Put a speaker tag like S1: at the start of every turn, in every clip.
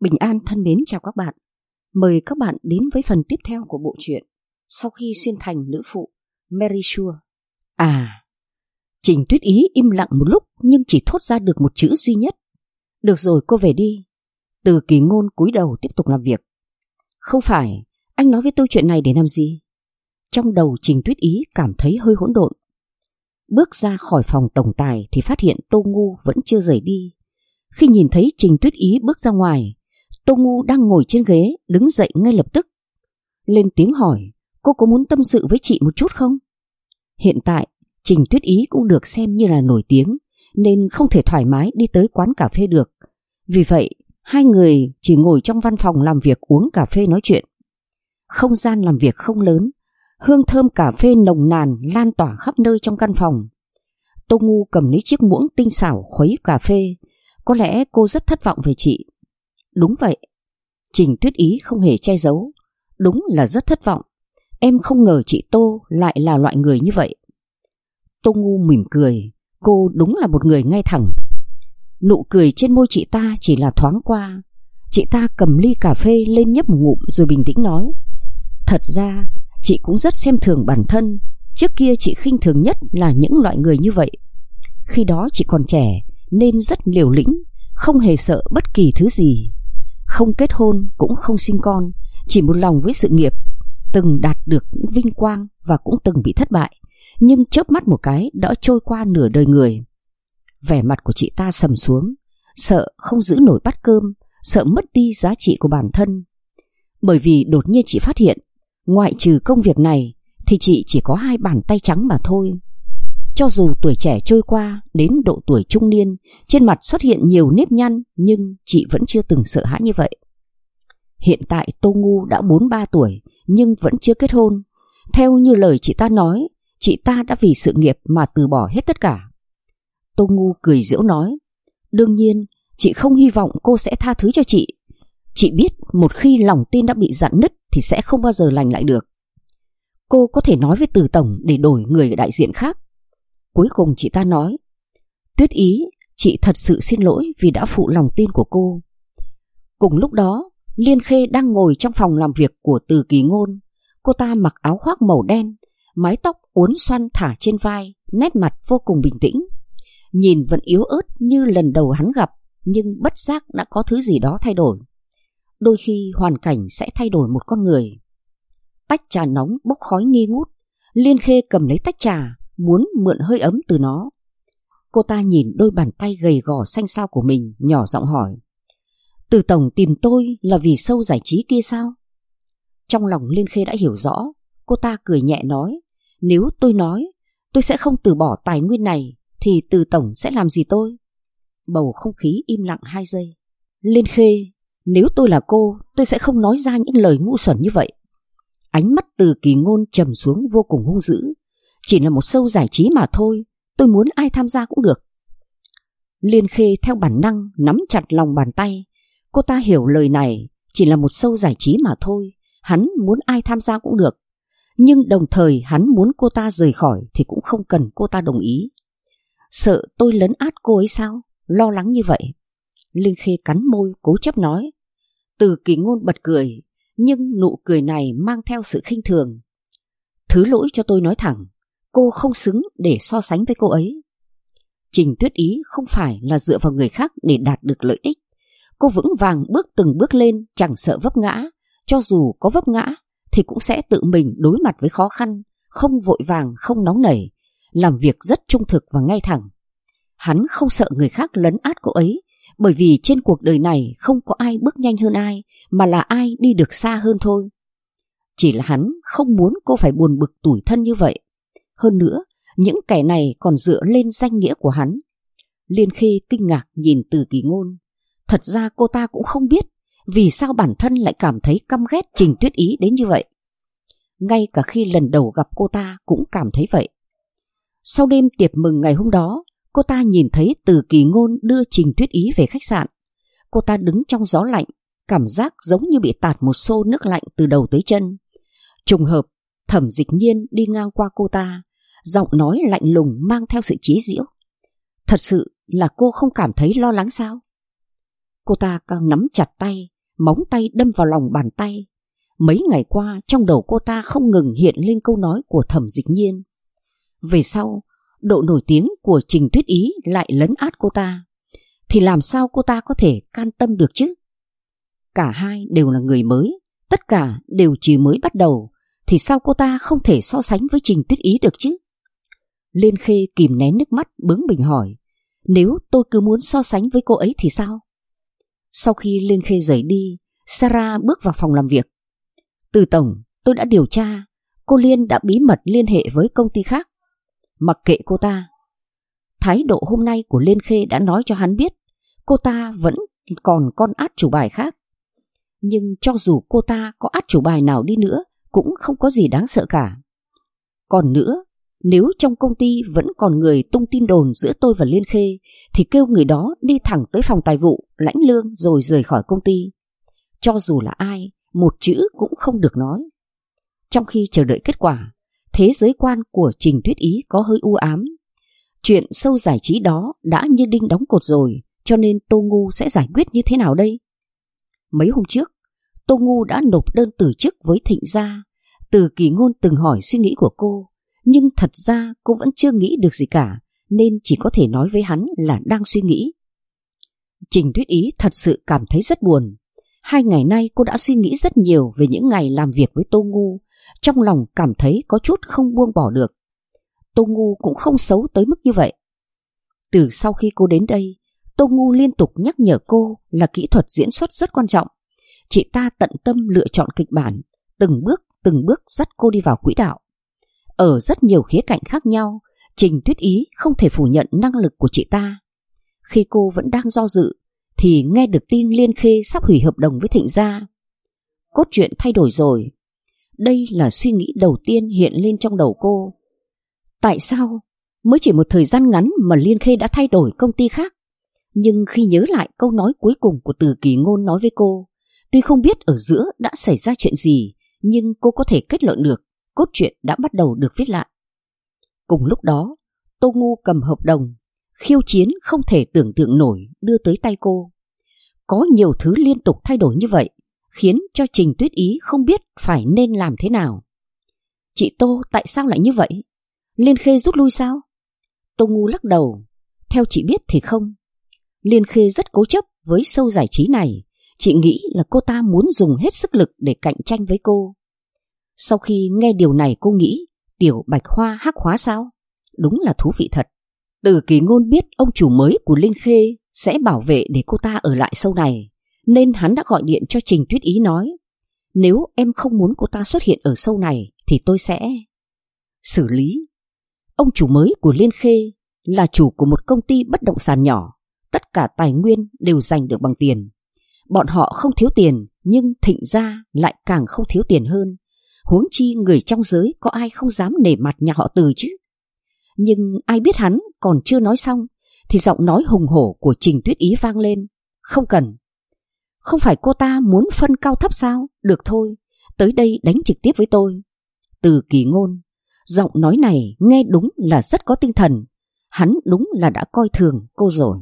S1: Bình An thân mến chào các bạn. Mời các bạn đến với phần tiếp theo của bộ truyện Sau khi xuyên thành nữ phụ Mary Sure. Trình Tuyết Ý im lặng một lúc nhưng chỉ thốt ra được một chữ duy nhất. Được rồi, cô về đi. Từ Kỳ Ngôn cúi đầu tiếp tục làm việc. Không phải, anh nói với tôi chuyện này để làm gì? Trong đầu Trình Tuyết Ý cảm thấy hơi hỗn độn. Bước ra khỏi phòng tổng tài thì phát hiện Tô Ngu vẫn chưa rời đi. Khi nhìn thấy Trình Tuyết Ý bước ra ngoài, Tô Ngu đang ngồi trên ghế đứng dậy ngay lập tức. Lên tiếng hỏi, cô có muốn tâm sự với chị một chút không? Hiện tại Trình Tuyết Ý cũng được xem như là nổi tiếng nên không thể thoải mái đi tới quán cà phê được. Vì vậy hai người chỉ ngồi trong văn phòng làm việc uống cà phê nói chuyện. Không gian làm việc không lớn, hương thơm cà phê nồng nàn lan tỏa khắp nơi trong căn phòng. Tô Ngu cầm lấy chiếc muỗng tinh xảo khuấy cà phê. Có lẽ cô rất thất vọng về chị. Đúng vậy, Trình Tuyết Ý không hề che giấu. Đúng là rất thất vọng. Em không ngờ chị Tô lại là loại người như vậy. Tô Ngu mỉm cười. Cô đúng là một người ngay thẳng. Nụ cười trên môi chị ta chỉ là thoáng qua. Chị ta cầm ly cà phê lên nhấp một ngụm rồi bình tĩnh nói, thật ra chị cũng rất xem thường bản thân. Trước kia chị khinh thường nhất là những loại người như vậy. Khi đó chị còn trẻ nên rất liều lĩnh, không hề sợ bất kỳ thứ gì. Không kết hôn cũng không sinh con, chỉ một lòng với sự nghiệp. Từng đạt được những vinh quang và cũng từng bị thất bại, nhưng chớp mắt một cái đã trôi qua nửa đời người. Vẻ mặt của chị ta sầm xuống, sợ không giữ nổi bát cơm, sợ mất đi giá trị của bản thân. Bởi vì đột nhiên chị phát hiện, ngoại trừ công việc này thì chị chỉ có 2 bàn tay trắng mà thôi. Cho dù tuổi trẻ trôi qua đến độ tuổi trung niên, trên mặt xuất hiện nhiều nếp nhăn, nhưng chị vẫn chưa từng sợ hãi như vậy. Hiện tại Tô Ngu đã 43 tuổi nhưng vẫn chưa kết hôn. Theo như lời chị ta nói, chị ta đã vì sự nghiệp mà từ bỏ hết tất cả. Tô Ngu cười giễu nói, đương nhiên chị không hy vọng cô sẽ tha thứ cho chị. Chị biết một khi lòng tin đã bị rạn nứt thì sẽ không bao giờ lành lại được. Cô có thể nói với Từ tổng để đổi người đại diện khác. Cuối cùng chị ta nói, Tuyết Ý, chị thật sự xin lỗi vì đã phụ lòng tin của cô. Cùng lúc đó, Liên Khê đang ngồi trong phòng làm việc của Từ Kỳ Ngôn. Cô ta mặc áo khoác màu đen, mái tóc uốn xoăn thả trên vai, nét mặt vô cùng bình tĩnh. Nhìn vẫn yếu ớt như lần đầu hắn gặp, nhưng bất giác đã có thứ gì đó thay đổi. Đôi khi hoàn cảnh sẽ thay đổi một con người. Tách trà nóng bốc khói nghi ngút. Liên Khê cầm lấy tách trà, muốn mượn hơi ấm từ nó. Cô ta nhìn đôi bàn tay gầy gò xanh xao của mình, nhỏ giọng hỏi, Từ tổng tìm tôi là vì show giải trí kia sao? Trong lòng Liên Khê đã hiểu rõ. Cô ta cười nhẹ nói, nếu tôi nói tôi sẽ không từ bỏ tài nguyên này thì Từ tổng sẽ làm gì tôi? Bầu không khí im lặng 2 giây. Liên Khê, nếu tôi là cô, tôi sẽ không nói ra những lời ngu xuẩn như vậy. Ánh mắt Từ Kỳ Ngôn trầm xuống vô cùng hung dữ. Chỉ là một show giải trí mà thôi, tôi muốn ai tham gia cũng được. Liên Khê theo bản năng nắm chặt lòng bàn tay. Cô ta hiểu lời này chỉ là một show giải trí mà thôi, hắn muốn ai tham gia cũng được. Nhưng đồng thời hắn muốn cô ta rời khỏi thì cũng không cần cô ta đồng ý. Sợ tôi lấn át cô ấy sao? Lo lắng như vậy. Liên Khê cắn môi cố chấp nói. Từ Kỳ Ngôn bật cười, nhưng nụ cười này mang theo sự khinh thường. Thứ lỗi cho tôi nói thẳng, cô không xứng để so sánh với cô ấy. Trình Tuyết Ý không phải là dựa vào người khác để đạt được lợi ích. Cô vững vàng bước từng bước lên, chẳng sợ vấp ngã. Cho dù có vấp ngã thì cũng sẽ tự mình đối mặt với khó khăn, không vội vàng, không nóng nảy, làm việc rất trung thực và ngay thẳng. Hắn không sợ người khác lấn át cô ấy, bởi vì trên cuộc đời này không có ai bước nhanh hơn ai, mà là ai đi được xa hơn thôi. Chỉ là hắn không muốn cô phải buồn bực tủi thân như vậy. Hơn nữa, những kẻ này còn dựa lên danh nghĩa của hắn. Liên Khê kinh ngạc nhìn Từ Kỳ Ngôn. Thật ra cô ta cũng không biết vì sao bản thân lại cảm thấy căm ghét Trình Tuyết Ý đến như vậy. Ngay cả khi lần đầu gặp cô ta cũng cảm thấy vậy. Sau đêm tiệc mừng ngày hôm đó, cô ta nhìn thấy Từ Kỳ Ngôn đưa Trình Tuyết Ý về khách sạn. Cô ta đứng trong gió lạnh, cảm giác giống như bị tạt một xô nước lạnh từ đầu tới chân. Trùng hợp, Thẩm Dịch Nhiên đi ngang qua cô ta, giọng nói lạnh lùng mang theo sự chế giễu. Thật sự là cô không cảm thấy lo lắng sao? Cô ta càng nắm chặt tay, móng tay đâm vào lòng bàn tay. Mấy ngày qua trong đầu cô ta không ngừng hiện lên câu nói của Thẩm Dịch Nhiên. Về sau, độ nổi tiếng của Trình Tuyết Ý lại lấn át cô ta, thì làm sao cô ta có thể can tâm được chứ? Cả hai đều là người mới, tất cả đều chỉ mới bắt đầu, thì sao cô ta không thể so sánh với Trình Tuyết Ý được chứ? Liên Khê kìm nén nước mắt bướng bỉnh hỏi, nếu tôi cứ muốn so sánh với cô ấy thì sao? Sau khi Liên Khê rời đi, Sarah bước vào phòng làm việc. Từ tổng, tôi đã điều tra, cô Liên đã bí mật liên hệ với công ty khác. Mặc kệ cô ta. Thái độ hôm nay của Liên Khê đã nói cho hắn biết cô ta vẫn còn con át chủ bài khác. Nhưng cho dù cô ta có át chủ bài nào đi nữa cũng không có gì đáng sợ cả. Còn nữa, nếu trong công ty vẫn còn người tung tin đồn giữa tôi và Liên Khê thì kêu người đó đi thẳng tới phòng tài vụ lãnh lương rồi rời khỏi công ty. Cho dù là ai, một chữ cũng không được nói. Trong khi chờ đợi kết quả, thế giới quan của Trình Tuyết Ý có hơi u ám. Chuyện show giải trí đó đã như đinh đóng cột rồi, cho nên Tô Ngu sẽ giải quyết như thế nào đây? Mấy hôm trước, Tô Ngu đã nộp đơn từ chức với Thịnh gia. Từ Kỳ Ngôn từng hỏi suy nghĩ của cô, nhưng thật ra cô vẫn chưa nghĩ được gì cả, nên chỉ có thể nói với hắn là đang suy nghĩ. Trình Tuyết Ý thật sự cảm thấy rất buồn. 2 ngày nay cô đã suy nghĩ rất nhiều về những ngày làm việc với Tô Ngu, trong lòng cảm thấy có chút không buông bỏ được. Tô Ngu cũng không xấu tới mức như vậy. Từ sau khi cô đến đây, Tô Ngu liên tục nhắc nhở cô là kỹ thuật diễn xuất rất quan trọng. Chị ta tận tâm lựa chọn kịch bản, từng bước dắt cô đi vào quỹ đạo. Ở rất nhiều khía cạnh khác nhau, Trình Tuyết Ý không thể phủ nhận năng lực của chị ta. Khi cô vẫn đang do dự, thì nghe được tin Liên Khê sắp hủy hợp đồng với Thịnh gia. Cốt truyện thay đổi rồi. Đây là suy nghĩ đầu tiên hiện lên trong đầu cô. Tại sao mới chỉ một thời gian ngắn mà Liên Khê đã thay đổi công ty khác? Nhưng khi nhớ lại câu nói cuối cùng của Từ Kỳ Ngôn nói với cô, tuy không biết ở giữa đã xảy ra chuyện gì, nhưng cô có thể kết luận được cốt truyện đã bắt đầu được viết lại. Cùng lúc đó, Tô Ngu cầm hợp đồng khiêu chiến không thể tưởng tượng nổi đưa tới tay cô. Có nhiều thứ liên tục thay đổi như vậy, khiến cho Trình Tuyết Ý không biết phải nên làm thế nào. Chị Tô, tại sao lại như vậy? Liên Khê rút lui sao? Tô Ngu lắc đầu. Theo chị biết thì không. Liên Khê rất cố chấp với show giải trí này. Chị nghĩ là cô ta muốn dùng hết sức lực để cạnh tranh với cô. Sau khi nghe điều này cô nghĩ Tiểu Bạch Hoa hắc hóa sao? Đúng là thú vị thật. Từ Kỳ Ngôn biết ông chủ mới của Liên Khê sẽ bảo vệ để cô ta ở lại show này, nên hắn đã gọi điện cho Trình Tuyết Ý nói, nếu em không muốn cô ta xuất hiện ở show này thì tôi sẽ xử lý. Ông chủ mới của Liên Khê là chủ của một công ty bất động sản nhỏ, tất cả tài nguyên đều giành được bằng tiền. Bọn họ không thiếu tiền, nhưng Thịnh gia lại càng không thiếu tiền hơn. Huống chi người trong giới có ai không dám nể mặt nhà họ Từ chứ. Nhưng ai biết hắn còn chưa nói xong thì giọng nói hùng hổ của Trình Tuyết Ý vang lên. Không cần. Không phải cô ta muốn phân cao thấp sao? Được thôi, tới đây đánh trực tiếp với tôi. Từ Kỳ Ngôn, giọng nói này nghe đúng là rất có tinh thần. Hắn đúng là đã coi thường cô rồi.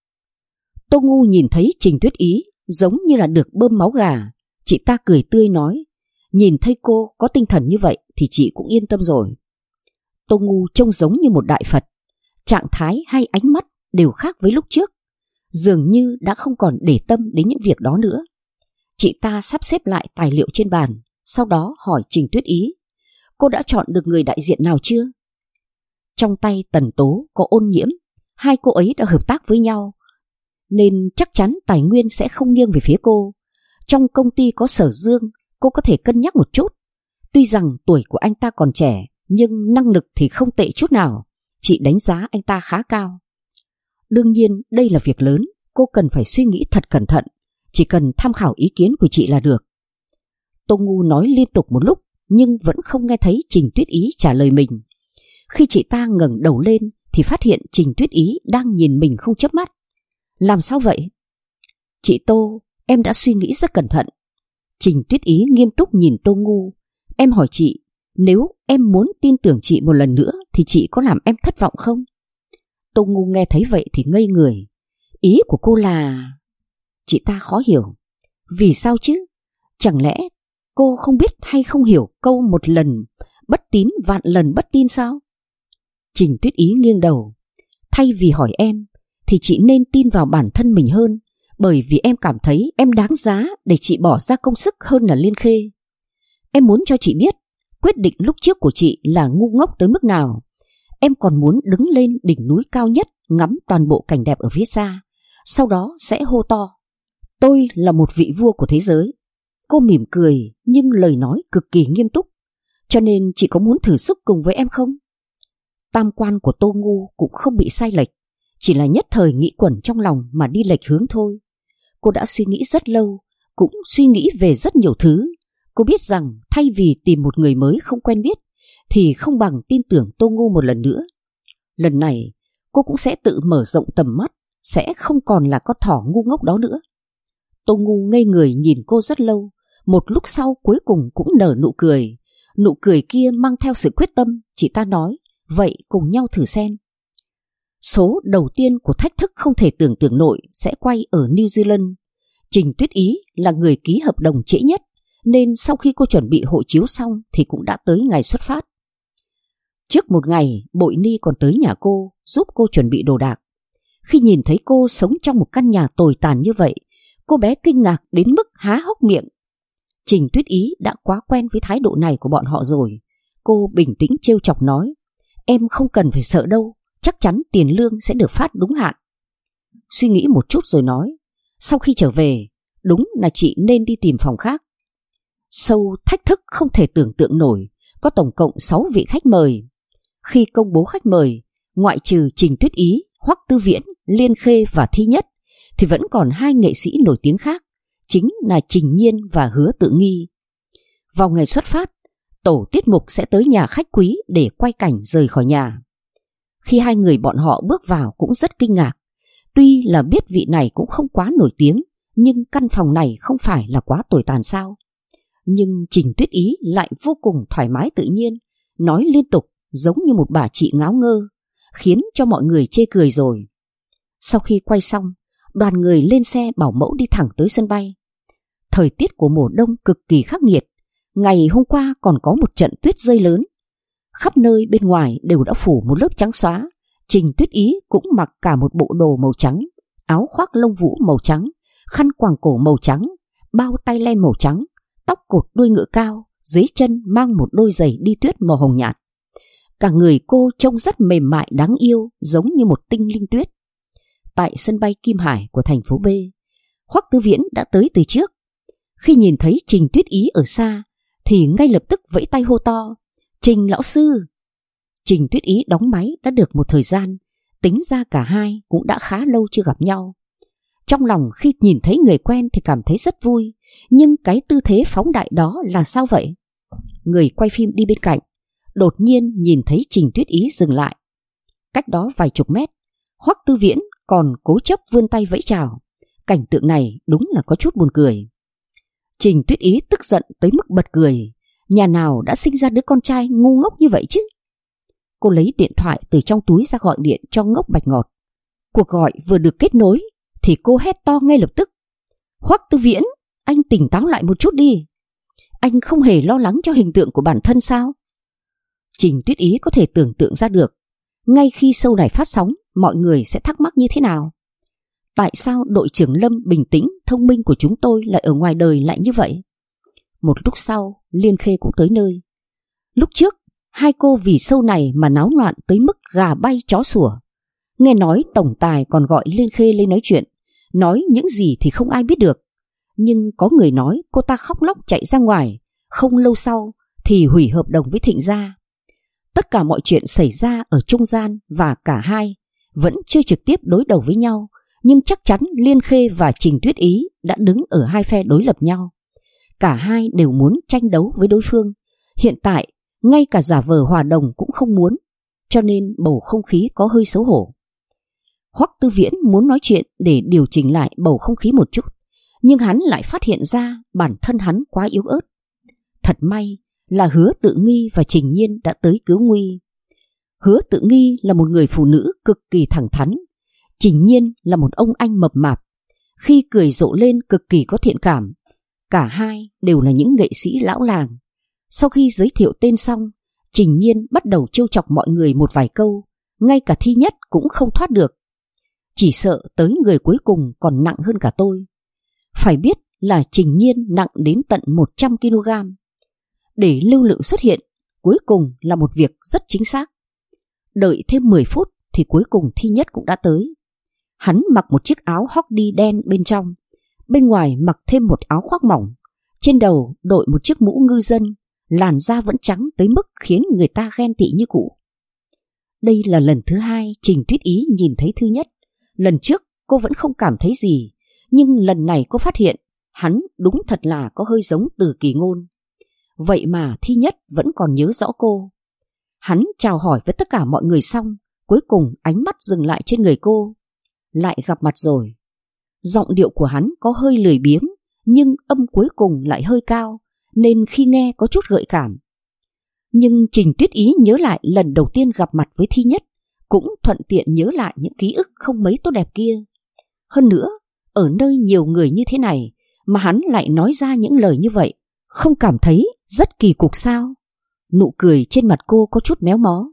S1: Tô Ngu nhìn thấy Trình Tuyết Ý giống như là được bơm máu gà. Chị ta cười tươi nói, nhìn thấy cô có tinh thần như vậy thì chị cũng yên tâm rồi. Tô Ngu trông giống như một đại Phật, trạng thái hay ánh mắt đều khác với lúc trước, dường như đã không còn để tâm đến những việc đó nữa. Chị ta sắp xếp lại tài liệu trên bàn, sau đó hỏi Trình Tuyết Ý, cô đã chọn được người đại diện nào chưa? Trong tay Tần Tố có Ôn Nhiễm, hai cô ấy đã hợp tác với nhau, nên chắc chắn tài nguyên sẽ không nghiêng về phía cô. Trong công ty có Sở Dương, cô có thể cân nhắc một chút. Tuy rằng tuổi của anh ta còn trẻ, nhưng năng lực thì không tệ chút nào. Chị đánh giá anh ta khá cao. Đương nhiên đây là việc lớn, cô cần phải suy nghĩ thật cẩn thận. Chỉ cần tham khảo ý kiến của chị là được. Tô Ngu nói liên tục một lúc, nhưng vẫn không nghe thấy Trình Tuyết Ý trả lời mình. Khi chị ta ngẩng đầu lên thì phát hiện Trình Tuyết Ý đang nhìn mình không chớp mắt. Làm sao vậy? Chị Tô, em đã suy nghĩ rất cẩn thận. Trình Tuyết Ý nghiêm túc nhìn Tô Ngu. Em hỏi chị, nếu em muốn tin tưởng chị một lần nữa thì chị có làm em thất vọng không? Tô Ngu nghe thấy vậy thì ngây người. Ý của cô là... Chị ta khó hiểu. Vì sao chứ? Chẳng lẽ cô không biết hay không hiểu câu một lần bất tín vạn lần bất tin sao? Trình Tuyết Ý nghiêng đầu. Thay vì hỏi em thì chị nên tin vào bản thân mình hơn, bởi vì em cảm thấy em đáng giá để chị bỏ ra công sức hơn là Liên Khê. Em muốn cho chị biết quyết định lúc trước của chị là ngu ngốc tới mức nào. Em còn muốn đứng lên đỉnh núi cao nhất, ngắm toàn bộ cảnh đẹp ở phía xa, sau đó sẽ hô to: tôi là một vị vua của thế giới. Cô mỉm cười nhưng lời nói cực kỳ nghiêm túc. Cho nên chị có muốn thử sức cùng với em không? Tam quan của Tô Ngu cũng không bị sai lệch, chỉ là nhất thời nghĩ quẩn trong lòng mà đi lệch hướng thôi. Cô đã suy nghĩ rất lâu, cũng suy nghĩ về rất nhiều thứ. Cô biết rằng thay vì tìm một người mới không quen biết thì không bằng tin tưởng Tô Ngu một lần nữa. Lần này cô cũng sẽ tự mở rộng tầm mắt, sẽ không còn là con thỏ ngu ngốc đó nữa. Tô Ngu ngây người nhìn cô rất lâu, một lúc sau cuối cùng cũng nở nụ cười. Nụ cười kia mang theo sự quyết tâm. Chị ta nói: vậy cùng nhau thử xem. Số đầu tiên của thách thức không thể tưởng tượng nổi sẽ quay ở New Zealand. Trình Tuyết Ý là người ký hợp đồng trễ nhất, nên sau khi cô chuẩn bị hộ chiếu xong thì cũng đã tới ngày xuất phát. Trước một ngày, Bội Ni còn tới nhà cô giúp cô chuẩn bị đồ đạc. Khi nhìn thấy cô sống trong một căn nhà tồi tàn như vậy, cô bé kinh ngạc đến mức há hốc miệng. Trình Tuyết Ý đã quá quen với thái độ này của bọn họ rồi. Cô bình tĩnh trêu chọc nói: em không cần phải sợ đâu, chắc chắn tiền lương sẽ được phát đúng hạn. Suy nghĩ một chút rồi nói: sau khi trở về, đúng là chị nên đi tìm phòng khác. Show thách thức không thể tưởng tượng nổi có tổng cộng 6 vị khách mời. Khi công bố khách mời, ngoại trừ Trình Tuyết Ý, Hoắc Tư Viễn, Liên Khê và Thi Nhất, thì vẫn còn 2 nghệ sĩ nổi tiếng khác, chính là Trình Nhiên và Hứa Tự Nghi. Vào ngày xuất phát, tổ tiết mục sẽ tới nhà khách quý để quay cảnh rời khỏi nhà. Khi 2 người bọn họ bước vào cũng rất kinh ngạc. Tuy là biết vị này cũng không quá nổi tiếng, nhưng căn phòng này không phải là quá tồi tàn sao? Nhưng Trình Tuyết Ý lại vô cùng thoải mái tự nhiên, nói liên tục giống như một bà chị ngáo ngơ, khiến cho mọi người chê cười rồi. Sau khi quay xong, đoàn người lên xe bảo mẫu đi thẳng tới sân bay. Thời tiết của mùa đông cực kỳ khắc nghiệt. Ngày hôm qua còn có một trận tuyết rơi lớn. Khắp nơi bên ngoài đều đã phủ một lớp trắng xóa. Trình Tuyết Ý cũng mặc cả một bộ đồ màu trắng, áo khoác lông vũ màu trắng, khăn quàng cổ màu trắng, bao tay len màu trắng, tóc cột đuôi ngựa cao, dưới chân mang một đôi giày đi tuyết màu hồng nhạt. Cả người cô trông rất mềm mại đáng yêu, giống như một tinh linh tuyết. Tại sân bay Kim Hải của thành phố B, Hoắc Tư Viễn đã tới từ trước. Khi nhìn thấy Trình Tuyết Ý ở xa thì ngay lập tức vẫy tay hô to: Trình lão sư! Trình Tuyết Ý đóng máy đã được một thời gian, tính ra cả hai cũng đã khá lâu chưa gặp nhau. Trong lòng khi nhìn thấy người quen thì cảm thấy rất vui, nhưng cái tư thế phóng đại đó là sao vậy? Người quay phim đi bên cạnh đột nhiên nhìn thấy Trình Tuyết Ý dừng lại. Cách đó vài chục mét, Hoắc Tư Viễn còn cố chấp vươn tay vẫy chào. Cảnh tượng này đúng là có chút buồn cười. Trình Tuyết Ý tức giận tới mức bật cười. Nhà nào đã sinh ra đứa con trai ngu ngốc như vậy chứ? Cô lấy điện thoại từ trong túi ra gọi điện cho Ngốc Bạch Ngọt. Cuộc gọi vừa được kết nối thì cô hét to ngay lập tức: Hoắc Tư Viễn, anh tỉnh táo lại một chút đi. Anh không hề lo lắng cho hình tượng của bản thân sao? Trình Tuyết Ý có thể tưởng tượng ra được, ngay khi show này phát sóng, mọi người sẽ thắc mắc như thế nào. Tại sao đội trưởng Lâm bình tĩnh, thông minh của chúng tôi lại ở ngoài đời lại như vậy? Một lúc sau, Liên Khê cũng tới nơi. Lúc trước, hai cô vì show này mà náo loạn tới mức gà bay chó sủa. Nghe nói tổng tài còn gọi Liên Khê lên nói chuyện, nói những gì thì không ai biết được. Nhưng có người nói cô ta khóc lóc chạy ra ngoài, không lâu sau thì hủy hợp đồng với Thịnh Gia. Tất cả mọi chuyện xảy ra ở trung gian và cả hai vẫn chưa trực tiếp đối đầu với nhau, nhưng chắc chắn Liên Khê và Trình Tuyết Ý đã đứng ở hai phe đối lập nhau. Cả hai đều muốn tranh đấu với đối phương. Hiện tại, ngay cả giả vờ hòa đồng cũng không muốn, cho nên bầu không khí có hơi xấu hổ. Hoắc Tư Viễn muốn nói chuyện để điều chỉnh lại bầu không khí một chút, nhưng hắn lại phát hiện ra bản thân hắn quá yếu ớt. Thật may là Hứa Tự Nghi và Trình Nhiên đã tới cứu nguy. Hứa Tự Nghi là một người phụ nữ cực kỳ thẳng thắn. Trình Nhiên là một ông anh mập mạp. Khi cười rộ lên cực kỳ có thiện cảm, Cả hai đều là những nghệ sĩ lão làng. Sau khi giới thiệu tên xong, Trình Nhiên bắt đầu trêu chọc mọi người một vài câu, ngay cả Thi Nhất cũng không thoát được. Chỉ sợ tới người cuối cùng còn nặng hơn cả tôi. Phải biết là Trình Nhiên nặng đến tận 100 kg. Để lưu lượng xuất hiện, cuối cùng là một việc rất chính xác. Đợi thêm 10 phút thì cuối cùng Thi Nhất cũng đã tới. Hắn mặc một chiếc áo hoodie đen bên trong, bên ngoài mặc thêm một áo khoác mỏng, trên đầu đội một chiếc mũ ngư dân, làn da vẫn trắng tới mức khiến người ta ghen tị như cũ. Đây là lần thứ hai Trình Tuyết Ý nhìn thấy Thư Nhất. Lần trước cô vẫn không cảm thấy gì, nhưng lần này cô phát hiện hắn đúng thật là có hơi giống Từ Kỳ Ngôn. Vậy mà Thi Nhất vẫn còn nhớ rõ cô. Hắn chào hỏi với tất cả mọi người xong, cuối cùng ánh mắt dừng lại trên người cô. Lại gặp mặt rồi. Giọng điệu của hắn có hơi lười biếng, nhưng âm cuối cùng lại hơi cao, nên khi nghe có chút gợi cảm. Nhưng Trình Tuyết Ý nhớ lại lần đầu tiên gặp mặt với Thi Nhất, cũng thuận tiện nhớ lại những ký ức không mấy tốt đẹp kia. Hơn nữa, ở nơi nhiều người như thế này mà hắn lại nói ra những lời như vậy, không cảm thấy rất kỳ cục sao? Nụ cười trên mặt cô có chút méo mó.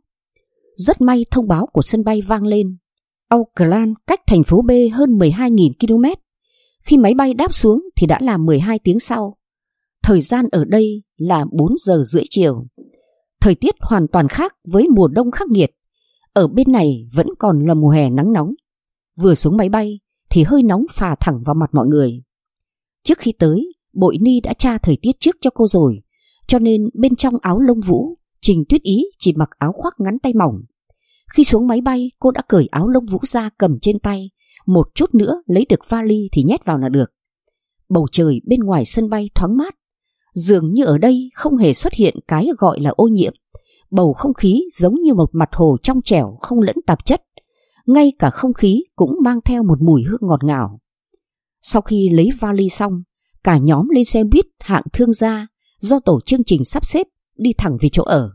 S1: Rất may thông báo của sân bay vang lên. Auckland cách thành phố B hơn 12.000 km. Khi máy bay đáp xuống thì đã là 12 tiếng sau. Thời gian ở đây là 4 giờ rưỡi chiều. Thời tiết hoàn toàn khác với mùa đông khắc nghiệt. Ở bên này vẫn còn là mùa hè nắng nóng. Vừa xuống máy bay thì hơi nóng phả thẳng vào mặt mọi người. Trước khi tới, Bội Ni đã tra thời tiết trước cho cô rồi, cho nên bên trong áo lông vũ, Trình Tuyết Ý chỉ mặc áo khoác ngắn tay mỏng. Khi xuống máy bay, cô đã cởi áo lông vũ ra cầm trên tay, một chút nữa lấy được vali thì nhét vào là được. Bầu trời bên ngoài sân bay thoáng mát, dường như ở đây không hề xuất hiện cái gọi là ô nhiễm. Bầu không khí giống như một mặt hồ trong trẻo không lẫn tạp chất, ngay cả không khí cũng mang theo một mùi hương ngọt ngào. Sau khi lấy vali xong, cả nhóm lên xe buýt hạng thương gia do tổ chương trình sắp xếp đi thẳng về chỗ ở.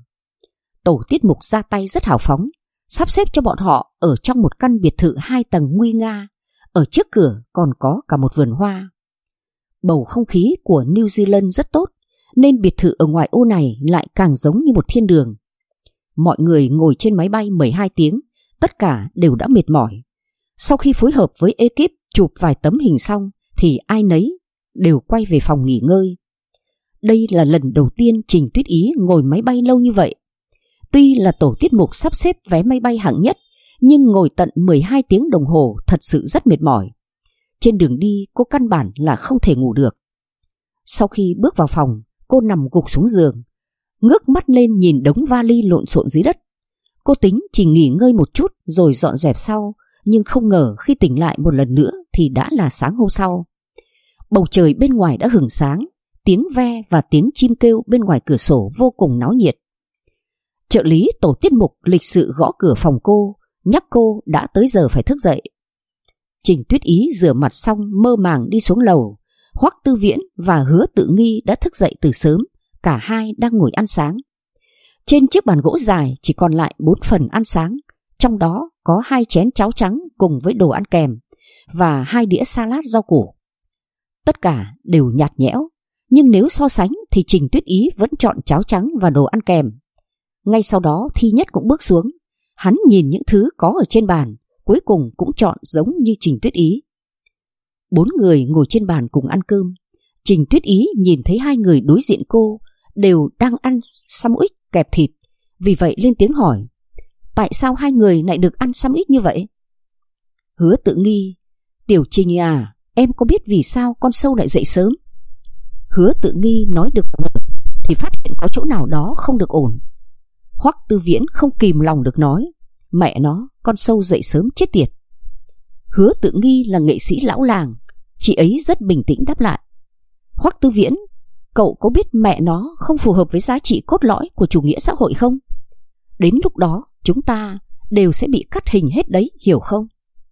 S1: Tổ tiết mục ra tay rất hào phóng, sắp xếp cho bọn họ ở trong một căn biệt thự 2 tầng nguy nga, ở trước cửa còn có cả một vườn hoa. Bầu không khí của New Zealand rất tốt, nên biệt thự ở ngoại ô này lại càng giống như một thiên đường. Mọi người ngồi trên máy bay 12 tiếng, tất cả đều đã mệt mỏi. Sau khi phối hợp với ekip chụp vài tấm hình xong thì ai nấy đều quay về phòng nghỉ ngơi. Đây là lần đầu tiên Trình Tuyết Ý ngồi máy bay lâu như vậy. Tuy là tổ tiết mục sắp xếp vé máy bay hạng nhất, nhưng ngồi tận 12 tiếng đồng hồ thật sự rất mệt mỏi. Trên đường đi cô căn bản là không thể ngủ được. Sau khi bước vào phòng, cô nằm gục xuống giường, ngước mắt lên nhìn đống vali lộn xộn dưới đất. Cô tính chỉ nghỉ ngơi một chút rồi dọn dẹp sau, nhưng không ngờ khi tỉnh lại một lần nữa thì đã là sáng hôm sau. Bầu trời bên ngoài đã hửng sáng, tiếng ve và tiếng chim kêu bên ngoài cửa sổ vô cùng náo nhiệt. Trợ lý tổ tiết mục lịch sự gõ cửa phòng cô, nhắc cô đã tới giờ phải thức dậy. Trình Tuyết Ý rửa mặt xong mơ màng đi xuống lầu. Hoắc Tư Viễn và Hứa Tự Nghi đã thức dậy từ sớm, cả hai đang ngồi ăn sáng. Trên chiếc bàn gỗ dài chỉ còn lại 4 phần ăn sáng, trong đó có 2 chén cháo trắng cùng với đồ ăn kèm và 2 đĩa salad rau củ. Tất cả đều nhạt nhẽo, nhưng nếu so sánh thì Trình Tuyết Ý vẫn chọn cháo trắng và đồ ăn kèm. Ngay sau đó Thi Nhất cũng bước xuống, hắn nhìn những thứ có ở trên bàn, cuối cùng cũng chọn giống như Trình Tuyết Ý. 4 người ngồi trên bàn cùng ăn cơm. Trình Tuyết Ý nhìn thấy 2 người đối diện cô đều đang ăn sandwich kẹp thịt, vì vậy lên tiếng hỏi: tại sao 2 người lại được ăn sandwich như vậy? Hứa Tự Nghi: Tiểu Trình à, em có biết vì sao con sâu lại dậy sớm? Hứa Tự Nghi nói được thì phát hiện có chỗ nào đó không được ổn. Hoắc Tư Viễn không kìm lòng được nói: mẹ nó, con sâu dậy sớm chết tiệt. Hứa Tự Nghi là nghệ sĩ lão làng, chị ấy rất bình tĩnh đáp lại: Hoắc Tư Viễn, cậu có biết mẹ nó không phù hợp với giá trị cốt lõi của chủ nghĩa xã hội không? Đến lúc đó chúng ta đều sẽ bị cắt hình hết đấy, hiểu không?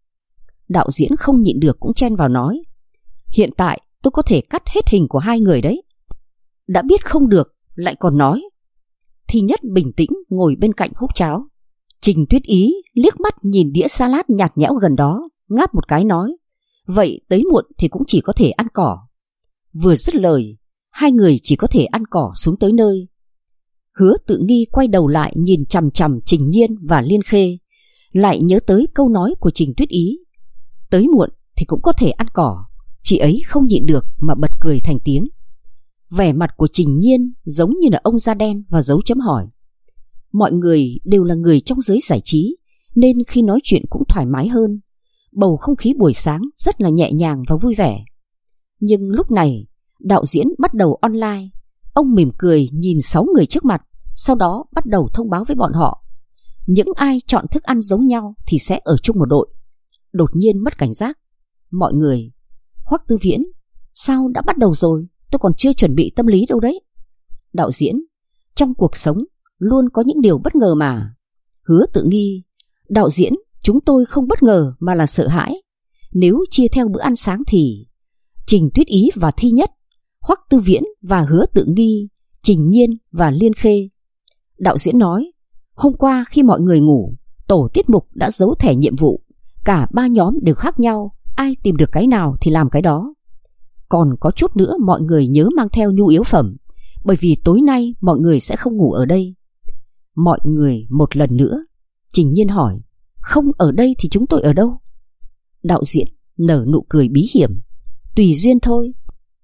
S1: Đạo diễn không nhịn được cũng chen vào nói: hiện tại tôi có thể cắt hết hình của 2 người đấy. Đã biết không được lại còn nói. Thi Nhất bình tĩnh ngồi bên cạnh húp cháo. Trình Tuyết Ý liếc mắt nhìn đĩa salad nhạt nhẽo gần đó, ngáp một cái nói: vậy tới muộn thì cũng chỉ có thể ăn cỏ. Vừa dứt lời, hai người chỉ có thể ăn cỏ xuống tới nơi. Hứa Tự Nghi quay đầu lại nhìn chằm chằm Trình Nhiên và Liên Khê, lại nhớ tới câu nói của Trình Tuyết Ý: tới muộn thì cũng có thể ăn cỏ. Chị ấy không nhịn được mà bật cười thành tiếng. Vẻ mặt của Trình Nhiên giống như là ông da đen và dấu chấm hỏi. Mọi người đều là người trong giới giải trí, nên khi nói chuyện cũng thoải mái hơn. Bầu không khí buổi sáng rất là nhẹ nhàng và vui vẻ. Nhưng lúc này, đạo diễn bắt đầu online. Ông mỉm cười nhìn 6 người trước mặt, sau đó bắt đầu thông báo với bọn họ. Những ai chọn thức ăn giống nhau thì sẽ ở chung một đội. Đột nhiên mất cảnh giác. Mọi người: Hoắc Tư Viễn, sao đã bắt đầu rồi? Tôi còn chưa chuẩn bị tâm lý đâu đấy. Đạo diễn: trong cuộc sống luôn có những điều bất ngờ mà. Hứa Tự Nghi: đạo diễn, chúng tôi không bất ngờ mà là sợ hãi. Nếu chia theo bữa ăn sáng thì Trình Tuyết Ý và Thi Nhất, Hoắc Tư Viễn và Hứa Tự Nghi, Trình Nhiên và Liên Khê. Đạo diễn nói: hôm qua khi mọi người ngủ, tổ tiết mục đã giấu thẻ nhiệm vụ. Cả 3 nhóm đều khác nhau, ai tìm được cái nào thì làm cái đó. Còn có chút nữa mọi người nhớ mang theo nhu yếu phẩm, bởi vì tối nay mọi người sẽ không ngủ ở đây. Mọi người một lần nữa. Trình Nhiên hỏi: không ở đây thì chúng tôi ở đâu? Đạo diễn nở nụ cười bí hiểm: tùy duyên thôi.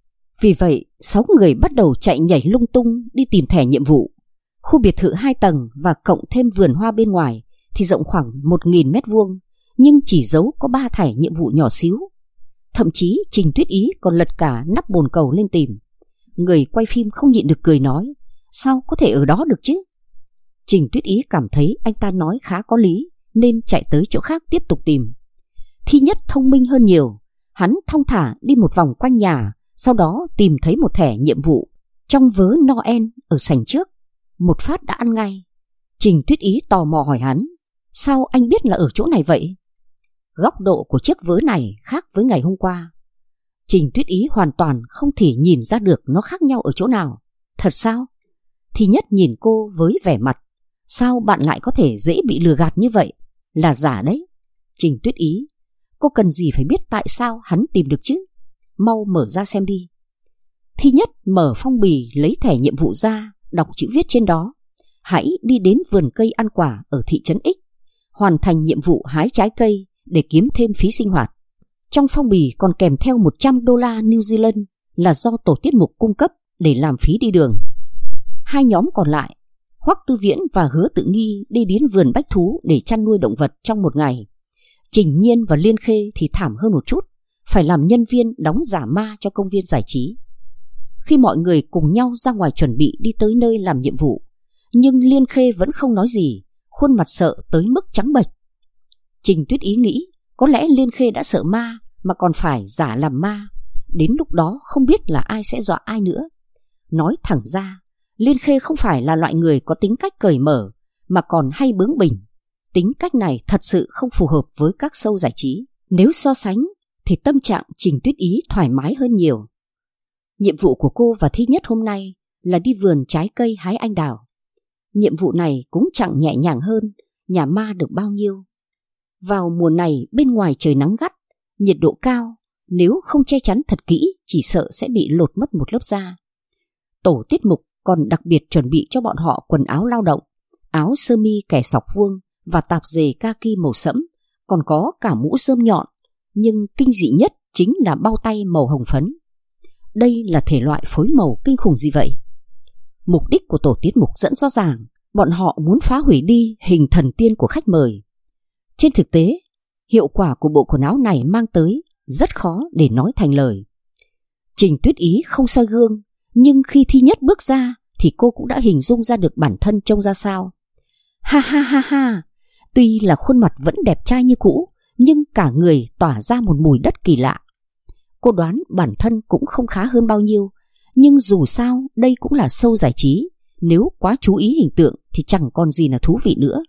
S1: Vì vậy 6 người bắt đầu chạy nhảy lung tung đi tìm thẻ nhiệm vụ. Khu biệt thự 2 tầng và cộng thêm vườn hoa bên ngoài thì rộng khoảng 1.000 mét vuông, nhưng chỉ giấu có 3 thẻ nhiệm vụ nhỏ xíu. Thậm chí Trình Tuyết Ý còn lật cả nắp bồn cầu lên tìm. Người quay phim không nhịn được cười nói: sao có thể ở đó được chứ? Trình Tuyết Ý cảm thấy anh ta nói khá có lý, nên chạy tới chỗ khác tiếp tục tìm. Thi Nhất thông minh hơn nhiều. Hắn thong thả đi một vòng quanh nhà, sau đó tìm thấy một thẻ nhiệm vụ trong vớ Noel ở sảnh trước. Một phát đã ăn ngay. Trình Tuyết Ý tò mò hỏi hắn: sao anh biết là ở chỗ này vậy? Góc độ của chiếc vớ này khác với ngày hôm qua. Trình Tuyết Ý hoàn toàn không thể nhìn ra được nó khác nhau ở chỗ nào. Thật sao? Thi Nhất nhìn cô với vẻ mặt: sao bạn lại có thể dễ bị lừa gạt như vậy? Là giả đấy. Trình Tuyết Ý: cô cần gì phải biết tại sao hắn tìm được chứ? Mau mở ra xem đi. Thi Nhất mở phong bì lấy thẻ nhiệm vụ ra, đọc chữ viết trên đó: hãy đi đến vườn cây ăn quả ở thị trấn X, hoàn thành nhiệm vụ hái trái cây để kiếm thêm phí sinh hoạt. Trong phong bì còn kèm theo $100 New Zealand là do tổ tiết mục cung cấp để làm phí đi đường. 2 nhóm còn lại, Hoắc Tư Viễn và Hứa Tự Nghi, đi đến vườn bách thú để chăn nuôi động vật trong một ngày. Trình Nhiên và Liên Khê thì thảm hơn một chút, phải làm nhân viên đóng giả ma cho công viên giải trí. Khi mọi người cùng nhau ra ngoài chuẩn bị đi tới nơi làm nhiệm vụ, nhưng Liên Khê vẫn không nói gì, khuôn mặt sợ tới mức trắng bệch. Trình Tuyết Ý nghĩ có lẽ Liên Khê đã sợ ma mà còn phải giả làm ma. Đến lúc đó không biết là ai sẽ dọa ai nữa. Nói thẳng ra, Liên Khê không phải là loại người có tính cách cởi mở, mà còn hay bướng bỉnh. Tính cách này thật sự không phù hợp với các show giải trí. Nếu so sánh thì tâm trạng Trình Tuyết Ý thoải mái hơn nhiều. Nhiệm vụ của cô và Thi Nhất hôm nay là đi vườn trái cây hái anh đào. Nhiệm vụ này cũng chẳng nhẹ nhàng hơn nhà ma được bao nhiêu. Vào mùa này bên ngoài trời nắng gắt, nhiệt độ cao, nếu không che chắn thật kỹ chỉ sợ sẽ bị lột mất một lớp da. Tổ tiết mục còn đặc biệt chuẩn bị cho bọn họ quần áo lao động, áo sơ mi kẻ sọc vuông và tạp dề kaki màu sẫm, còn có cả mũ rơm nhọn, nhưng kinh dị nhất chính là bao tay màu hồng phấn. Đây là thể loại phối màu kinh khủng gì vậy? Mục đích của tổ tiết mục rất rõ ràng, bọn họ muốn phá hủy đi hình thần tiên của khách mời. Trên thực tế, hiệu quả của bộ quần áo này mang tới rất khó để nói thành lời. Trình Tuyết Ý không soi gương, nhưng khi Thi Nhất bước ra thì cô cũng đã hình dung ra được bản thân trông ra sao. Ha ha ha ha, tuy là khuôn mặt vẫn đẹp trai như cũ, nhưng cả người tỏa ra một mùi đất kỳ lạ. Cô đoán bản thân cũng không khá hơn bao nhiêu, nhưng dù sao đây cũng là show giải trí, nếu quá chú ý hình tượng thì chẳng còn gì là thú vị nữa.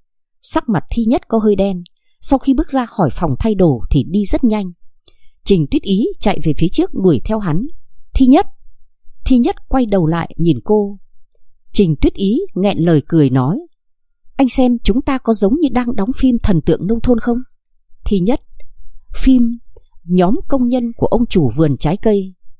S1: Sắc mặt Thi Nhất có hơi đen, sau khi bước ra khỏi phòng thay đồ thì đi rất nhanh. Trình Tuyết Ý chạy về phía trước đuổi theo hắn. Thi Nhất! Thi Nhất quay đầu lại nhìn cô. Trình Tuyết Ý nghẹn lời cười nói: anh xem chúng ta có giống như đang đóng phim thần tượng nông thôn không? Thi Nhất: phim nhóm công nhân của ông chủ vườn trái cây.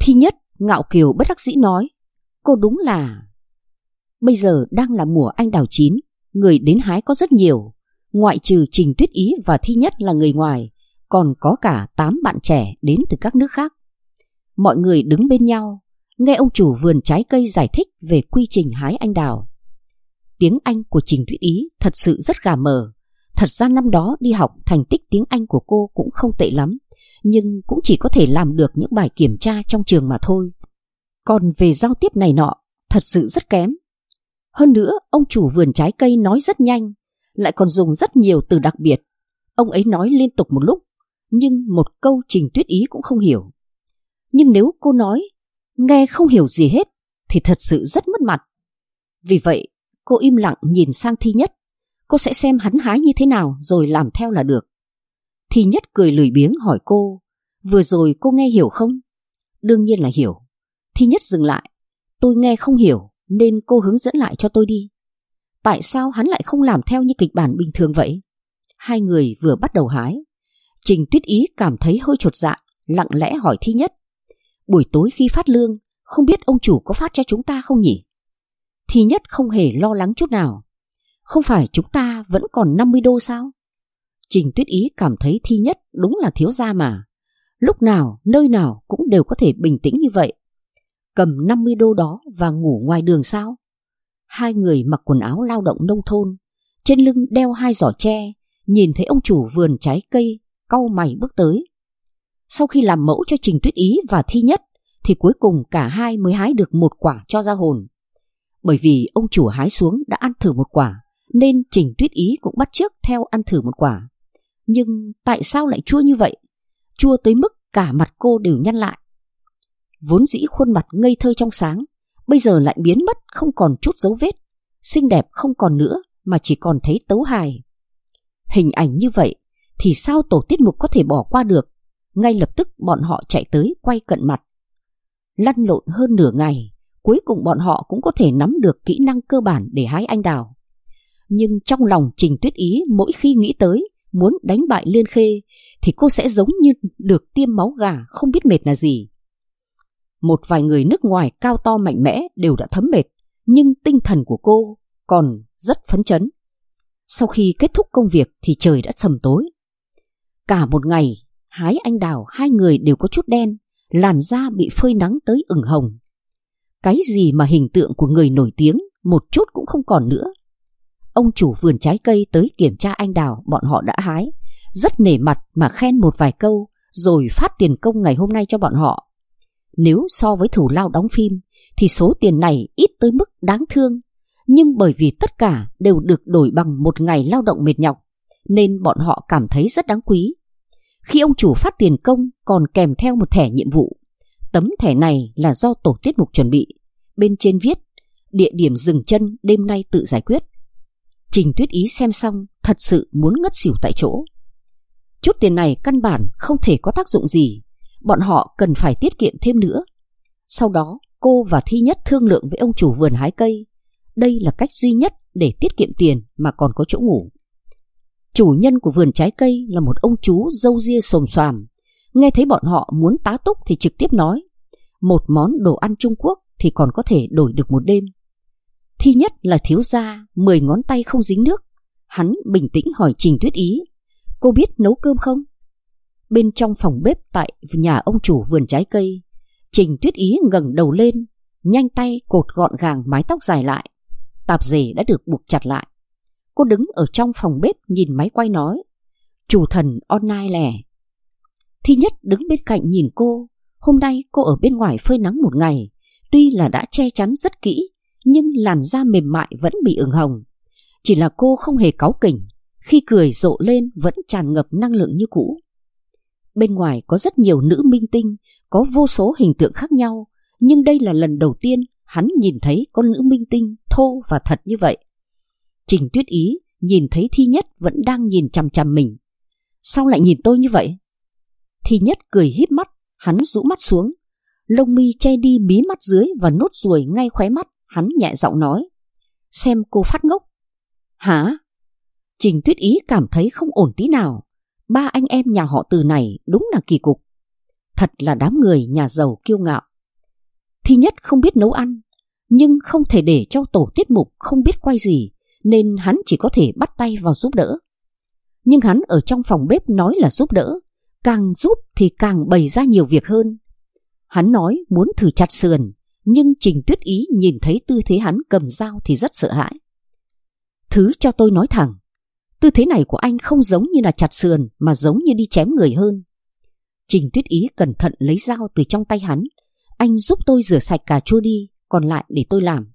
S1: Thi Nhất ngạo kiều bất đắc dĩ nói, cô đúng là... Bây giờ đang là mùa anh đào chín, người đến hái có rất nhiều. Ngoại trừ Trình Tuyết Ý và Thi Nhất là người ngoài, còn có cả 8 bạn trẻ đến từ các nước khác. Mọi người đứng bên nhau, nghe ông chủ vườn trái cây giải thích về quy trình hái anh đào. Tiếng Anh của Trình Tuyết Ý thật sự rất gà mờ. Thật ra năm đó đi học thành tích tiếng Anh của cô cũng không tệ lắm, nhưng cũng chỉ có thể làm được những bài kiểm tra trong trường mà thôi. Còn về giao tiếp này nọ, thật sự rất kém. Hơn nữa, ông chủ vườn trái cây nói rất nhanh, lại còn dùng rất nhiều từ đặc biệt. Ông ấy nói liên tục một lúc, nhưng một câu Trình Tuyết Ý cũng không hiểu. Nhưng nếu cô nói, nghe không hiểu gì hết, thì thật sự rất mất mặt. Vì vậy, cô im lặng nhìn sang Thi Nhất. Cô sẽ xem hắn hái như thế nào rồi làm theo là được. Thi Nhất cười lười biếng hỏi cô, vừa rồi cô nghe hiểu không? Đương nhiên là hiểu. Thi Nhất dừng lại, tôi nghe không hiểu nên cô hướng dẫn lại cho tôi đi. Tại sao hắn lại không làm theo như kịch bản bình thường vậy? Hai người vừa bắt đầu hái, Trình Tuyết Ý cảm thấy hơi chột dạ, lặng lẽ hỏi Thi Nhất, buổi tối khi phát lương, không biết ông chủ có phát cho chúng ta không nhỉ? Thi Nhất không hề lo lắng chút nào. Không phải chúng ta vẫn còn 50 đô sao? Trình Tuyết Ý cảm thấy Thi Nhất đúng là thiếu gia mà. Lúc nào, nơi nào cũng đều có thể bình tĩnh như vậy. Cầm 50 đô đó và ngủ ngoài đường sao? Hai người mặc quần áo lao động nông thôn, trên lưng đeo 2 giỏ tre, nhìn thấy ông chủ vườn trái cây cau mày bước tới. Sau khi làm mẫu cho Trình Tuyết Ý và Thi Nhất thì cuối cùng cả hai mới hái được 1 quả cho ra hồn. Bởi vì ông chủ hái xuống đã ăn thử 1 quả, nên Trình Tuyết Ý cũng bắt chước theo ăn thử 1 quả. Nhưng tại sao lại chua như vậy? Chua tới mức cả mặt cô đều nhăn lại. Vốn dĩ khuôn mặt ngây thơ trong sáng, bây giờ lại biến mất không còn chút dấu vết. Xinh đẹp không còn nữa mà chỉ còn thấy tấu hài. Hình ảnh như vậy thì sao tổ tiết mục có thể bỏ qua được? Ngay lập tức bọn họ chạy tới quay cận mặt. Lăn lộn hơn nửa ngày, cuối cùng bọn họ cũng có thể nắm được kỹ năng cơ bản để hái anh đào. Nhưng trong lòng Trình Tuyết Ý mỗi khi nghĩ tới muốn đánh bại Liên Khê thì cô sẽ giống như được tiêm máu gà, không biết mệt là gì. Một vài người nước ngoài cao to mạnh mẽ đều đã thấm mệt, nhưng tinh thần của cô còn rất phấn chấn. Sau khi kết thúc công việc thì trời đã sầm tối. Cả một ngày hái anh đào, hai người đều có chút đen, làn da bị phơi nắng tới ửng hồng. Cái gì mà hình tượng của người nổi tiếng một chút cũng không còn nữa. Ông chủ vườn trái cây tới kiểm tra anh đào bọn họ đã hái, rất nể mặt mà khen một vài câu rồi phát tiền công ngày hôm nay cho bọn họ. Nếu so với thù lao đóng phim thì số tiền này ít tới mức đáng thương, nhưng bởi vì tất cả đều được đổi bằng 1 ngày lao động mệt nhọc nên bọn họ cảm thấy rất đáng quý. Khi ông chủ phát tiền công còn kèm theo một thẻ nhiệm vụ. Tấm thẻ này là do tổ tiết mục chuẩn bị. Bên trên viết địa điểm dừng chân đêm nay tự giải quyết. Trình Tuyết Ý xem xong thật sự muốn ngất xỉu tại chỗ. Chút tiền này căn bản không thể có tác dụng gì, bọn họ cần phải tiết kiệm thêm nữa. Sau đó cô và Thi Nhất thương lượng với ông chủ vườn hái cây. Đây là cách duy nhất để tiết kiệm tiền mà còn có chỗ ngủ. Chủ nhân của vườn trái cây là một ông chú râu ria xồm xoàm. Nghe thấy bọn họ muốn tá túc thì trực tiếp nói, một món đồ ăn Trung Quốc thì còn có thể đổi được 1 đêm. Thi Nhất là thiếu gia 10 ngón tay không dính nước. Hắn bình tĩnh hỏi Trình Tuyết Ý, cô biết nấu cơm không? Bên trong phòng bếp tại nhà ông chủ vườn trái cây, Trình Tuyết Ý ngẩng đầu lên, nhanh tay cột gọn gàng mái tóc dài lại. Tạp dề đã được buộc chặt lại. Cô đứng ở trong phòng bếp nhìn máy quay nói, chủ thần online lẻ. Thi Nhất đứng bên cạnh nhìn cô. Hôm nay cô ở bên ngoài phơi nắng 1 ngày, tuy là đã che chắn rất kỹ, nhưng làn da mềm mại vẫn bị ửng hồng. Chỉ là cô không hề cáu kỉnh, khi cười rộ lên vẫn tràn ngập năng lượng như cũ. Bên ngoài có rất nhiều nữ minh tinh, có vô số hình tượng khác nhau, nhưng đây là lần đầu tiên hắn nhìn thấy con nữ minh tinh thô và thật như vậy. Trình Tuyết Ý nhìn thấy Thi Nhất vẫn đang nhìn chằm chằm mình. Sao lại nhìn tôi như vậy? Thi Nhất cười híp mắt, hắn rũ mắt xuống, lông mi che đi mí mắt dưới và nốt ruồi ngay khóe mắt. Hắn nhẹ giọng nói, xem cô phát ngốc. Hả? Trình Tuyết Ý cảm thấy không ổn tí nào. 3 anh em nhà họ Từ này đúng là kỳ cục. Thật là đám người nhà giàu kiêu ngạo. Thi Nhất không biết nấu ăn, nhưng không thể để cho tổ tiết mục không biết quay gì, nên hắn chỉ có thể bắt tay vào giúp đỡ. Nhưng hắn ở trong phòng bếp nói là giúp đỡ, càng giúp thì càng bày ra nhiều việc hơn. Hắn nói muốn thử chặt sườn, nhưng Trình Tuyết Ý nhìn thấy tư thế hắn cầm dao thì rất sợ hãi. Thứ cho tôi nói thẳng, tư thế này của anh không giống như là chặt sườn mà giống như đi chém người hơn. Trình Tuyết Ý cẩn thận lấy dao từ trong tay hắn. Anh giúp tôi rửa sạch cà chua đi, còn lại để tôi làm.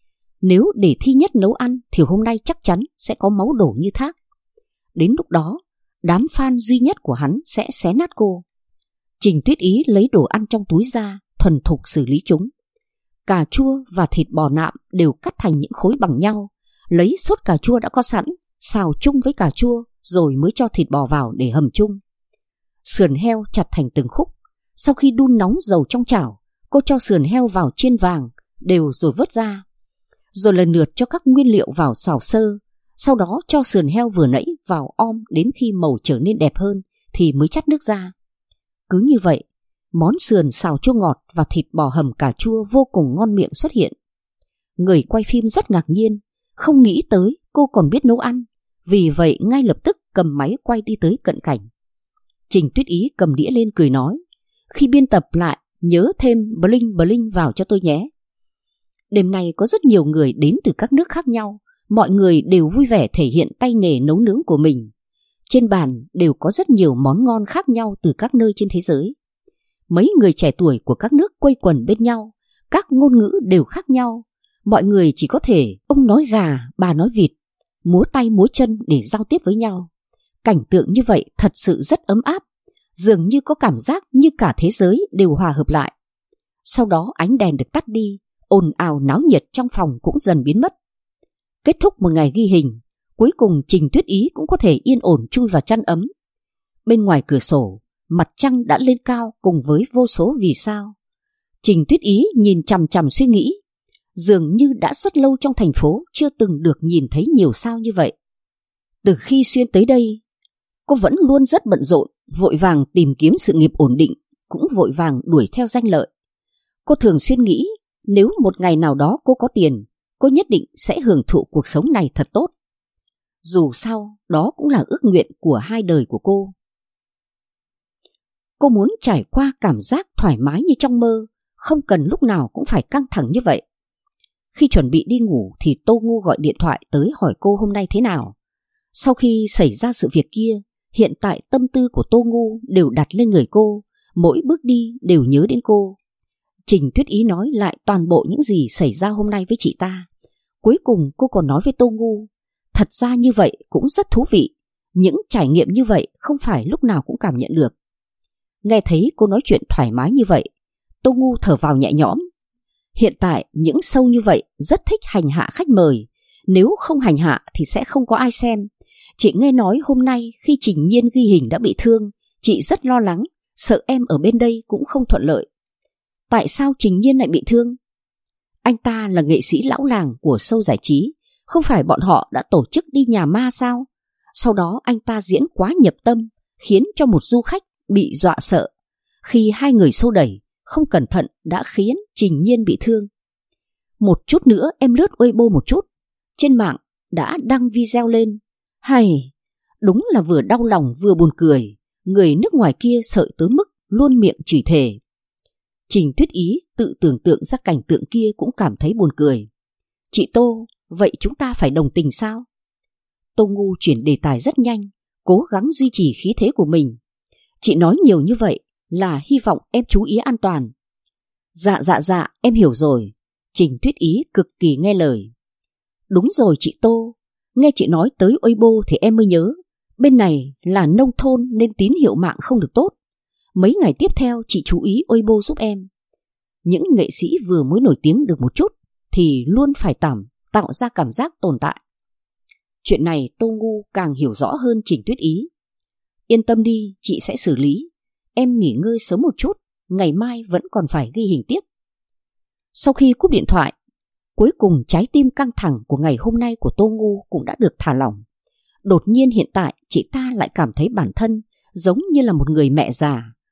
S1: Nếu để Thi Nhất nấu ăn thì hôm nay chắc chắn sẽ có máu đổ như thác. Đến lúc đó, đám fan duy nhất của hắn sẽ xé nát cô. Trình Tuyết Ý lấy đồ ăn trong túi ra, thuần thục xử lý chúng. Cà chua và thịt bò nạm đều cắt thành những khối bằng nhau, lấy sốt cà chua đã có sẵn, xào chung với cà chua rồi mới cho thịt bò vào để hầm chung. Sườn heo chặt thành từng khúc. Sau khi đun nóng dầu trong chảo, cô cho sườn heo vào chiên vàng đều rồi vớt ra. Rồi lần lượt cho các nguyên liệu vào xào sơ. Sau đó cho sườn heo vừa nãy vào om đến khi màu trở nên đẹp hơn thì mới chắt nước ra. Cứ như vậy, món sườn xào chua ngọt và thịt bò hầm cà chua vô cùng ngon miệng xuất hiện. Người quay phim rất ngạc nhiên, không nghĩ tới cô còn biết nấu ăn. Vì vậy ngay lập tức cầm máy quay đi tới cận cảnh. Trình Tuyết Ý cầm đĩa lên cười nói, khi biên tập lại nhớ thêm bling bling vào cho tôi nhé. Đêm nay có rất nhiều người đến từ các nước khác nhau, mọi người đều vui vẻ thể hiện tay nghề nấu nướng của mình. Trên bàn đều có rất nhiều món ngon khác nhau từ các nơi trên thế giới. Mấy người trẻ tuổi của các nước quây quần bên nhau, các ngôn ngữ đều khác nhau. Mọi người chỉ có thể ông nói gà, bà nói vịt, múa tay múa chân để giao tiếp với nhau. Cảnh tượng như vậy thật sự rất ấm áp, dường như có cảm giác như cả thế giới đều hòa hợp lại. Sau đó ánh đèn được tắt đi, ồn ào náo nhiệt trong phòng cũng dần biến mất. Kết thúc một ngày ghi hình, cuối cùng Trình Tuyết Ý cũng có thể yên ổn chui vào chăn ấm. Bên ngoài cửa sổ, mặt trăng đã lên cao cùng với vô số vì sao. Trình Tuyết Ý nhìn chằm chằm suy nghĩ, dường như đã rất lâu trong thành phố chưa từng được nhìn thấy nhiều sao như vậy. Từ khi xuyên tới đây, cô vẫn luôn rất bận rộn, vội vàng tìm kiếm sự nghiệp ổn định, cũng vội vàng đuổi theo danh lợi. Cô thường xuyên nghĩ, nếu một ngày nào đó cô có tiền, cô nhất định sẽ hưởng thụ cuộc sống này thật tốt. Dù sao, đó cũng là ước nguyện của hai đời của cô. Cô muốn trải qua cảm giác thoải mái như trong mơ, không cần lúc nào cũng phải căng thẳng như vậy. Khi chuẩn bị đi ngủ thì Tô Ngu gọi điện thoại tới hỏi cô hôm nay thế nào. Sau khi xảy ra sự việc kia, hiện tại tâm tư của Tô Ngu đều đặt lên người cô, mỗi bước đi đều nhớ đến cô. Trình Tuyết Ý nói lại toàn bộ những gì xảy ra hôm nay với chị ta. Cuối cùng cô còn nói với Tô Ngu, thật ra như vậy cũng rất thú vị, những trải nghiệm như vậy không phải lúc nào cũng cảm nhận được. Nghe thấy cô nói chuyện thoải mái như vậy, Tô Ngu thở vào nhẹ nhõm. Hiện tại những show như vậy rất thích hành hạ khách mời, nếu không hành hạ thì sẽ không có ai xem. Chị nghe nói hôm nay khi Trình Nhiên ghi hình đã bị thương, chị rất lo lắng, sợ em ở bên đây cũng không thuận lợi. Tại sao Trình Nhiên lại bị thương? Anh ta là nghệ sĩ lão làng của show giải trí, không phải bọn họ đã tổ chức đi nhà ma sao? Sau đó anh ta diễn quá nhập tâm, khiến cho một du khách bị dọa sợ. Khi hai người xô đẩy, không cẩn thận đã khiến Trình Nhiên bị thương. Một chút nữa em lướt Weibo một chút, trên mạng đã đăng video lên. Hay, đúng là vừa đau lòng vừa buồn cười, người nước ngoài kia sợ tới mức luôn miệng chửi thề. Trình Tuyết Ý tự tưởng tượng ra cảnh tượng kia cũng cảm thấy buồn cười. Chị Tô, vậy chúng ta phải đồng tình sao? Tô Ngu chuyển đề tài rất nhanh, cố gắng duy trì khí thế của mình. Chị nói nhiều như vậy là hy vọng em chú ý an toàn. Dạ, em hiểu rồi. Trình Tuyết Ý cực kỳ nghe lời. Đúng rồi chị Tô, nghe chị nói tới Weibo thì em mới nhớ, bên này là nông thôn nên tín hiệu mạng không được tốt. Mấy ngày tiếp theo chị chú ý Weibo giúp em. Những nghệ sĩ vừa mới nổi tiếng được một chút thì luôn phải tạo ra cảm giác tồn tại. Chuyện này Tô Ngu càng hiểu rõ hơn Trình Tuyết Ý. Yên tâm đi, chị sẽ xử lý. Em nghỉ ngơi sớm một chút, ngày mai vẫn còn phải ghi hình tiếp. Sau khi cúp điện thoại, cuối cùng trái tim căng thẳng của ngày hôm nay của Tô Ngu cũng đã được thả lỏng. Đột nhiên hiện tại chị ta lại cảm thấy bản thân giống như là một người mẹ già,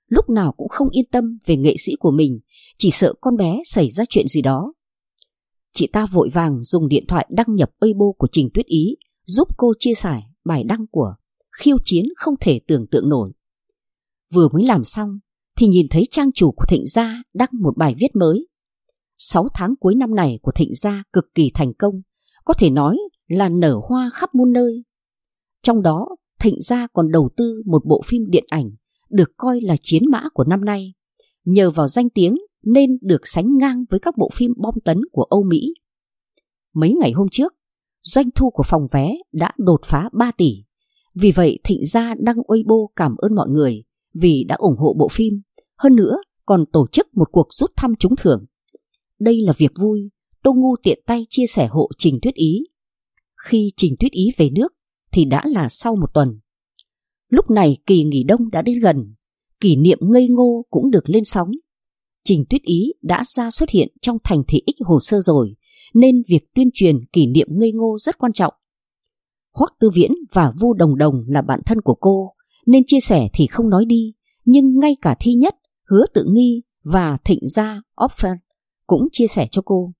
S1: lúc nào cũng không yên tâm về nghệ sĩ của mình, chỉ sợ con bé xảy ra chuyện gì đó. Chị ta vội vàng dùng điện thoại đăng nhập Weibo của Trình Tuyết Ý, giúp cô chia sẻ bài đăng của Khiêu Chiến không thể tưởng tượng nổi. Vừa mới làm xong thì nhìn thấy trang chủ của Thịnh Gia đăng một bài viết mới. 6 tháng cuối năm này của Thịnh Gia cực kỳ thành công, có thể nói là nở hoa khắp muôn nơi. Trong đó, Thịnh Gia còn đầu tư một bộ phim điện ảnh được coi là chiến mã của năm nay, nhờ vào danh tiếng nên được sánh ngang với các bộ phim bom tấn của Âu Mỹ. Mấy ngày hôm trước, doanh thu của phòng vé đã đột phá 3 tỷ. Vì vậy Thịnh Gia đăng Weibo cảm ơn mọi người vì đã ủng hộ bộ phim, hơn nữa còn tổ chức một cuộc rút thăm trúng thưởng. Đây là việc vui, Tô Ngu tiện tay chia sẻ hộ Trình Tuyết Ý. Khi Trình Tuyết Ý về nước thì đã là sau 1 tuần. Lúc này kỳ nghỉ đông đã đến gần, kỷ niệm ngây ngô cũng được lên sóng. Trình Tuyết Ý đã ra xuất hiện trong thành thị X hồ sơ rồi, nên việc tuyên truyền kỷ niệm ngây ngô rất quan trọng. Hoắc Tư Viễn và Vu Đồng Đồng là bạn thân của cô, nên chia sẻ thì không nói đi, nhưng ngay cả Thi Nhất, Hứa Tự Nghi và Thịnh Gia Office cũng chia sẻ cho cô.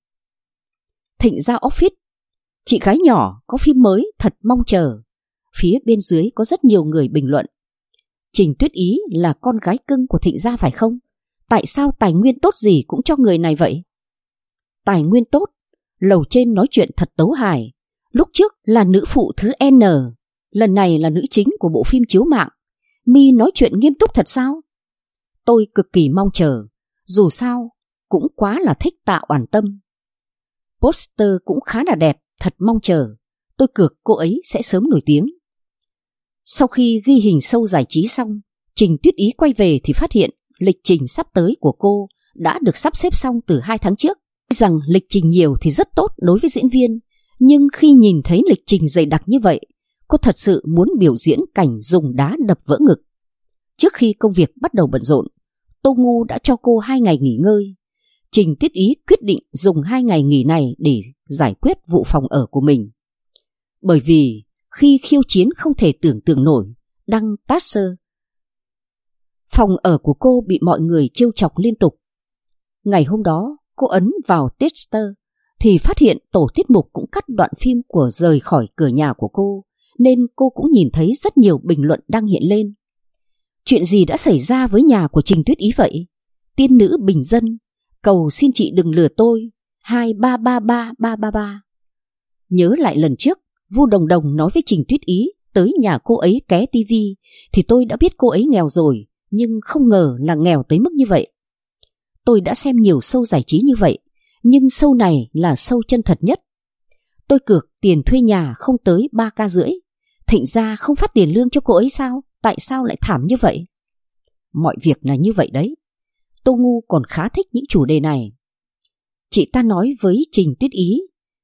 S1: Thịnh Gia Office, chị gái nhỏ có phim mới thật mong chờ. Phía bên dưới có rất nhiều người bình luận. Trình Tuyết Ý là con gái cưng của Thịnh Gia phải không? Tại sao tài nguyên tốt gì cũng cho người này vậy? Tài nguyên tốt, lầu trên nói chuyện thật tấu hài. Lúc trước là nữ phụ thứ N, lần này là nữ chính của bộ phim chiếu mạng. Mi nói chuyện nghiêm túc thật sao? Tôi cực kỳ mong chờ, dù sao cũng quá là thích Tạ Oản Tâm. Poster cũng khá là đẹp, thật mong chờ. Tôi cược cô ấy sẽ sớm nổi tiếng. Sau khi ghi hình show giải trí xong, Trình Tuyết Ý quay về thì phát hiện lịch trình sắp tới của cô đã được sắp xếp xong từ 2 tháng trước. Rằng lịch trình nhiều thì rất tốt đối với diễn viên, nhưng khi nhìn thấy lịch trình dày đặc như vậy, cô thật sự muốn biểu diễn cảnh dùng đá đập vỡ ngực. Trước khi công việc bắt đầu bận rộn, Tô Ngu đã cho cô 2 ngày nghỉ ngơi. Trình Tuyết Ý quyết định dùng 2 ngày nghỉ này để giải quyết vụ phòng ở của mình. Bởi vì khi Khiêu Chiến không thể tưởng tượng nổi đăng Tasser, phòng ở của cô bị mọi người trêu chọc liên tục. Ngày hôm đó, cô ấn vào Twitter thì phát hiện tổ tiết mục cũng cắt đoạn phim của rời khỏi cửa nhà của cô, nên cô cũng nhìn thấy rất nhiều bình luận đang hiện lên. Chuyện gì đã xảy ra với nhà của Trình Tuyết Ý vậy? Tiên nữ bình dân, cầu xin chị đừng lừa tôi, 2333333. Nhớ lại lần trước, Vu Đồng Đồng nói với Trình Tuyết Ý tới nhà cô ấy ké tivi thì tôi đã biết cô ấy nghèo rồi, nhưng không ngờ là nghèo tới mức như vậy. Tôi đã xem nhiều show giải trí như vậy, nhưng show này là show chân thật nhất. Tôi cược tiền thuê nhà không tới 3,5 triệu. Thịnh Gia không phát tiền lương cho cô ấy sao? Tại sao lại thảm như vậy? Mọi việc là như vậy đấy. Tô Ngu còn khá thích những chủ đề này. Chị ta nói với Trình Tuyết Ý,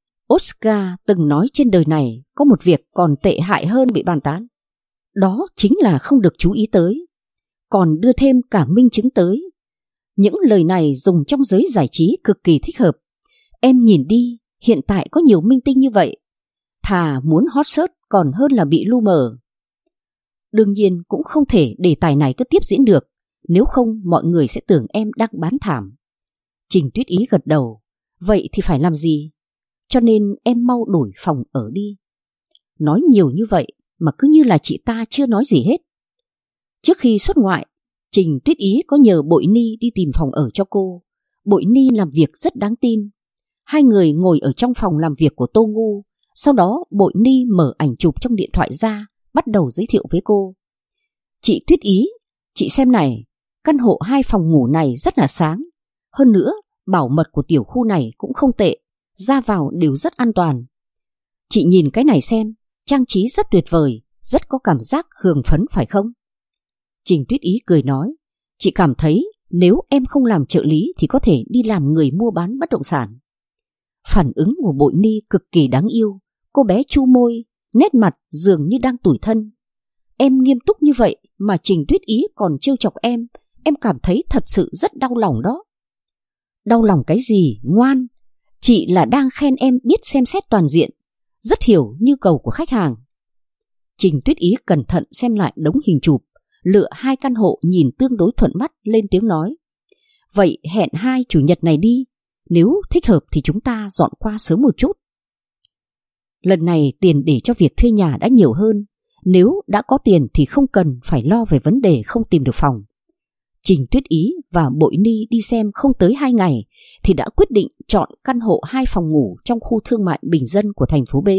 S1: Oscar từng nói trên đời này có một việc còn tệ hại hơn bị bàn tán. Đó chính là không được chú ý tới. Còn đưa thêm cả minh chứng tới. Những lời này dùng trong giới giải trí cực kỳ thích hợp. Em nhìn đi, hiện tại có nhiều minh tinh như vậy. Thà muốn hot search còn hơn là bị lu mờ. Đương nhiên cũng không thể đề tài này cứ tiếp diễn được, nếu không mọi người sẽ tưởng em đang bán thảm. Trình Tuyết Ý gật đầu. Vậy thì phải làm gì? Cho nên em mau đổi phòng ở đi. Nói nhiều như vậy mà cứ như là chị ta chưa nói gì hết. Trước khi xuất ngoại, Trình Tuyết Ý có nhờ Bội Ni đi tìm phòng ở cho cô. Bội Ni làm việc rất đáng tin. 2 người ngồi ở trong phòng làm việc của Tô Ngu. Sau đó Bội Ni mở ảnh chụp trong điện thoại ra, bắt đầu giới thiệu với cô. Chị Tuyết Ý, chị xem này, căn hộ 2 phòng ngủ này rất là sáng. Hơn nữa, bảo mật của tiểu khu này cũng không tệ, ra vào đều rất an toàn. Chị nhìn cái này xem, trang trí rất tuyệt vời, rất có cảm giác hưởng phấn phải không? Trình Tuyết Ý cười nói, chị cảm thấy nếu em không làm trợ lý thì có thể đi làm người mua bán bất động sản. Phản ứng của Bội Ni cực kỳ đáng yêu, cô bé chu môi, nét mặt dường như đang tủi thân. Em nghiêm túc như vậy mà Trình Tuyết Ý còn trêu chọc em cảm thấy thật sự rất đau lòng đó. Đau lòng cái gì, ngoan, chị là đang khen em biết xem xét toàn diện, rất hiểu nhu cầu của khách hàng. Trình Tuyết Ý cẩn thận xem lại đống hình chụp, lựa 2 căn hộ nhìn tương đối thuận mắt lên tiếng nói: vậy hẹn 2 chủ nhật này đi, nếu thích hợp thì chúng ta dọn qua sớm một chút. Lần này tiền để cho việc thuê nhà đã nhiều hơn, nếu đã có tiền thì không cần phải lo về vấn đề không tìm được phòng. Trình Tuyết Ý và Bội Ni đi xem không tới 2 ngày thì đã quyết định chọn căn hộ 2 phòng ngủ trong khu thương mại bình dân của thành phố B.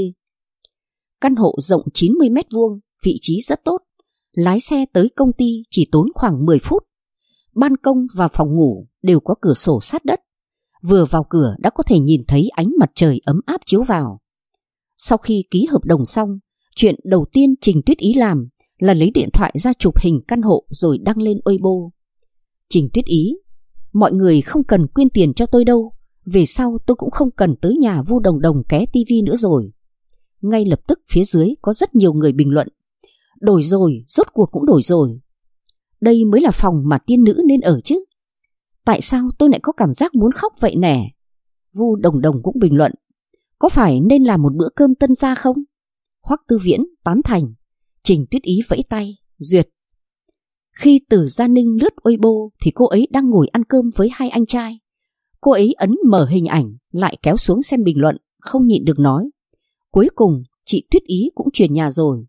S1: Căn hộ rộng 90 mét vuông, vị trí rất tốt, lái xe tới công ty chỉ tốn khoảng 10 phút. Ban công và phòng ngủ đều có cửa sổ sát đất, vừa vào cửa đã có thể nhìn thấy ánh mặt trời ấm áp chiếu vào. Sau khi ký hợp đồng xong, chuyện đầu tiên Trình Tuyết Ý làm là lấy điện thoại ra chụp hình căn hộ rồi đăng lên Weibo. Trình Tuyết Ý: mọi người không cần quyên tiền cho tôi đâu, về sau tôi cũng không cần tới nhà Vu Đồng Đồng ké tivi nữa rồi. Ngay lập tức phía dưới có rất nhiều người bình luận: đổi rồi, rốt cuộc cũng đổi rồi. Đây mới là phòng mà tiên nữ nên ở chứ. Tại sao tôi lại có cảm giác muốn khóc vậy nè? Vu Đồng Đồng cũng bình luận: có phải nên làm một bữa cơm tân gia không? Hoắc Tư Viễn tán thành. Trình Tuyết Ý vẫy tay, duyệt. Khi Từ Gia Ninh lướt Weibo thì cô ấy đang ngồi ăn cơm với 2 anh trai. Cô ấy ấn mở hình ảnh, lại kéo xuống xem bình luận, không nhịn được nói: cuối cùng chị Tuyết Ý cũng chuyển nhà rồi.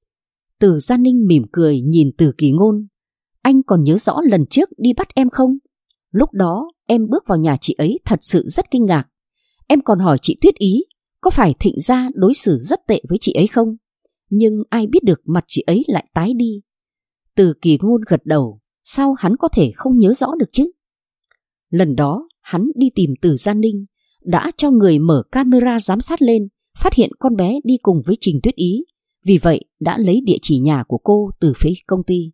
S1: Từ Gia Ninh mỉm cười nhìn Từ Kỳ Ngôn: anh còn nhớ rõ lần trước đi bắt em không? Lúc đó em bước vào nhà chị ấy thật sự rất kinh ngạc. Em còn hỏi chị Tuyết Ý có phải Thịnh gia đối xử rất tệ với chị ấy không? Nhưng ai biết được mặt chị ấy lại tái đi. Từ Kỳ Ngôn gật đầu, sao hắn có thể không nhớ rõ được chứ? Lần đó hắn đi tìm Từ Gia Ninh, đã cho người mở camera giám sát lên, phát hiện con bé đi cùng với Trình Tuyết Ý, vì vậy đã lấy địa chỉ nhà của cô từ phía công ty.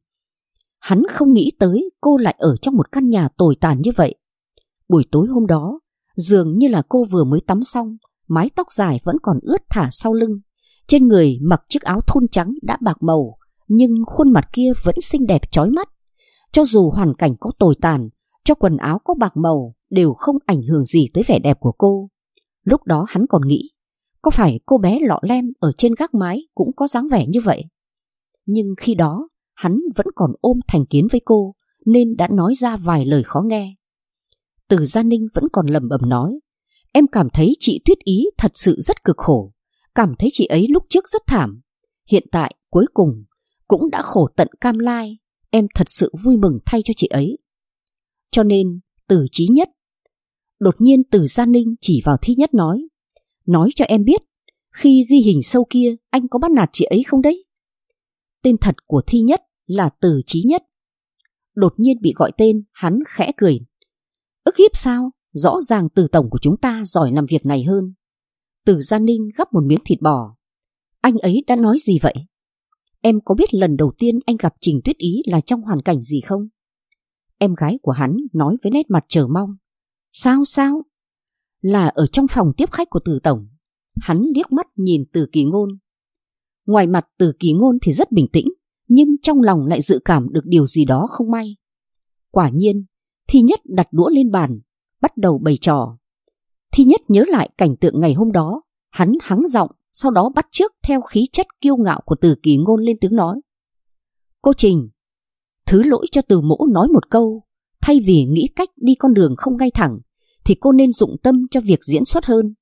S1: Hắn không nghĩ tới cô lại ở trong một căn nhà tồi tàn như vậy. Buổi tối hôm đó, dường như là cô vừa mới tắm xong, mái tóc dài vẫn còn ướt thả sau lưng, trên người mặc chiếc áo thun trắng đã bạc màu, nhưng khuôn mặt kia vẫn xinh đẹp chói mắt. Cho dù hoàn cảnh có tồi tàn, cho quần áo có bạc màu đều không ảnh hưởng gì tới vẻ đẹp của cô. Lúc đó hắn còn nghĩ, có phải cô bé lọ lem ở trên gác mái cũng có dáng vẻ như vậy? Nhưng khi đó hắn vẫn còn ôm thành kiến với cô, nên đã nói ra vài lời khó nghe. Từ Gia Ninh vẫn còn lẩm bẩm nói: em cảm thấy chị Tuyết Ý thật sự rất cực khổ, cảm thấy chị ấy lúc trước rất thảm, hiện tại cuối cùng cũng đã khổ tận cam lai, em thật sự vui mừng thay cho chị ấy. Cho nên Từ Chí Nhất. Đột nhiên Từ Gia Ninh chỉ vào Thi Nhất nói cho em biết, khi ghi hình sâu kia anh có bắt nạt chị ấy không đấy? Tên thật của Thi Nhất là Từ Chí Nhất. Đột nhiên bị gọi tên, hắn khẽ cười: ức hiếp sao? Rõ ràng Từ tổng của chúng ta giỏi làm việc này hơn. Từ Gia Ninh gắp một miếng thịt bò. Anh ấy đã nói gì vậy? Em có biết lần đầu tiên anh gặp Trình Tuyết Ý là trong hoàn cảnh gì không? Em gái của hắn nói với nét mặt chờ mong. Sao? Là ở trong phòng tiếp khách của Từ tổng. Hắn liếc mắt nhìn Từ Kỳ Ngôn. Ngoài mặt Từ Kỳ Ngôn thì rất bình tĩnh, nhưng trong lòng lại dự cảm được điều gì đó không may. Quả nhiên, Thi Nhất đặt đũa lên bàn, bắt đầu bày trò. Thi Nhất nhớ lại cảnh tượng ngày hôm đó, hắn hắng giọng, sau đó bắt chước theo khí chất kiêu ngạo của Từ Kỳ Ngôn lên tiếng nói: cô Trình, thứ lỗi cho Từ mỗ nói một câu, thay vì nghĩ cách đi con đường không ngay thẳng, thì cô nên dụng tâm cho việc diễn xuất hơn.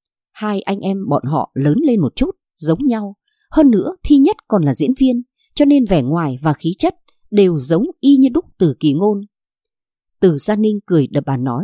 S1: 2 anh em bọn họ lớn lên một chút, giống nhau. Hơn nữa Thi Nhất còn là diễn viên, cho nên vẻ ngoài và khí chất đều giống y như đúc Từ Kỳ Ngôn. Từ Gia Ninh cười đập bàn nói: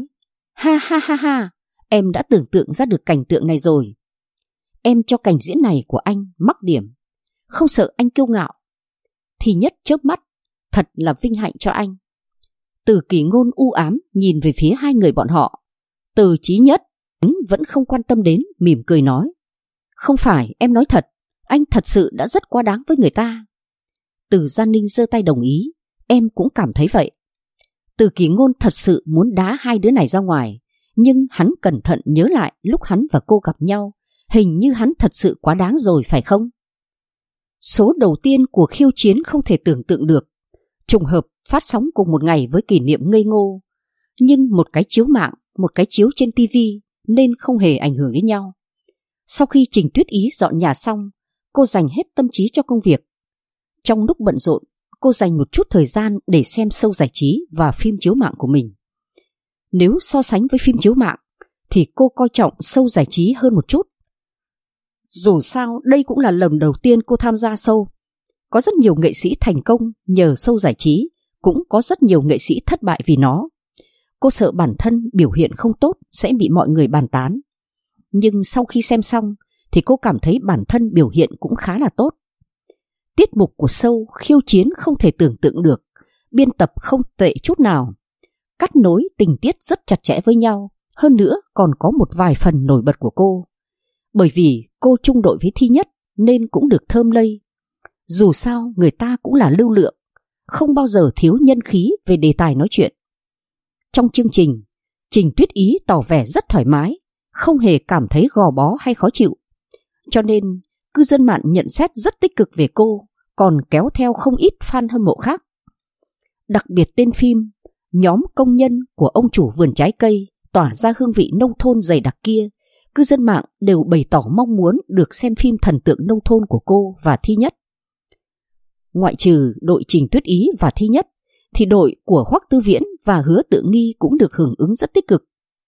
S1: ha, em đã tưởng tượng ra được cảnh tượng này rồi. Em cho cảnh diễn này của anh mắc điểm, không sợ anh kiêu ngạo. Thi Nhất chớp mắt, thật là vinh hạnh cho anh. Từ Kỳ Ngôn u ám nhìn về phía 2 người bọn họ. Từ Chí Nhất vẫn không quan tâm đến, mỉm cười nói: không phải, em nói thật, anh thật sự đã rất quá đáng với người ta. Từ Gia Ninh giơ tay đồng ý: em cũng cảm thấy vậy. Từ Kỳ Ngôn thật sự muốn đá 2 đứa này ra ngoài, nhưng hắn cẩn thận nhớ lại lúc hắn và cô gặp nhau, hình như hắn thật sự quá đáng rồi phải không? Số đầu tiên của khiêu chiến không thể tưởng tượng được, trùng hợp phát sóng cùng một ngày với kỷ niệm ngây ngô, nhưng một cái chiếu mạng, một cái chiếu trên TV nên không hề ảnh hưởng đến nhau. Sau khi Trình Tuyết Ý dọn nhà xong, cô dành hết tâm trí cho công việc. Trong lúc bận rộn, cô dành một chút thời gian để xem show giải trí và phim chiếu mạng của mình. Nếu so sánh với phim chiếu mạng thì cô coi trọng show giải trí hơn một chút. Dù sao đây cũng là lần đầu tiên cô tham gia show. Có rất nhiều nghệ sĩ thành công nhờ show giải trí, cũng có rất nhiều nghệ sĩ thất bại vì nó. Cô sợ bản thân biểu hiện không tốt sẽ bị mọi người bàn tán. Nhưng sau khi xem xong thì cô cảm thấy bản thân biểu hiện cũng khá là tốt. Tiết mục của show khiêu chiến không thể tưởng tượng được, biên tập không tệ chút nào, cắt nối tình tiết rất chặt chẽ với nhau, hơn nữa còn có một vài phần nổi bật của cô. Bởi vì cô chung đội với Thi Nhất nên cũng được thơm lây. Dù sao người ta cũng là lưu lượng, không bao giờ thiếu nhân khí về đề tài nói chuyện. Trong chương trình, Trình Tuyết Ý tỏ vẻ rất thoải mái, không hề cảm thấy gò bó hay khó chịu. Cho nên cư dân mạng nhận xét rất tích cực về cô, còn kéo theo không ít fan hâm mộ khác. Đặc biệt tên phim, nhóm công nhân của ông chủ vườn trái cây tỏa ra hương vị nông thôn dày đặc kia, cư dân mạng đều bày tỏ mong muốn được xem phim thần tượng nông thôn của cô và Thi Nhất. Ngoại trừ đội Trình Tuyết Ý và Thi Nhất, thì đội của Hoắc Tư Viễn và Hứa Tự Nghi cũng được hưởng ứng rất tích cực.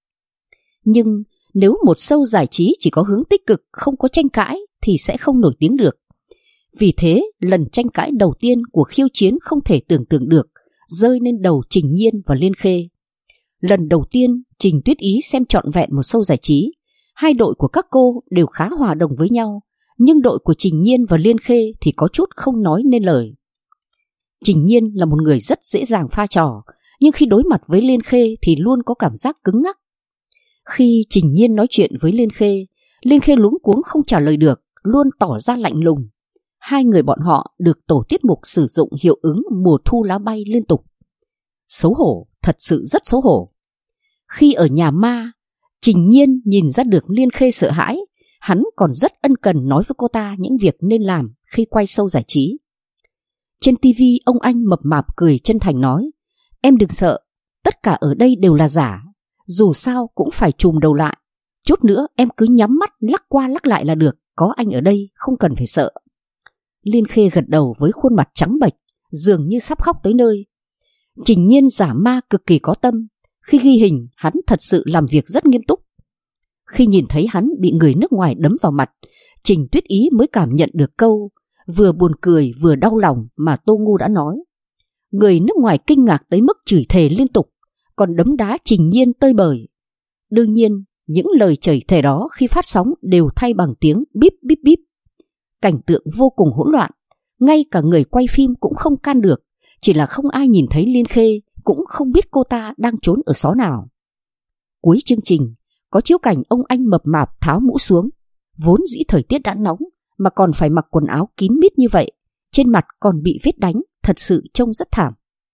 S1: Nhưng nếu một show giải trí chỉ có hướng tích cực, không có tranh cãi thì sẽ không nổi tiếng được. Vì thế, lần tranh cãi đầu tiên của khiêu chiến không thể tưởng tượng được rơi lên đầu Trình Nhiên và Liên Khê. Lần đầu tiên Trình Tuyết Ý xem trọn vẹn một show giải trí, hai đội của các cô đều khá hòa đồng với nhau, nhưng đội của Trình Nhiên và Liên Khê thì có chút không nói nên lời. Trình Nhiên là một người rất dễ dàng pha trò, nhưng khi đối mặt với Liên Khê thì luôn có cảm giác cứng ngắc. Khi Trình Nhiên nói chuyện với Liên Khê luống cuống không trả lời được, luôn tỏ ra lạnh lùng. Hai người bọn họ được tổ tiết mục sử dụng hiệu ứng mùa thu lá bay liên tục. Xấu hổ, thật sự rất xấu hổ. Khi ở nhà ma, Trình Nhiên nhìn ra được Liên Khê sợ hãi, hắn còn rất ân cần nói với cô ta những việc nên làm khi quay show giải trí. Trên TV, ông anh mập mạp cười chân thành nói, em đừng sợ, tất cả ở đây đều là giả, dù sao cũng phải trùm đầu lại. Chút nữa em cứ nhắm mắt lắc qua lắc lại là được, có anh ở đây không cần phải sợ. Liên Khê gật đầu với khuôn mặt trắng bệch, dường như sắp khóc tới nơi. Trình Nhiên giả ma cực kỳ có tâm, khi ghi hình hắn thật sự làm việc rất nghiêm túc. Khi nhìn thấy hắn bị người nước ngoài đấm vào mặt, Trình Tuyết Ý mới cảm nhận được câu vừa buồn cười vừa đau lòng mà Tô Ngu đã nói. Người nước ngoài kinh ngạc tới mức chửi thề liên tục, còn đấm đá Trình Nhiên tơi bời. Đương nhiên, những lời chửi thề đó khi phát sóng đều thay bằng tiếng bíp bíp bíp. Cảnh tượng vô cùng hỗn loạn, ngay cả người quay phim cũng không can được, chỉ là không ai nhìn thấy Liên Khê, cũng không biết cô ta đang trốn ở xó nào. Cuối chương trình, có chiếu cảnh ông anh mập mạp tháo mũ xuống, vốn dĩ thời tiết đã nóng mà còn phải mặc quần áo kín mít như vậy, trên mặt còn bị vết đánh, thật sự trông rất thảm.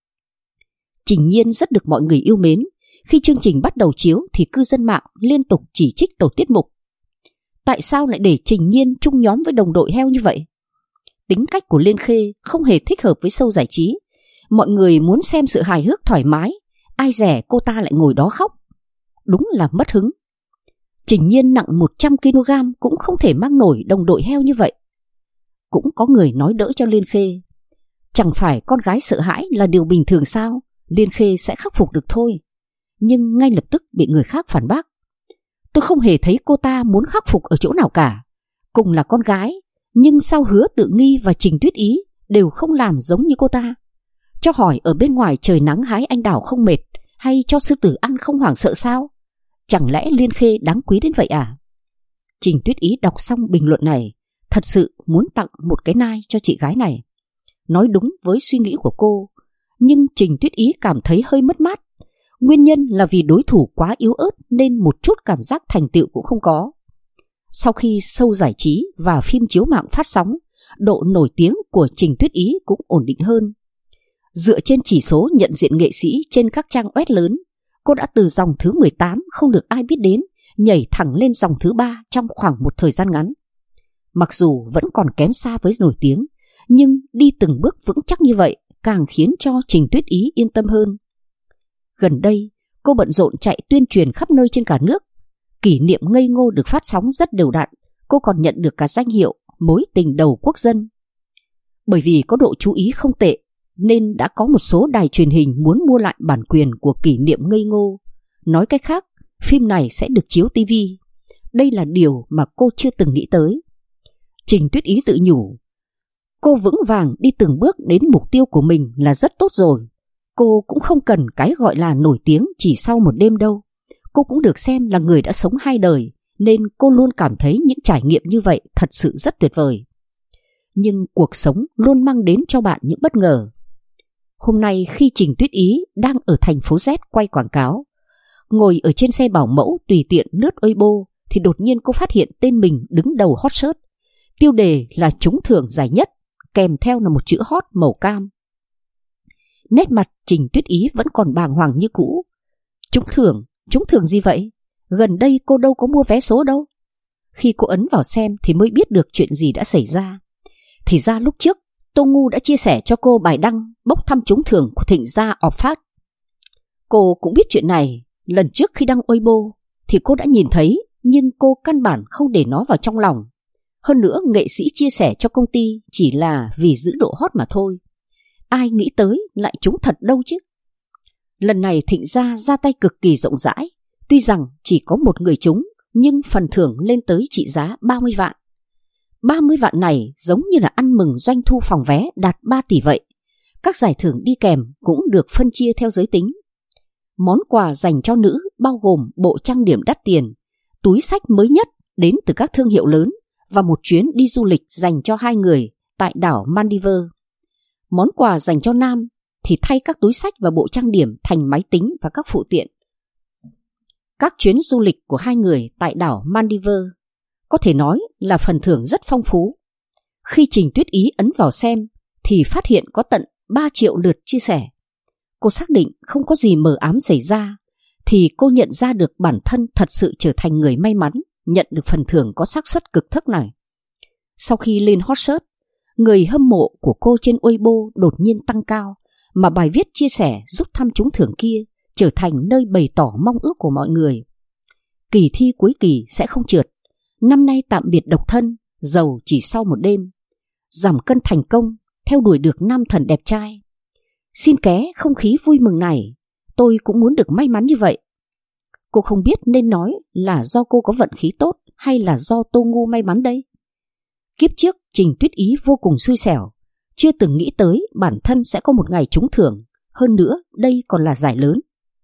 S1: Trình Nhiên rất được mọi người yêu mến, khi chương trình bắt đầu chiếu thì cư dân mạng liên tục chỉ trích tổ tiết mục. Tại sao lại để Trình Nhiên chung nhóm với đồng đội heo như vậy? Tính cách của Liên Khê không hề thích hợp với show giải trí. Mọi người muốn xem sự hài hước thoải mái, ai dè cô ta lại ngồi đó khóc. Đúng là mất hứng. Trình Nhiên nặng 100 kg cũng không thể mang nổi đồng đội heo như vậy. Cũng có người nói đỡ cho Liên Khê. Chẳng phải con gái sợ hãi là điều bình thường sao? Liên Khê sẽ khắc phục được thôi. Nhưng ngay lập tức bị người khác phản bác. Tôi không hề thấy cô ta muốn khắc phục ở chỗ nào cả. Cùng là con gái, nhưng sao Hứa Tự Nghi và Trình Tuyết Ý đều không làm giống như cô ta? Cho hỏi ở bên ngoài trời nắng hái anh đào không mệt, hay cho sư tử ăn không hoảng sợ sao? Chẳng lẽ Liên Khê đáng quý đến vậy à? Trình Tuyết Ý đọc xong bình luận này, thật sự muốn tặng một cái nai cho chị gái này. Nói đúng với suy nghĩ của cô, nhưng Trình Tuyết Ý cảm thấy hơi mất mát. Nguyên nhân là vì đối thủ quá yếu ớt nên một chút cảm giác thành tựu cũng không có. Sau khi show giải trí và phim chiếu mạng phát sóng, độ nổi tiếng của Trình Tuyết Ý cũng ổn định hơn. Dựa trên chỉ số nhận diện nghệ sĩ trên các trang web lớn, cô đã từ dòng thứ 18 không được ai biết đến, nhảy thẳng lên dòng thứ 3 trong khoảng một thời gian ngắn. Mặc dù vẫn còn kém xa với nổi tiếng, nhưng đi từng bước vững chắc như vậy càng khiến cho Trình Tuyết Ý yên tâm hơn. Gần đây, cô bận rộn chạy tuyên truyền khắp nơi trên cả nước. Kỷ niệm ngây ngô được phát sóng rất đều đặn, cô còn nhận được cả danh hiệu mối tình đầu quốc dân. Bởi vì có độ chú ý không tệ, nên đã có một số đài truyền hình muốn mua lại bản quyền của Kỷ Niệm Ngây Ngô. Nói cách khác, phim này sẽ được chiếu TV. Đây là điều mà cô chưa từng nghĩ tới. Trình Tuyết Ý tự nhủ, cô vững vàng đi từng bước đến mục tiêu của mình là rất tốt rồi. Cô cũng không cần cái gọi là nổi tiếng chỉ sau một đêm đâu. Cô cũng được xem là người đã sống 2 đời, nên cô luôn cảm thấy những trải nghiệm như vậy thật sự rất tuyệt vời. Nhưng cuộc sống luôn mang đến cho bạn những bất ngờ. Hôm nay khi Trình Tuyết Ý đang ở thành phố Z quay quảng cáo, ngồi ở trên xe bảo mẫu tùy tiện lướt Weibo, thì đột nhiên cô phát hiện tên mình đứng đầu hot search. Tiêu đề là trúng thưởng giải nhất, kèm theo là một chữ hot màu cam. Nét mặt Trình Tuyết Ý vẫn còn bàng hoàng như cũ. Trúng thưởng gì vậy? Gần đây cô đâu có mua vé số đâu. Khi cô ấn vào xem thì mới biết được chuyện gì đã xảy ra. Thì ra lúc trước Tô Ngu đã chia sẻ cho cô bài đăng bốc thăm trúng thưởng của Thịnh Gia Opphát. Cô cũng biết chuyện này. Lần trước khi đăng Weibo thì cô đã nhìn thấy, nhưng cô căn bản không để nó vào trong lòng. Hơn nữa, nghệ sĩ chia sẻ cho công ty chỉ là vì giữ độ hot mà thôi. Ai nghĩ tới lại trúng thật đâu chứ. Lần này Thịnh Gia ra tay cực kỳ rộng rãi. Tuy rằng chỉ có một người trúng, nhưng phần thưởng lên tới trị giá 30 vạn. 30 vạn này giống như là ăn mừng doanh thu phòng vé đạt 3 tỷ vậy. Các giải thưởng đi kèm cũng được phân chia theo giới tính. Món quà dành cho nữ bao gồm bộ trang điểm đắt tiền, túi xách mới nhất đến từ các thương hiệu lớn và một chuyến đi du lịch dành cho 2 người tại đảo Maldives. Món quà dành cho nam thì thay các túi xách và bộ trang điểm thành máy tính và các phụ tiện. Các chuyến du lịch của 2 người tại đảo Maldives có thể nói là phần thưởng rất phong phú. Khi Trình Tuyết Ý ấn vào xem thì phát hiện có tận 3 triệu lượt chia sẻ. Cô xác định không có gì mờ ám xảy ra, thì cô nhận ra được bản thân thật sự trở thành người may mắn nhận được phần thưởng có xác suất cực thấp này. Sau khi lên hot search, người hâm mộ của cô trên Weibo đột nhiên tăng cao, mà bài viết chia sẻ rút thăm trúng thưởng kia trở thành nơi bày tỏ mong ước của mọi người. Kỳ thi cuối kỳ sẽ không trượt, năm nay tạm biệt độc thân, giàu chỉ sau một đêm, giảm cân thành công, theo đuổi được nam thần đẹp trai. Xin ké không khí vui mừng này, tôi cũng muốn được may mắn như vậy. Cô không biết nên nói là do cô có vận khí tốt hay là do Tô Ngu may mắn đây. Kiếp trước Trình Tuyết Ý vô cùng xui xẻo, chưa từng nghĩ tới bản thân sẽ có một ngày trúng thưởng. Hơn nữa đây còn là giải lớn.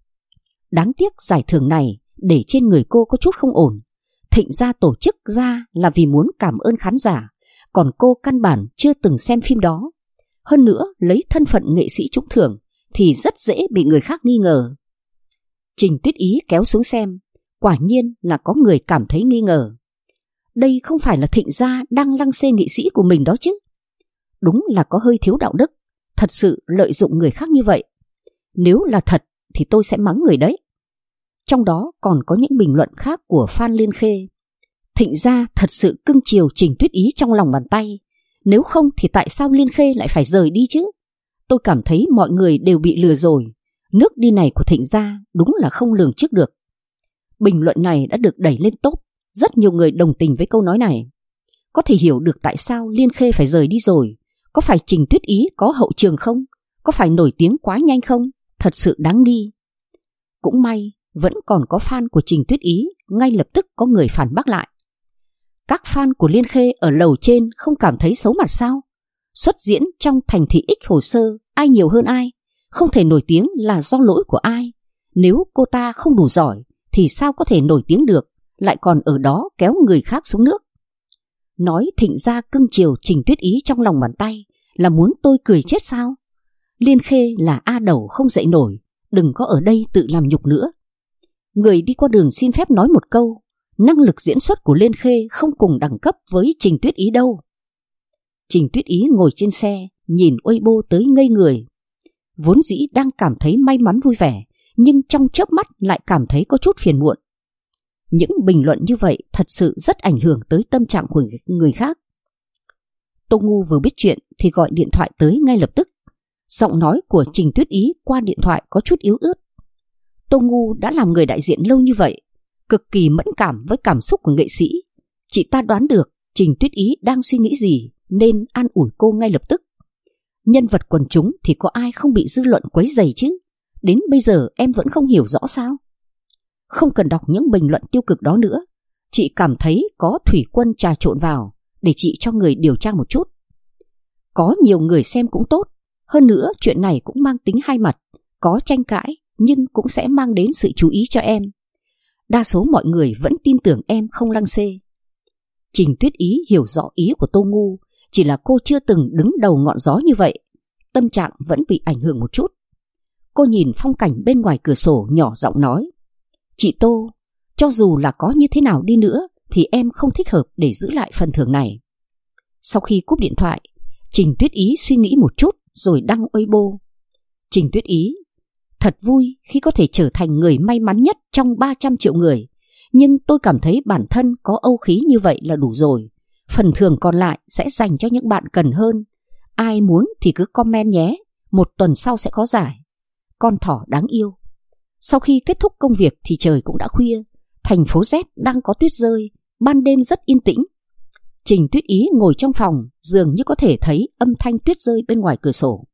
S1: Đáng tiếc giải thưởng này để trên người cô có chút không ổn. Thịnh Gia tổ chức ra là vì muốn cảm ơn khán giả, còn cô căn bản chưa từng xem phim đó. Hơn nữa lấy thân phận nghệ sĩ trúng thưởng thì rất dễ bị người khác nghi ngờ. Trình Tuyết Ý kéo xuống xem, quả nhiên là có người cảm thấy nghi ngờ. Đây không phải là Thịnh Gia đang lăng xê nghệ sĩ của mình đó chứ. Đúng là có hơi thiếu đạo đức, thật sự lợi dụng người khác như vậy. Nếu là thật thì tôi sẽ mắng người đấy. Trong đó còn có những bình luận khác của fan Liên Khê. Thịnh Gia thật sự cưng chiều Trình Tuyết Ý trong lòng bàn tay. Nếu không thì tại sao Liên Khê lại phải rời đi chứ? Tôi cảm thấy mọi người đều bị lừa rồi. Nước đi này của Thịnh Gia đúng là không lường trước được. Bình luận này đã được đẩy lên top. Rất nhiều người đồng tình với câu nói này. Có thể hiểu được tại sao Liên Khê phải rời đi rồi. Có phải Trình Tuyết Ý có hậu trường không? Có phải nổi tiếng quá nhanh không? Thật sự đáng nghi. Cũng may vẫn còn có fan của Trình Tuyết Ý, ngay lập tức có người phản bác lại. Các fan của Liên Khê ở lầu trên không cảm thấy xấu mặt sao? Xuất diễn trong thành thị X hồ sơ, ai nhiều hơn ai? Không thể nổi tiếng là do lỗi của ai? Nếu cô ta không đủ giỏi thì sao có thể nổi tiếng được, lại còn ở đó kéo người khác xuống nước? Nói Thịnh Gia cưng chiều Trình Tuyết Ý trong lòng bàn tay là muốn tôi cười chết sao? Liên Khê là A đầu không dậy nổi, đừng có ở đây tự làm nhục nữa. Người đi qua đường xin phép nói một câu, năng lực diễn xuất của Liên Khê không cùng đẳng cấp với Trình Tuyết Ý đâu. Trình Tuyết Ý ngồi trên xe, nhìn Weibo tới ngây người. Vốn dĩ đang cảm thấy may mắn vui vẻ, nhưng trong chớp mắt lại cảm thấy có chút phiền muộn. Những bình luận như vậy thật sự rất ảnh hưởng tới tâm trạng của người khác. Tô Ngu vừa biết chuyện thì gọi điện thoại tới ngay lập tức. Giọng nói của Trình Tuyết Ý qua điện thoại có chút yếu ớt. Tô Ngu đã làm người đại diện lâu như vậy, cực kỳ mẫn cảm với cảm xúc của nghệ sĩ. Chị ta đoán được Trình Tuyết Ý đang suy nghĩ gì nên an ủi cô ngay lập tức. Nhân vật quần chúng thì có ai không bị dư luận quấy rầy chứ? Đến bây giờ em vẫn không hiểu rõ sao? Không cần đọc những bình luận tiêu cực đó nữa. Chị cảm thấy có thủy quân trà trộn vào, để chị cho người điều tra một chút. Có nhiều người xem cũng tốt. Hơn nữa chuyện này cũng mang tính hai mặt, có tranh cãi nhưng cũng sẽ mang đến sự chú ý cho em. Đa số mọi người vẫn tin tưởng em không lăng xê. Trình Tuyết Ý hiểu rõ ý của Tô Ngu, chỉ là cô chưa từng đứng đầu ngọn gió như vậy. Tâm trạng vẫn bị ảnh hưởng một chút. Cô nhìn phong cảnh bên ngoài cửa sổ, nhỏ giọng nói: Chị Tô, cho dù là có như thế nào đi nữa thì em không thích hợp để giữ lại phần thưởng này. Sau khi cúp điện thoại, Trình Tuyết Ý suy nghĩ một chút rồi đăng Weibo: Trình Tuyết Ý, thật vui khi có thể trở thành người may mắn nhất trong 300 triệu người. Nhưng tôi cảm thấy bản thân có âu khí như vậy là đủ rồi. Phần thưởng còn lại sẽ dành cho những bạn cần hơn. Ai muốn thì cứ comment nhé. 1 tuần sau sẽ có giải. Con thỏ đáng yêu. Sau khi kết thúc công việc thì trời cũng đã khuya. Thành phố Z đang có tuyết rơi. Ban đêm rất yên tĩnh. Trình Tuyết Ý ngồi trong phòng, dường như có thể thấy âm thanh tuyết rơi bên ngoài cửa sổ.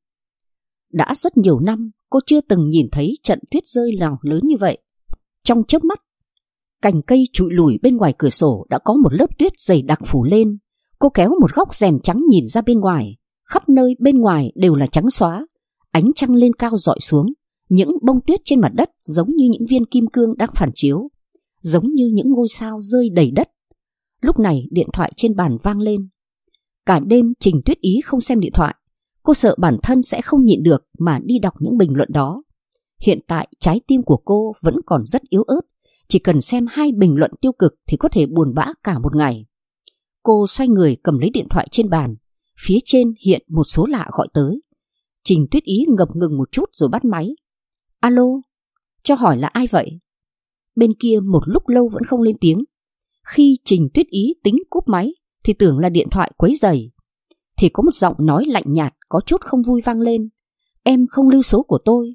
S1: Đã rất nhiều năm cô chưa từng nhìn thấy trận tuyết rơi nào lớn như vậy. Trong chớp mắt, cành cây trụi lủi bên ngoài cửa sổ đã có một lớp tuyết dày đặc phủ lên. Cô kéo một góc rèm trắng nhìn ra bên ngoài. Khắp nơi bên ngoài đều là trắng xóa. Ánh trăng lên cao rọi xuống. Những bông tuyết trên mặt đất giống như những viên kim cương đang phản chiếu, giống như những ngôi sao rơi đầy đất. Lúc này điện thoại trên bàn vang lên. Cả đêm Trình Tuyết Ý không xem điện thoại. Cô sợ bản thân sẽ không nhịn được mà đi đọc những bình luận đó. Hiện tại trái tim của cô vẫn còn rất yếu ớt. Chỉ cần xem 2 bình luận tiêu cực thì có thể buồn bã cả một ngày. Cô xoay người cầm lấy điện thoại trên bàn. Phía trên hiện một số lạ gọi tới. Trình Tuyết Ý ngập ngừng một chút rồi bắt máy. Alo, cho hỏi là ai vậy? Bên kia một lúc lâu vẫn không lên tiếng. Khi Trình Tuyết Ý tính cúp máy thì tưởng là điện thoại quấy rầy, thì có một giọng nói lạnh nhạt có chút không vui vang lên. Em không lưu số của tôi.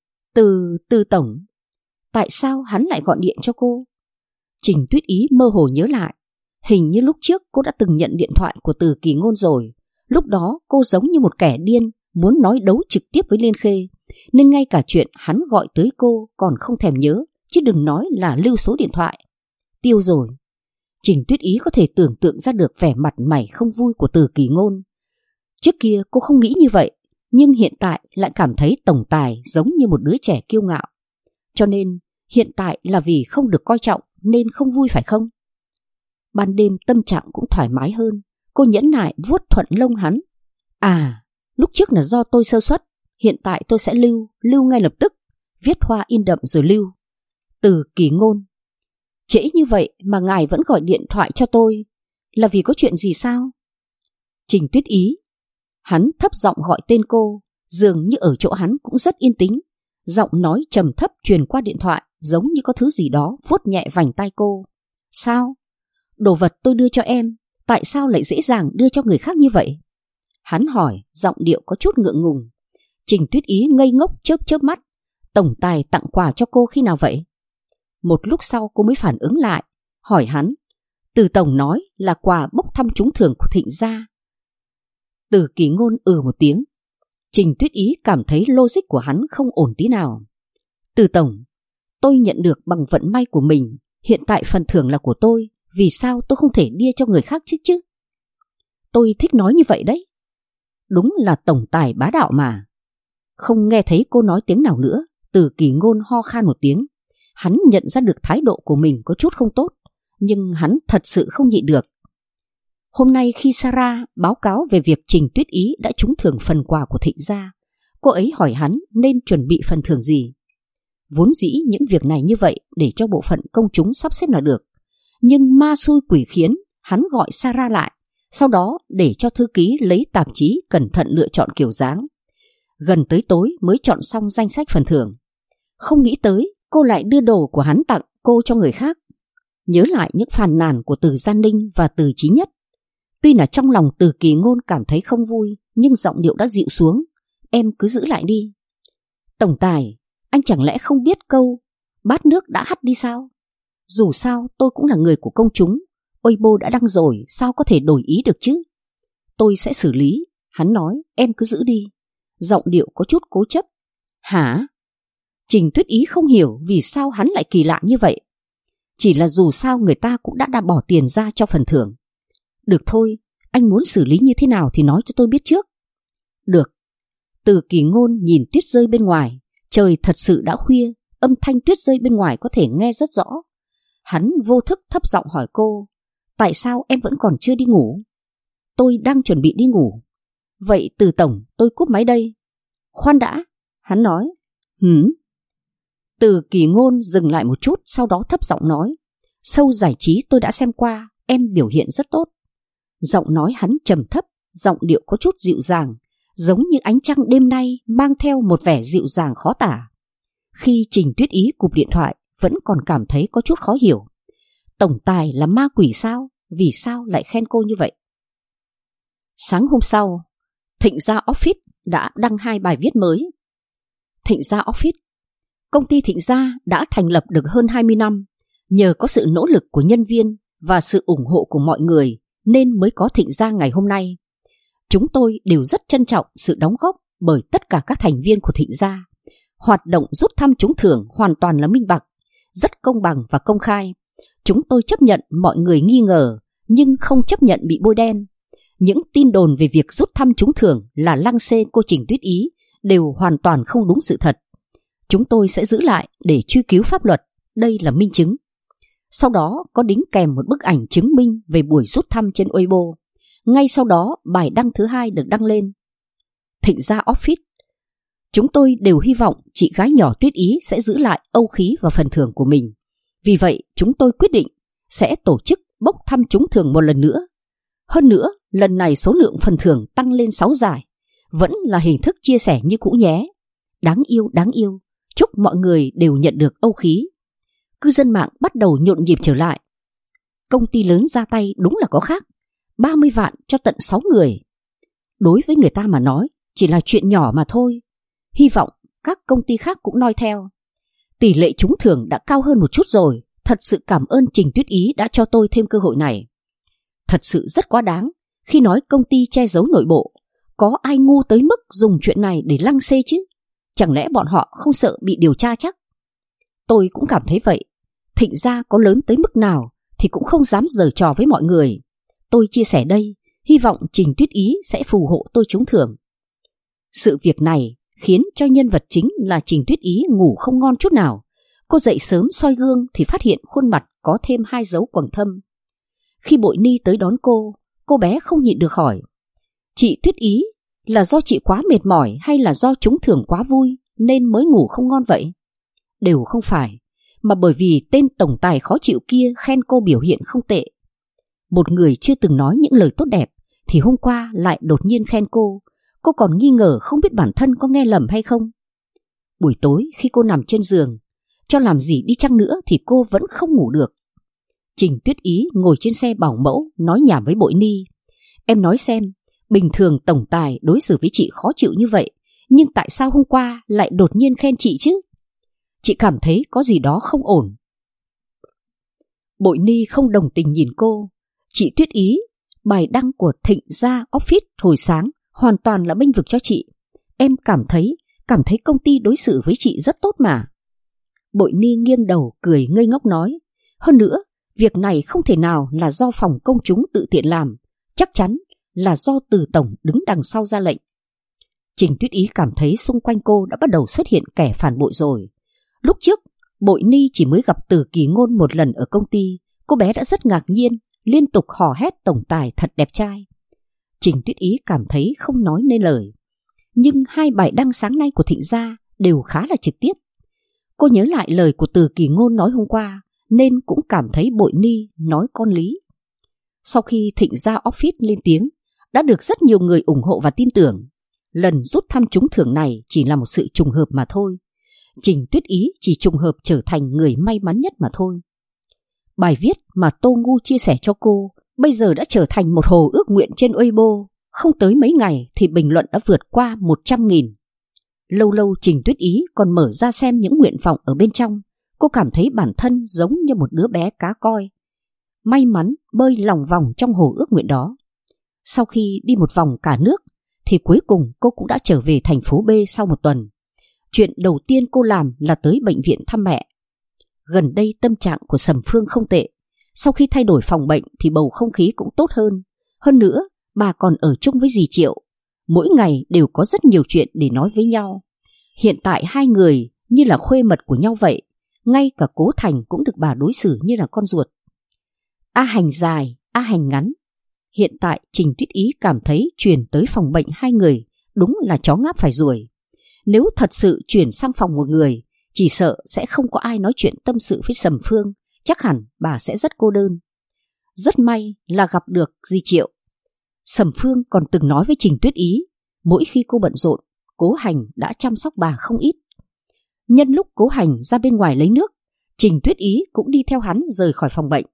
S1: Từ tổng. Tại sao hắn lại gọi điện cho cô? Trình Tuyết Ý mơ hồ nhớ lại. Hình như lúc trước cô đã từng nhận điện thoại của Từ Kỳ Ngôn rồi. Lúc đó cô giống như một kẻ điên, muốn nói đấu trực tiếp với Liên Khê, nên ngay cả chuyện hắn gọi tới cô còn không thèm nhớ, chứ đừng nói là lưu số điện thoại. Tiêu rồi. Trình Tuyết Ý có thể tưởng tượng ra được vẻ mặt mày không vui của Từ Kỳ Ngôn. Trước kia cô không nghĩ như vậy, nhưng hiện tại lại cảm thấy tổng tài giống như một đứa trẻ kiêu ngạo. Cho nên hiện tại là vì không được coi trọng nên không vui phải không? Ban đêm tâm trạng cũng thoải mái hơn. Cô nhẫn nại vuốt thuận lông hắn. À, lúc trước là do tôi sơ suất. Hiện tại tôi sẽ lưu ngay lập tức. Viết hoa in đậm rồi lưu. Từ Kỳ Ngôn. Trễ như vậy mà ngài vẫn gọi điện thoại cho tôi, là vì có chuyện gì sao? Trình Tuyết Ý. Hắn thấp giọng gọi tên cô, dường như ở chỗ hắn cũng rất yên tĩnh. Giọng nói trầm thấp truyền qua điện thoại, giống như có thứ gì đó vuốt nhẹ vành tai cô. Sao? Đồ vật tôi đưa cho em, tại sao lại dễ dàng đưa cho người khác như vậy? Hắn hỏi, giọng điệu có chút ngượng ngùng. Trình Tuyết Ý ngây ngốc chớp mắt. Tổng tài tặng quà cho cô khi nào vậy? Một lúc sau cô mới phản ứng lại, hỏi hắn. Từ tổng nói là quà bốc thăm trúng thưởng của Thịnh gia. Từ Kỳ Ngôn một tiếng. Trình Tuyết Ý cảm thấy logic của hắn không ổn tí nào. Từ tổng, tôi nhận được bằng vận may của mình. Hiện tại phần thưởng là của tôi. Vì sao tôi không thể đưa cho người khác chứ? Tôi thích nói như vậy đấy. Đúng là tổng tài bá đạo mà. Không nghe thấy cô nói tiếng nào nữa, Từ Kỳ Ngôn ho khan một tiếng. Hắn nhận ra được thái độ của mình có chút không tốt, nhưng hắn thật sự không nhịn được. Hôm nay khi Sarah báo cáo về việc Trình Tuyết Ý đã trúng thưởng phần quà của Thịnh gia, cô ấy hỏi hắn nên chuẩn bị phần thưởng gì. Vốn dĩ những việc này như vậy để cho bộ phận công chúng sắp xếp là được. Nhưng ma xui quỷ khiến, hắn gọi Sarah lại, sau đó để cho thư ký lấy tạp chí cẩn thận lựa chọn kiểu dáng. Gần tới tối mới chọn xong danh sách phần thưởng. Không nghĩ tới cô lại đưa đồ của hắn tặng cô cho người khác. Nhớ lại những phàn nàn của Từ Gia Ninh và Từ Chí Nhất. Tuy là trong lòng Từ Kỳ Ngôn cảm thấy không vui, nhưng giọng điệu đã dịu xuống. Em cứ giữ lại đi. Tổng tài, anh chẳng lẽ không biết câu bát nước đã hắt đi sao? Dù sao tôi cũng là người của công chúng. Weibo đã đăng rồi, sao có thể đổi ý được chứ? Tôi sẽ xử lý. Hắn nói, em cứ giữ đi. Giọng điệu có chút cố chấp. Hả? Trình Tuyết Ý không hiểu vì sao hắn lại kỳ lạ như vậy. Chỉ là dù sao người ta cũng đã bỏ tiền ra cho phần thưởng. Được thôi, anh muốn xử lý như thế nào thì nói cho tôi biết trước. Được. Từ Kỳ Ngôn nhìn tuyết rơi bên ngoài. Trời thật sự đã khuya, âm thanh tuyết rơi bên ngoài có thể nghe rất rõ. Hắn vô thức thấp giọng hỏi cô, tại sao em vẫn còn chưa đi ngủ? Tôi đang chuẩn bị đi ngủ. Vậy Từ tổng, tôi cúp máy đây. Khoan đã, hắn nói. Từ Kỳ Ngôn dừng lại một chút, sau đó thấp giọng nói, show giải trí tôi đã xem qua, em biểu hiện rất tốt. Giọng nói hắn trầm thấp, giọng điệu có chút dịu dàng, giống như ánh trăng đêm nay mang theo một vẻ dịu dàng khó tả. Khi Trình Tuyết Ý cụp điện thoại, vẫn còn cảm thấy có chút khó hiểu. Tổng tài là ma quỷ sao? Vì sao lại khen cô như vậy? Sáng hôm sau, Thịnh Gia Office đã đăng 2 bài viết mới. Thịnh Gia Office. Công ty Thịnh Gia đã thành lập được hơn 20 năm. Nhờ có sự nỗ lực của nhân viên và sự ủng hộ của mọi người nên mới có Thịnh Gia ngày hôm nay. Chúng tôi đều rất trân trọng sự đóng góp bởi tất cả các thành viên của Thịnh Gia. Hoạt động rút thăm trúng thưởng hoàn toàn là minh bạch, rất công bằng và công khai. Chúng tôi chấp nhận mọi người nghi ngờ, nhưng không chấp nhận bị bôi đen. Những tin đồn về việc rút thăm trúng thưởng là lăng xê cô Trình Tuyết Ý đều hoàn toàn không đúng sự thật. Chúng tôi sẽ giữ lại để truy cứu pháp luật, đây là minh chứng. Sau đó có đính kèm một bức ảnh chứng minh về buổi rút thăm trên Weibo. Ngay sau đó bài đăng thứ 2 được đăng lên. Thịnh Gia Office. Chúng tôi đều hy vọng chị gái nhỏ Tuyết Ý sẽ giữ lại âu khí và phần thưởng của mình. Vì vậy chúng tôi quyết định sẽ tổ chức bốc thăm trúng thưởng một lần nữa. Hơn nữa, lần này số lượng phần thưởng tăng lên 6 giải. Vẫn là hình thức chia sẻ như cũ nhé. Đáng yêu, đáng yêu. Chúc mọi người đều nhận được âu khí. Cư dân mạng bắt đầu nhộn nhịp trở lại. Công ty lớn ra tay đúng là có khác. 30 vạn cho tận 6 người. Đối với người ta mà nói, chỉ là chuyện nhỏ mà thôi. Hy vọng các công ty khác cũng noi theo. Tỷ lệ trúng thưởng đã cao hơn một chút rồi. Thật sự cảm ơn Trình Tuyết Ý đã cho tôi thêm cơ hội này. Thật sự rất quá đáng khi nói công ty che giấu nội bộ. Có ai ngu tới mức dùng chuyện này để lăng xê chứ? Chẳng lẽ bọn họ không sợ bị điều tra chắc? Tôi cũng cảm thấy vậy. Thịnh Gia có lớn tới mức nào thì cũng không dám giở trò với mọi người. Tôi chia sẻ đây, hy vọng Trình Tuyết Ý sẽ phù hộ tôi trúng thưởng. Sự việc này khiến cho nhân vật chính là Trình Tuyết Ý ngủ không ngon chút nào. Cô dậy sớm soi gương thì phát hiện khuôn mặt có thêm 2 dấu quầng thâm. Khi Bội Ni tới đón cô bé không nhịn được hỏi, chị Tuyết Ý, là do chị quá mệt mỏi hay là do trúng thưởng quá vui nên mới ngủ không ngon vậy? Đều không phải, mà bởi vì tên tổng tài khó chịu kia khen cô biểu hiện không tệ. Một người chưa từng nói những lời tốt đẹp thì hôm qua lại đột nhiên khen cô còn nghi ngờ không biết bản thân có nghe lầm hay không. Buổi tối khi cô nằm trên giường, cho làm gì đi chăng nữa thì cô vẫn không ngủ được. Trình Tuyết Ý ngồi trên xe bảo mẫu nói nhảm với Bội Ni. Em nói xem, bình thường tổng tài đối xử với chị khó chịu như vậy, nhưng tại sao hôm qua lại đột nhiên khen chị chứ? Chị cảm thấy có gì đó không ổn. Bội Ni không đồng tình nhìn cô. Chị Tuyết Ý, bài đăng của Thịnh Gia Office hồi sáng hoàn toàn là bênh vực cho chị. Em cảm thấy công ty đối xử với chị rất tốt mà. Bội Ni nghiêng đầu cười ngây ngốc nói, hơn nữa, việc này không thể nào là do phòng công chúng tự tiện làm, chắc chắn là do Từ tổng đứng đằng sau ra lệnh. Trình Tuyết Ý cảm thấy xung quanh cô đã bắt đầu xuất hiện kẻ phản bội rồi. Lúc trước, Bội Ni chỉ mới gặp Từ Kỳ Ngôn một lần ở công ty, cô bé đã rất ngạc nhiên, liên tục hò hét tổng tài thật đẹp trai. Trình Tuyết Ý cảm thấy không nói nên lời. Nhưng 2 bài đăng sáng nay của Thịnh Gia đều khá là trực tiếp. Cô nhớ lại lời của Từ Kỳ Ngôn nói hôm qua, nên cũng cảm thấy Bội Ni nói con lý. Sau khi Thịnh Gia Office lên tiếng, đã được rất nhiều người ủng hộ và tin tưởng. Lần rút thăm trúng thưởng này chỉ là một sự trùng hợp mà thôi. Trình Tuyết Ý chỉ trùng hợp trở thành người may mắn nhất mà thôi. Bài viết mà Tô Ngu chia sẻ cho cô bây giờ đã trở thành một hồ ước nguyện trên Weibo. Không tới mấy ngày thì bình luận đã vượt qua 100.000. Lâu lâu Trình Tuyết Ý còn mở ra xem những nguyện vọng ở bên trong. Cô cảm thấy bản thân giống như một đứa bé cá coi, may mắn bơi lòng vòng trong hồ ước nguyện đó. Sau khi đi một vòng cả nước thì cuối cùng cô cũng đã trở về thành phố B sau một tuần. Chuyện đầu tiên cô làm là tới bệnh viện thăm mẹ. Gần đây tâm trạng của Sầm Phương không tệ. Sau khi thay đổi phòng bệnh thì bầu không khí cũng tốt hơn. Hơn nữa, bà còn ở chung với dì Triệu. Mỗi ngày đều có rất nhiều chuyện để nói với nhau. Hiện tại hai người như là khuê mật của nhau vậy. Ngay cả Cố Thành cũng được bà đối xử như là con ruột. A Hành dài, A Hành ngắn. Hiện tại Trình Tuyết Ý cảm thấy chuyển tới phòng bệnh hai người đúng là chó ngáp phải ruồi. Nếu thật sự chuyển sang phòng một người, chỉ sợ sẽ không có ai nói chuyện tâm sự với Sầm Phương, chắc hẳn bà sẽ rất cô đơn. Rất may là gặp được dì Triệu. Sầm Phương còn từng nói với Trình Tuyết Ý, mỗi khi cô bận rộn, Cố Hành đã chăm sóc bà không ít. Nhân lúc Cố Hành ra bên ngoài lấy nước, Trình Tuyết Ý cũng đi theo hắn rời khỏi phòng bệnh.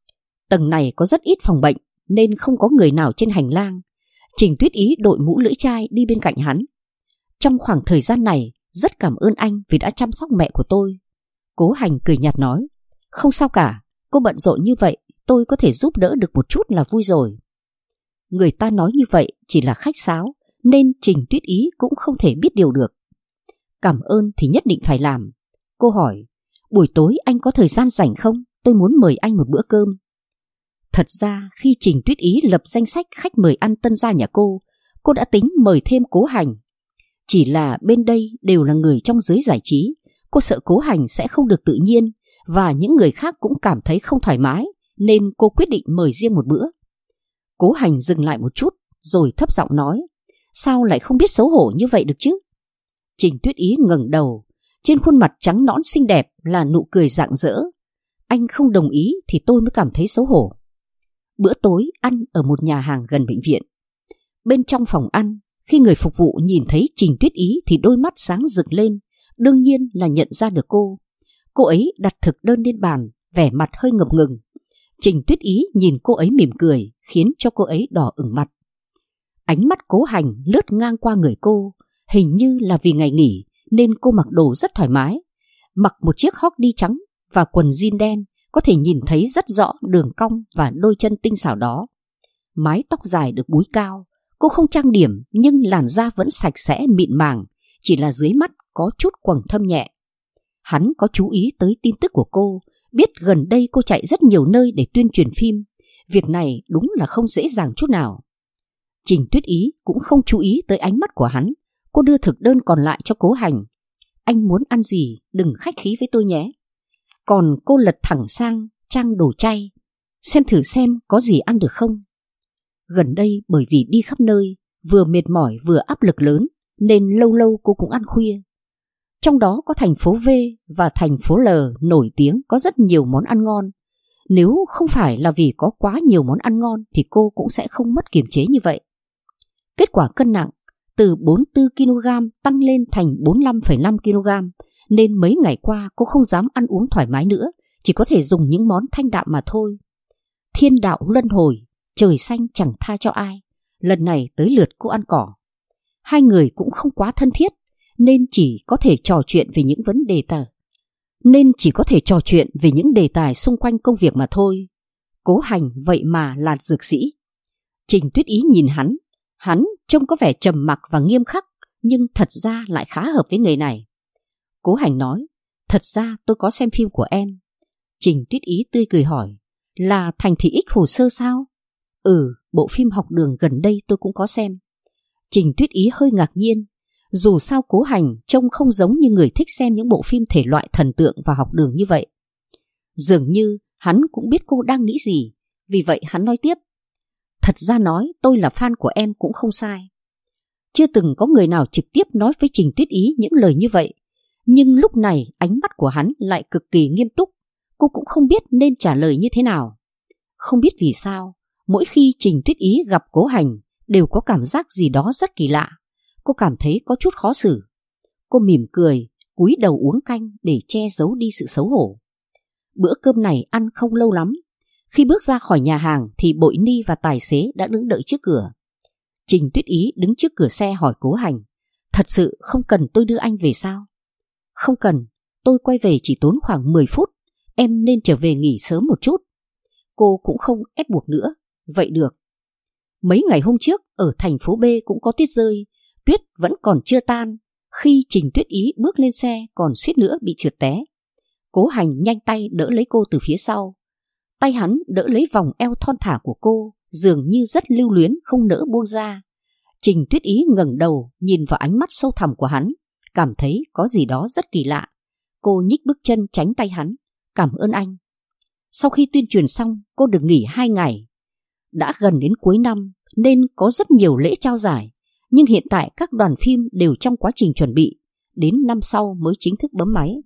S1: Tầng này có rất ít phòng bệnh nên không có người nào trên hành lang. Trình Tuyết Ý đội mũ lưỡi chai đi bên cạnh hắn. Trong khoảng thời gian này, rất cảm ơn anh vì đã chăm sóc mẹ của tôi. Cố Hành cười nhạt nói, không sao cả, cô bận rộn như vậy, tôi có thể giúp đỡ được một chút là vui rồi. Người ta nói như vậy chỉ là khách sáo, nên Trình Tuyết Ý cũng không thể biết điều được. Cảm ơn thì nhất định phải làm. Cô hỏi, buổi tối anh có thời gian rảnh không? Tôi muốn mời anh một bữa cơm. Thật ra khi Trình Tuyết Ý lập danh sách khách mời ăn tân gia nhà cô đã tính mời thêm Cố Hành. Chỉ là bên đây đều là người trong giới giải trí, cô sợ Cố Hành sẽ không được tự nhiên và những người khác cũng cảm thấy không thoải mái, nên cô quyết định mời riêng một bữa. Cố Hành dừng lại một chút rồi thấp giọng nói, sao lại không biết xấu hổ như vậy được chứ? Trình Tuyết Ý ngẩng đầu, trên khuôn mặt trắng nõn xinh đẹp là nụ cười rạng rỡ. Anh không đồng ý thì tôi mới cảm thấy xấu hổ. Bữa tối ăn ở một nhà hàng gần bệnh viện. Bên trong phòng ăn, khi người phục vụ nhìn thấy Trình Tuyết Ý thì đôi mắt sáng rực lên, đương nhiên là nhận ra được cô. Cô ấy đặt thực đơn lên bàn, vẻ mặt hơi ngập ngừng. Trình Tuyết Ý nhìn cô ấy mỉm cười, khiến cho cô ấy đỏ ửng mặt. Ánh mắt Cố Hành lướt ngang qua người cô, hình như là vì ngày nghỉ nên cô mặc đồ rất thoải mái. Mặc một chiếc hoodie trắng và quần jean đen, có thể nhìn thấy rất rõ đường cong và đôi chân tinh xảo đó. Mái tóc dài được búi cao, cô không trang điểm nhưng làn da vẫn sạch sẽ mịn màng, chỉ là dưới mắt có chút quầng thâm nhẹ. Hắn có chú ý tới tin tức của cô, biết gần đây cô chạy rất nhiều nơi để tuyên truyền phim. Việc này đúng là không dễ dàng chút nào. Trình Tuyết Ý cũng không chú ý tới ánh mắt của hắn. Cô đưa thực đơn còn lại cho Cố Hành. Anh muốn ăn gì đừng khách khí với tôi nhé. Còn cô lật thẳng sang trang đồ chay, xem thử xem có gì ăn được không. Gần đây bởi vì đi khắp nơi, vừa mệt mỏi vừa áp lực lớn, nên lâu lâu cô cũng ăn khuya. Trong đó có thành phố V và thành phố L nổi tiếng có rất nhiều món ăn ngon. Nếu không phải là vì có quá nhiều món ăn ngon thì cô cũng sẽ không mất kiềm chế như vậy. Kết quả cân nặng từ 44kg tăng lên thành 45,5kg, nên mấy ngày qua cô không dám ăn uống thoải mái nữa, chỉ có thể dùng những món thanh đạm mà thôi. Thiên đạo luân hồi, trời xanh chẳng tha cho ai, lần này tới lượt cô ăn cỏ. Hai người cũng không quá thân thiết, nên chỉ có thể trò chuyện về những đề tài xung quanh công việc mà thôi. Cố Hành vậy mà là dược sĩ. Trình Tuyết Ý nhìn hắn trông có vẻ trầm mặc và nghiêm khắc, nhưng thật ra lại khá hợp với người này. Cố Hành nói, thật ra tôi có xem phim của em. Trình Tuyết Ý tươi cười hỏi, là Thành Thị X Hồ Sơ sao? Ừ, bộ phim Học Đường gần đây tôi cũng có xem. Trình Tuyết Ý hơi ngạc nhiên, dù sao Cố Hành trông không giống như người thích xem những bộ phim thể loại thần tượng và học đường như vậy. Dường như hắn cũng biết cô đang nghĩ gì, vì vậy hắn nói tiếp, thật ra nói tôi là fan của em cũng không sai. Chưa từng có người nào trực tiếp nói với Trình Tuyết Ý những lời như vậy, nhưng lúc này ánh mắt của hắn lại cực kỳ nghiêm túc. Cô cũng không biết nên trả lời như thế nào. Không biết vì sao, mỗi khi Trình Tuyết Ý gặp Cố Hành đều có cảm giác gì đó rất kỳ lạ. Cô cảm thấy có chút khó xử. Cô mỉm cười, cúi đầu uống canh để che giấu đi sự xấu hổ. Bữa cơm này ăn không lâu lắm. Khi bước ra khỏi nhà hàng thì Bội Ni và tài xế đã đứng đợi trước cửa. Trình Tuyết Ý đứng trước cửa xe hỏi Cố Hành, thật sự không cần tôi đưa anh về sao? Không cần, tôi quay về chỉ tốn khoảng 10 phút, em nên trở về nghỉ sớm một chút. Cô cũng không ép buộc nữa, vậy được. Mấy ngày hôm trước ở thành phố B cũng có tuyết rơi, tuyết vẫn còn chưa tan. Khi Trình Tuyết Ý bước lên xe còn suýt nữa bị trượt té. Cố Hành nhanh tay đỡ lấy cô từ phía sau. Tay hắn đỡ lấy vòng eo thon thả của cô, dường như rất lưu luyến không nỡ buông ra. Trình Tuyết Ý ngẩng đầu nhìn vào ánh mắt sâu thẳm của hắn, cảm thấy có gì đó rất kỳ lạ. Cô nhích bước chân tránh tay hắn. Cảm ơn anh. Sau khi tuyên truyền xong, cô được nghỉ 2 ngày. Đã gần đến cuối năm nên có rất nhiều lễ trao giải, nhưng hiện tại các đoàn phim đều trong quá trình chuẩn bị, đến năm sau mới chính thức bấm máy.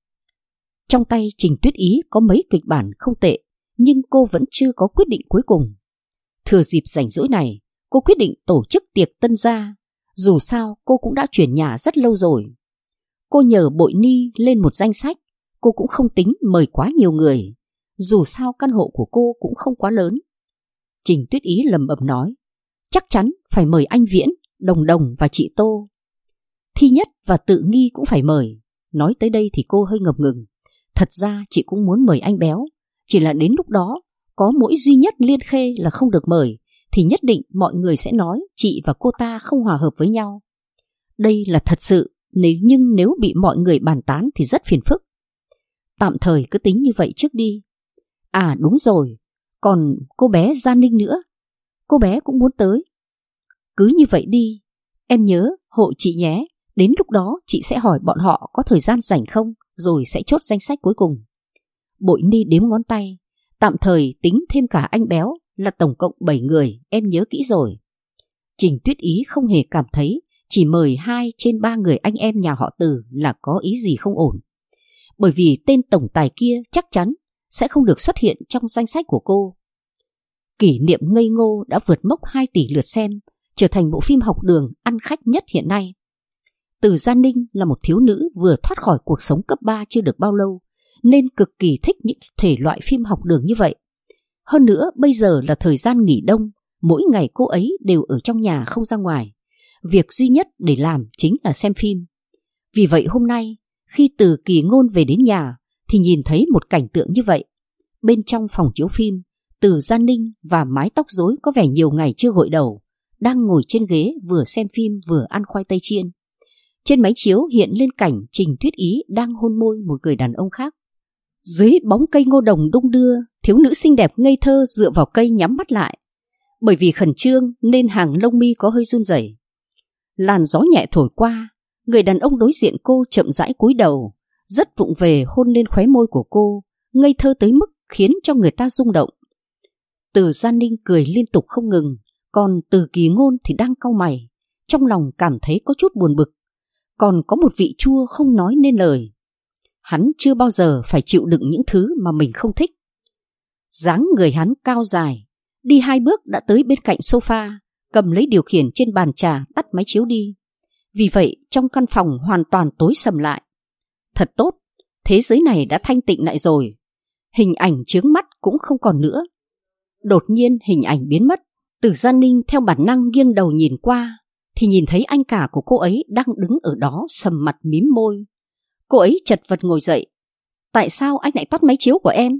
S1: Trong tay Trình Tuyết Ý có mấy kịch bản không tệ, nhưng cô vẫn chưa có quyết định cuối cùng. Thừa dịp rảnh rỗi này, cô quyết định tổ chức tiệc tân gia. Dù sao cô cũng đã chuyển nhà rất lâu rồi. Cô nhờ Bội Ni lên một danh sách. Cô cũng không tính mời quá nhiều người, dù sao căn hộ của cô cũng không quá lớn. Trình Tuyết Ý lẩm bẩm nói, chắc chắn phải mời anh Viễn, Đồng Đồng và chị Tô. Thi Nhất và Tự Nghi cũng phải mời. Nói tới đây thì cô hơi ngập ngừng. Thật ra chị cũng muốn mời anh Béo, chỉ là đến lúc đó có mỗi duy nhất Liên Khê là không được mời, thì nhất định mọi người sẽ nói chị và cô ta không hòa hợp với nhau. Đây là thật sự, nhưng nếu bị mọi người bàn tán thì rất phiền phức. Tạm thời cứ tính như vậy trước đi. À đúng rồi, còn cô bé Gia Ninh nữa. Cô bé cũng muốn tới. Cứ như vậy đi, em nhớ hộ chị nhé. Đến lúc đó chị sẽ hỏi bọn họ có thời gian rảnh không, rồi sẽ chốt danh sách cuối cùng. Bội Ni đếm ngón tay. Tạm thời tính thêm cả anh Béo là tổng cộng 7 người, em nhớ kỹ rồi. Trình Tuyết Ý không hề cảm thấy chỉ mời 2 trên 3 người anh em nhà họ Từ là có ý gì không ổn. Bởi vì tên tổng tài kia chắc chắn sẽ không được xuất hiện trong danh sách của cô. Kỷ niệm ngây ngô đã vượt mốc 2 tỷ lượt xem, trở thành bộ phim học đường ăn khách nhất hiện nay. Từ Gia Ninh là một thiếu nữ vừa thoát khỏi cuộc sống cấp 3 chưa được bao lâu, nên cực kỳ thích những thể loại phim học đường như vậy. Hơn nữa bây giờ là thời gian nghỉ đông, mỗi ngày cô ấy đều ở trong nhà không ra ngoài. Việc duy nhất để làm chính là xem phim. Vì vậy hôm nay, khi Từ Kỳ Ngôn về đến nhà thì nhìn thấy một cảnh tượng như vậy. Bên trong phòng chiếu phim, Từ Gia Ninh và mái tóc rối có vẻ nhiều ngày chưa gội đầu, đang ngồi trên ghế vừa xem phim vừa ăn khoai tây chiên. Trên máy chiếu hiện lên cảnh Trình Tuyết Ý đang hôn môi một người đàn ông khác. Dưới bóng cây ngô đồng đung đưa, thiếu nữ xinh đẹp ngây thơ dựa vào cây nhắm mắt lại. Bởi vì khẩn trương nên hàng lông mi có hơi run rẩy. Làn gió nhẹ thổi qua, người đàn ông đối diện cô chậm rãi cúi đầu, rất vụng về hôn lên khóe môi của cô, ngây thơ tới mức khiến cho người ta rung động. Từ Gia Ninh cười liên tục không ngừng, còn Từ Kỳ Ngôn thì đang cau mày, trong lòng cảm thấy có chút buồn bực, còn có một vị chua không nói nên lời. Hắn chưa bao giờ phải chịu đựng những thứ mà mình không thích. Dáng người hắn cao dài, đi 2 bước đã tới bên cạnh sofa, cầm lấy điều khiển trên bàn trà tắt máy chiếu đi. Vì vậy trong căn phòng hoàn toàn tối sầm lại. Thật tốt, thế giới này đã thanh tịnh lại rồi. Hình ảnh chướng mắt cũng không còn nữa. Đột nhiên hình ảnh biến mất. Từ Gia Ninh theo bản năng nghiêng đầu nhìn qua, thì nhìn thấy anh cả của cô ấy đang đứng ở đó sầm mặt mím môi. Cô ấy chật vật ngồi dậy. Tại sao anh lại tắt máy chiếu của em?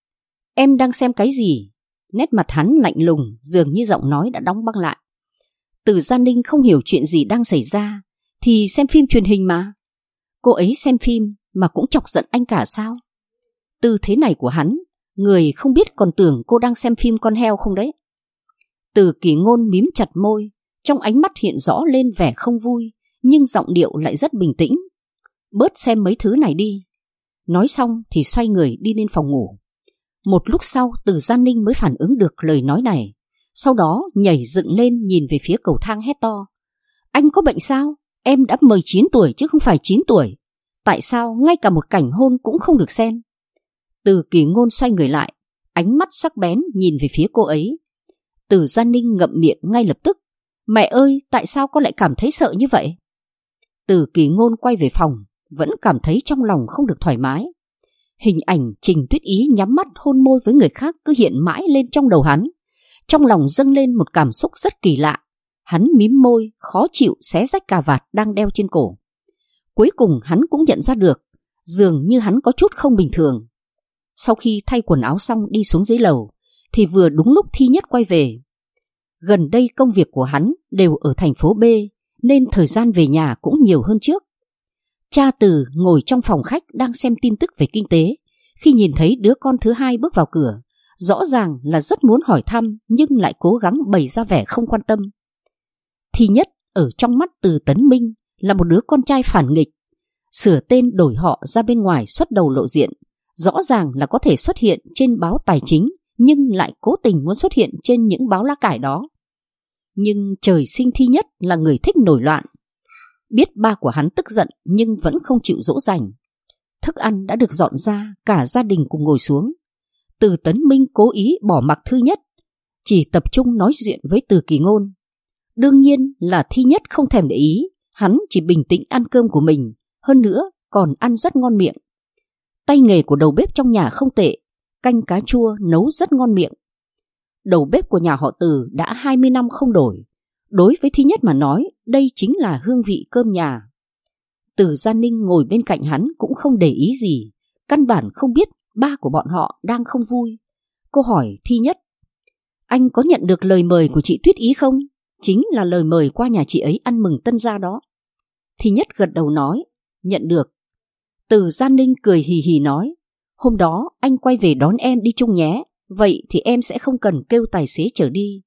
S1: Em đang xem cái gì? Nét mặt hắn lạnh lùng, dường như giọng nói đã đóng băng lại. Từ Gia Ninh không hiểu chuyện gì đang xảy ra. Thì xem phim truyền hình mà. Cô ấy xem phim mà cũng chọc giận anh cả sao? Tư thế này của hắn, người không biết còn tưởng cô đang xem phim con heo không đấy. Từ Kỳ Ngôn mím chặt môi, trong ánh mắt hiện rõ lên vẻ không vui, nhưng giọng điệu lại rất bình tĩnh. Bớt xem mấy thứ này đi. Nói xong thì xoay người đi lên phòng ngủ. Một lúc sau Từ Gia Ninh mới phản ứng được lời nói này. Sau đó nhảy dựng lên nhìn về phía cầu thang hét to. Anh có bệnh sao? Em đã 19 tuổi chứ không phải 9 tuổi. Tại sao ngay cả một cảnh hôn cũng không được xem? Từ Kỳ Ngôn xoay người lại, ánh mắt sắc bén nhìn về phía cô ấy. Từ Gia Ninh ngậm miệng ngay lập tức. Mẹ ơi, tại sao con lại cảm thấy sợ như vậy? Từ Kỳ Ngôn quay về phòng, vẫn cảm thấy trong lòng không được thoải mái. Hình ảnh Trình Tuyết Ý nhắm mắt hôn môi với người khác cứ hiện mãi lên trong đầu hắn. Trong lòng dâng lên một cảm xúc rất kỳ lạ. Hắn mím môi, khó chịu xé rách cà vạt đang đeo trên cổ. Cuối cùng hắn cũng nhận ra được, dường như hắn có chút không bình thường. Sau khi thay quần áo xong đi xuống dưới lầu, thì vừa đúng lúc Thi Nhất quay về. Gần đây công việc của hắn đều ở thành phố B, nên thời gian về nhà cũng nhiều hơn trước. Cha Từ ngồi trong phòng khách đang xem tin tức về kinh tế. Khi nhìn thấy đứa con thứ hai bước vào cửa, rõ ràng là rất muốn hỏi thăm nhưng lại cố gắng bày ra vẻ không quan tâm. Thi Nhất ở trong mắt Từ Tấn Minh là một đứa con trai phản nghịch, sửa tên đổi họ ra bên ngoài xuất đầu lộ diện, rõ ràng là có thể xuất hiện trên báo tài chính nhưng lại cố tình muốn xuất hiện trên những báo lá cải đó. Nhưng trời sinh Thi Nhất là người thích nổi loạn. Biết ba của hắn tức giận nhưng vẫn không chịu dỗ dành. Thức ăn đã được dọn ra, cả gia đình cùng ngồi xuống. Từ Tấn Minh cố ý bỏ mặc Thi Nhất, chỉ tập trung nói chuyện với Từ Kỳ Ngôn. Đương nhiên là Thi Nhất không thèm để ý, hắn chỉ bình tĩnh ăn cơm của mình, hơn nữa còn ăn rất ngon miệng. Tay nghề của đầu bếp trong nhà không tệ, canh cá chua nấu rất ngon miệng. Đầu bếp của nhà họ Từ đã 20 năm không đổi. Đối với Thi Nhất mà nói, đây chính là hương vị cơm nhà. Từ Gia Ninh ngồi bên cạnh hắn cũng không để ý gì, căn bản không biết ba của bọn họ đang không vui. Cô hỏi Thi Nhất: anh có nhận được lời mời của chị Tuyết Ý không? Chính là lời mời qua nhà chị ấy ăn mừng tân gia đó. Thi Nhất gật đầu nói: nhận được. Từ Gia Ninh cười hì hì nói: hôm đó anh quay về đón em đi chung nhé, vậy thì em sẽ không cần kêu tài xế chở đi.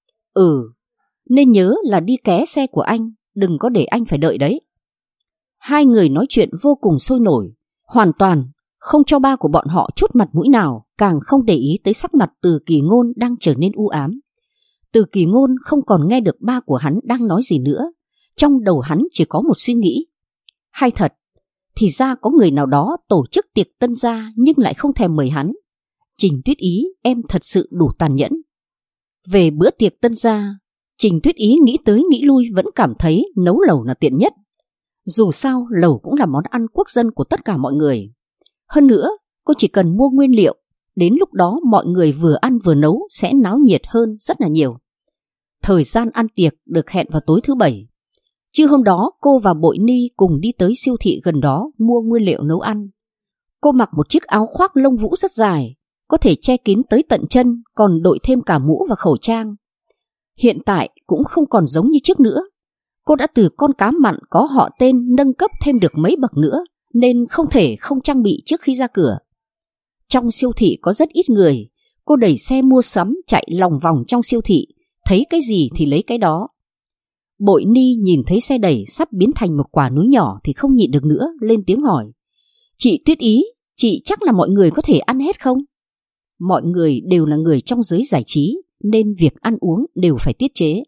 S1: Nên nhớ là đi ké xe của anh, đừng có để anh phải đợi đấy. Hai người nói chuyện vô cùng sôi nổi, hoàn toàn không cho ba của bọn họ chút mặt mũi nào, càng không để ý tới sắc mặt Từ Kỳ Ngôn đang trở nên u ám. Từ Kỳ Ngôn không còn nghe được ba của hắn đang nói gì nữa, trong đầu hắn chỉ có một suy nghĩ. Hay thật, thì ra có người nào đó tổ chức tiệc tân gia nhưng lại không thèm mời hắn. Trình Tuyết Ý, em thật sự đủ tàn nhẫn. Về bữa tiệc tân gia, Trình Tuyết Ý nghĩ tới nghĩ lui vẫn cảm thấy nấu lẩu là tiện nhất. Dù sao lẩu cũng là món ăn quốc dân của tất cả mọi người. Hơn nữa, cô chỉ cần mua nguyên liệu, đến lúc đó mọi người vừa ăn vừa nấu sẽ náo nhiệt hơn rất là nhiều. Thời gian ăn tiệc được hẹn vào tối thứ Bảy. Trưa hôm đó cô và Bội Ni cùng đi tới siêu thị gần đó mua nguyên liệu nấu ăn. Cô mặc một chiếc áo khoác lông vũ rất dài, có thể che kín tới tận chân, còn đội thêm cả mũ và khẩu trang. Hiện tại cũng không còn giống như trước nữa. Cô đã từ con cá mặn có họ tên nâng cấp thêm được mấy bậc nữa, nên không thể không trang bị trước khi ra cửa. Trong siêu thị có rất ít người, cô đẩy xe mua sắm chạy lòng vòng trong siêu thị, thấy cái gì thì lấy cái đó. Bội Ni nhìn thấy xe đẩy sắp biến thành một quả núi nhỏ thì không nhịn được nữa, lên tiếng hỏi: chị Tuyết Ý, chị chắc là mọi người có thể ăn hết không? Mọi người đều là người trong giới giải trí, nên việc ăn uống đều phải tiết chế.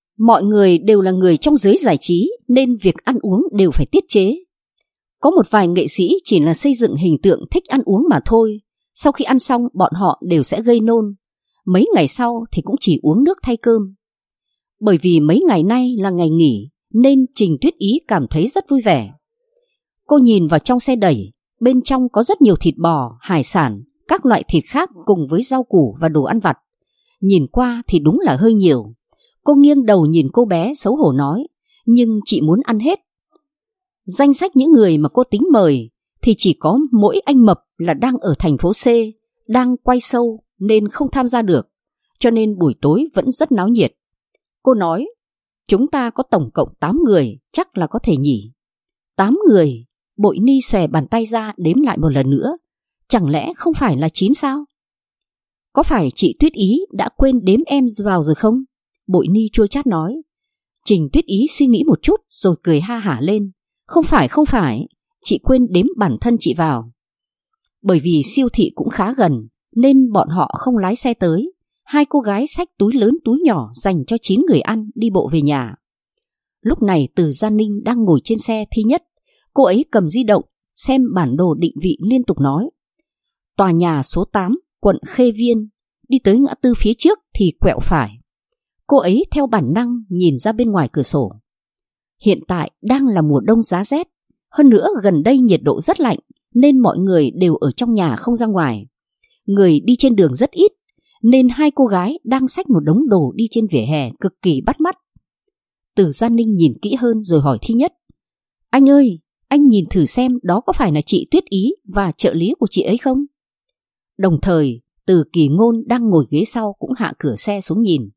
S1: Có một vài nghệ sĩ chỉ là xây dựng hình tượng thích ăn uống mà thôi. Sau khi ăn xong bọn họ đều sẽ gây nôn. Mấy ngày sau thì cũng chỉ uống nước thay cơm. Bởi vì mấy ngày nay là ngày nghỉ nên Trình Tuyết Ý cảm thấy rất vui vẻ. Cô nhìn vào trong xe đẩy, bên trong có rất nhiều thịt bò, hải sản, các loại thịt khác cùng với rau củ và đồ ăn vặt. Nhìn qua thì đúng là hơi nhiều. Cô nghiêng đầu nhìn cô bé xấu hổ nói: nhưng chị muốn ăn hết. Danh sách những người mà cô tính mời thì chỉ có mỗi anh Mập là đang ở thành phố C, đang quay show nên không tham gia được, cho nên buổi tối vẫn rất náo nhiệt. Cô nói: chúng ta có tổng cộng 8 người, chắc là có thể nhỉ. 8 người? Bội Ni xòe bàn tay ra đếm lại một lần nữa. Chẳng lẽ không phải là 9 sao? Có phải chị Tuyết Ý đã quên đếm em vào rồi không? Bội Ni chua chát nói. Trình Tuyết Ý suy nghĩ một chút rồi cười ha hả lên. Không phải, chị quên đếm bản thân chị vào. Bởi vì siêu thị cũng khá gần nên bọn họ không lái xe tới. Hai cô gái xách túi lớn túi nhỏ dành cho 9 người ăn đi bộ về nhà. Lúc này Từ Gia Ninh đang ngồi trên xe Thi Nhất. Cô ấy cầm di động xem bản đồ định vị liên tục nói: tòa nhà số 8, quận Khê Viên, đi tới ngã tư phía trước thì quẹo phải. Cô ấy theo bản năng nhìn ra bên ngoài cửa sổ. Hiện tại đang là mùa đông giá rét, hơn nữa gần đây nhiệt độ rất lạnh nên mọi người đều ở trong nhà không ra ngoài. Người đi trên đường rất ít nên hai cô gái đang xách một đống đồ đi trên vỉa hè cực kỳ bắt mắt. Từ Gia Ninh nhìn kỹ hơn rồi hỏi Thi Nhất: anh ơi, anh nhìn thử xem đó có phải là chị Tuyết Ý và trợ lý của chị ấy không? Đồng thời Từ Kỳ Ngôn đang ngồi ghế sau cũng hạ cửa xe xuống nhìn.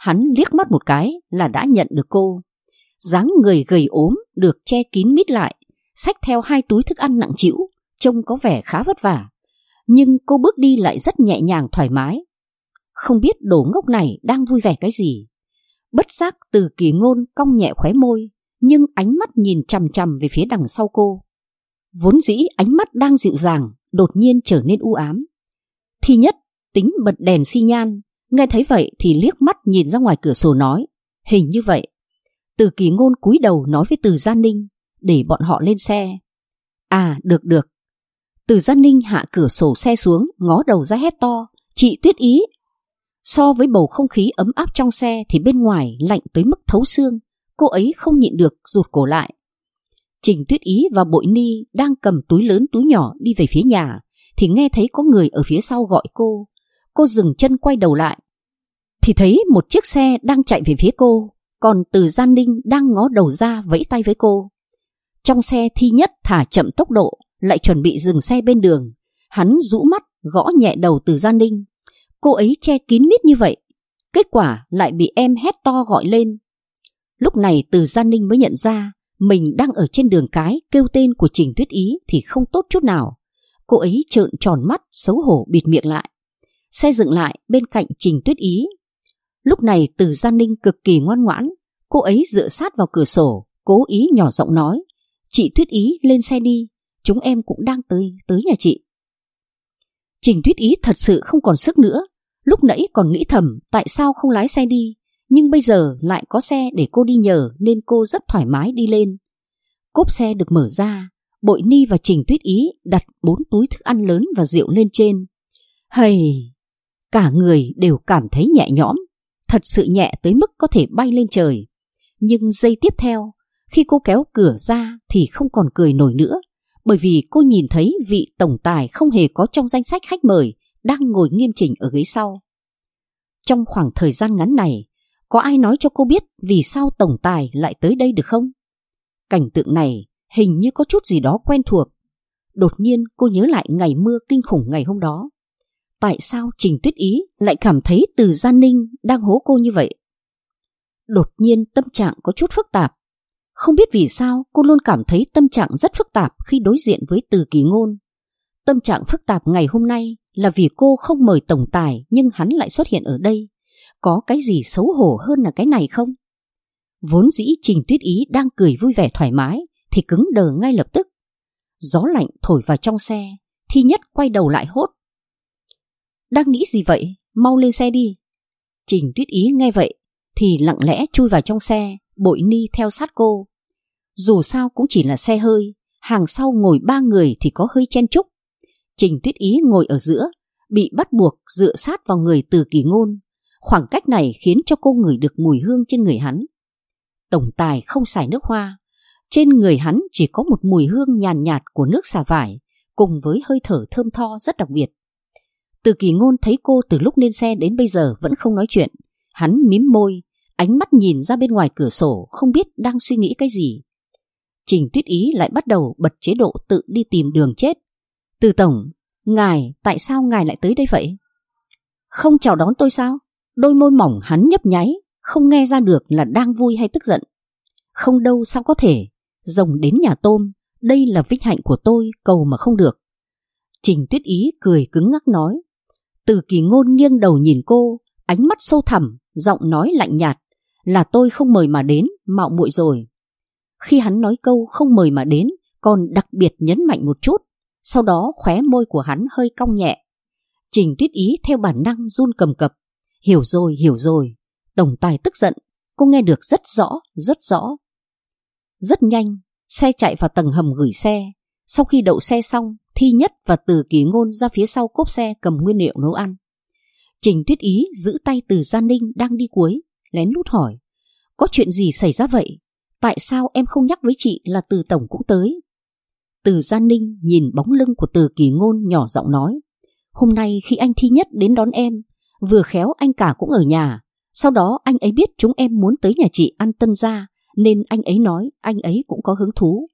S1: Hắn liếc mắt một cái là đã nhận được cô. Dáng người gầy ốm được che kín mít lại, xách theo 2 túi thức ăn nặng trĩu, trông có vẻ khá vất vả. Nhưng cô bước đi lại rất nhẹ nhàng thoải mái. Không biết đồ ngốc này đang vui vẻ cái gì. Bất giác Từ Kỳ Ngôn cong nhẹ khóe môi, nhưng ánh mắt nhìn chằm chằm về phía đằng sau cô. Vốn dĩ ánh mắt đang dịu dàng, đột nhiên trở nên u ám. Thi Nhất tính bật đèn xi nhan, nghe thấy vậy thì liếc mắt nhìn ra ngoài cửa sổ nói, hình như vậy. Từ Kỳ Ngôn cúi đầu nói với Từ Gia Ninh, để bọn họ lên xe. À, được. Từ Gia Ninh hạ cửa sổ xe xuống, ngó đầu ra hét to, chị Tuyết Ý. So với bầu không khí ấm áp trong xe thì bên ngoài lạnh tới mức thấu xương, cô ấy không nhịn được rụt cổ lại. Trình Tuyết Ý và Bội Ni đang cầm túi lớn túi nhỏ đi về phía nhà, thì nghe thấy có người ở phía sau gọi cô. Cô dừng chân quay đầu lại, thì thấy một chiếc xe đang chạy về phía cô, còn Từ Gia Ninh đang ngó đầu ra vẫy tay với cô. Trong xe Thi Nhất thả chậm tốc độ, lại chuẩn bị dừng xe bên đường. Hắn rũ mắt gõ nhẹ đầu Từ Gia Ninh. Cô ấy che kín mít như vậy, kết quả lại bị em hét to gọi lên. Lúc này Từ Gia Ninh mới nhận ra mình đang ở trên đường cái, kêu tên của Trình Tuyết Ý thì không tốt chút nào. Cô ấy trợn tròn mắt, xấu hổ bịt miệng lại. Xe dừng lại bên cạnh Trình Tuyết Ý. Lúc này Từ Gia Ninh cực kỳ ngoan ngoãn. Cô ấy dựa sát vào cửa sổ, cố ý nhỏ giọng nói, chị Tuyết Ý lên xe đi, chúng em cũng đang tới nhà chị. Trình Tuyết Ý thật sự không còn sức nữa. Lúc nãy còn nghĩ thầm tại sao không lái xe đi, nhưng bây giờ lại có xe để cô đi nhờ nên cô rất thoải mái đi lên. Cốp xe được mở ra, Bội Ni và Trình Tuyết Ý đặt 4 túi thức ăn lớn và rượu lên trên. Hầy, cả người đều cảm thấy nhẹ nhõm, thật sự nhẹ tới mức có thể bay lên trời. Nhưng giây tiếp theo, khi cô kéo cửa ra thì không còn cười nổi nữa, bởi vì cô nhìn thấy vị tổng tài không hề có trong danh sách khách mời đang ngồi nghiêm chỉnh ở ghế sau. Trong khoảng thời gian ngắn này, có ai nói cho cô biết vì sao tổng tài lại tới đây được không? Cảnh tượng này hình như có chút gì đó quen thuộc. Đột nhiên cô nhớ lại ngày mưa kinh khủng ngày hôm đó. Tại sao Trình Tuyết Ý lại cảm thấy Từ Gia Ninh đang hố cô như vậy? Đột nhiên tâm trạng có chút phức tạp. Không biết vì sao cô luôn cảm thấy tâm trạng rất phức tạp khi đối diện với Từ Kỳ Ngôn. Tâm trạng phức tạp ngày hôm nay là vì cô không mời tổng tài nhưng hắn lại xuất hiện ở đây. Có cái gì xấu hổ hơn là cái này không? Vốn dĩ Trình Tuyết Ý đang cười vui vẻ thoải mái thì cứng đờ ngay lập tức. Gió lạnh thổi vào trong xe, Thi Nhất quay đầu lại hốt. Đang nghĩ gì vậy? Mau lên xe đi. Trình Tuyết Ý nghe vậy thì lặng lẽ chui vào trong xe, Bội Ni theo sát cô. Dù sao cũng chỉ là xe hơi, hàng sau ngồi 3 người thì có hơi chen chúc. Trình Tuyết Ý ngồi ở giữa, bị bắt buộc dựa sát vào người Từ Kỳ Ngôn. Khoảng cách này khiến cho cô ngửi được mùi hương trên người hắn. Tổng tài không xài nước hoa, trên người hắn chỉ có một mùi hương nhàn nhạt của nước xả vải, cùng với hơi thở thơm tho rất đặc biệt. Từ Kỳ Ngôn thấy cô từ lúc lên xe đến bây giờ vẫn không nói chuyện. Hắn mím môi, ánh mắt nhìn ra bên ngoài cửa sổ, không biết đang suy nghĩ cái gì. Trình Tuyết Ý lại bắt đầu bật chế độ tự đi tìm đường chết. Từ tổng, tại sao ngài lại tới đây vậy? Không chào đón tôi sao? Đôi môi mỏng hắn nhấp nháy, không nghe ra được là đang vui hay tức giận. Không đâu, sao có thể? Rồng đến nhà tôm, đây là vinh hạnh của tôi, cầu mà không được. Trình Tuyết Ý cười cứng ngắc nói. Từ Kỳ Ngôn nghiêng đầu nhìn cô, ánh mắt sâu thẳm, giọng nói lạnh nhạt, là tôi không mời mà đến, mạo muội rồi. Khi hắn nói câu không mời mà đến, còn đặc biệt nhấn mạnh một chút, sau đó khóe môi của hắn hơi cong nhẹ. Trình Tuyết Ý theo bản năng run cầm cập. Hiểu rồi, tổng tài tức giận, cô nghe được rất rõ. Rất nhanh, xe chạy vào tầng hầm gửi xe. Sau khi đậu xe xong, Thi Nhất và Từ Kỳ Ngôn ra phía sau cốp xe cầm nguyên liệu nấu ăn. Trình Tuyết Ý giữ tay Từ Gia Ninh đang đi cuối, lén lút hỏi. Có chuyện gì xảy ra vậy? Tại sao em không nhắc với chị là Từ tổng cũng tới? Từ Gia Ninh nhìn bóng lưng của Từ Kỳ Ngôn nhỏ giọng nói. Hôm nay khi anh Thi Nhất đến đón em, vừa khéo anh cả cũng ở nhà. Sau đó anh ấy biết chúng em muốn tới nhà chị ăn tân gia, nên anh ấy nói anh ấy cũng có hứng thú.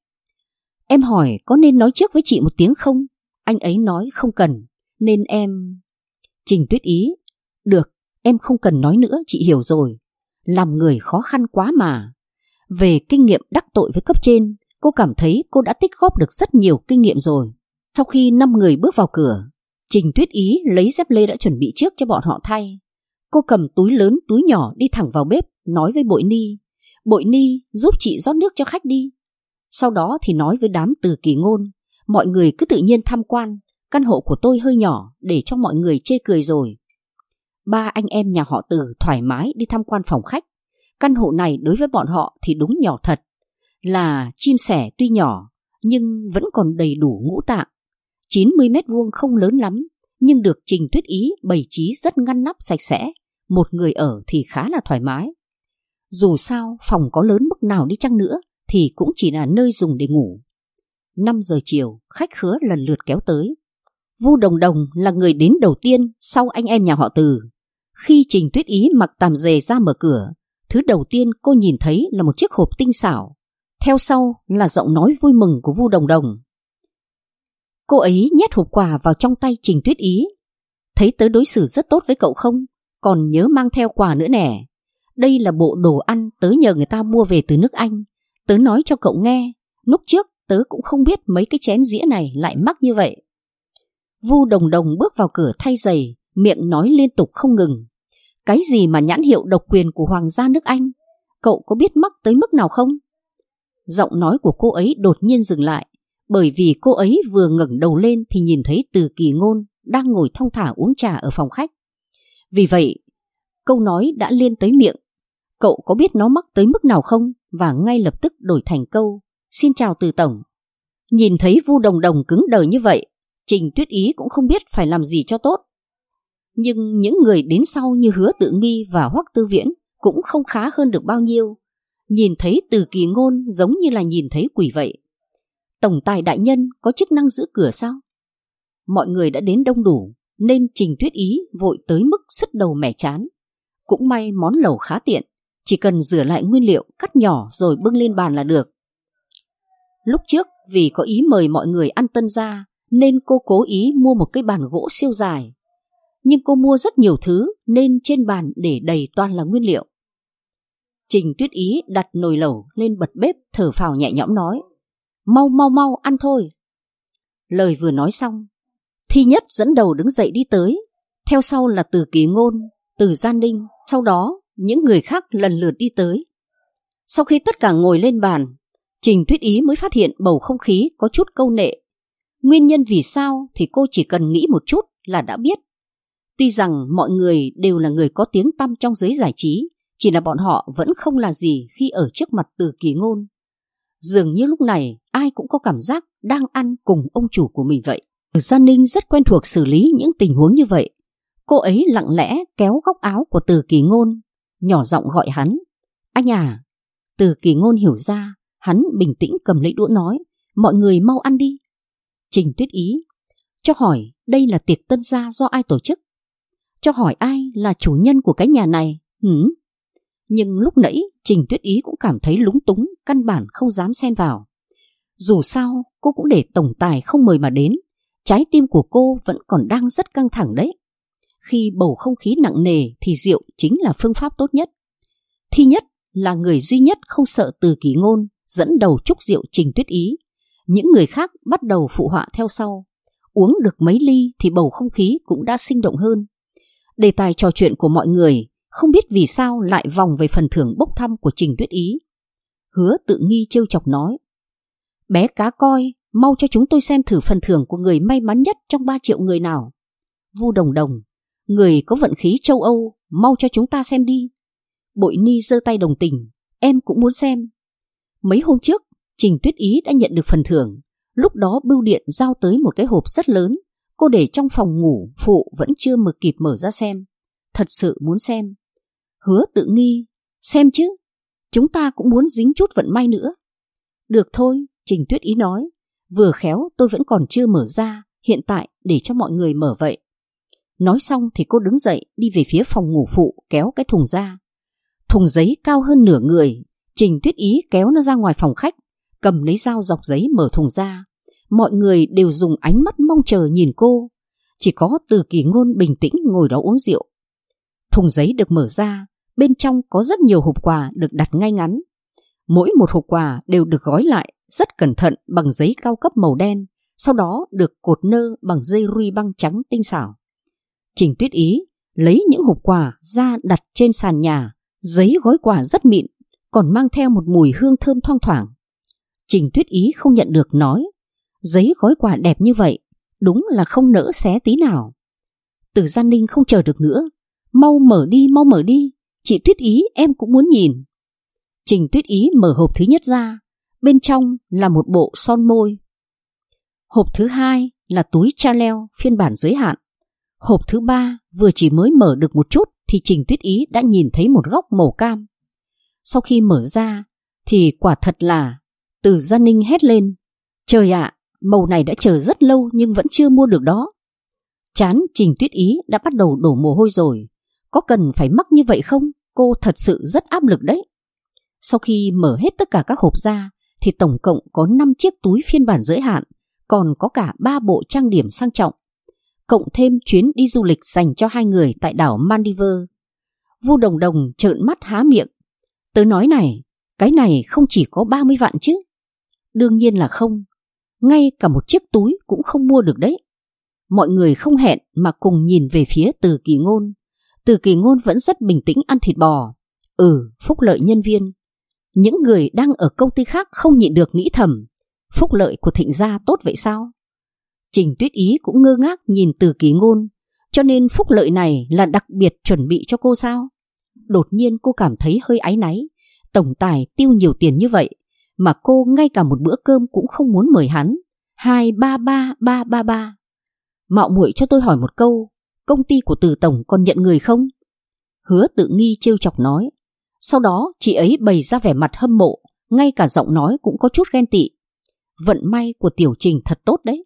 S1: Em hỏi có nên nói trước với chị một tiếng không? Anh ấy nói không cần, nên em... Trình Tuyết Ý. Được, Em không cần nói nữa, chị hiểu rồi. Làm người khó khăn quá mà. Về kinh nghiệm đắc tội với cấp trên, cô cảm thấy cô đã tích góp được rất nhiều kinh nghiệm rồi. Sau khi 5 người bước vào cửa, Trình Tuyết Ý lấy dép lê đã chuẩn bị trước cho bọn họ thay. Cô cầm túi lớn túi nhỏ đi thẳng vào bếp, nói với Bội Ni: Bội Ni, giúp chị rót nước cho khách đi. Sau đó thì nói với đám Từ Kỳ Ngôn: mọi người cứ tự nhiên tham quan, căn hộ của tôi hơi nhỏ để cho mọi người chê cười rồi. 3 anh em nhà họ Từ thoải mái đi tham quan phòng khách. Căn hộ này đối với bọn họ thì đúng nhỏ thật, là chim sẻ tuy nhỏ nhưng vẫn còn đầy đủ ngũ tạng. 90 mét vuông không lớn lắm, nhưng được Trình Tuyết Ý bày trí rất ngăn nắp sạch sẽ. Một người ở thì khá là thoải mái. Dù sao phòng có lớn mức nào đi chăng nữa thì cũng chỉ là nơi dùng để ngủ. 5 giờ chiều, khách khứa lần lượt kéo tới. Vu Đồng Đồng là người đến đầu tiên sau anh em nhà họ Từ. Khi Trình Tuyết Ý mặc tằm dề ra mở cửa, thứ đầu tiên cô nhìn thấy là một chiếc hộp tinh xảo. Theo sau là giọng nói vui mừng của Vu Đồng Đồng. Cô ấy nhét hộp quà vào trong tay Trình Tuyết Ý. Thấy tớ đối xử rất tốt với cậu không? Còn nhớ mang theo quà nữa nè. Đây là bộ đồ ăn tớ nhờ người ta mua về từ nước Anh. Tớ nói cho cậu nghe, lúc trước tớ cũng không biết mấy cái chén dĩa này lại mắc như vậy. Vu Đồng Đồng bước vào cửa thay giày, miệng nói liên tục không ngừng. Cái gì mà nhãn hiệu độc quyền của Hoàng gia nước Anh? Cậu có biết mắc tới mức nào không? Giọng nói của cô ấy đột nhiên dừng lại, bởi vì cô ấy vừa ngẩng đầu lên thì nhìn thấy Từ Kỳ Ngôn đang ngồi thong thả uống trà ở phòng khách. Vì vậy, câu nói đã liên tới miệng. Cậu có biết nó mắc tới mức nào không? Và ngay lập tức đổi thành câu: xin chào Từ tổng. Nhìn thấy Vu Đồng Đồng cứng đờ như vậy, Trình Tuyết Ý cũng không biết phải làm gì cho tốt. Nhưng những người đến sau như Hứa Tự Nghi và Hoắc Tư Viễn cũng không khá hơn được bao nhiêu. Nhìn thấy Từ Kỳ Ngôn giống như là nhìn thấy quỷ vậy. Tổng tài đại nhân có chức năng giữ cửa sao? Mọi người đã đến đông đủ nên Trình Tuyết Ý vội tới mức sứt đầu mẻ chán. Cũng may món lẩu khá tiện, chỉ cần rửa lại nguyên liệu, cắt nhỏ rồi bưng lên bàn là được. Lúc trước vì có ý mời mọi người ăn tân gia nên cô cố ý mua một cái bàn gỗ siêu dài. Nhưng cô mua rất nhiều thứ nên trên bàn để đầy toàn là nguyên liệu. Trình Tuyết Ý đặt nồi lẩu lên bật bếp, thở phào nhẹ nhõm nói: mau mau mau ăn thôi. Lời vừa nói xong, Thi Nhất dẫn đầu đứng dậy đi tới, theo sau là Từ Kỳ Ngôn, Từ Gia Ninh, sau đó những người khác lần lượt đi tới. Sau khi tất cả ngồi lên bàn, Trình Tuyết Ý mới phát hiện bầu không khí có chút câu nệ. Nguyên nhân vì sao thì cô chỉ cần nghĩ một chút là đã biết. Tuy rằng mọi người đều là người có tiếng tăm trong giới giải trí, chỉ là bọn họ vẫn không là gì khi ở trước mặt Từ Kỳ Ngôn. Dường như lúc này ai cũng có cảm giác đang ăn cùng ông chủ của mình vậy. Gia Ninh rất quen thuộc xử lý những tình huống như vậy. Cô ấy lặng lẽ kéo góc áo của Từ Kỳ Ngôn, nhỏ giọng gọi hắn: anh à. Từ Kỳ Ngôn hiểu ra, hắn bình tĩnh cầm lấy đũa nói: mọi người mau ăn đi. Trình Tuyết Ý: cho hỏi đây là tiệc tân gia do ai tổ chức? Cho hỏi ai là chủ nhân của cái nhà này? Nhưng lúc nãy Trình Tuyết Ý cũng cảm thấy lúng túng, căn bản không dám xen vào. Dù sao cô cũng để tổng tài không mời mà đến, trái tim của cô vẫn còn đang rất căng thẳng đấy. Khi bầu không khí nặng nề thì rượu chính là phương pháp tốt nhất. Thi Nhất là người duy nhất không sợ Từ Kỳ Ngôn dẫn đầu chúc rượu Trình Tuyết Ý. Những người khác bắt đầu phụ họa theo sau. Uống được mấy ly thì bầu không khí cũng đã sinh động hơn. Đề tài trò chuyện của mọi người không biết vì sao lại vòng về phần thưởng bốc thăm của Trình Tuyết Ý. Hứa Tự Nghi trêu chọc nói: bé cá coi, mau cho chúng tôi xem thử phần thưởng của người may mắn nhất trong 3 triệu người nào. Vu Đồng Đồng: người có vận khí châu Âu, mau cho chúng ta xem đi. Bội Ni giơ tay đồng tình: em cũng muốn xem. Mấy hôm trước Trình Tuyết Ý đã nhận được phần thưởng. Lúc đó bưu điện giao tới một cái hộp rất lớn. Cô để trong phòng ngủ phụ vẫn chưa kịp mở ra xem. Thật sự muốn xem. Hứa Tự Nghi: xem chứ, chúng ta cũng muốn dính chút vận may nữa. Được thôi, Trình Tuyết Ý nói, vừa khéo tôi vẫn còn chưa mở ra, hiện tại để cho mọi người mở vậy. Nói xong thì cô đứng dậy đi về phía phòng ngủ phụ, kéo cái thùng ra. Thùng giấy cao hơn nửa người. Trình Tuyết Ý kéo nó ra ngoài phòng khách, cầm lấy dao dọc giấy mở thùng ra. Mọi người đều dùng ánh mắt mong chờ nhìn cô. Chỉ có Từ Kỳ Ngôn bình tĩnh ngồi đó uống rượu. Thùng giấy được mở ra, bên trong có rất nhiều hộp quà được đặt ngay ngắn. Mỗi một hộp quà đều được gói lại rất cẩn thận bằng giấy cao cấp màu đen, sau đó được cột nơ bằng dây ruy băng trắng tinh xảo. Trình Tuyết Ý lấy những hộp quà ra đặt trên sàn nhà, giấy gói quà rất mịn, còn mang theo một mùi hương thơm thoang thoảng. Trình Tuyết Ý không nhận được nói, giấy gói quà đẹp như vậy, đúng là không nỡ xé tí nào. Từ Gia Ninh không chờ được nữa, mau mở đi, chị Tuyết Ý em cũng muốn nhìn. Trình Tuyết Ý mở hộp thứ nhất ra, bên trong là một bộ son môi. Hộp thứ hai là túi Chanel phiên bản giới hạn. Hộp thứ ba vừa chỉ mới mở được một chút thì Trình Tuyết Ý đã nhìn thấy một góc màu cam. Sau khi mở ra thì quả thật là Từ Gia Ninh hét lên, trời ạ, màu này đã chờ rất lâu nhưng vẫn chưa mua được đó. Trán Trình Tuyết Ý đã bắt đầu đổ mồ hôi rồi. Có cần phải mắc như vậy không? Cô thật sự rất áp lực đấy. Sau khi mở hết tất cả các hộp ra thì tổng cộng có 5 chiếc túi phiên bản giới hạn, còn có cả 3 bộ trang điểm sang trọng, cộng thêm chuyến đi du lịch dành cho 2 người tại đảo Maldives. Vu Đồng Đồng trợn mắt há miệng. Tớ nói này, cái này không chỉ có 30 vạn chứ? Đương nhiên là không. Ngay cả một chiếc túi cũng không mua được đấy. Mọi người không hẹn mà cùng nhìn về phía Từ Kỳ Ngôn. Từ Kỳ Ngôn vẫn rất bình tĩnh ăn thịt bò. Phúc lợi nhân viên. Những người đang ở công ty khác không nhịn được nghĩ thầm, phúc lợi của Thịnh gia tốt vậy sao? Trình Tuyết Ý cũng ngơ ngác nhìn Từ Kỳ Ngôn, cho nên phúc lợi này là đặc biệt chuẩn bị cho cô sao? Đột nhiên cô cảm thấy hơi áy náy. Tổng tài tiêu nhiều tiền như vậy mà cô ngay cả một bữa cơm cũng không muốn mời hắn. 233333. Mạo muội cho tôi hỏi một câu, công ty của Từ tổng còn nhận người không? Hứa Tự Nghi trêu chọc nói. Sau đó chị ấy bày ra vẻ mặt hâm mộ, ngay cả giọng nói cũng có chút ghen tị. Vận may của Tiểu Trình thật tốt đấy.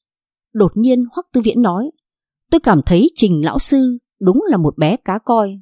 S1: Đột nhiên Hoắc Tư Viễn nói, tôi cảm thấy Trình lão sư đúng là một bé cá coi.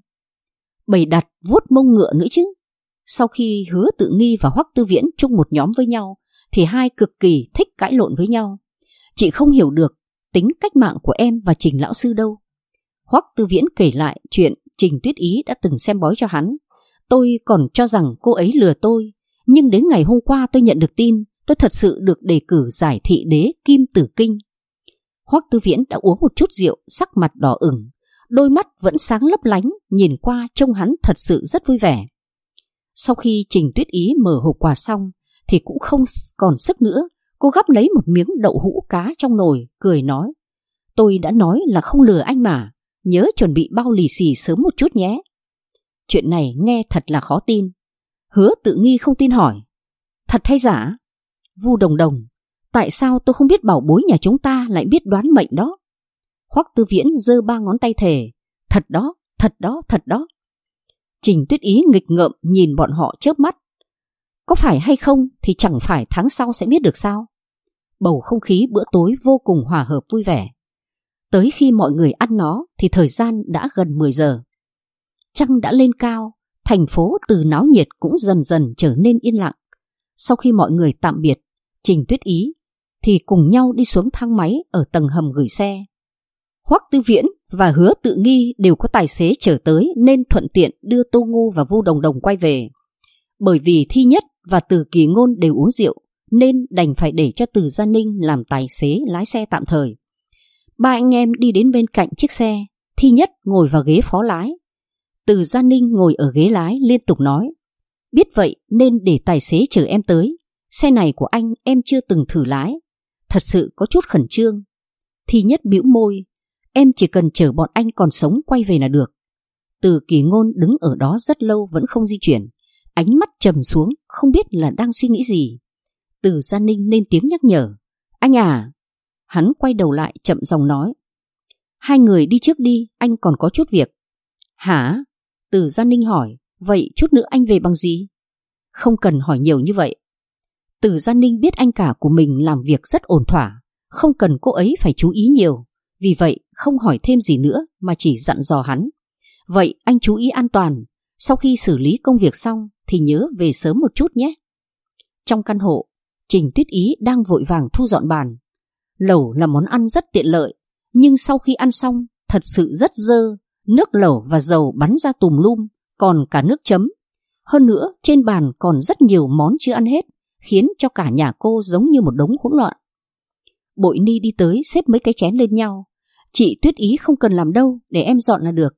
S1: Bày đặt vuốt mông ngựa nữa chứ. Sau khi Hứa Tự Nghi và Hoắc Tư Viễn chung một nhóm với nhau thì hai cực kỳ thích cãi lộn với nhau. Chị không hiểu được tính cách mạng của em và Trình lão sư đâu. Hoắc Tư Viễn kể lại chuyện Trình Tuyết Ý đã từng xem bói cho hắn. Tôi còn cho rằng cô ấy lừa tôi, nhưng đến ngày hôm qua tôi nhận được tin tôi thật sự được đề cử giải thị đế Kim Tử Kinh. Hoắc Tư Viễn đã uống một chút rượu, sắc mặt đỏ ửng, đôi mắt vẫn sáng lấp lánh, nhìn qua trông hắn thật sự rất vui vẻ. Sau khi Trình Tuyết Ý mở hộp quà xong thì cũng không còn sức nữa. Cô gắp lấy một miếng đậu hũ cá trong nồi, cười nói, tôi đã nói là không lừa anh mà, nhớ chuẩn bị bao lì xì sớm một chút nhé. Chuyện này nghe thật là khó tin. Hứa Tự Nghi không tin hỏi, thật hay giả? Vu Đồng Đồng, tại sao tôi không biết bảo bối nhà chúng ta lại biết đoán mệnh đó? Hoắc Tư Viễn giơ 3 ngón tay thề, thật đó, thật đó, thật đó. Trình Tuyết Ý nghịch ngợm nhìn bọn họ chớp mắt. Có phải hay không thì chẳng phải tháng sau sẽ biết được sao? Bầu không khí bữa tối vô cùng hòa hợp vui vẻ. Tới khi mọi người ăn nó thì thời gian đã gần 10 giờ. Trăng đã lên cao, thành phố từ náo nhiệt cũng dần dần trở nên yên lặng. Sau khi mọi người tạm biệt, Trình Tuyết Ý thì cùng nhau đi xuống thang máy ở tầng hầm gửi xe. Hoắc Tư Viễn và Hứa Tự Nghi đều có tài xế chở tới nên thuận tiện đưa Tô Ngu và Vu Đồng Đồng quay về. Bởi vì Thi Nhất và Từ Kỳ Ngôn đều uống rượu nên đành phải để cho Từ Gia Ninh làm tài xế lái xe tạm thời. 3 anh em đi đến bên cạnh chiếc xe, Thi Nhất ngồi vào ghế phó lái. Từ Gia Ninh ngồi ở ghế lái liên tục nói, biết vậy nên để tài xế chở em tới. Xe này của anh em chưa từng thử lái, thật sự có chút khẩn trương. Thi Nhất bĩu môi, em chỉ cần chở bọn anh còn sống quay về là được. Từ Kỳ Ngôn đứng ở đó rất lâu vẫn không di chuyển, ánh mắt trầm xuống, không biết là đang suy nghĩ gì. Từ Gia Ninh lên tiếng nhắc nhở, anh à. Hắn quay đầu lại chậm giọng nói, 2 người đi trước đi, anh còn có chút việc. Hả? Từ Gia Ninh hỏi, vậy chút nữa anh về bằng gì? Không cần hỏi nhiều như vậy. Từ Gia Ninh biết anh cả của mình làm việc rất ổn thỏa, không cần cô ấy phải chú ý nhiều, vì vậy không hỏi thêm gì nữa mà chỉ dặn dò hắn. Vậy anh chú ý an toàn, sau khi xử lý công việc xong thì nhớ về sớm một chút nhé. Trong căn hộ, Trình Tuyết Ý đang vội vàng thu dọn bàn. Lẩu là món ăn rất tiện lợi, nhưng sau khi ăn xong thật sự rất dơ, Nước lẩu và dầu bắn ra tùm lum, còn cả nước chấm. Hơn nữa, trên bàn còn rất nhiều món chưa ăn hết, khiến cho cả nhà cô giống như một đống hỗn loạn. Bội Ni đi tới xếp mấy cái chén lên nhau. Chị Tuyết Ý không cần làm đâu, để em dọn là được.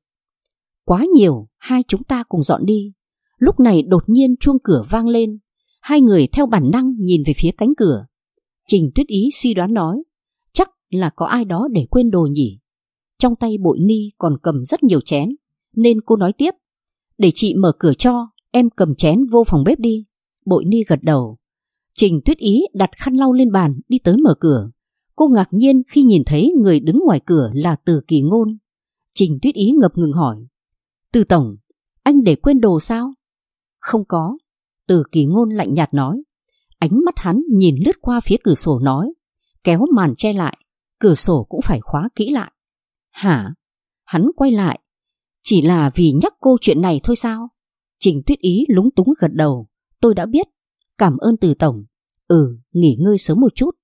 S1: Quá nhiều, hai chúng ta cùng dọn đi. Lúc này đột nhiên chuông cửa vang lên. Hai người theo bản năng nhìn về phía cánh cửa. Trình Tuyết Ý suy đoán nói, chắc là có ai đó để quên đồ nhỉ. Trong tay Bội Ni còn cầm rất nhiều chén, nên cô nói tiếp, để chị mở cửa cho, em cầm chén vô phòng bếp đi. Bội Ni gật đầu. Trình Tuyết Ý đặt khăn lau lên bàn, đi tới mở cửa. Cô ngạc nhiên khi nhìn thấy người đứng ngoài cửa là Từ Kỳ Ngôn. Trình Tuyết Ý ngập ngừng hỏi, Từ tổng, anh để quên đồ sao? Không có, Từ Kỳ Ngôn lạnh nhạt nói. Ánh mắt hắn nhìn lướt qua phía cửa sổ nói, kéo màn che lại, cửa sổ cũng phải khóa kỹ lại. Hả? Hắn quay lại, chỉ là vì nhắc cô chuyện này thôi sao? Trình Tuyết Ý lúng túng gật đầu, tôi đã biết, cảm ơn Từ tổng. Nghỉ ngơi sớm một chút.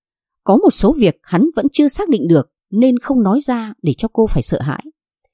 S1: Có một số việc hắn vẫn chưa xác định được nên không nói ra để cho cô phải sợ hãi.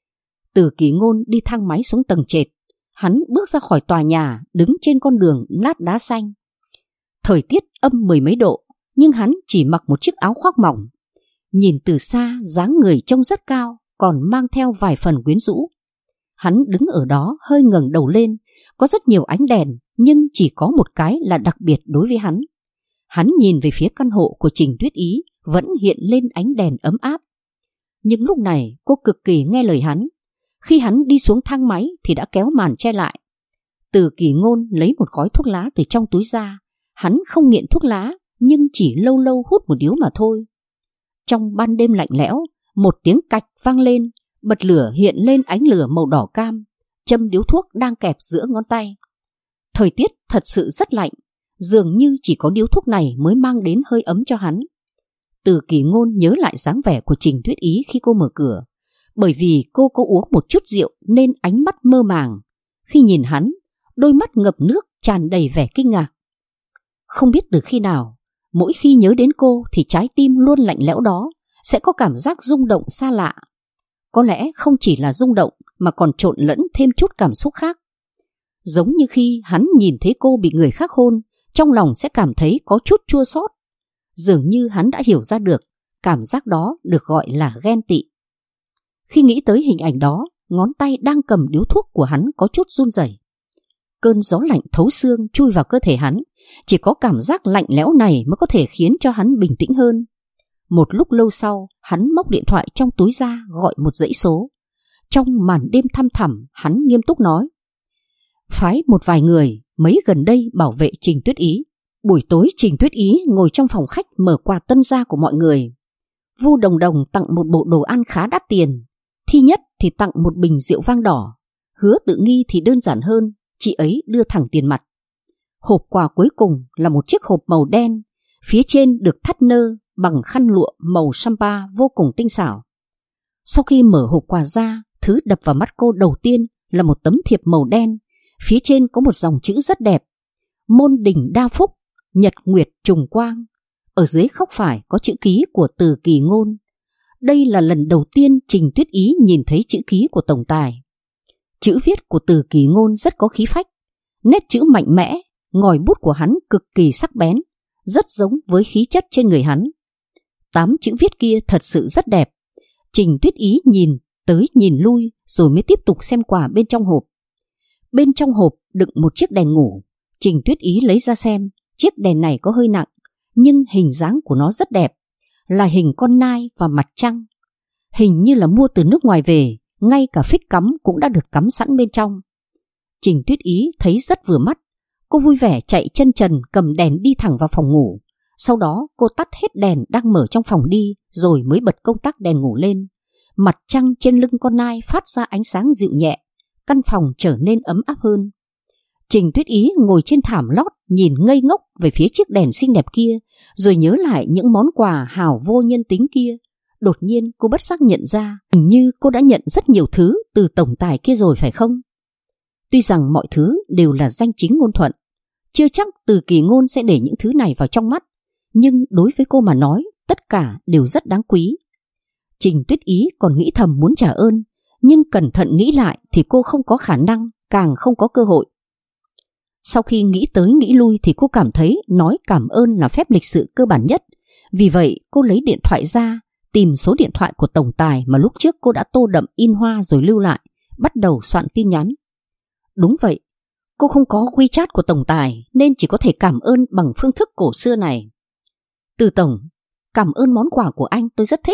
S1: Từ Kỳ Ngôn đi thang máy xuống tầng trệt. Hắn bước ra khỏi tòa nhà, đứng trên con đường lát đá xanh. Thời tiết âm 10 mấy độ, nhưng hắn chỉ mặc một chiếc áo khoác mỏng. Nhìn từ xa, dáng người trông rất cao, còn mang theo vài phần quyến rũ. Hắn đứng ở đó hơi ngẩng đầu lên, có rất nhiều ánh đèn, nhưng chỉ có một cái là đặc biệt đối với hắn. Hắn nhìn về phía căn hộ của Trình Tuyết Ý, vẫn hiện lên ánh đèn ấm áp. Nhưng lúc này cô cực kỳ nghe lời hắn. Khi hắn đi xuống thang máy thì đã kéo màn che lại. Từ Kỳ Ngôn lấy một gói thuốc lá từ trong túi ra. Hắn không nghiện thuốc lá, nhưng chỉ lâu lâu hút một điếu mà thôi. Trong ban đêm lạnh lẽo, một tiếng cạch vang lên, bật lửa hiện lên ánh lửa màu đỏ cam, châm điếu thuốc đang kẹp giữa ngón tay. Thời tiết thật sự rất lạnh, dường như chỉ có điếu thuốc này mới mang đến hơi ấm cho hắn. Từ Kỳ Ngôn nhớ lại dáng vẻ của Trình Tuyết Ý khi cô mở cửa. Bởi vì cô có uống một chút rượu nên ánh mắt mơ màng. Khi nhìn hắn, đôi mắt ngập nước tràn đầy vẻ kinh ngạc. Không biết từ khi nào, mỗi khi nhớ đến cô thì trái tim luôn lạnh lẽo đó sẽ có cảm giác rung động xa lạ. Có lẽ không chỉ là rung động mà còn trộn lẫn thêm chút cảm xúc khác. Giống như khi hắn nhìn thấy cô bị người khác hôn, trong lòng sẽ cảm thấy có chút chua xót. Dường như hắn đã hiểu ra được, cảm giác đó được gọi là ghen tị. Khi nghĩ tới hình ảnh đó, ngón tay đang cầm điếu thuốc của hắn có chút run rẩy. Cơn gió lạnh thấu xương chui vào cơ thể hắn, chỉ có cảm giác lạnh lẽo này mới có thể khiến cho hắn bình tĩnh hơn. Một lúc lâu sau, hắn móc điện thoại trong túi ra gọi một dãy số. Trong màn đêm thăm thẳm, hắn nghiêm túc nói, phái một vài người mấy gần đây bảo vệ Trình Tuyết Ý. Buổi tối Trình Tuyết Ý ngồi trong phòng khách mở quà tân gia của mọi người. Vu Đồng Đồng tặng một bộ đồ ăn khá đắt tiền. Thi Nhất thì tặng một bình rượu vang đỏ. Hứa Tự Nghi thì đơn giản hơn, chị ấy đưa thẳng tiền mặt. Hộp quà cuối cùng là một chiếc hộp màu đen, phía trên được thắt nơ bằng khăn lụa màu sampa vô cùng tinh xảo. Sau khi mở hộp quà ra, thứ đập vào mắt cô đầu tiên là một tấm thiệp màu đen, phía trên có một dòng chữ rất đẹp: Môn đình đa phúc, nhật nguyệt trùng quang. Ở dưới góc phải có chữ ký của Từ Kỳ Ngôn. Đây là lần đầu tiên Trình Tuyết Ý nhìn thấy chữ ký của tổng tài. Chữ viết của Từ Kỳ Ngôn rất có khí phách, nét chữ mạnh mẽ, ngòi bút của hắn cực kỳ sắc bén, rất giống với khí chất trên người hắn. 8 chữ viết kia thật sự rất đẹp. Trình Tuyết Ý nhìn tới nhìn lui rồi mới tiếp tục xem quà bên trong hộp. Bên trong hộp đựng một chiếc đèn ngủ. Trình Tuyết Ý lấy ra xem, chiếc đèn này có hơi nặng, nhưng hình dáng của nó rất đẹp, là hình con nai và mặt trăng. Hình như là mua từ nước ngoài về, ngay cả phích cắm cũng đã được cắm sẵn bên trong. Trình Tuyết Ý thấy rất vừa mắt. Cô vui vẻ chạy chân trần cầm đèn đi thẳng vào phòng ngủ. Sau đó cô tắt hết đèn đang mở trong phòng đi, rồi mới bật công tắc đèn ngủ lên. Mặt trăng trên lưng con nai phát ra ánh sáng dịu nhẹ, căn phòng trở nên ấm áp hơn. Trình Tuyết Ý ngồi trên thảm lót nhìn ngây ngốc về phía chiếc đèn xinh đẹp kia, rồi nhớ lại những món quà hào vô nhân tính kia. Đột nhiên cô bất giác nhận ra, hình như cô đã nhận rất nhiều thứ từ tổng tài kia rồi phải không? Tuy rằng mọi thứ đều là danh chính ngôn thuận, chưa chắc Từ Kỳ Ngôn sẽ để những thứ này vào trong mắt, nhưng đối với cô mà nói, tất cả đều rất đáng quý. Trình Tuyết Ý còn nghĩ thầm muốn trả ơn, nhưng cẩn thận nghĩ lại thì cô không có khả năng, càng không có cơ hội. Sau khi nghĩ tới nghĩ lui thì cô cảm thấy nói cảm ơn là phép lịch sự cơ bản nhất. Vì vậy cô lấy điện thoại ra, tìm số điện thoại của tổng tài mà lúc trước cô đã tô đậm in hoa rồi lưu lại, bắt đầu soạn tin nhắn. Đúng vậy, cô không có WeChat của tổng tài nên chỉ có thể cảm ơn bằng phương thức cổ xưa này. Từ tổng, cảm ơn món quà của anh, tôi rất thích.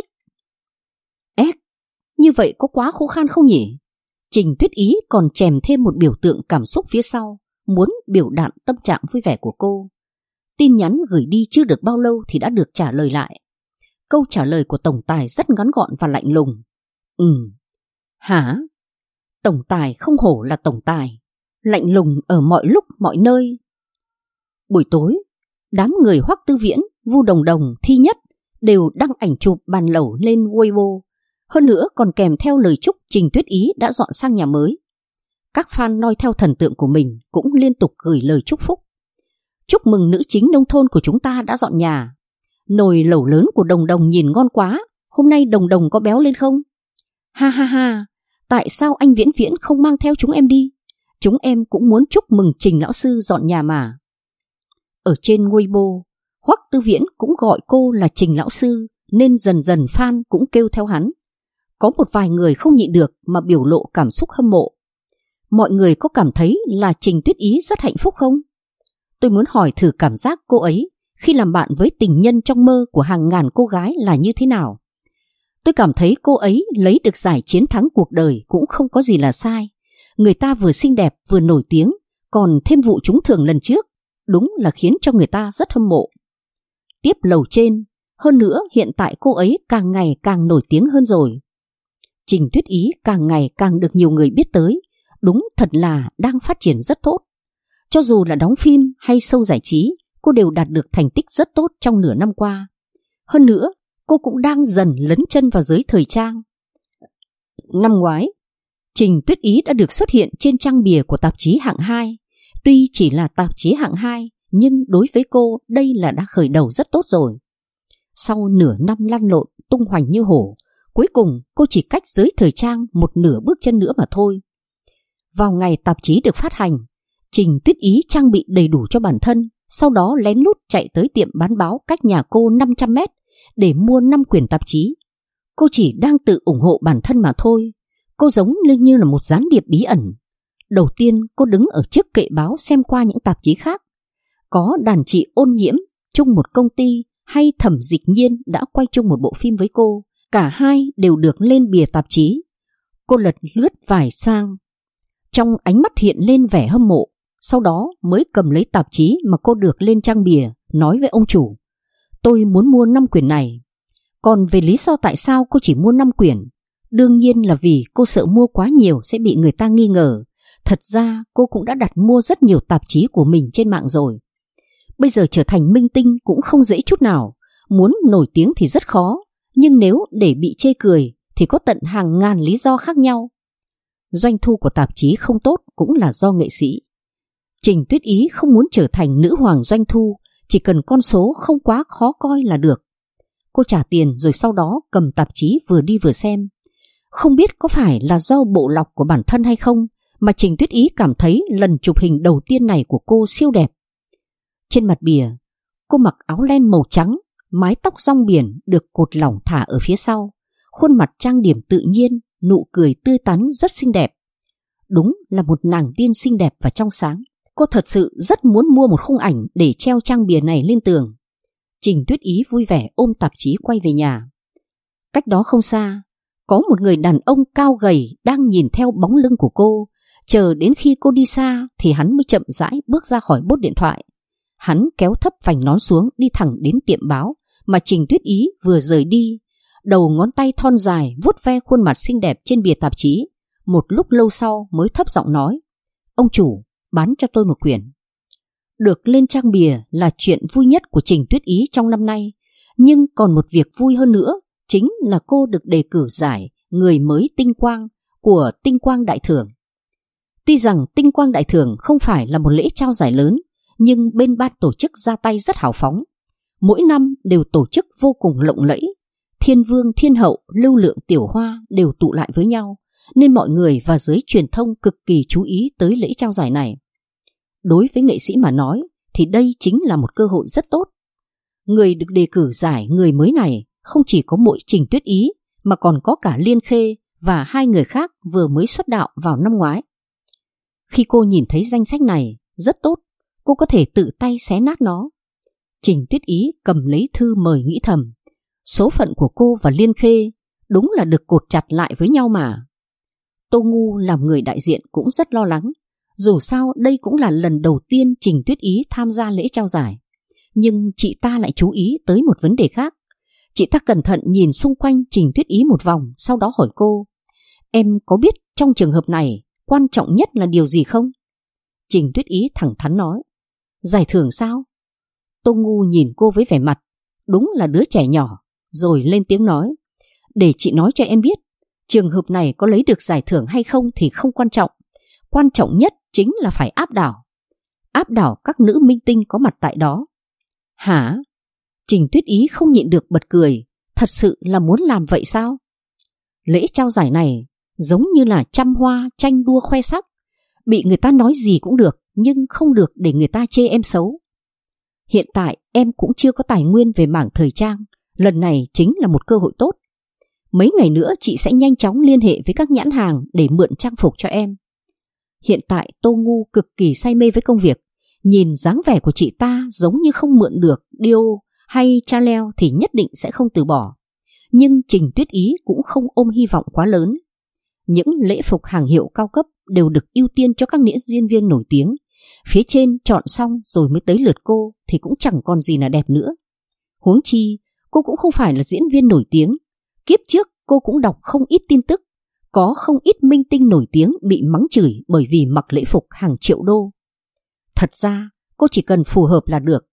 S1: Như vậy có quá khô khan không nhỉ? Trình Tuyết Ý còn chèm thêm một biểu tượng cảm xúc phía sau, muốn biểu đạt tâm trạng vui vẻ của cô. Tin nhắn gửi đi chưa được bao lâu thì đã được trả lời lại. Câu trả lời của tổng tài rất ngắn gọn và lạnh lùng. Hả? Tổng tài không hổ là tổng tài, lạnh lùng ở mọi lúc mọi nơi. Buổi tối, đám người Hoắc Tư Viễn, Vu Đồng Đồng, Thi Nhất đều đăng ảnh chụp bàn lẩu lên Weibo. Hơn nữa còn kèm theo lời chúc Trình Tuyết Ý đã dọn sang nhà mới. Các fan noi theo thần tượng của mình cũng liên tục gửi lời chúc phúc. Chúc mừng nữ chính nông thôn của chúng ta đã dọn nhà. Nồi lẩu lớn của Đồng Đồng nhìn ngon quá, hôm nay Đồng Đồng có béo lên không? Ha ha ha, tại sao anh Viễn Viễn không mang theo chúng em đi? Chúng em cũng muốn chúc mừng Trình lão sư dọn nhà mà. Ở trên Weibo, Hoắc Tư Viễn cũng gọi cô là Trình lão sư, nên dần dần fan cũng kêu theo hắn. Có một vài người không nhịn được mà biểu lộ cảm xúc hâm mộ. Mọi người có cảm thấy là Trình Tuyết Ý rất hạnh phúc không? Tôi muốn hỏi thử cảm giác cô ấy khi làm bạn với tình nhân trong mơ của hàng ngàn cô gái là như thế nào. Tôi cảm thấy cô ấy lấy được giải chiến thắng cuộc đời cũng không có gì là sai. Người ta vừa xinh đẹp vừa nổi tiếng, còn thêm vụ trúng thưởng lần trước, đúng là khiến cho người ta rất hâm mộ. Tiếp lầu trên, hơn nữa hiện tại cô ấy càng ngày càng nổi tiếng hơn rồi. Trình Tuyết Ý càng ngày càng được nhiều người biết tới, đúng thật là đang phát triển rất tốt. Cho dù là đóng phim hay show giải trí, cô đều đạt được thành tích rất tốt trong nửa năm qua. Hơn nữa, cô cũng đang dần lấn chân vào giới thời trang. Năm ngoái, Trình Tuyết Ý đã được xuất hiện trên trang bìa của tạp chí hạng 2. Tuy chỉ là tạp chí hạng 2, nhưng đối với cô đây là đã khởi đầu rất tốt rồi. Sau nửa năm lăn lộn tung hoành như hổ, cuối cùng cô chỉ cách giới thời trang một nửa bước chân nữa mà thôi. Vào ngày tạp chí được phát hành, Trình Tuyết Ý trang bị đầy đủ cho bản thân, sau đó lén lút chạy tới tiệm bán báo cách nhà cô 500 mét để mua 5 quyển tạp chí. Cô chỉ đang tự ủng hộ bản thân mà thôi. Cô giống như là một gián điệp bí ẩn. Đầu tiên cô đứng ở trước kệ báo xem qua những tạp chí khác. Có đàn chị Ôn Nhiễm chung một công ty hay Thẩm Dịch Nhiên đã quay chung một bộ phim với cô. Cả hai đều được lên bìa tạp chí. Cô lật lướt vài trang, trong ánh mắt hiện lên vẻ hâm mộ. Sau đó mới cầm lấy tạp chí mà cô được lên trang bìa, nói với ông chủ: tôi muốn mua 5 quyển này. Còn về lý do tại sao cô chỉ mua 5 quyển, đương nhiên là vì cô sợ mua quá nhiều sẽ bị người ta nghi ngờ. Thật ra cô cũng đã đặt mua rất nhiều tạp chí của mình trên mạng rồi. Bây giờ trở thành minh tinh cũng không dễ chút nào. Muốn nổi tiếng thì rất khó, nhưng nếu để bị chê cười thì có tận hàng ngàn lý do khác nhau. Doanh thu của tạp chí không tốt cũng là do nghệ sĩ. Trình Tuyết Ý không muốn trở thành nữ hoàng doanh thu, chỉ cần con số không quá khó coi là được. Cô trả tiền rồi sau đó cầm tạp chí vừa đi vừa xem. Không biết có phải là do bộ lọc của bản thân hay không mà Trình Tuyết Ý cảm thấy lần chụp hình đầu tiên này của cô siêu đẹp. Trên mặt bìa, cô mặc áo len màu trắng, mái tóc rong biển được cột lỏng thả ở phía sau, khuôn mặt trang điểm tự nhiên, nụ cười tươi tắn rất xinh đẹp. Đúng là một nàng tiên xinh đẹp và trong sáng. Cô thật sự rất muốn mua một khung ảnh để treo trang bìa này lên tường. Trình Tuyết Ý vui vẻ ôm tạp chí quay về nhà. Cách đó không xa, có một người đàn ông cao gầy đang nhìn theo bóng lưng của cô. Chờ đến khi cô đi xa thì hắn mới chậm rãi bước ra khỏi bốt điện thoại. Hắn kéo thấp vành nón xuống đi thẳng đến tiệm báo mà Trình Tuyết Ý vừa rời đi. Đầu ngón tay thon dài vuốt ve khuôn mặt xinh đẹp trên bìa tạp chí. Một lúc lâu sau mới thấp giọng nói: ông chủ, bán cho tôi một quyển. Được lên trang bìa là chuyện vui nhất của Trình Tuyết Ý trong năm nay. Nhưng còn một việc vui hơn nữa, chính là cô được đề cử giải người mới tinh quang của Tinh Quang Đại Thưởng. Tuy rằng Tinh Quang Đại Thưởng không phải là một lễ trao giải lớn, nhưng bên ban tổ chức ra tay rất hào phóng. Mỗi năm đều tổ chức vô cùng lộng lẫy. Thiên vương, thiên hậu, lưu lượng, tiểu hoa đều tụ lại với nhau. nên mọi người và giới truyền thông cực kỳ chú ý tới lễ trao giải này. Đối với nghệ sĩ mà nói thì đây chính là một cơ hội rất tốt. Người được đề cử giải người mới này không chỉ có mỗi Trình Tuyết Ý mà còn có cả Liên Khê và 2 người khác vừa mới xuất đạo vào năm ngoái. Khi cô nhìn thấy danh sách này, rất tốt, cô có thể tự tay xé nát nó. Trình Tuyết Ý cầm lấy thư mời nghĩ thầm, số phận của cô và Liên Khê đúng là được cột chặt lại với nhau mà. Tô Ngu làm người đại diện cũng rất lo lắng, dù sao đây cũng là lần đầu tiên Trình Tuyết Ý tham gia lễ trao giải. Nhưng chị ta lại chú ý tới một vấn đề khác. Chị ta cẩn thận nhìn xung quanh Trình Tuyết Ý một vòng, sau đó hỏi cô, em có biết trong trường hợp này quan trọng nhất là điều gì không? Trình Tuyết Ý thẳng thắn nói, giải thưởng sao? Tô Ngu nhìn cô với vẻ mặt đúng là đứa trẻ nhỏ, rồi lên tiếng nói, để chị nói cho em biết, trường hợp này có lấy được giải thưởng hay không thì không quan trọng. Quan trọng nhất chính là phải áp đảo các nữ minh tinh có mặt tại đó. Hả? Trình Tuyết Ý không nhịn được bật cười, thật sự là muốn làm vậy sao? Lễ trao giải này giống như là trăm hoa tranh đua khoe sắc, bị người ta nói gì cũng được, nhưng không được để người ta chê em xấu. Hiện tại em cũng chưa có tài nguyên về mảng thời trang, lần này chính là một cơ hội tốt. Mấy ngày nữa chị sẽ nhanh chóng liên hệ với các nhãn hàng để mượn trang phục cho em. Hiện tại Tô Ngu cực kỳ say mê với công việc, nhìn dáng vẻ của chị ta giống như không mượn được Dior hay Chanel thì nhất định sẽ không từ bỏ. Nhưng Trình Tuyết Ý cũng không ôm hy vọng quá lớn. Những lễ phục hàng hiệu cao cấp đều được ưu tiên cho các nữ diễn viên nổi tiếng. Phía trên chọn xong rồi mới tới lượt cô thì cũng chẳng còn gì là đẹp nữa. Huống chi, cô cũng không phải là diễn viên nổi tiếng. Kiếp trước cô cũng đọc không ít tin tức, có không ít minh tinh nổi tiếng bị mắng chửi bởi vì mặc lễ phục hàng triệu đô. Thật ra, cô chỉ cần phù hợp là được.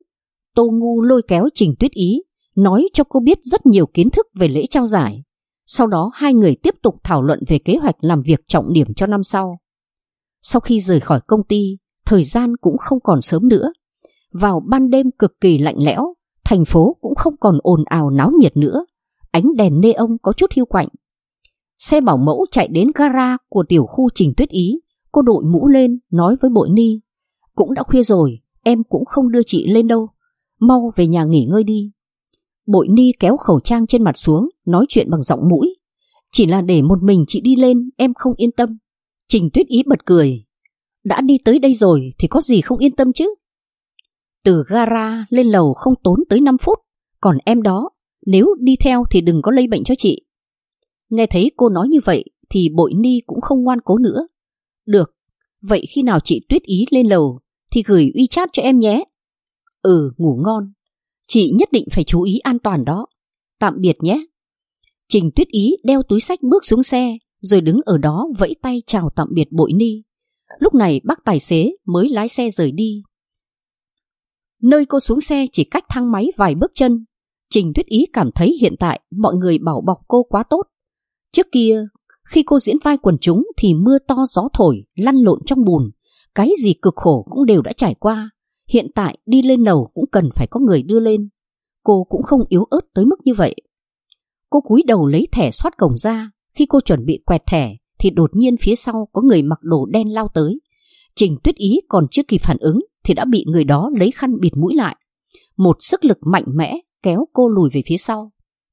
S1: Tô Ngu lôi kéo Trình Tuyết Ý, nói cho cô biết rất nhiều kiến thức về lễ trao giải. Sau đó 2 người tiếp tục thảo luận về kế hoạch làm việc trọng điểm cho năm sau. Sau khi rời khỏi công ty, thời gian cũng không còn sớm nữa. Vào ban đêm cực kỳ lạnh lẽo, thành phố cũng không còn ồn ào náo nhiệt nữa. Ánh đèn neon có chút hiu quạnh. Xe bảo mẫu chạy đến gara của tiểu khu Trình Tuyết Ý. Cô đội mũ lên nói với Bội Ni, cũng đã khuya rồi, em cũng không đưa chị lên đâu, mau về nhà nghỉ ngơi đi. Bội Ni kéo khẩu trang trên mặt xuống, nói chuyện bằng giọng mũi, chỉ là để một mình chị đi lên em không yên tâm. Trình Tuyết Ý bật cười, đã đi tới đây rồi thì có gì không yên tâm chứ. Từ gara lên lầu không tốn tới 5 phút, còn em đó, nếu đi theo thì đừng có lây bệnh cho chị. Nghe thấy cô nói như vậy thì Bội Ni cũng không ngoan cố nữa. Được, vậy khi nào chị Tuyết Ý lên lầu thì gửi WeChat cho em nhé. Ngủ ngon. Chị nhất định phải chú ý an toàn đó. Tạm biệt nhé. Trình Tuyết Ý đeo túi xách bước xuống xe, rồi đứng ở đó vẫy tay chào tạm biệt Bội Ni. Lúc này bác tài xế mới lái xe rời đi. Nơi cô xuống xe chỉ cách thang máy vài bước chân. Trình Tuyết Ý cảm thấy hiện tại mọi người bảo bọc cô quá tốt. Trước kia, khi cô diễn vai quần chúng thì mưa to gió thổi, lăn lộn trong bùn, cái gì cực khổ cũng đều đã trải qua. Hiện tại đi lên lầu cũng cần phải có người đưa lên. Cô cũng không yếu ớt tới mức như vậy. Cô cúi đầu lấy thẻ soát cổng ra. Khi cô chuẩn bị quẹt thẻ thì đột nhiên phía sau có người mặc đồ đen lao tới. Trình Tuyết Ý còn chưa kịp phản ứng thì đã bị người đó lấy khăn bịt mũi lại. Một sức lực mạnh mẽ kéo cô lùi về phía sau.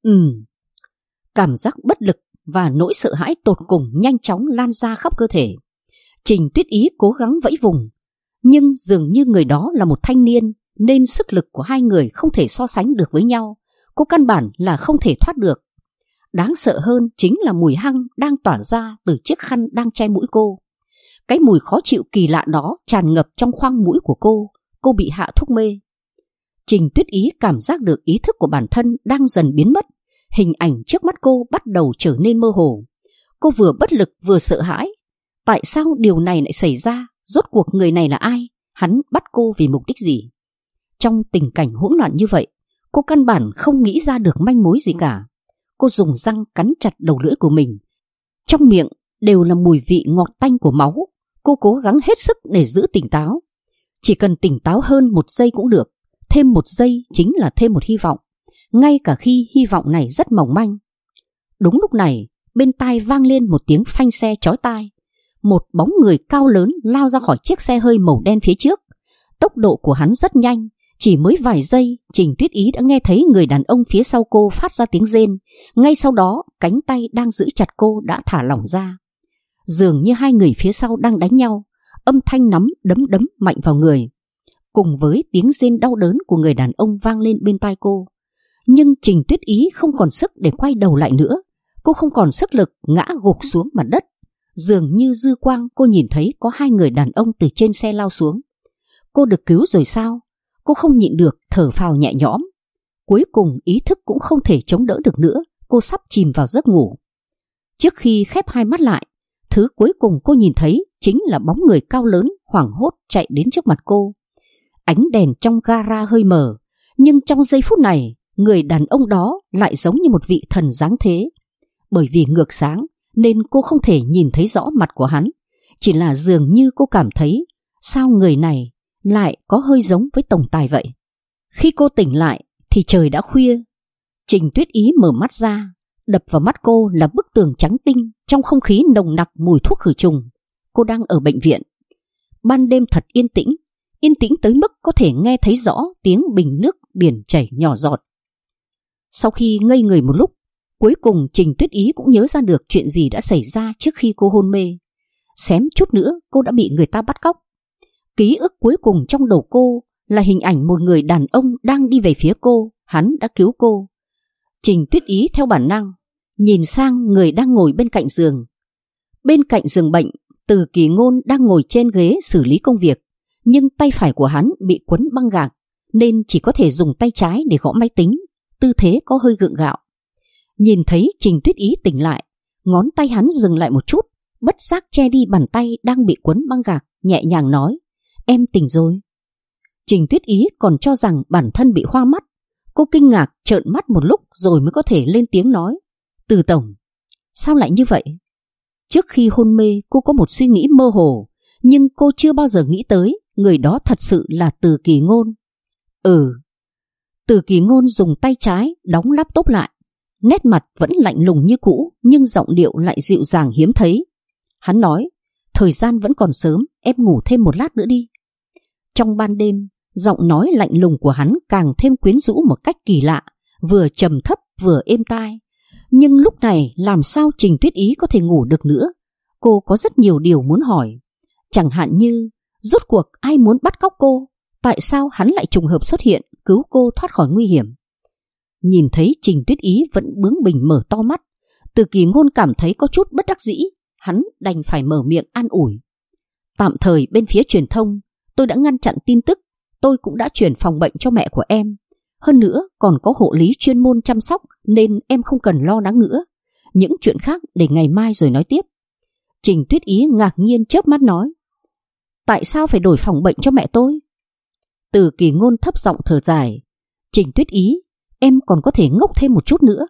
S1: Cảm giác bất lực và nỗi sợ hãi tột cùng nhanh chóng lan ra khắp cơ thể. Trình Tuyết Ý cố gắng vẫy vùng, nhưng dường như người đó là một thanh niên nên sức lực của 2 người không thể so sánh được với nhau. Cô căn bản là không thể thoát được. Đáng sợ hơn chính là mùi hăng đang tỏa ra từ chiếc khăn đang che mũi cô. Cái mùi khó chịu kỳ lạ đó tràn ngập trong khoang mũi của cô. Cô bị hạ thuốc mê. Trình Tuyết Ý cảm giác được ý thức của bản thân đang dần biến mất. Hình ảnh trước mắt cô bắt đầu trở nên mơ hồ. Cô vừa bất lực vừa sợ hãi. Tại sao điều này lại xảy ra? Rốt cuộc người này là ai? Hắn bắt cô vì mục đích gì? Trong tình cảnh hỗn loạn như vậy, cô căn bản không nghĩ ra được manh mối gì cả. Cô dùng răng cắn chặt đầu lưỡi của mình. Trong miệng đều là mùi vị ngọt tanh của máu. Cô cố gắng hết sức để giữ tỉnh táo. Chỉ cần tỉnh táo hơn 1 giây cũng được. Thêm 1 giây chính là thêm một hy vọng, ngay cả khi hy vọng này rất mỏng manh. Đúng lúc này, bên tai vang lên một tiếng phanh xe chói tai. Một bóng người cao lớn lao ra khỏi chiếc xe hơi màu đen phía trước. Tốc độ của hắn rất nhanh, chỉ mới vài giây Trình Tuyết Ý đã nghe thấy người đàn ông phía sau cô phát ra tiếng rên. Ngay sau đó cánh tay đang giữ chặt cô đã thả lỏng ra. Dường như hai người phía sau đang đánh nhau, âm thanh nắm đấm mạnh vào người, cùng với tiếng rên đau đớn của người đàn ông vang lên bên tai cô. Nhưng Trình Tuyết Ý không còn sức để quay đầu lại nữa. Cô không còn sức lực, ngã gục xuống mặt đất. Dường như dư quang cô nhìn thấy có hai người đàn ông từ trên xe lao xuống. Cô được cứu rồi sao? Cô không nhịn được thở phào nhẹ nhõm. Cuối cùng ý thức cũng không thể chống đỡ được nữa. Cô sắp chìm vào giấc ngủ. Trước khi khép hai mắt lại, thứ cuối cùng cô nhìn thấy chính là bóng người cao lớn hoảng hốt chạy đến trước mặt cô. Ánh đèn trong gara hơi mờ, nhưng trong giây phút này, người đàn ông đó lại giống như một vị thần giáng thế. Bởi vì ngược sáng nên cô không thể nhìn thấy rõ mặt của hắn. Chỉ là dường như cô cảm thấy sao người này lại có hơi giống với tổng tài vậy. Khi cô tỉnh lại thì trời đã khuya. Trình Tuyết Ý mở mắt ra, đập vào mắt cô là bức tường trắng tinh, trong không khí nồng nặc mùi thuốc khử trùng. Cô đang ở bệnh viện. Ban đêm thật yên tĩnh tới mức có thể nghe thấy rõ tiếng bình nước biển chảy nhỏ giọt. Sau khi ngây người một lúc, cuối cùng Trình Tuyết Ý cũng nhớ ra được chuyện gì đã xảy ra trước khi cô hôn mê. Xém chút nữa cô đã bị người ta bắt cóc. Ký ức cuối cùng trong đầu cô là hình ảnh một người đàn ông đang đi về phía cô. Hắn đã cứu cô. Trình Tuyết Ý theo bản năng nhìn sang người đang ngồi bên cạnh giường. Bên cạnh giường bệnh, Từ Kỳ Ngôn đang ngồi trên ghế xử lý công việc, nhưng tay phải của hắn bị quấn băng gạc nên chỉ có thể dùng tay trái để gõ máy tính, tư thế có hơi gượng gạo. Nhìn thấy Trình Tuyết Ý tỉnh lại, ngón tay hắn dừng lại một chút, bất giác che đi bàn tay đang bị quấn băng gạc, nhẹ nhàng nói: "Em tỉnh rồi." Trình Tuyết Ý còn cho rằng bản thân bị hoa mắt. Cô kinh ngạc trợn mắt một lúc rồi mới có thể lên tiếng nói: "Từ tổng, sao lại như vậy?" Trước khi hôn mê cô có một suy nghĩ mơ hồ, nhưng cô chưa bao giờ nghĩ tới người đó thật sự là Từ Kỳ Ngôn. Từ Kỳ Ngôn dùng tay trái đóng laptop lại, nét mặt vẫn lạnh lùng như cũ, nhưng giọng điệu lại dịu dàng hiếm thấy. Hắn nói: "Thời gian vẫn còn sớm, em ngủ thêm một lát nữa đi." Trong ban đêm, giọng nói lạnh lùng của hắn càng thêm quyến rũ một cách kỳ lạ, vừa trầm thấp vừa êm tai. Nhưng lúc này làm sao Trình Tuyết Ý có thể ngủ được nữa? Cô có rất nhiều điều muốn hỏi. Chẳng hạn như, rốt cuộc ai muốn bắt cóc cô? Tại sao hắn lại trùng hợp xuất hiện, cứu cô thoát khỏi nguy hiểm? Nhìn thấy Trình Tuyết Ý vẫn bướng bỉnh mở to mắt, Từ Kỳ Ngôn cảm thấy có chút bất đắc dĩ. Hắn đành phải mở miệng an ủi: "Tạm thời bên phía truyền thông, tôi đã ngăn chặn tin tức. Tôi cũng đã chuyển phòng bệnh cho mẹ của em. Hơn nữa còn có hộ lý chuyên môn chăm sóc, nên em không cần lo lắng nữa. Những chuyện khác để ngày mai rồi nói tiếp." Trình Tuyết Ý ngạc nhiên chớp mắt nói: "Tại sao phải đổi phòng bệnh cho mẹ tôi?" Từ Kỳ Ngôn thấp giọng thở dài: "Trình Tuyết Ý, em còn có thể ngốc thêm một chút nữa."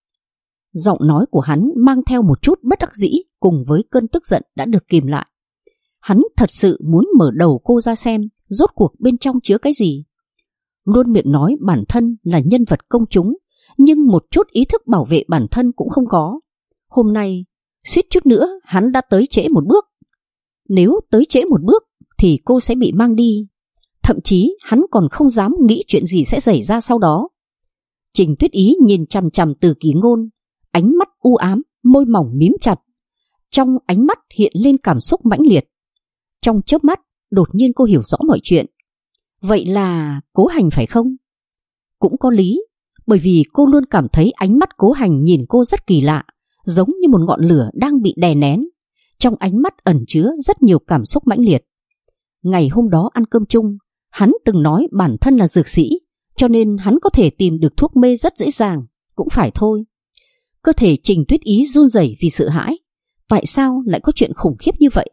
S1: Giọng nói của hắn mang theo một chút bất đắc dĩ cùng với cơn tức giận đã được kìm lại. Hắn thật sự muốn mở đầu cô ra xem rốt cuộc bên trong chứa cái gì. Luôn miệng nói bản thân là nhân vật công chúng, nhưng một chút ý thức bảo vệ bản thân cũng không có. Hôm nay suýt chút nữa hắn đã tới trễ một bước. Nếu tới trễ một bước thì cô sẽ bị mang đi. Thậm chí hắn còn không dám nghĩ chuyện gì sẽ xảy ra sau đó. Trình Tuyết Ý nhìn chằm chằm Từ Kỳ Ngôn, ánh mắt u ám, môi mỏng mím chặt. Trong ánh mắt hiện lên cảm xúc mãnh liệt. Trong chớp mắt, đột nhiên cô hiểu rõ mọi chuyện. Vậy là Cố Hành phải không? Cũng có lý, bởi vì cô luôn cảm thấy ánh mắt Cố Hành nhìn cô rất kỳ lạ, giống như một ngọn lửa đang bị đè nén. Trong ánh mắt ẩn chứa rất nhiều cảm xúc mãnh liệt. Ngày hôm đó ăn cơm chung, hắn từng nói bản thân là dược sĩ, cho nên hắn có thể tìm được thuốc mê rất dễ dàng. Cũng phải thôi. Cơ thể Trình Tuyết Ý run rẩy vì sợ hãi. Tại sao lại có chuyện khủng khiếp như vậy?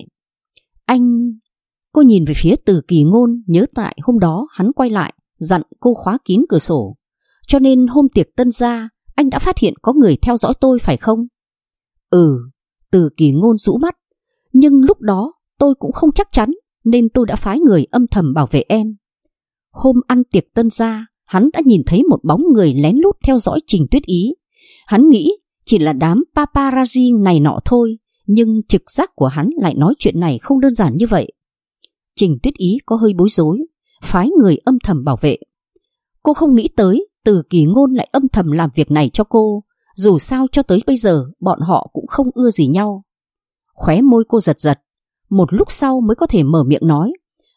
S1: Cô nhìn về phía Từ Kỳ Ngôn, nhớ tại hôm đó hắn quay lại dặn cô khóa kín cửa sổ. Cho nên hôm tiệc tân gia, anh đã phát hiện có người theo dõi tôi phải không? Từ Kỳ Ngôn rũ mắt. Nhưng lúc đó tôi cũng không chắc chắn, nên tôi đã phái người âm thầm bảo vệ em. Hôm ăn tiệc tân gia, hắn đã nhìn thấy một bóng người lén lút theo dõi Trình Tuyết Ý. Hắn nghĩ chỉ là đám paparazzi này nọ thôi, nhưng trực giác của hắn lại nói chuyện này không đơn giản như vậy. Trình Tuyết Ý có hơi bối rối, phái người âm thầm bảo vệ. Cô không nghĩ tới Từ Kỳ Ngôn lại âm thầm làm việc này cho cô, dù sao cho tới bây giờ bọn họ cũng không ưa gì nhau. Khóe môi cô giật giật, một lúc sau mới có thể mở miệng nói,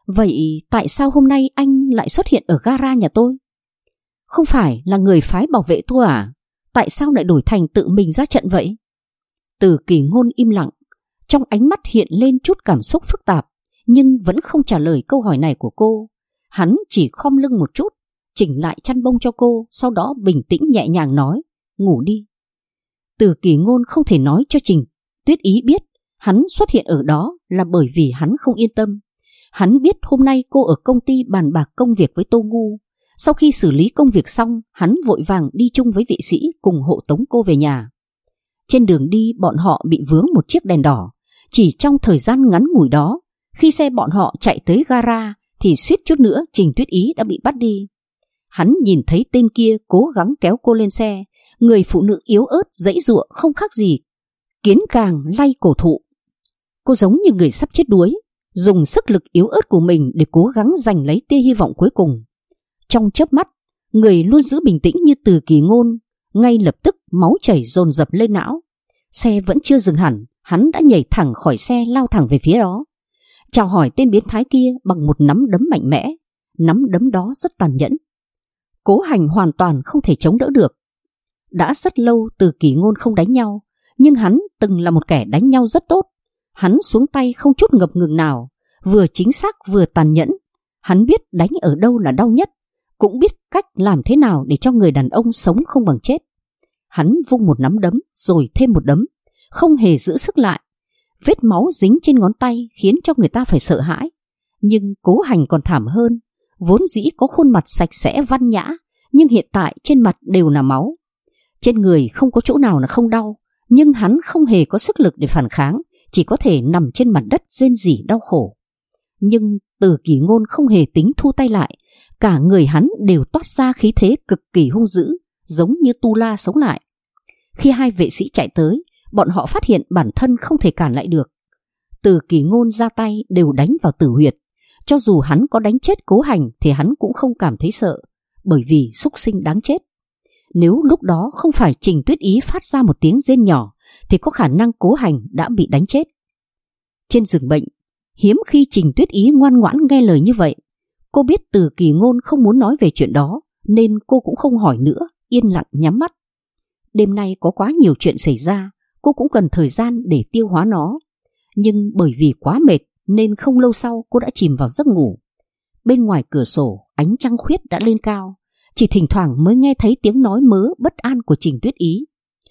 S1: vậy tại sao hôm nay anh lại xuất hiện ở gara nhà tôi? Không phải là người phái bảo vệ tôi à? Tại sao lại đổi thành tự mình ra trận vậy? Từ Kỳ Ngôn im lặng, trong ánh mắt hiện lên chút cảm xúc phức tạp, nhưng vẫn không trả lời câu hỏi này của cô. Hắn chỉ khom lưng một chút, chỉnh lại chăn bông cho cô, sau đó bình tĩnh nhẹ nhàng nói, ngủ đi. Từ Kỳ Ngôn không thể nói cho Trình Tuyết Ý biết hắn xuất hiện ở đó là bởi vì hắn không yên tâm. Hắn biết hôm nay cô ở công ty bàn bạc công việc với Tô Ngu. Sau khi xử lý công việc xong, hắn vội vàng đi chung với vị sĩ cùng hộ tống cô về nhà. Trên đường đi bọn họ bị vướng một chiếc đèn đỏ. Chỉ trong thời gian ngắn ngủi đó, khi xe bọn họ chạy tới gara thì suýt chút nữa Trình Tuyết Ý đã bị bắt đi. Hắn nhìn thấy tên kia cố gắng kéo cô lên xe, người phụ nữ yếu ớt giãy giụa không khác gì kiến càng lay cổ thụ. Cô giống như người sắp chết đuối, dùng sức lực yếu ớt của mình để cố gắng giành lấy tia hy vọng cuối cùng. Trong chớp mắt, người luôn giữ bình tĩnh như Từ Kỳ Ngôn ngay lập tức máu chảy dồn dập lên não. Xe vẫn chưa dừng hẳn, hắn đã nhảy thẳng khỏi xe lao thẳng về phía đó, chào hỏi tên biến thái kia bằng một nắm đấm mạnh mẽ. Nắm đấm đó rất tàn nhẫn, Cố Hành hoàn toàn không thể chống đỡ được. Đã rất lâu Từ Kỳ Ngôn không đánh nhau, nhưng hắn từng là một kẻ đánh nhau rất tốt. Hắn xuống tay không chút ngập ngừng nào, vừa chính xác vừa tàn nhẫn. Hắn biết đánh ở đâu là đau nhất, cũng biết cách làm thế nào để cho người đàn ông sống không bằng chết. Hắn vung một nắm đấm rồi thêm một đấm, không hề giữ sức lại. Vết máu dính trên ngón tay khiến cho người ta phải sợ hãi. Nhưng Cố Hành còn thảm hơn, vốn dĩ có khuôn mặt sạch sẽ văn nhã, nhưng hiện tại trên mặt đều là máu. Trên người không có chỗ nào là không đau, nhưng hắn không hề có sức lực để phản kháng, chỉ có thể nằm trên mặt đất rên rỉ đau khổ. Nhưng Từ Kỳ Ngôn không hề tính thu tay lại, cả người hắn đều toát ra khí thế cực kỳ hung dữ, giống như tu la sống lại. Khi hai vệ sĩ chạy tới, bọn họ phát hiện bản thân không thể cản lại được. Từ Kỳ Ngôn ra tay đều đánh vào tử huyệt. Cho dù hắn có đánh chết Cố Hành thì hắn cũng không cảm thấy sợ, bởi vì súc sinh đáng chết. Nếu lúc đó không phải Trình Tuyết Ý phát ra một tiếng rên nhỏ thì có khả năng Cố Hành đã bị đánh chết. Trên giường bệnh, hiếm khi Trình Tuyết Ý ngoan ngoãn nghe lời như vậy. Cô biết Từ Kỳ Ngôn không muốn nói về chuyện đó, nên cô cũng không hỏi nữa, yên lặng nhắm mắt. Đêm nay có quá nhiều chuyện xảy ra, cô cũng cần thời gian để tiêu hóa nó. Nhưng bởi vì quá mệt nên không lâu sau cô đã chìm vào giấc ngủ. Bên ngoài cửa sổ ánh trăng khuyết đã lên cao, chỉ thỉnh thoảng mới nghe thấy tiếng nói mớ bất an của Trình Tuyết Ý.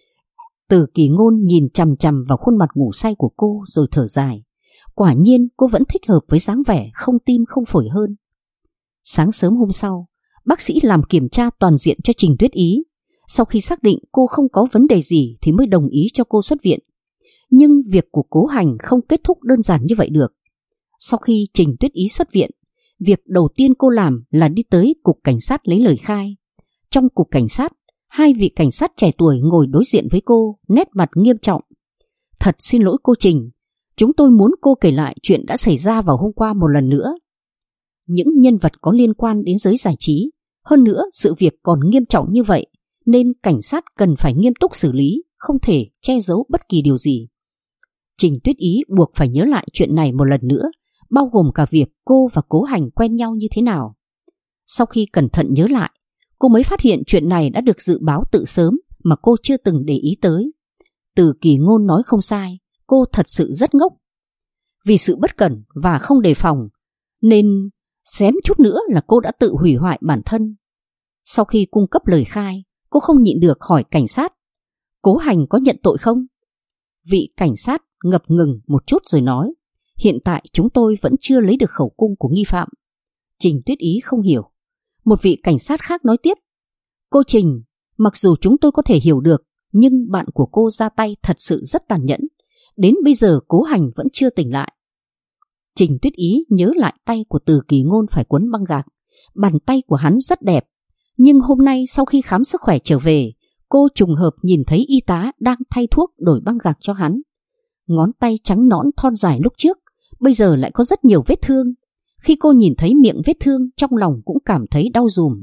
S1: Từ Kỳ Ngôn nhìn chằm chằm vào khuôn mặt ngủ say của cô rồi thở dài. Quả nhiên cô vẫn thích hợp với dáng vẻ không tim không phổi hơn. Sáng sớm hôm sau, bác sĩ làm kiểm tra toàn diện cho Trình Tuyết Ý. Sau khi xác định cô không có vấn đề gì thì mới đồng ý cho cô xuất viện. Nhưng việc của Cố Hành không kết thúc đơn giản như vậy được. Sau khi Trình Tuyết Ý xuất viện, việc đầu tiên cô làm là đi tới cục cảnh sát lấy lời khai. Trong cục cảnh sát, hai vị cảnh sát trẻ tuổi ngồi đối diện với cô, nét mặt nghiêm trọng. Thật xin lỗi cô Trình, chúng tôi muốn cô kể lại chuyện đã xảy ra vào hôm qua một lần nữa. Những nhân vật có liên quan đến giới giải trí, hơn nữa sự việc còn nghiêm trọng như vậy, nên cảnh sát cần phải nghiêm túc xử lý, không thể che giấu bất kỳ điều gì. Trình Tuyết Ý buộc phải nhớ lại chuyện này một lần nữa, bao gồm cả việc cô và Cố Hành quen nhau như thế nào. Sau khi cẩn thận nhớ lại, cô mới phát hiện chuyện này đã được dự báo từ sớm mà cô chưa từng để ý tới. Từ Kỳ Ngôn nói không sai, cô thật sự rất ngốc. Vì sự bất cẩn và không đề phòng, nên xém chút nữa là cô đã tự hủy hoại bản thân. Sau khi cung cấp lời khai, cô không nhịn được hỏi cảnh sát, Cố Hành có nhận tội không? Vị cảnh sát ngập ngừng một chút rồi nói, hiện tại chúng tôi vẫn chưa lấy được khẩu cung của nghi phạm. Trình Tuyết Ý không hiểu. Một vị cảnh sát khác nói tiếp, cô Trình, mặc dù chúng tôi có thể hiểu được, nhưng bạn của cô ra tay thật sự rất tàn nhẫn. Đến bây giờ Cố Hành vẫn chưa tỉnh lại. Trình Tuyết Ý nhớ lại tay của Từ Kỳ Ngôn phải quấn băng gạc. Bàn tay của hắn rất đẹp. Nhưng hôm nay sau khi khám sức khỏe trở về, cô trùng hợp nhìn thấy y tá đang thay thuốc đổi băng gạc cho hắn. Ngón tay trắng nõn thon dài lúc trước, bây giờ lại có rất nhiều vết thương. Khi cô nhìn thấy miệng vết thương, trong lòng cũng cảm thấy đau dùm.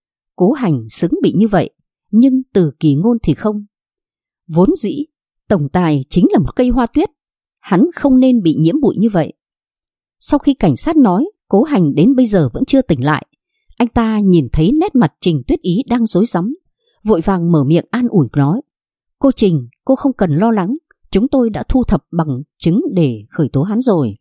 S1: Cố Hành xứng bị như vậy, nhưng Từ Kỳ Ngôn thì không. Vốn dĩ, tổng tài chính là một cây hoa tuyết, hắn không nên bị nhiễm bụi như vậy. Sau khi cảnh sát nói Cố Hành đến bây giờ vẫn chưa tỉnh lại, anh ta nhìn thấy nét mặt Trình Tuyết Ý đang rối rắm, vội vàng mở miệng an ủi nói: Cô Trình, cô không cần lo lắng, chúng tôi đã thu thập bằng chứng để khởi tố hắn rồi.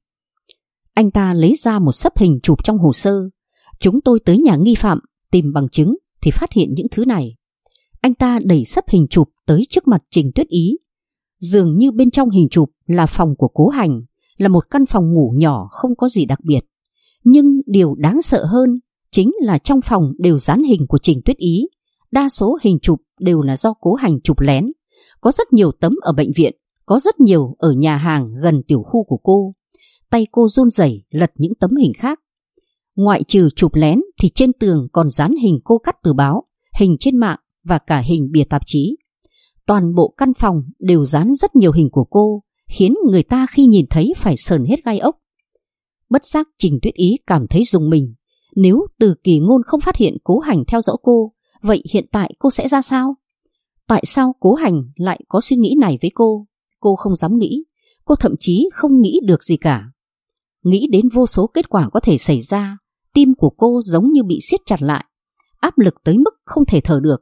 S1: Anh ta lấy ra một xấp hình chụp trong hồ sơ. Chúng tôi tới nhà nghi phạm tìm bằng chứng thì phát hiện những thứ này. Anh ta đẩy xấp hình chụp tới trước mặt Trình Tuyết Ý. Dường như bên trong hình chụp là phòng của Cố Hành, là một căn phòng ngủ nhỏ không có gì đặc biệt. Nhưng điều đáng sợ hơn chính là trong phòng đều dán hình của Trình Tuyết Ý. Đa số hình chụp đều là do Cố Hành chụp lén. Có rất nhiều tấm ở bệnh viện, có rất nhiều ở nhà hàng gần tiểu khu của cô. Tay cô run rẩy lật những tấm hình khác. Ngoại trừ chụp lén thì trên tường còn dán hình cô cắt từ báo, hình trên mạng và cả hình bìa tạp chí. Toàn bộ căn phòng đều dán rất nhiều hình của cô, khiến người ta khi nhìn thấy phải sởn hết gai ốc. Bất giác Trình Tuyết Ý cảm thấy rùng mình. Nếu Từ Kỳ Ngôn không phát hiện Cố Hành theo dõi cô, vậy hiện tại cô sẽ ra sao? Tại sao Cố Hành lại có suy nghĩ này với cô? Cô không dám nghĩ, cô thậm chí không nghĩ được gì cả. Nghĩ đến vô số kết quả có thể xảy ra, tim của cô giống như bị siết chặt lại, áp lực tới mức không thể thở được.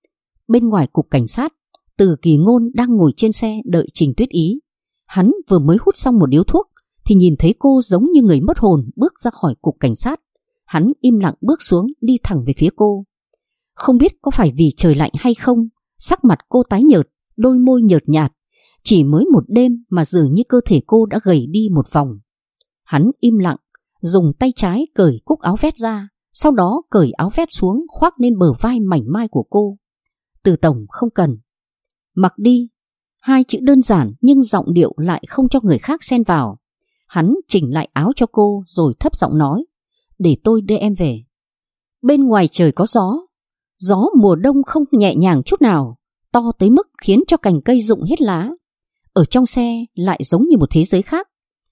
S1: Bên ngoài cục cảnh sát, Từ Kỳ Ngôn đang ngồi trên xe đợi Trình Tuyết Ý. Hắn vừa mới hút xong một điếu thuốc thì nhìn thấy cô giống như người mất hồn bước ra khỏi cục cảnh sát. Hắn im lặng bước xuống, đi thẳng về phía cô. Không biết có phải vì trời lạnh hay không, sắc mặt cô tái nhợt, đôi môi nhợt nhạt. Chỉ mới một đêm mà dường như cơ thể cô đã gầy đi một vòng. Hắn im lặng, dùng tay trái cởi cúc áo vest ra, sau đó cởi áo vest xuống khoác lên bờ vai mảnh mai của cô. Từ tổng không cần. Mặc đi. Hai chữ đơn giản nhưng giọng điệu lại không cho người khác xen vào. Hắn chỉnh lại áo cho cô rồi thấp giọng nói: Để tôi đưa em về. Bên ngoài trời có gió. Gió mùa đông không nhẹ nhàng chút nào, to tới mức khiến cho cành cây rụng hết lá. Ở trong xe lại giống như một thế giới khác.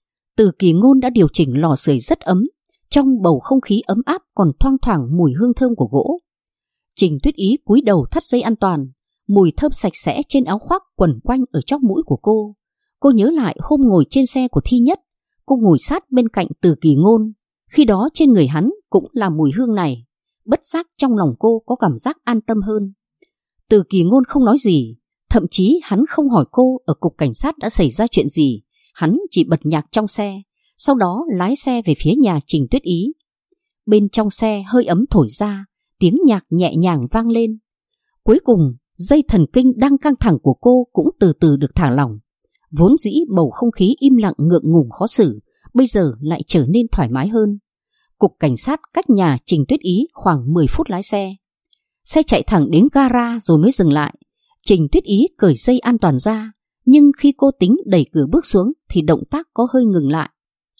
S1: Từ Kỳ Ngôn đã điều chỉnh lò sưởi rất ấm, trong bầu không khí ấm áp còn thoang thoảng mùi hương thơm của gỗ. Trình Tuyết Ý cúi đầu thắt dây an toàn, mùi thơm sạch sẽ trên áo khoác quẩn quanh ở chóp mũi của cô. Cô nhớ lại hôm ngồi trên xe của Thi Nhất, cô ngồi sát bên cạnh Từ Kỳ Ngôn, khi đó trên người hắn cũng là mùi hương này. Bất giác trong lòng cô có cảm giác an tâm hơn. Từ Kỳ Ngôn không nói gì, thậm chí hắn không hỏi cô ở cục cảnh sát đã xảy ra chuyện gì. Hắn chỉ bật nhạc trong xe, sau đó lái xe về phía nhà Trình Tuyết Ý. Bên trong xe hơi ấm thổi ra, tiếng nhạc nhẹ nhàng vang lên. Cuối cùng, dây thần kinh đang căng thẳng của cô cũng từ từ được thả lỏng. Vốn dĩ bầu không khí im lặng ngượng ngùng khó xử, bây giờ lại trở nên thoải mái hơn. Cục cảnh sát cách nhà Trình Tuyết Ý khoảng 10 phút lái xe. Xe chạy thẳng đến gara rồi mới dừng lại. Trình Tuyết Ý cởi dây an toàn ra, nhưng khi cô tính đẩy cửa bước xuống thì động tác có hơi ngừng lại.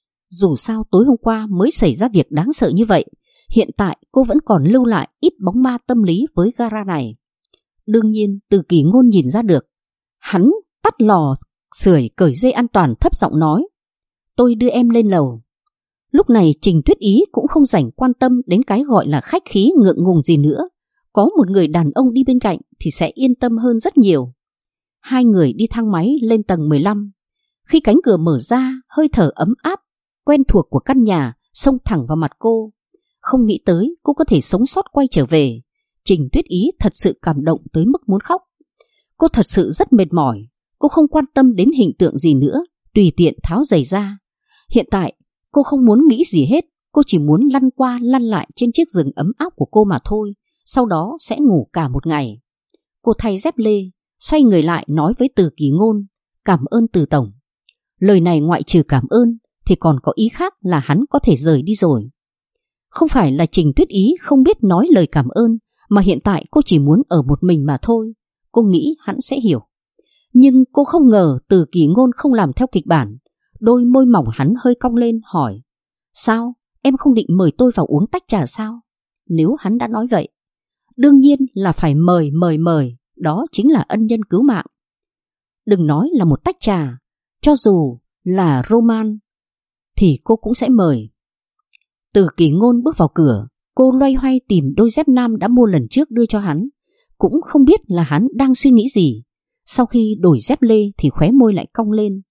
S1: Dù sao tối hôm qua mới xảy ra việc đáng sợ như vậy, hiện tại cô vẫn còn lưu lại ít bóng ma tâm lý với gara này. Đương nhiên Từ Kỳ Ngôn nhìn ra được. Hắn tắt lò sưởi, cởi dây an toàn, thấp giọng nói: Tôi đưa em lên lầu. Lúc này Trình Tuyết Ý cũng không rảnh quan tâm đến cái gọi là khách khí ngượng ngùng gì nữa. Có một người đàn ông đi bên cạnh thì sẽ yên tâm hơn rất nhiều. Hai người đi thang máy lên tầng 15. Khi cánh cửa mở ra, hơi thở ấm áp quen thuộc của căn nhà xông thẳng vào mặt cô. Không nghĩ tới cô có thể sống sót quay trở về. Trình Tuyết Ý thật sự cảm động tới mức muốn khóc. Cô thật sự rất mệt mỏi. Cô không quan tâm đến hình tượng gì nữa, tùy tiện tháo giày ra. Hiện tại cô không muốn nghĩ gì hết. Cô chỉ muốn lăn qua lăn lại trên chiếc giường ấm áp của cô mà thôi. Sau đó sẽ ngủ cả một ngày. Cô thay dép lê, xoay người lại nói với Từ Kỳ Ngôn: Cảm ơn Từ tổng. Lời này ngoại trừ cảm ơn thì còn có ý khác là hắn có thể rời đi rồi. Không phải là Trình Tuyết Ý không biết nói lời cảm ơn, mà hiện tại cô chỉ muốn ở một mình mà thôi. Cô nghĩ hắn sẽ hiểu. Nhưng cô không ngờ Từ Kỳ Ngôn không làm theo kịch bản. Đôi môi mỏng hắn hơi cong lên hỏi: Sao, em không định mời tôi vào uống tách trà sao? Nếu hắn đã nói vậy, đương nhiên là phải mời. đó chính là ân nhân cứu mạng. Đừng nói là một tách trà, cho dù là Roman thì cô cũng sẽ mời. Từ Kỳ Ngôn bước vào cửa, cô loay hoay tìm đôi dép nam đã mua lần trước đưa cho hắn. Cũng không biết là hắn đang suy nghĩ gì. Sau khi đổi dép lê thì khóe môi lại cong lên.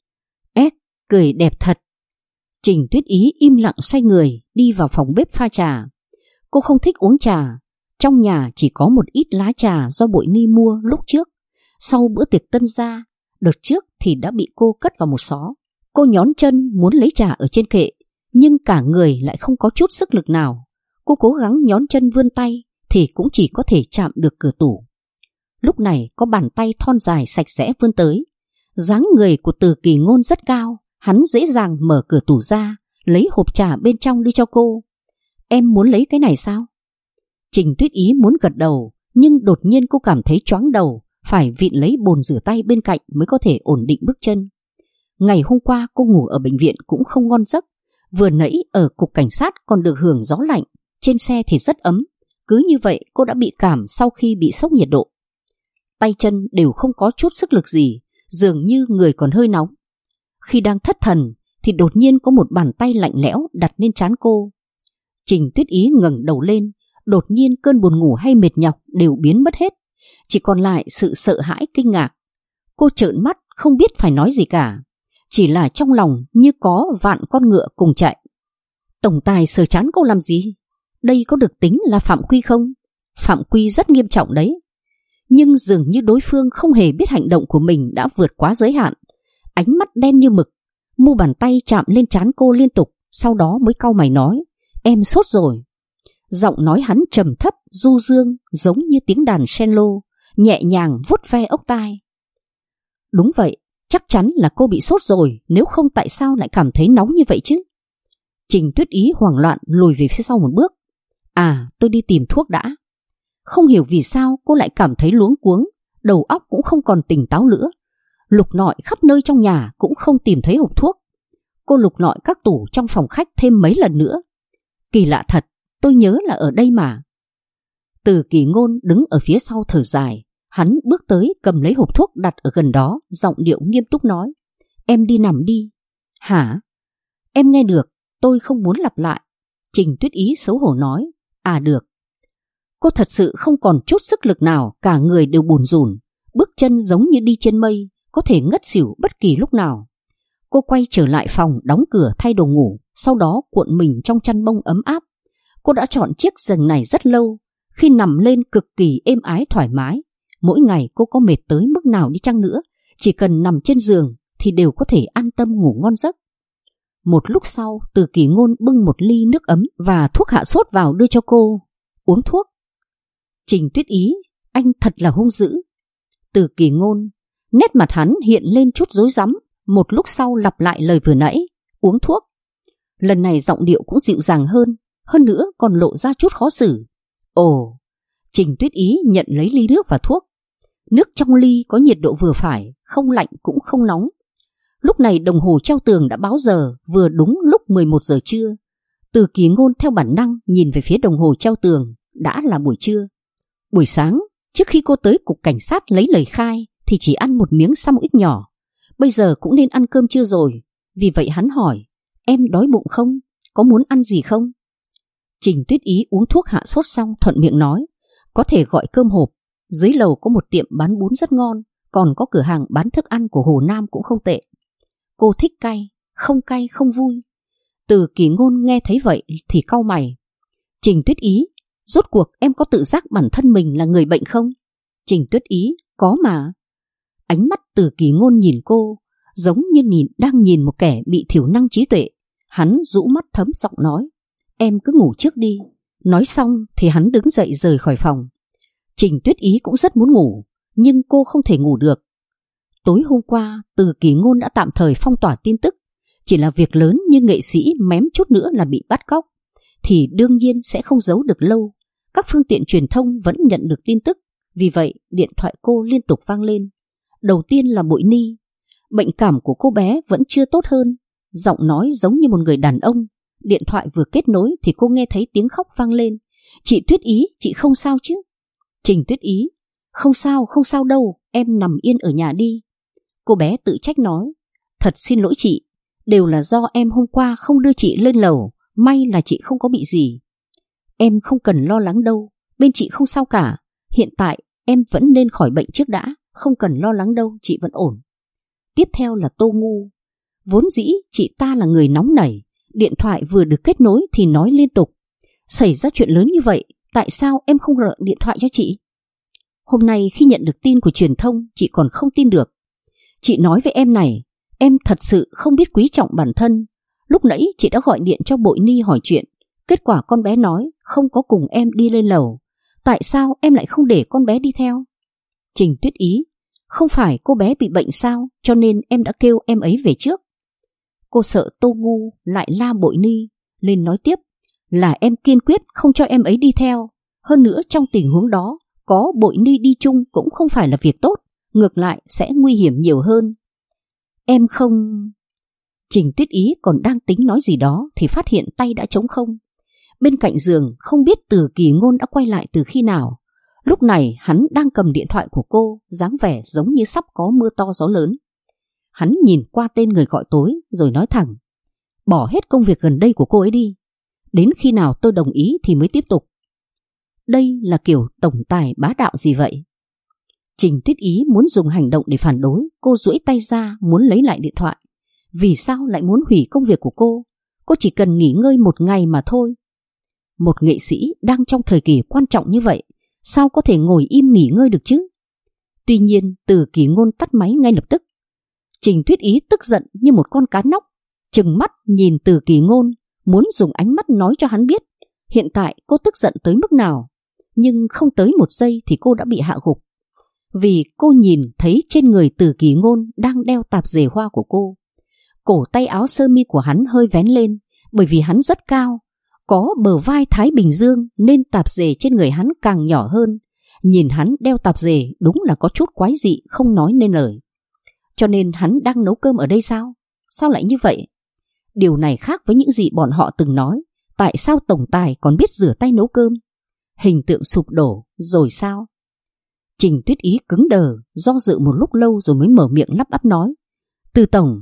S1: Cười đẹp thật. Trình Tuyết Ý im lặng xoay người đi vào phòng bếp pha trà. Cô không thích uống trà. Trong nhà chỉ có một ít lá trà do Bội Ni mua lúc trước. Sau bữa tiệc tân gia, đợt trước thì đã bị cô cất vào một xó. Cô nhón chân muốn lấy trà ở trên kệ, nhưng cả người lại không có chút sức lực nào. Cô cố gắng nhón chân vươn tay thì cũng chỉ có thể chạm được cửa tủ. Lúc này có bàn tay thon dài sạch sẽ vươn tới. Dáng người của Từ Kỳ Ngôn rất cao. Hắn dễ dàng mở cửa tủ ra, lấy hộp trà bên trong đưa cho cô. Em muốn lấy cái này sao? Trình Tuyết Ý muốn gật đầu, nhưng đột nhiên cô cảm thấy choáng đầu, phải vịn lấy bồn rửa tay bên cạnh mới có thể ổn định bước chân. Ngày hôm qua cô ngủ ở bệnh viện cũng không ngon giấc. Vừa nãy ở cục cảnh sát còn được hưởng gió lạnh, trên xe thì rất ấm. Cứ như vậy cô đã bị cảm sau khi bị sốc nhiệt độ. Tay chân đều không có chút sức lực gì, dường như người còn hơi nóng. Khi đang thất thần thì đột nhiên có một bàn tay lạnh lẽo đặt lên trán cô. Trình Tuyết Ý ngẩng đầu lên, đột nhiên cơn buồn ngủ hay mệt nhọc đều biến mất hết, chỉ còn lại sự sợ hãi kinh ngạc. Cô trợn mắt không biết phải nói gì cả, chỉ là trong lòng như có vạn con ngựa cùng chạy. Tổng tài sờ trán cô làm gì? Đây có được tính là phạm quy không? Phạm quy rất nghiêm trọng đấy. Nhưng dường như đối phương không hề biết hành động của mình đã vượt quá giới hạn. Ánh mắt đen như mực, mu bàn tay chạm lên trán cô liên tục, sau đó mới cau mày nói, em sốt rồi. Giọng nói hắn trầm thấp, du dương, giống như tiếng đàn cello, nhẹ nhàng vuốt ve ốc tai. Đúng vậy, chắc chắn là cô bị sốt rồi, nếu không tại sao lại cảm thấy nóng như vậy chứ? Trình Tuyết Ý hoảng loạn lùi về phía sau một bước. Tôi đi tìm thuốc đã. Không hiểu vì sao cô lại cảm thấy luống cuống, đầu óc cũng không còn tỉnh táo nữa. Lục lọi khắp nơi trong nhà cũng không tìm thấy hộp thuốc. Cô lục lọi các tủ trong phòng khách thêm mấy lần nữa. Kỳ lạ thật, tôi nhớ là ở đây mà. Từ Kỳ Ngôn đứng ở phía sau thở dài. Hắn bước tới cầm lấy hộp thuốc đặt ở gần đó, giọng điệu nghiêm túc nói, em đi nằm đi. Hả? Em nghe được, tôi không muốn lặp lại. Trình Tuyết Ý xấu hổ nói, được. Cô thật sự không còn chút sức lực nào, cả người đều bùn rùn, bước chân giống như đi trên mây, có thể ngất xỉu bất kỳ lúc nào. Cô quay trở lại phòng, đóng cửa thay đồ ngủ, sau đó cuộn mình trong chăn bông ấm áp. Cô đã chọn chiếc giường này rất lâu, khi nằm lên cực kỳ êm ái thoải mái. Mỗi ngày cô có mệt tới mức nào đi chăng nữa, chỉ cần nằm trên giường thì đều có thể an tâm ngủ ngon giấc. Một lúc sau, Từ Kỳ Ngôn bưng một ly nước ấm và thuốc hạ sốt vào đưa cho cô. Uống thuốc. Trình Tuyết Ý, anh thật là hung dữ. Từ Kỳ Ngôn, nét mặt hắn hiện lên chút rối rắm, một lúc sau lặp lại lời vừa nãy, uống thuốc. Lần này giọng điệu cũng dịu dàng hơn nữa còn lộ ra chút khó xử. Ồ, Trình Tuyết Ý nhận lấy ly nước và thuốc. Nước trong ly có nhiệt độ vừa phải, không lạnh cũng không nóng. Lúc này đồng hồ treo tường đã báo giờ, vừa đúng lúc 11 giờ trưa. Từ Kỳ Ngôn theo bản năng nhìn về phía đồng hồ treo tường, đã là buổi trưa. Buổi sáng, trước khi cô tới cục cảnh sát lấy lời khai thì chỉ ăn một miếng xăm ít nhỏ. Bây giờ cũng nên ăn cơm trưa rồi. Vì vậy hắn hỏi, em đói bụng không? Có muốn ăn gì không? Trình Tuyết Ý uống thuốc hạ sốt xong thuận miệng nói, có thể gọi cơm hộp. Dưới lầu có một tiệm bán bún rất ngon, còn có cửa hàng bán thức ăn của Hồ Nam cũng không tệ. Cô thích cay không vui. Từ Kỳ Ngôn nghe thấy vậy thì cau mày. Trình Tuyết Ý, rốt cuộc em có tự giác bản thân mình là người bệnh không? Trình Tuyết Ý, có mà. Ánh mắt Từ Kỳ Ngôn nhìn cô, giống như đang nhìn một kẻ bị thiểu năng trí tuệ. Hắn rũ mắt thấm giọng nói, em cứ ngủ trước đi. Nói xong thì hắn đứng dậy rời khỏi phòng. Trình Tuyết Ý cũng rất muốn ngủ, nhưng cô không thể ngủ được. Tối hôm qua, Từ Kỳ Ngôn đã tạm thời phong tỏa tin tức. Chỉ là việc lớn như nghệ sĩ mém chút nữa là bị bắt cóc, thì đương nhiên sẽ không giấu được lâu. Các phương tiện truyền thông vẫn nhận được tin tức, vì vậy điện thoại cô liên tục vang lên. Đầu tiên là Bội Ni. Bệnh cảm của cô bé vẫn chưa tốt hơn, giọng nói giống như một người đàn ông. Điện thoại vừa kết nối thì cô nghe thấy tiếng khóc vang lên. Chị Tuyết Ý, chị không sao chứ? Trình Tuyết Ý, Không sao đâu, em nằm yên ở nhà đi. Cô bé tự trách nói, thật xin lỗi chị, đều là do em hôm qua không đưa chị lên lầu, may là chị không có bị gì. Em không cần lo lắng đâu, bên chị không sao cả, hiện tại em vẫn nên khỏi bệnh trước đã, không cần lo lắng đâu, chị vẫn ổn. Tiếp theo là Tô Ngu. Vốn dĩ chị ta là người nóng nảy, điện thoại vừa được kết nối thì nói liên tục. Xảy ra chuyện lớn như vậy, tại sao em không gọi điện thoại cho chị? Hôm nay khi nhận được tin của truyền thông, chị còn không tin được. Chị nói với em này, em thật sự không biết quý trọng bản thân. Lúc nãy chị đã gọi điện cho Bội Ni hỏi chuyện, kết quả con bé nói không có cùng em đi lên lầu. Tại sao em lại không để con bé đi theo? Trình Tuyết Ý, không phải cô bé bị bệnh sao, cho nên em đã kêu em ấy về trước. Cô sợ Tô Ngu lại la Bội Ni, nên nói tiếp là em kiên quyết không cho em ấy đi theo. Hơn nữa trong tình huống đó, có Bội Ni đi chung cũng không phải là việc tốt, ngược lại sẽ nguy hiểm nhiều hơn. Em không... Trình Tuyết Ý còn đang tính nói gì đó thì phát hiện tay đã trống không. Bên cạnh giường không biết Từ Kỳ Ngôn đã quay lại từ khi nào. Lúc này hắn đang cầm điện thoại của cô, dáng vẻ giống như sắp có mưa to gió lớn. Hắn nhìn qua tên người gọi tối rồi nói thẳng, bỏ hết công việc gần đây của cô ấy đi, đến khi nào tôi đồng ý thì mới tiếp tục. Đây là kiểu tổng tài bá đạo gì vậy? Trình Tuyết Ý muốn dùng hành động để phản đối. Cô duỗi tay ra muốn lấy lại điện thoại. Vì sao lại muốn hủy công việc của cô? Cô chỉ cần nghỉ ngơi một ngày mà thôi. Một nghệ sĩ đang trong thời kỳ quan trọng như vậy, sao có thể ngồi im nghỉ ngơi được chứ? Tuy nhiên Từ Kỳ Ngôn tắt máy ngay lập tức. Trình Tuyết Ý tức giận như một con cá nóc, trừng mắt nhìn Từ Kỳ Ngôn, muốn dùng ánh mắt nói cho hắn biết hiện tại cô tức giận tới mức nào. Nhưng không tới một giây thì cô đã bị hạ gục. Vì cô nhìn thấy trên người Từ Kỳ Ngôn đang đeo tạp dề hoa của cô. Cổ tay áo sơ mi của hắn hơi vén lên, bởi vì hắn rất cao, có bờ vai Thái Bình Dương nên tạp dề trên người hắn càng nhỏ hơn. Nhìn hắn đeo tạp dề đúng là có chút quái dị không nói nên lời. Cho nên hắn đang nấu cơm ở đây sao? Sao lại như vậy? Điều này khác với những gì bọn họ từng nói. Tại sao tổng tài còn biết rửa tay nấu cơm? Hình tượng sụp đổ rồi sao? Trình Tuyết Ý cứng đờ, do dự một lúc lâu rồi mới mở miệng lắp bắp nói, Từ tổng,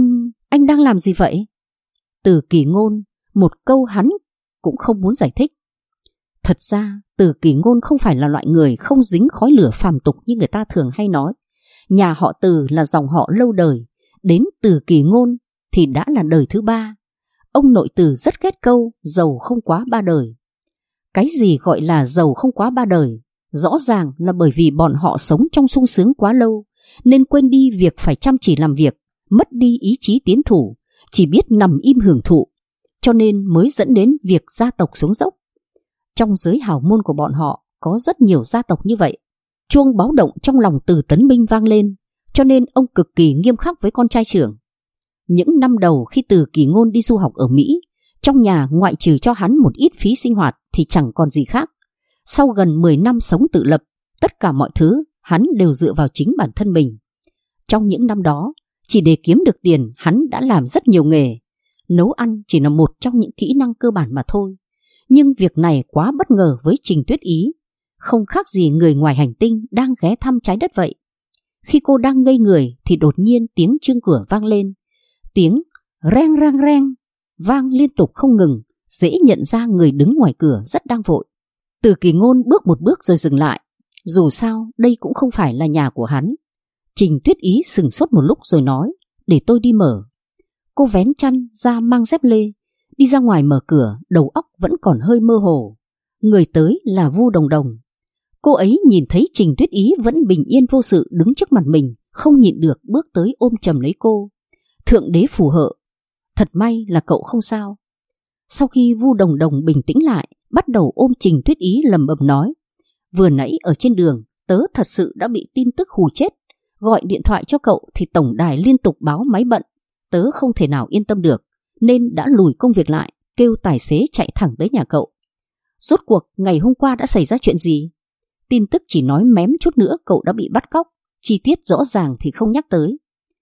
S1: anh đang làm gì vậy? Từ Kỳ Ngôn, một câu hắn cũng không muốn giải thích. Thật ra Từ Kỳ Ngôn không phải là loại người không dính khói lửa phàm tục như người ta thường hay nói. Nhà họ Từ là dòng họ lâu đời, đến Từ Kỳ Ngôn thì đã là đời thứ 3. Ông nội Từ rất ghét câu giàu không quá 3 đời. Cái gì gọi là giàu không quá 3 đời? Rõ ràng là bởi vì bọn họ sống trong sung sướng quá lâu, nên quên đi việc phải chăm chỉ làm việc, mất đi ý chí tiến thủ, chỉ biết nằm im hưởng thụ, cho nên mới dẫn đến việc gia tộc xuống dốc. Trong giới hào môn của bọn họ có rất nhiều gia tộc như vậy. Chuông báo động trong lòng Từ Tấn Minh vang lên, cho nên ông cực kỳ nghiêm khắc với con trai trưởng. Những năm đầu khi Từ Kỳ Ngôn đi du học ở Mỹ, trong nhà ngoại trừ cho hắn một ít phí sinh hoạt thì chẳng còn gì khác. Sau gần 10 năm sống tự lập, tất cả mọi thứ hắn đều dựa vào chính bản thân mình. Trong những năm đó, chỉ để kiếm được tiền hắn đã làm rất nhiều nghề. Nấu ăn chỉ là một trong những kỹ năng cơ bản mà thôi. Nhưng việc này quá bất ngờ với Trình Tuyết Ý, không khác gì người ngoài hành tinh đang ghé thăm trái đất vậy. Khi cô đang ngây người thì đột nhiên tiếng chuông cửa vang lên. Tiếng reng reng reng vang liên tục không ngừng, dễ nhận ra người đứng ngoài cửa rất đang vội. Từ Kỳ Ngôn bước một bước rồi dừng lại. Dù sao đây cũng không phải là nhà của hắn. Trình Tuyết Ý sửng sốt một lúc rồi nói, để tôi đi mở. Cô vén chăn ra mang dép lê, đi ra ngoài mở cửa, đầu óc vẫn còn hơi mơ hồ. Người tới là Vu Đồng Đồng. Cô ấy nhìn thấy Trình Tuyết Ý vẫn bình yên vô sự đứng trước mặt mình, không nhịn được bước tới ôm chầm lấy cô. Thượng đế phù hộ, thật may là cậu không sao. Sau khi Vu Đồng Đồng bình tĩnh lại, bắt đầu ôm Trình Tuyết Ý lẩm bẩm nói, vừa nãy ở trên đường tớ thật sự đã bị tin tức hù chết. Gọi điện thoại cho cậu thì tổng đài liên tục báo máy bận, tớ không thể nào yên tâm được, nên đã lùi công việc lại, kêu tài xế chạy thẳng tới nhà cậu. Rốt cuộc ngày hôm qua đã xảy ra chuyện gì? Tin tức chỉ nói mém chút nữa cậu đã bị bắt cóc, chi tiết rõ ràng thì không nhắc tới.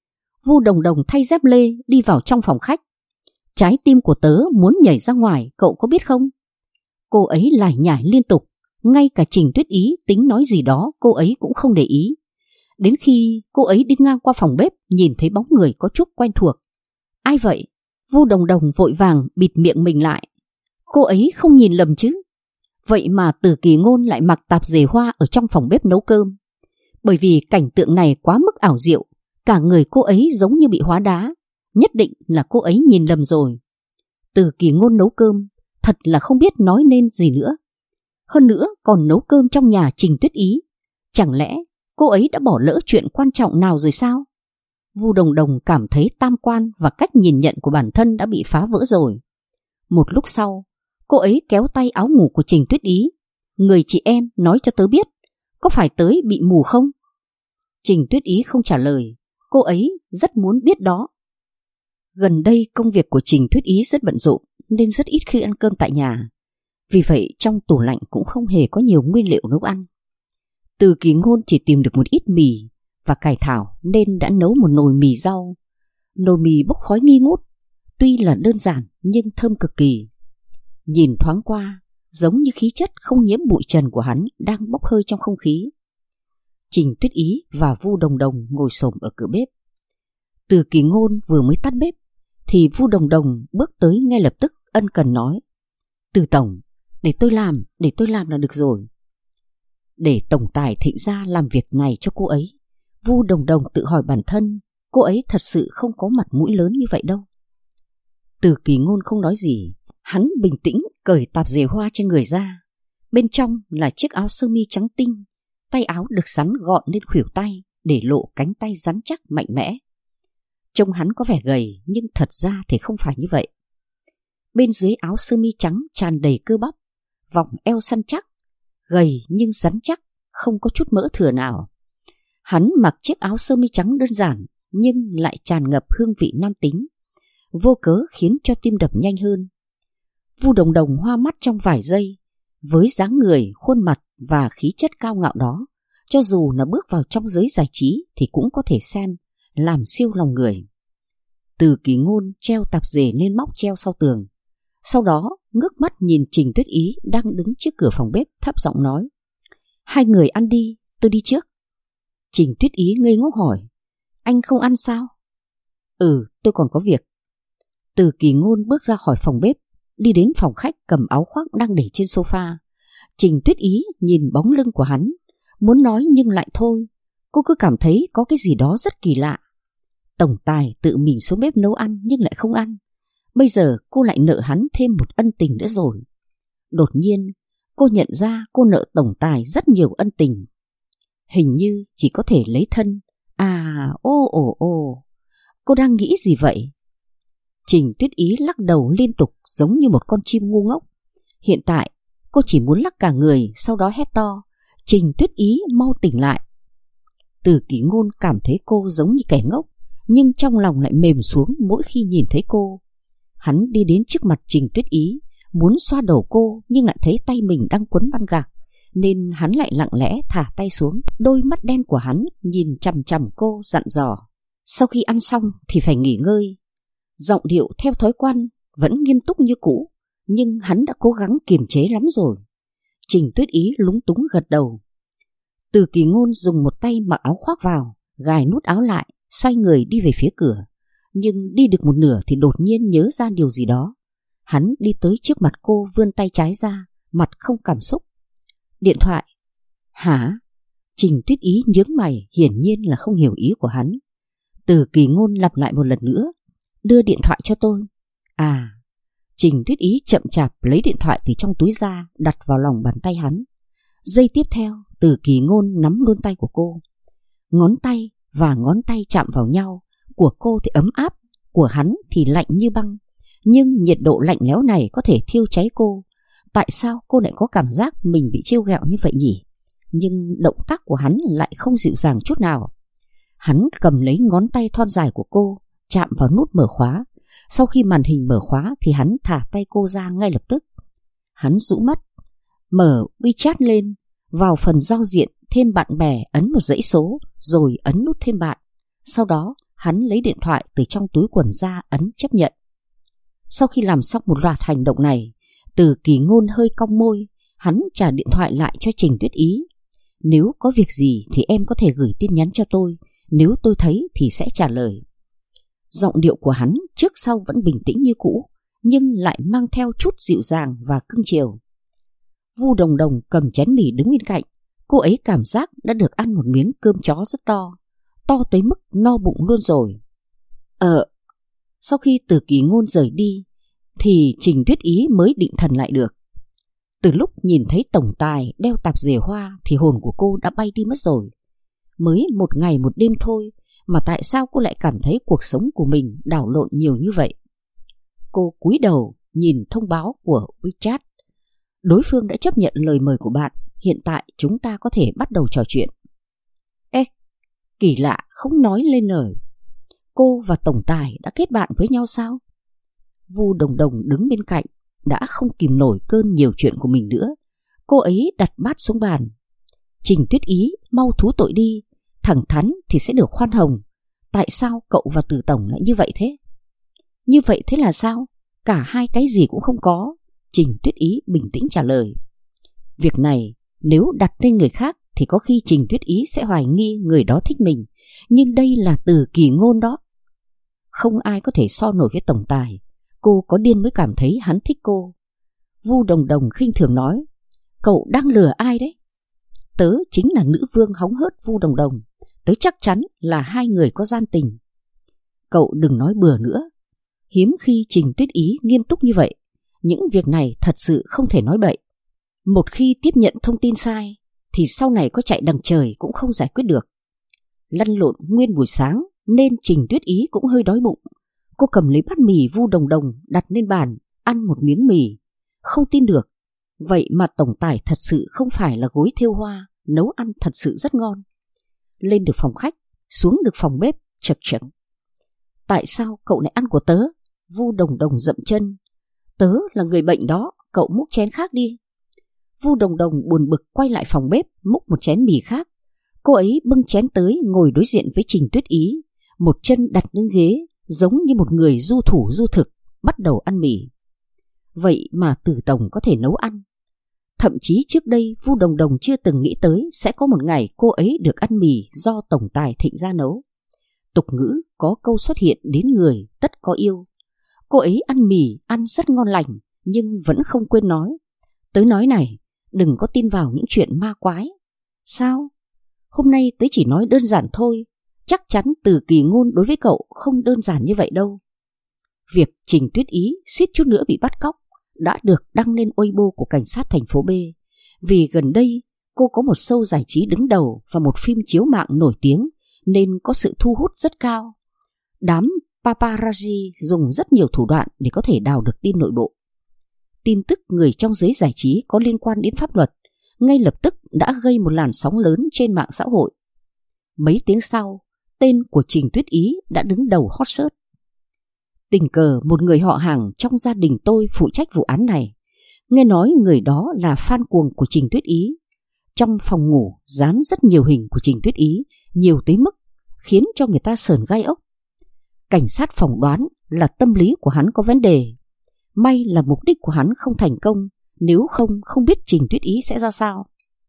S1: Vu Đồng Đồng thay dép lê đi vào trong phòng khách. Trái tim của tớ muốn nhảy ra ngoài, cậu có biết không? Cô ấy lải nhải liên tục, ngay cả Trình Tuyết Ý tính nói gì đó cô ấy cũng không để ý. Đến khi cô ấy đi ngang qua phòng bếp, nhìn thấy bóng người có chút quen thuộc. Ai vậy? Vu Đồng Đồng vội vàng bịt miệng mình lại. Cô ấy không nhìn lầm chứ? Vậy mà Từ Kỳ Ngôn lại mặc tạp dề hoa ở trong phòng bếp nấu cơm. Bởi vì cảnh tượng này quá mức ảo diệu, cả người cô ấy giống như bị hóa đá. Nhất định là cô ấy nhìn lầm rồi. Từ Kỳ Ngôn nấu cơm, thật là không biết nói nên gì nữa. Hơn nữa còn nấu cơm trong nhà Trình Tuyết Ý. Chẳng lẽ cô ấy đã bỏ lỡ chuyện quan trọng nào rồi sao? Vu Đồng Đồng cảm thấy tam quan và cách nhìn nhận của bản thân đã bị phá vỡ rồi. Một lúc sau, cô ấy kéo tay áo ngủ của Trình Tuyết Ý. Người chị em nói cho tớ biết, có phải tới bị mù không? Trình Tuyết Ý không trả lời, cô ấy rất muốn biết đó. Gần đây công việc của Trình Tuyết Ý rất bận rộn nên rất ít khi ăn cơm tại nhà. Vì vậy trong tủ lạnh cũng không hề có nhiều nguyên liệu nấu ăn. Từ Kỳ Ngôn chỉ tìm được một ít mì và cải thảo nên đã nấu một nồi mì rau. Nồi mì bốc khói nghi ngút, tuy là đơn giản nhưng thơm cực kỳ. Nhìn thoáng qua, giống như khí chất không nhiễm bụi trần của hắn đang bốc hơi trong không khí. Trình Tuyết Ý và Vu Đồng Đồng ngồi xổm ở cửa bếp. Từ Kỳ Ngôn vừa mới tắt bếp thì Vu Đồng Đồng bước tới ngay lập tức ân cần nói: Từ tổng, để tôi làm là được rồi. Để tổng tài Thịnh gia làm việc này cho cô ấy, Vu Đồng Đồng tự hỏi bản thân, cô ấy thật sự không có mặt mũi lớn như vậy đâu. Từ Kỳ Ngôn không nói gì, hắn bình tĩnh cởi tạp dề hoa trên người ra. Bên trong là chiếc áo sơ mi trắng tinh, tay áo được xắn gọn lên khuỷu tay để lộ cánh tay rắn chắc mạnh mẽ. Trông hắn có vẻ gầy nhưng thật ra thì không phải như vậy. Bên dưới áo sơ mi trắng tràn đầy cơ bắp, vòng eo săn chắc, gầy nhưng rắn chắc, không có chút mỡ thừa nào. Hắn mặc chiếc áo sơ mi trắng đơn giản nhưng lại tràn ngập hương vị nam tính, vô cớ khiến cho tim đập nhanh hơn. Vu Đồng Đồng hoa mắt trong vài giây. Với dáng người, khuôn mặt và khí chất cao ngạo đó, cho dù là bước vào trong giới giải trí thì cũng có thể xem làm siêu lòng người. Từ Kỳ Ngôn treo tạp dề lên móc treo sau tường. Sau đó ngước mắt nhìn Trình Tuyết Ý đang đứng trước cửa phòng bếp, thấp giọng nói: Hai người ăn đi, tôi đi trước. Trình Tuyết Ý ngây ngốc hỏi: Anh không ăn sao? Tôi còn có việc. Từ Kỳ Ngôn bước ra khỏi phòng bếp, đi đến phòng khách cầm áo khoác đang để trên sofa. Trình Tuyết Ý nhìn bóng lưng của hắn, muốn nói nhưng lại thôi. Cô cứ cảm thấy có cái gì đó rất kỳ lạ. Tổng tài tự mình xuống bếp nấu ăn nhưng lại không ăn. Bây giờ cô lại nợ hắn thêm một ân tình nữa rồi. Đột nhiên cô nhận ra cô nợ tổng tài rất nhiều ân tình. Hình như chỉ có thể lấy thân. Cô đang nghĩ gì vậy? Trình Tuyết Ý lắc đầu liên tục giống như một con chim ngu ngốc. Hiện tại cô chỉ muốn lắc cả người, sau đó hét to: Trình Tuyết Ý, mau tỉnh lại. Từ Kỳ Ngôn cảm thấy cô giống như kẻ ngốc, nhưng trong lòng lại mềm xuống mỗi khi nhìn thấy cô. Hắn đi đến trước mặt Trình Tuyết Ý, muốn xoa đầu cô nhưng lại thấy tay mình đang quấn băng gạc, nên hắn lại lặng lẽ thả tay xuống. Đôi mắt đen của hắn nhìn chằm chằm cô, dặn dò: Sau khi ăn xong thì phải nghỉ ngơi. Giọng điệu theo thói quen vẫn nghiêm túc như cũ, nhưng hắn đã cố gắng kiềm chế lắm rồi. Trình Tuyết Ý lúng túng gật đầu. Từ Kỳ Ngôn dùng một tay mặc áo khoác vào, gài nút áo lại, xoay người đi về phía cửa. Nhưng đi được một nửa thì đột nhiên nhớ ra điều gì đó. Hắn đi tới trước mặt cô, vươn tay trái ra, mặt không cảm xúc. Điện thoại. Hả? Trình Tuyết Ý nhướng mày, hiển nhiên là không hiểu ý của hắn. Từ Kỳ Ngôn lặp lại một lần nữa: Đưa điện thoại cho tôi. Trình Tuyết Ý chậm chạp lấy điện thoại từ trong túi ra, đặt vào lòng bàn tay hắn. Giây tiếp theo, Từ Kỳ Ngôn nắm luôn tay của cô. Ngón tay và ngón tay chạm vào nhau, của cô thì ấm áp, của hắn thì lạnh như băng. Nhưng nhiệt độ lạnh lẽo này có thể thiêu cháy cô. Tại sao cô lại có cảm giác mình bị trêu ghẹo như vậy nhỉ? Nhưng động tác của hắn lại không dịu dàng chút nào. Hắn cầm lấy ngón tay thon dài của cô, chạm vào nút mở khóa. Sau khi màn hình mở khóa thì hắn thả tay cô ra ngay lập tức. Hắn rũ mắt, mở WeChat lên, vào phần giao diện thêm bạn bè, ấn một dãy số rồi ấn nút thêm bạn. Sau đó hắn lấy điện thoại từ trong túi quần ra, ấn chấp nhận. Sau khi làm xong một loạt hành động này, Từ Kỳ Ngôn hơi cong môi, Hắn trả điện thoại lại cho Trình Tuyết Ý. Nếu có việc gì thì em có thể gửi tin nhắn cho tôi, nếu tôi thấy thì sẽ trả lời. Giọng điệu của hắn trước sau vẫn bình tĩnh như cũ, nhưng lại mang theo chút dịu dàng và cưng chiều. Vu Đồng Đồng cầm chén mì đứng bên cạnh. Cô ấy cảm giác đã được ăn một miếng cơm chó rất to, to tới mức no bụng luôn rồi. Sau khi Từ Kỳ Ngôn rời đi thì Trình Tuyết Ý mới định thần lại được. Từ lúc nhìn thấy tổng tài đeo tạp dề hoa thì hồn của cô đã bay đi mất rồi. Mới một ngày một đêm thôi mà tại sao cô lại cảm thấy cuộc sống của mình đảo lộn nhiều như vậy? Cô cúi đầu nhìn thông báo của WeChat. Đối phương đã chấp nhận lời mời của bạn. Hiện tại chúng ta có thể bắt đầu trò chuyện. Kỳ lạ không nói lên lời. Cô và tổng tài đã kết bạn với nhau sao? Vu Đồng Đồng đứng bên cạnh đã không kìm nổi cơn nhiều chuyện của mình nữa. Cô ấy đặt bát xuống bàn. Trình Tuyết Ý, mau thú tội đi. Thẳng thắn thì sẽ được khoan hồng. Tại sao cậu và Từ tổng lại như vậy thế? Như vậy thế là sao? Cả hai cái gì cũng không có. Trình Tuyết Ý bình tĩnh trả lời. Việc này nếu đặt lên người khác thì có khi Trình Tuyết Ý sẽ hoài nghi người đó thích mình. Nhưng đây là Từ Kỳ Ngôn đó. Không ai có thể so nổi với tổng tài. Cô có điên mới cảm thấy hắn thích cô. Vu Đồng Đồng khinh thường nói. Cậu đang lừa ai đấy? Tớ chính là nữ vương hóng hớt Vu Đồng Đồng. Tớ chắc chắn là hai người có gian tình. Cậu đừng nói bừa nữa. Hiếm khi Trình Tuyết Ý nghiêm túc như vậy. Những việc này thật sự không thể nói bậy. Một khi tiếp nhận thông tin sai thì sau này có chạy đằng trời cũng không giải quyết được. Lăn lộn nguyên buổi sáng nên Trình Tuyết Ý cũng hơi đói bụng. Cô cầm lấy bát mì Vu Đồng Đồng đặt lên bàn, ăn một miếng mì. Không tin được. Vậy mà tổng tài thật sự không phải là gối thêu hoa, nấu ăn thật sự rất ngon. Lên được phòng khách, xuống được phòng bếp, chật chật. Tại sao cậu lại ăn của tớ? Vu Đồng Đồng dậm chân. Tớ là người bệnh đó, cậu múc chén khác đi. Vu Đồng Đồng buồn bực quay lại phòng bếp, múc một chén mì khác. Cô ấy bưng chén tới ngồi đối diện với Trình Tuyết Ý, một chân đặt lên ghế, giống như một người du thủ du thực, bắt đầu ăn mì. Vậy mà Từ tổng có thể nấu ăn. Thậm chí trước đây Vu Đồng Đồng chưa từng nghĩ tới sẽ có một ngày cô ấy được ăn mì do tổng tài Thịnh gia nấu. Tục ngữ có câu xuất hiện đến người tất có yêu. Cô ấy ăn mì ăn rất ngon lành, nhưng vẫn không quên nói. Tớ nói này, đừng có tin vào những chuyện ma quái. Sao? Hôm nay tớ chỉ nói đơn giản thôi. Chắc chắn Từ Kỳ Ngôn đối với cậu không đơn giản như vậy đâu. Việc Trình Tuyết Ý suýt chút nữa bị bắt cóc đã được đăng lên Weibo của cảnh sát thành phố B. Vì gần đây cô có một show giải trí đứng đầu và một phim chiếu mạng nổi tiếng nên có sự thu hút rất cao. Đám paparazzi dùng rất nhiều thủ đoạn để có thể đào được tin nội bộ. Tin tức người trong giới giải trí có liên quan đến pháp luật ngay lập tức đã gây một làn sóng lớn trên mạng xã hội. Mấy tiếng sau, tên của Trình Tuyết Ý đã đứng đầu hot search. Tình cờ một người họ hàng trong gia đình tôi phụ trách vụ án này. Nghe nói người đó là fan cuồng của Trình Tuyết Ý. Trong phòng ngủ dán rất nhiều hình của Trình Tuyết Ý, nhiều tới mức khiến cho người ta sởn gai ốc. Cảnh sát phỏng đoán là tâm lý của hắn có vấn đề. May là mục đích của hắn không thành công, nếu không biết Trình Tuyết Ý sẽ ra sao.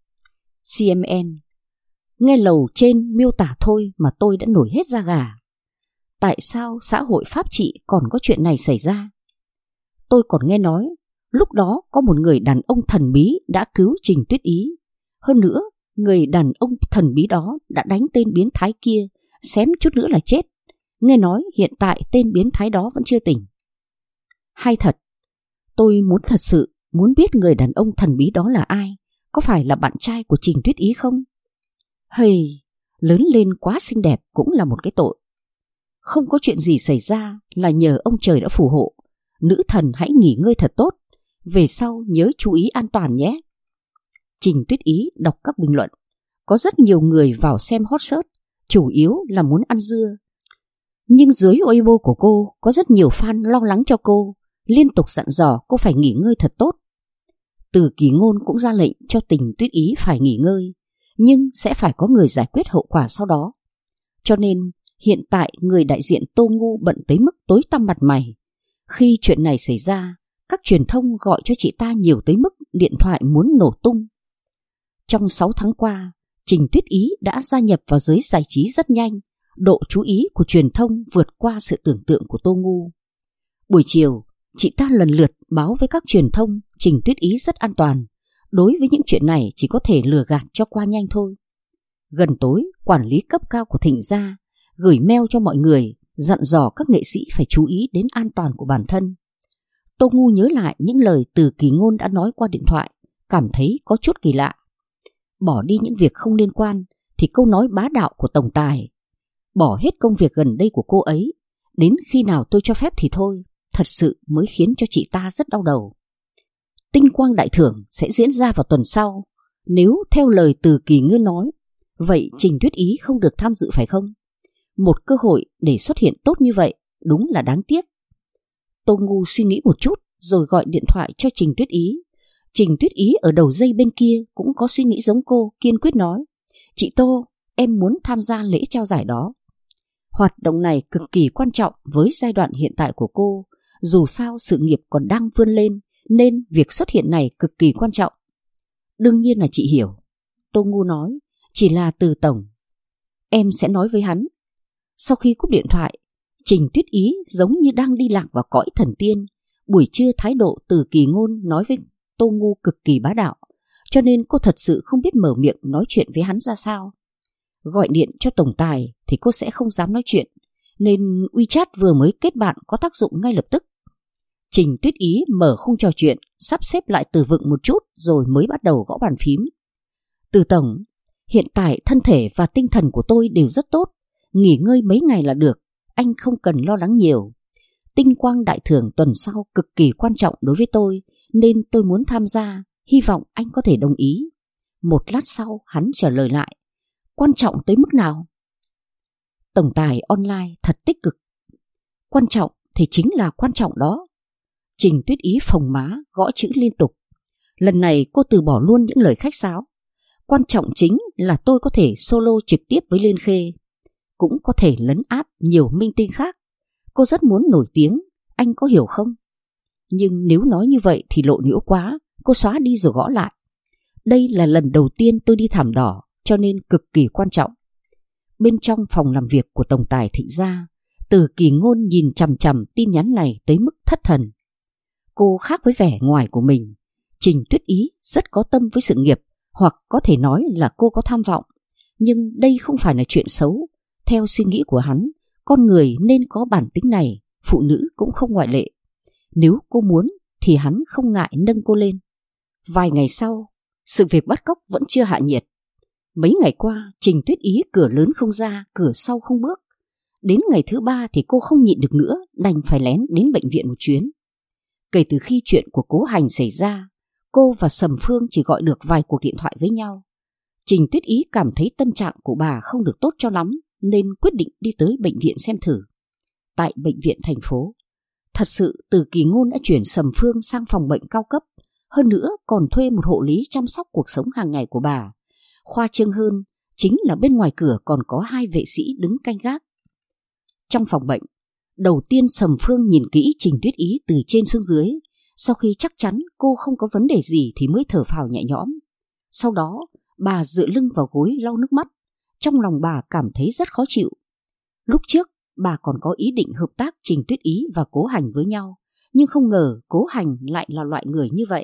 S1: CMN. Nghe lầu trên miêu tả thôi mà tôi đã nổi hết da gà. Tại sao xã hội pháp trị còn có chuyện này xảy ra? Tôi còn nghe nói lúc đó có một người đàn ông thần bí đã cứu Trình Tuyết Ý. Hơn nữa, người đàn ông thần bí đó đã đánh tên biến thái kia, xém chút nữa là chết. Nghe nói hiện tại tên biến thái đó vẫn chưa tỉnh. Hay thật. Tôi thật sự muốn biết người đàn ông thần bí đó là ai. Có phải là bạn trai của Trình Tuyết Ý không? Hây, lớn lên quá xinh đẹp cũng là một cái tội. Không có chuyện gì xảy ra là nhờ ông trời đã phù hộ. Nữ thần hãy nghỉ ngơi thật tốt. Về sau nhớ chú ý an toàn nhé. Trình Tuyết Ý đọc các bình luận. Có rất nhiều người vào xem hot search, chủ yếu là muốn ăn dưa. Nhưng dưới Weibo của cô có rất nhiều fan lo lắng cho cô, liên tục dặn dò cô phải nghỉ ngơi thật tốt. Từ Kỳ Ngôn cũng ra lệnh cho Trình Tuyết Ý phải nghỉ ngơi, nhưng sẽ phải có người giải quyết hậu quả sau đó. Cho nên hiện tại người đại diện Tô Ngu bận tới mức tối tăm mặt mày. Khi chuyện này xảy ra, Các truyền thông gọi cho chị ta nhiều tới mức điện thoại muốn nổ tung. Trong 6 tháng qua, Trình Tuyết Ý đã gia nhập vào giới giải trí rất nhanh, độ chú ý của truyền thông vượt qua sự tưởng tượng của Tô Ngu. Buổi chiều, chị ta lần lượt báo với các truyền thông Trình Tuyết Ý rất an toàn, đối với những chuyện này chỉ có thể lừa gạt cho qua nhanh thôi. Gần tối, quản lý cấp cao của Thịnh gia gửi mail cho mọi người, dặn dò các nghệ sĩ phải chú ý đến an toàn của bản thân. Tô Ngu nhớ lại những lời Từ Kỳ Ngôn đã nói qua điện thoại, cảm thấy có chút kỳ lạ. Bỏ đi những việc không liên quan thì câu nói bá đạo của tổng tài, bỏ hết công việc gần đây của cô ấy, đến khi nào tôi cho phép thì thôi, thật sự mới khiến cho chị ta rất đau đầu. Tinh quang đại thưởng sẽ diễn ra vào tuần sau. Nếu theo lời Từ Kỳ Ngôn nói, vậy Trình Tuyết Ý không được tham dự phải không? Một cơ hội để xuất hiện tốt như vậy đúng là đáng tiếc. Tô Ngu suy nghĩ một chút rồi gọi điện thoại cho Trình Tuyết Ý. Trình Tuyết Ý ở đầu dây bên kia cũng có suy nghĩ giống cô, kiên quyết nói: Chị Tô, em muốn tham gia lễ trao giải đó. Hoạt động này cực kỳ quan trọng với giai đoạn hiện tại của cô, dù sao sự nghiệp còn đang vươn lên nên việc xuất hiện này cực kỳ quan trọng. Đương nhiên là chị hiểu, Tô Ngu nói, chỉ là Từ tổng. Em sẽ nói với hắn. Sau khi cúp điện thoại, Trình Tuyết Ý giống như đang đi lạc vào cõi thần tiên. Buổi trưa thái độ Từ Kỳ Ngôn nói với Tô Ngu cực kỳ bá đạo, cho nên cô thật sự không biết mở miệng nói chuyện với hắn ra sao. Gọi điện cho tổng tài thì cô sẽ không dám nói chuyện, nên WeChat vừa mới kết bạn có tác dụng ngay lập tức. Trình Tuyết Ý mở khung trò chuyện, sắp xếp lại từ vựng một chút rồi mới bắt đầu gõ bàn phím. Từ tổng, hiện tại thân thể và tinh thần của tôi đều rất tốt, nghỉ ngơi mấy ngày là được, anh không cần lo lắng nhiều. Tinh quang đại thưởng tuần sau cực kỳ quan trọng đối với tôi, nên tôi muốn tham gia, hy vọng anh có thể đồng ý. Một lát sau hắn trả lời lại: Quan trọng tới mức nào? Tổng tài online thật tích cực. Quan trọng thì chính là quan trọng đó. Trình Tuyết Ý phồng má gõ chữ liên tục. Lần này cô từ bỏ luôn những lời khách sáo. Quan trọng chính là tôi có thể solo trực tiếp với Liên Khê, cũng có thể lấn áp nhiều minh tinh khác. Cô rất muốn nổi tiếng, anh có hiểu không? Nhưng nếu nói như vậy thì lộ liễu quá, cô xóa đi rồi gõ lại. Đây là lần đầu tiên tôi đi thảm đỏ, cho nên cực kỳ quan trọng. Bên trong phòng làm việc của tổng tài Thịnh gia, Từ Kỳ Ngôn nhìn chằm chằm tin nhắn này tới mức thất thần. Cô khác với vẻ ngoài của mình. Trình Tuyết Ý rất có tâm với sự nghiệp, hoặc có thể nói là cô có tham vọng. Nhưng đây không phải là chuyện xấu. Theo suy nghĩ của hắn, con người nên có bản tính này, phụ nữ cũng không ngoại lệ. Nếu cô muốn thì hắn không ngại nâng cô lên. Vài ngày sau, sự việc bắt cóc vẫn chưa hạ nhiệt. Mấy ngày qua, Trình Tuyết Ý cửa lớn không ra, cửa sau không bước. Đến ngày thứ 3 thì cô không nhịn được nữa, đành phải lén đến bệnh viện một chuyến. Kể từ khi chuyện của Cố Hành xảy ra, cô và Sầm Phương chỉ gọi được vài cuộc điện thoại với nhau. Trình Tuyết Ý cảm thấy tâm trạng của bà không được tốt cho lắm, nên quyết định đi tới bệnh viện xem thử. Tại bệnh viện thành phố, thật sự Từ Kỳ Ngôn đã chuyển Sầm Phương sang phòng bệnh cao cấp, hơn nữa còn thuê một hộ lý chăm sóc cuộc sống hàng ngày của bà. Khoa trương hơn chính là bên ngoài cửa còn có 2 vệ sĩ đứng canh gác. Trong phòng bệnh, đầu tiên Sầm Phương nhìn kỹ Trình Tuyết Ý từ trên xuống dưới. Sau khi chắc chắn cô không có vấn đề gì thì mới thở phào nhẹ nhõm. Sau đó bà dựa lưng vào gối lau nước mắt. Trong lòng bà cảm thấy rất khó chịu. Lúc trước bà còn có ý định hợp tác Trình Tuyết Ý và Cố Hành với nhau, nhưng không ngờ Cố Hành lại là loại người như vậy.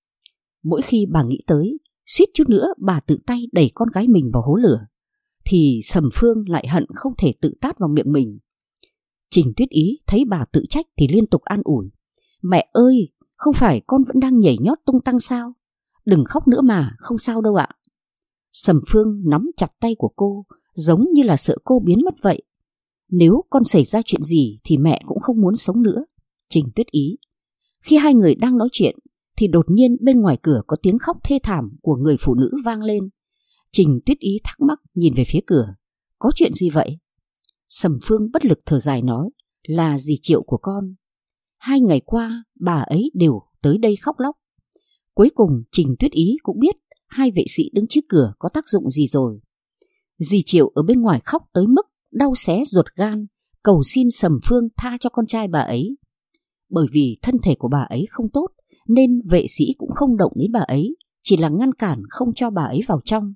S1: Mỗi khi bà nghĩ tới, suýt chút nữa bà tự tay đẩy con gái mình vào hố lửa, thì Sầm Phương lại hận không thể tự tát vào miệng mình. Trình Tuyết Ý thấy bà tự trách thì liên tục an ủi: Mẹ ơi, không phải con vẫn đang nhảy nhót tung tăng sao? Đừng khóc nữa mà, không sao đâu ạ. Sầm Phương nắm chặt tay của cô, giống như là sợ cô biến mất vậy. Nếu con xảy ra chuyện gì thì mẹ cũng không muốn sống nữa. Trình Tuyết Ý. Khi hai người đang nói chuyện thì đột nhiên bên ngoài cửa có tiếng khóc thê thảm của người phụ nữ vang lên. Trình Tuyết Ý thắc mắc nhìn về phía cửa. Có chuyện gì vậy? Sầm Phương bất lực thở dài nói: Là dì Triệu của con. 2 ngày qua bà ấy đều tới đây khóc lóc. Cuối cùng Trình Tuyết Ý cũng biết 2 vệ sĩ đứng trước cửa có tác dụng gì rồi. Dì Triệu ở bên ngoài khóc tới mức đau xé ruột gan, cầu xin Sầm Phương tha cho con trai bà ấy. Bởi vì thân thể của bà ấy không tốt nên vệ sĩ cũng không động đến bà ấy, chỉ là ngăn cản không cho bà ấy vào trong.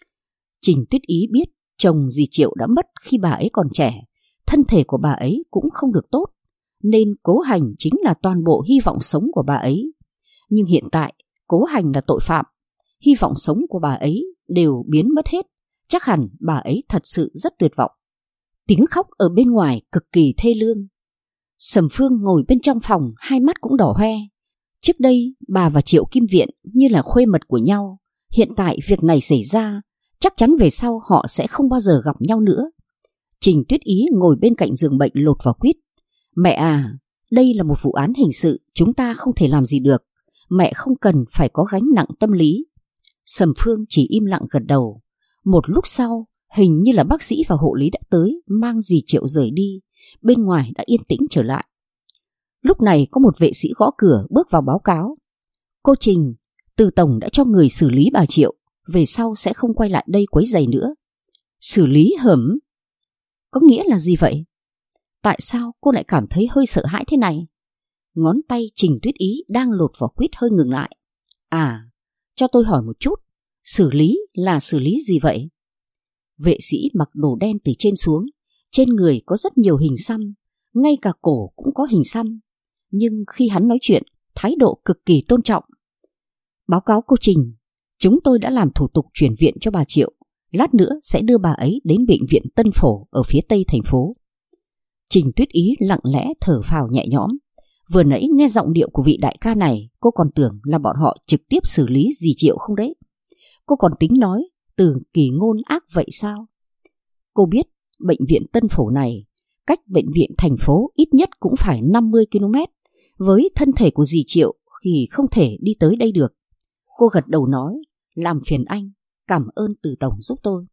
S1: Trình Tuyết Ý biết chồng dì Triệu đã mất khi bà ấy còn trẻ, thân thể của bà ấy cũng không được tốt, nên Cố Hành chính là toàn bộ hy vọng sống của bà ấy. Nhưng hiện tại Cố Hành là tội phạm, hy vọng sống của bà ấy đều biến mất hết, chắc hẳn bà ấy thật sự rất tuyệt vọng. Tiếng khóc ở bên ngoài cực kỳ thê lương. Sầm Phương ngồi bên trong phòng, hai mắt cũng đỏ hoe. Trước đây bà và Triệu Kim Viện như là khuê mật của nhau, hiện tại việc này xảy ra, chắc chắn về sau họ sẽ không bao giờ gặp nhau nữa. Trình Tuyết Ý ngồi bên cạnh giường bệnh lột vào quýt. Mẹ à, đây là một vụ án hình sự, chúng ta không thể làm gì được. Mẹ không cần phải có gánh nặng tâm lý. Sầm Phương chỉ im lặng gật đầu. Một lúc sau, hình như là bác sĩ và hộ lý đã tới, mang dì Triệu rời đi. Bên ngoài đã yên tĩnh trở lại. Lúc này có một vệ sĩ gõ cửa bước vào báo cáo. Cô Trình, Từ Tổng đã cho người xử lý bà Triệu, về sau sẽ không quay lại đây quấy rầy nữa. Xử lý hẩm? Có nghĩa là gì vậy? Tại sao cô lại cảm thấy hơi sợ hãi thế này? Ngón tay Trình Tuyết Ý đang lột vỏ quýt hơi ngừng lại. À, cho tôi hỏi một chút, xử lý là xử lý gì vậy? Vệ sĩ mặc đồ đen từ trên xuống, trên người có rất nhiều hình xăm, ngay cả cổ cũng có hình xăm. Nhưng khi hắn nói chuyện, thái độ cực kỳ tôn trọng. Báo cáo cô Trình, chúng tôi đã làm thủ tục chuyển viện cho bà Triệu, lát nữa sẽ đưa bà ấy đến bệnh viện Tân Phổ ở phía tây thành phố. Trình Tuyết Ý lặng lẽ thở phào nhẹ nhõm. Vừa nãy nghe giọng điệu của vị đại ca này, cô còn tưởng là bọn họ trực tiếp xử lý dì Triệu không đấy. Cô còn tính nói Từ Kỳ Ngôn ác vậy sao? Cô biết bệnh viện Tân Phổ này cách bệnh viện thành phố ít nhất cũng phải 50 km. Với thân thể của dì Triệu thì không thể đi tới đây được. Cô gật đầu nói, làm phiền anh, cảm ơn Từ Tổng giúp tôi.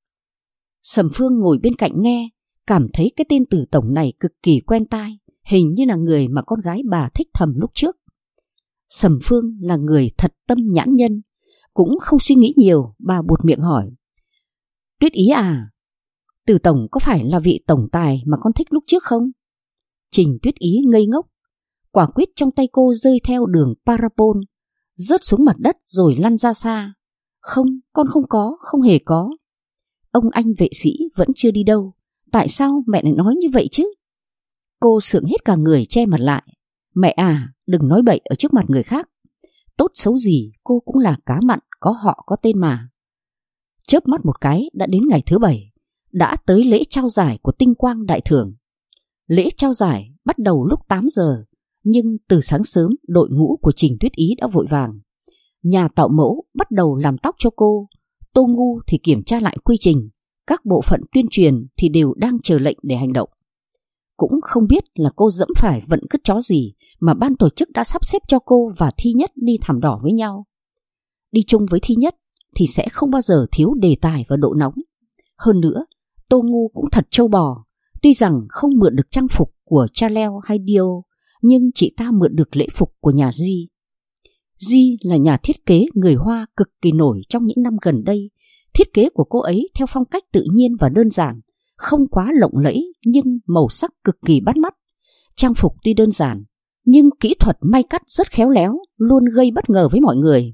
S1: Sầm Phương ngồi bên cạnh nghe, cảm thấy cái tên Từ Tổng này cực kỳ quen tai, hình như là người mà con gái bà thích thầm lúc trước. Sầm Phương là người thật tâm nhãn nhân, cũng không suy nghĩ nhiều, bà buột miệng hỏi. Tuyết Ý à, Từ Tổng có phải là vị tổng tài mà con thích lúc trước không? Trình Tuyết Ý ngây ngốc. Quả quýt trong tay cô rơi theo đường parabol, rớt xuống mặt đất rồi lăn ra xa. Không, con không có, không hề có. Ông anh vệ sĩ vẫn chưa đi đâu, tại sao mẹ lại nói như vậy chứ? Cô sượng hết cả người che mặt lại. Mẹ à, đừng nói bậy ở trước mặt người khác. Tốt xấu gì cô cũng là cá mặn, có họ có tên mà. Chớp mắt một cái đã đến ngày thứ 7, đã tới lễ trao giải của Tinh Quang Đại Thưởng. Lễ trao giải bắt đầu lúc 8 giờ, nhưng từ sáng sớm đội ngũ của Trình Tuyết Ý đã vội vàng. Nhà tạo mẫu bắt đầu làm tóc cho cô, Tô Ngu thì kiểm tra lại quy trình, các bộ phận tuyên truyền thì đều đang chờ lệnh để hành động. Cũng không biết là cô dẫm phải vận cứt chó gì mà ban tổ chức đã sắp xếp cho cô và Thi Nhất đi thảm đỏ với nhau. Đi chung với Thi Nhất thì sẽ không bao giờ thiếu đề tài và độ nóng. Hơn nữa, Tô Ngu cũng thật trâu bò, tuy rằng không mượn được trang phục của Chanel hay Dior, nhưng chị ta mượn được lễ phục của nhà Di. Di là nhà thiết kế người Hoa cực kỳ nổi trong những năm gần đây. Thiết kế của cô ấy theo phong cách tự nhiên và đơn giản, không quá lộng lẫy nhưng màu sắc cực kỳ bắt mắt. Trang phục tuy đơn giản, nhưng kỹ thuật may cắt rất khéo léo, luôn gây bất ngờ với mọi người.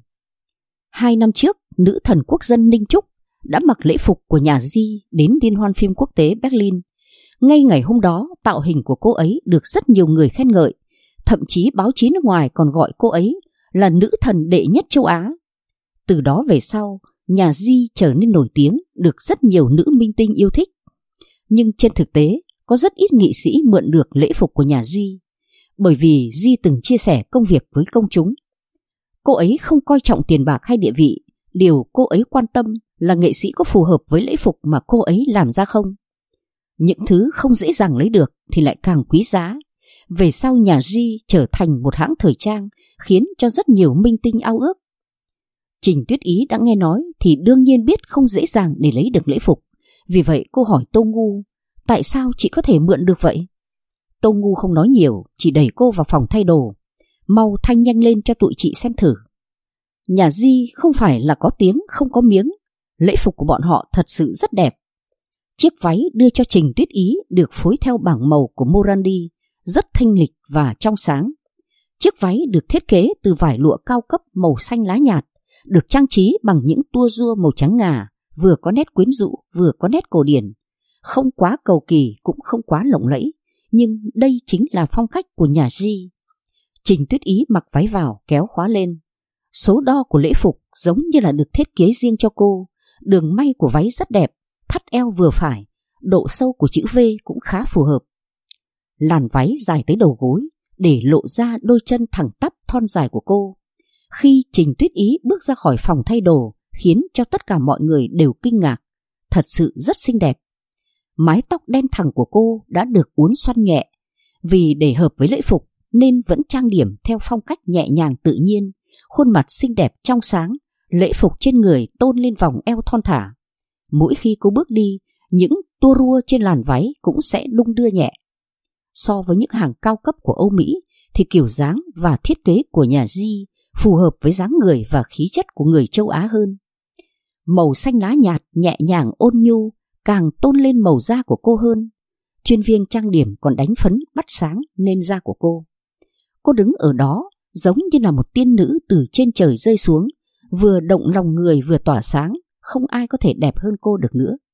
S1: 2 năm trước, nữ thần quốc dân Ninh Trúc đã mặc lễ phục của nhà Di đến Liên hoan phim quốc tế Berlin. Ngay ngày hôm đó, tạo hình của cô ấy được rất nhiều người khen ngợi, thậm chí báo chí nước ngoài còn gọi cô ấy là nữ thần đệ nhất châu Á. Từ đó về sau, nhà Di trở nên nổi tiếng, được rất nhiều nữ minh tinh yêu thích. Nhưng trên thực tế, có rất ít nghị sĩ mượn được lễ phục của nhà Di, bởi vì Di từng chia sẻ công việc với công chúng. Cô ấy không coi trọng tiền bạc hay địa vị, điều cô ấy quan tâm là nghệ sĩ có phù hợp với lễ phục mà cô ấy làm ra không. Những thứ không dễ dàng lấy được thì lại càng quý giá. Về sau nhà Di trở thành một hãng thời trang, khiến cho rất nhiều minh tinh ao ước. Trình Tuyết Ý đã nghe nói thì đương nhiên biết không dễ dàng để lấy được lễ phục. Vì vậy cô hỏi Tô Ngu, tại sao chị có thể mượn được vậy? Tô Ngu không nói nhiều, chỉ đẩy cô vào phòng thay đồ. Mau thanh nhanh lên cho tụi chị xem thử. Nhà Di không phải là có tiếng không có miếng, lễ phục của bọn họ thật sự rất đẹp. Chiếc váy đưa cho Trình Tuyết Ý được phối theo bảng màu của Morandi, rất thanh lịch và trong sáng. Chiếc váy được thiết kế từ vải lụa cao cấp màu xanh lá nhạt, được trang trí bằng những tua rua màu trắng ngà, vừa có nét quyến rũ vừa có nét cổ điển. Không quá cầu kỳ cũng không quá lộng lẫy, nhưng đây chính là phong cách của nhà Di. Trình Tuyết Ý mặc váy vào kéo khóa lên. Số đo của lễ phục giống như là được thiết kế riêng cho cô. Đường may của váy rất đẹp, thắt eo vừa phải, độ sâu của chữ V cũng khá phù hợp. Làn váy dài tới đầu gối để lộ ra đôi chân thẳng tắp thon dài của cô. Khi Trình Tuyết Ý bước ra khỏi phòng thay đồ khiến cho tất cả mọi người đều kinh ngạc. Thật sự rất xinh đẹp. Mái tóc đen thẳng của cô đã được uốn xoăn nhẹ. Vì để hợp với lễ phục nên vẫn trang điểm theo phong cách nhẹ nhàng tự nhiên. Khuôn mặt xinh đẹp trong sáng, lễ phục trên người tôn lên vòng eo thon thả. Mỗi khi cô bước đi, những tua rua trên làn váy cũng sẽ đung đưa nhẹ. So với những hàng cao cấp của Âu Mỹ thì kiểu dáng và thiết kế của nhà Di phù hợp với dáng người và khí chất của người châu Á hơn. Màu xanh lá nhạt nhẹ nhàng ôn nhu càng tôn lên màu da của cô hơn. Chuyên viên trang điểm còn đánh phấn bắt sáng nên da của cô. Cô đứng ở đó giống như là một tiên nữ từ trên trời rơi xuống, vừa động lòng người vừa tỏa sáng, không ai có thể đẹp hơn cô được nữa.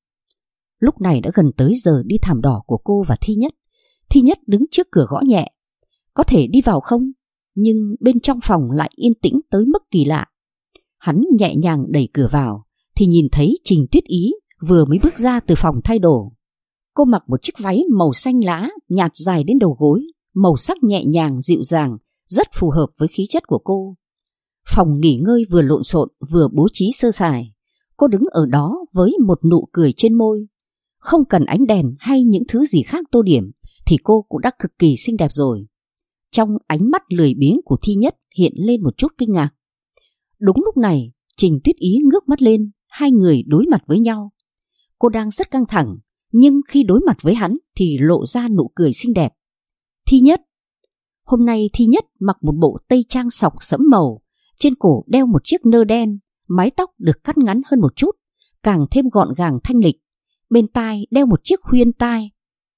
S1: Lúc này đã gần tới giờ đi thảm đỏ của cô và Thi Nhất. Thi Nhất đứng trước cửa gõ nhẹ. Có thể đi vào không? Nhưng bên trong phòng lại yên tĩnh tới mức kỳ lạ. Hắn nhẹ nhàng đẩy cửa vào thì nhìn thấy Trình Tuyết Ý vừa mới bước ra từ phòng thay đồ. Cô mặc một chiếc váy màu xanh lá nhạt dài đến đầu gối, màu sắc nhẹ nhàng dịu dàng, rất phù hợp với khí chất của cô. Phòng nghỉ ngơi vừa lộn xộn vừa bố trí sơ sài. Cô đứng ở đó với một nụ cười trên môi. Không cần ánh đèn hay những thứ gì khác tô điểm thì cô cũng đã cực kỳ xinh đẹp rồi. Trong ánh mắt lười biếng của Thi Nhất hiện lên một chút kinh ngạc. Đúng lúc này, Trình Tuyết Ý ngước mắt lên, hai người đối mặt với nhau. Cô đang rất căng thẳng, nhưng khi đối mặt với hắn thì lộ ra nụ cười xinh đẹp. Thi Nhất. Hôm nay Thi Nhất mặc một bộ tây trang sọc sẫm màu, trên cổ đeo một chiếc nơ đen, mái tóc được cắt ngắn hơn một chút, càng thêm gọn gàng thanh lịch. Bên tai đeo một chiếc khuyên tai.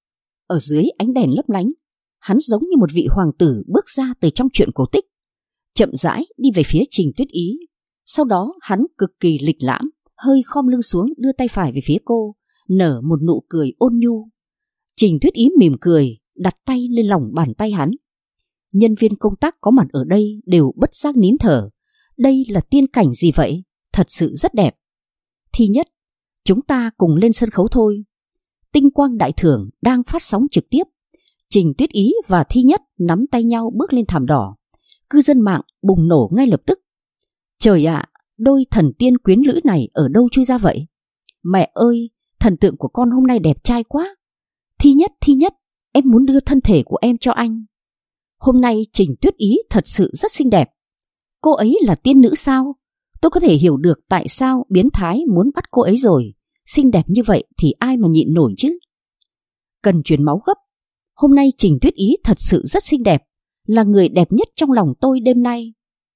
S1: Ở dưới ánh đèn lấp lánh, hắn giống như một vị hoàng tử bước ra từ trong truyện cổ tích. Chậm rãi đi về phía Trình Tuyết Ý. Sau đó hắn cực kỳ lịch lãm, hơi khom lưng xuống đưa tay phải về phía cô, nở một nụ cười ôn nhu. Trình Tuyết Ý mỉm cười, đặt tay lên lòng bàn tay hắn. Nhân viên công tác có mặt ở đây đều bất giác nín thở. Đây là tiên cảnh gì vậy? Thật sự rất đẹp. Thi Nhất, chúng ta cùng lên sân khấu thôi. Tinh quang đại thưởng đang phát sóng trực tiếp. Trình Tuyết Ý và Thi Nhất nắm tay nhau bước lên thảm đỏ. Cư dân mạng bùng nổ ngay lập tức. Trời ạ, đôi thần tiên quyến lữ này ở đâu chui ra vậy? Mẹ ơi, thần tượng của con hôm nay đẹp trai quá. Thi Nhất, em muốn đưa thân thể của em cho anh. Hôm nay Trình Tuyết Ý thật sự rất xinh đẹp. Cô ấy là tiên nữ sao? Tôi có thể hiểu được tại sao biến thái muốn bắt cô ấy rồi. Xinh đẹp như vậy thì ai mà nhịn nổi chứ? Cần truyền máu gấp. Hôm nay Trình Tuyết Ý thật sự rất xinh đẹp, là người đẹp nhất trong lòng tôi đêm nay.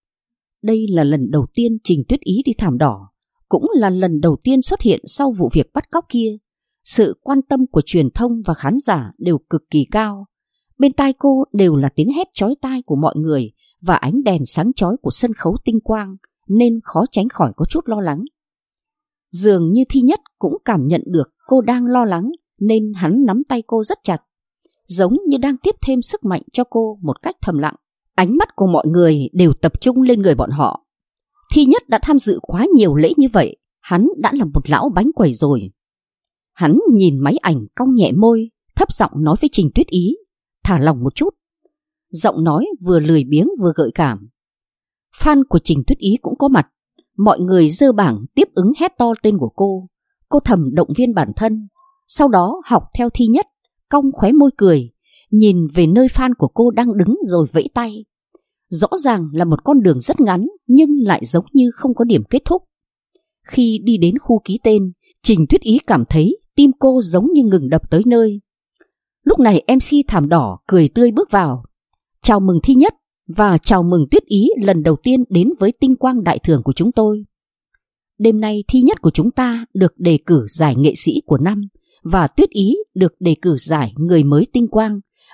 S1: Đây là lần đầu tiên Trình Tuyết Ý đi thảm đỏ, cũng là lần đầu tiên xuất hiện sau vụ việc bắt cóc kia. Sự quan tâm của truyền thông và khán giả đều cực kỳ cao. Bên tai cô đều là tiếng hét chói tai của mọi người và ánh đèn sáng chói của sân khấu tinh quang, nên khó tránh khỏi có chút lo lắng. Dường như Thi Nhất cũng cảm nhận được cô đang lo lắng, nên hắn nắm tay cô rất chặt, giống như đang tiếp thêm sức mạnh cho cô một cách thầm lặng. Ánh mắt của mọi người đều tập trung lên người bọn họ. Thi Nhất đã tham dự quá nhiều lễ như vậy, hắn đã là một lão bánh quẩy rồi. Hắn nhìn máy ảnh cong nhẹ môi, thấp giọng nói với Trình Tuyết Ý, thả lỏng một chút. Giọng nói vừa lười biếng vừa gợi cảm. Fan của Trình Tuyết Ý cũng có mặt. Mọi người giơ bảng tiếp ứng hét to tên của cô. Cô thầm động viên bản thân, sau đó học theo Thi Nhất, cong khóe môi cười, nhìn về nơi fan của cô đang đứng rồi vẫy tay. Rõ ràng là một con đường rất ngắn nhưng lại giống như không có điểm kết thúc. Khi đi đến khu ký tên, Trình Tuyết Ý cảm thấy tim cô giống như ngừng đập tới nơi. Lúc này MC thảm đỏ cười tươi bước vào. Chào mừng Thi Nhất và chào mừng Tuyết Ý lần đầu tiên đến với tinh quang đại thưởng của chúng tôi. Đêm nay Thi Nhất của chúng ta được đề cử giải nghệ sĩ của năm và Tuyết Ý được đề cử giải người mới tinh quang,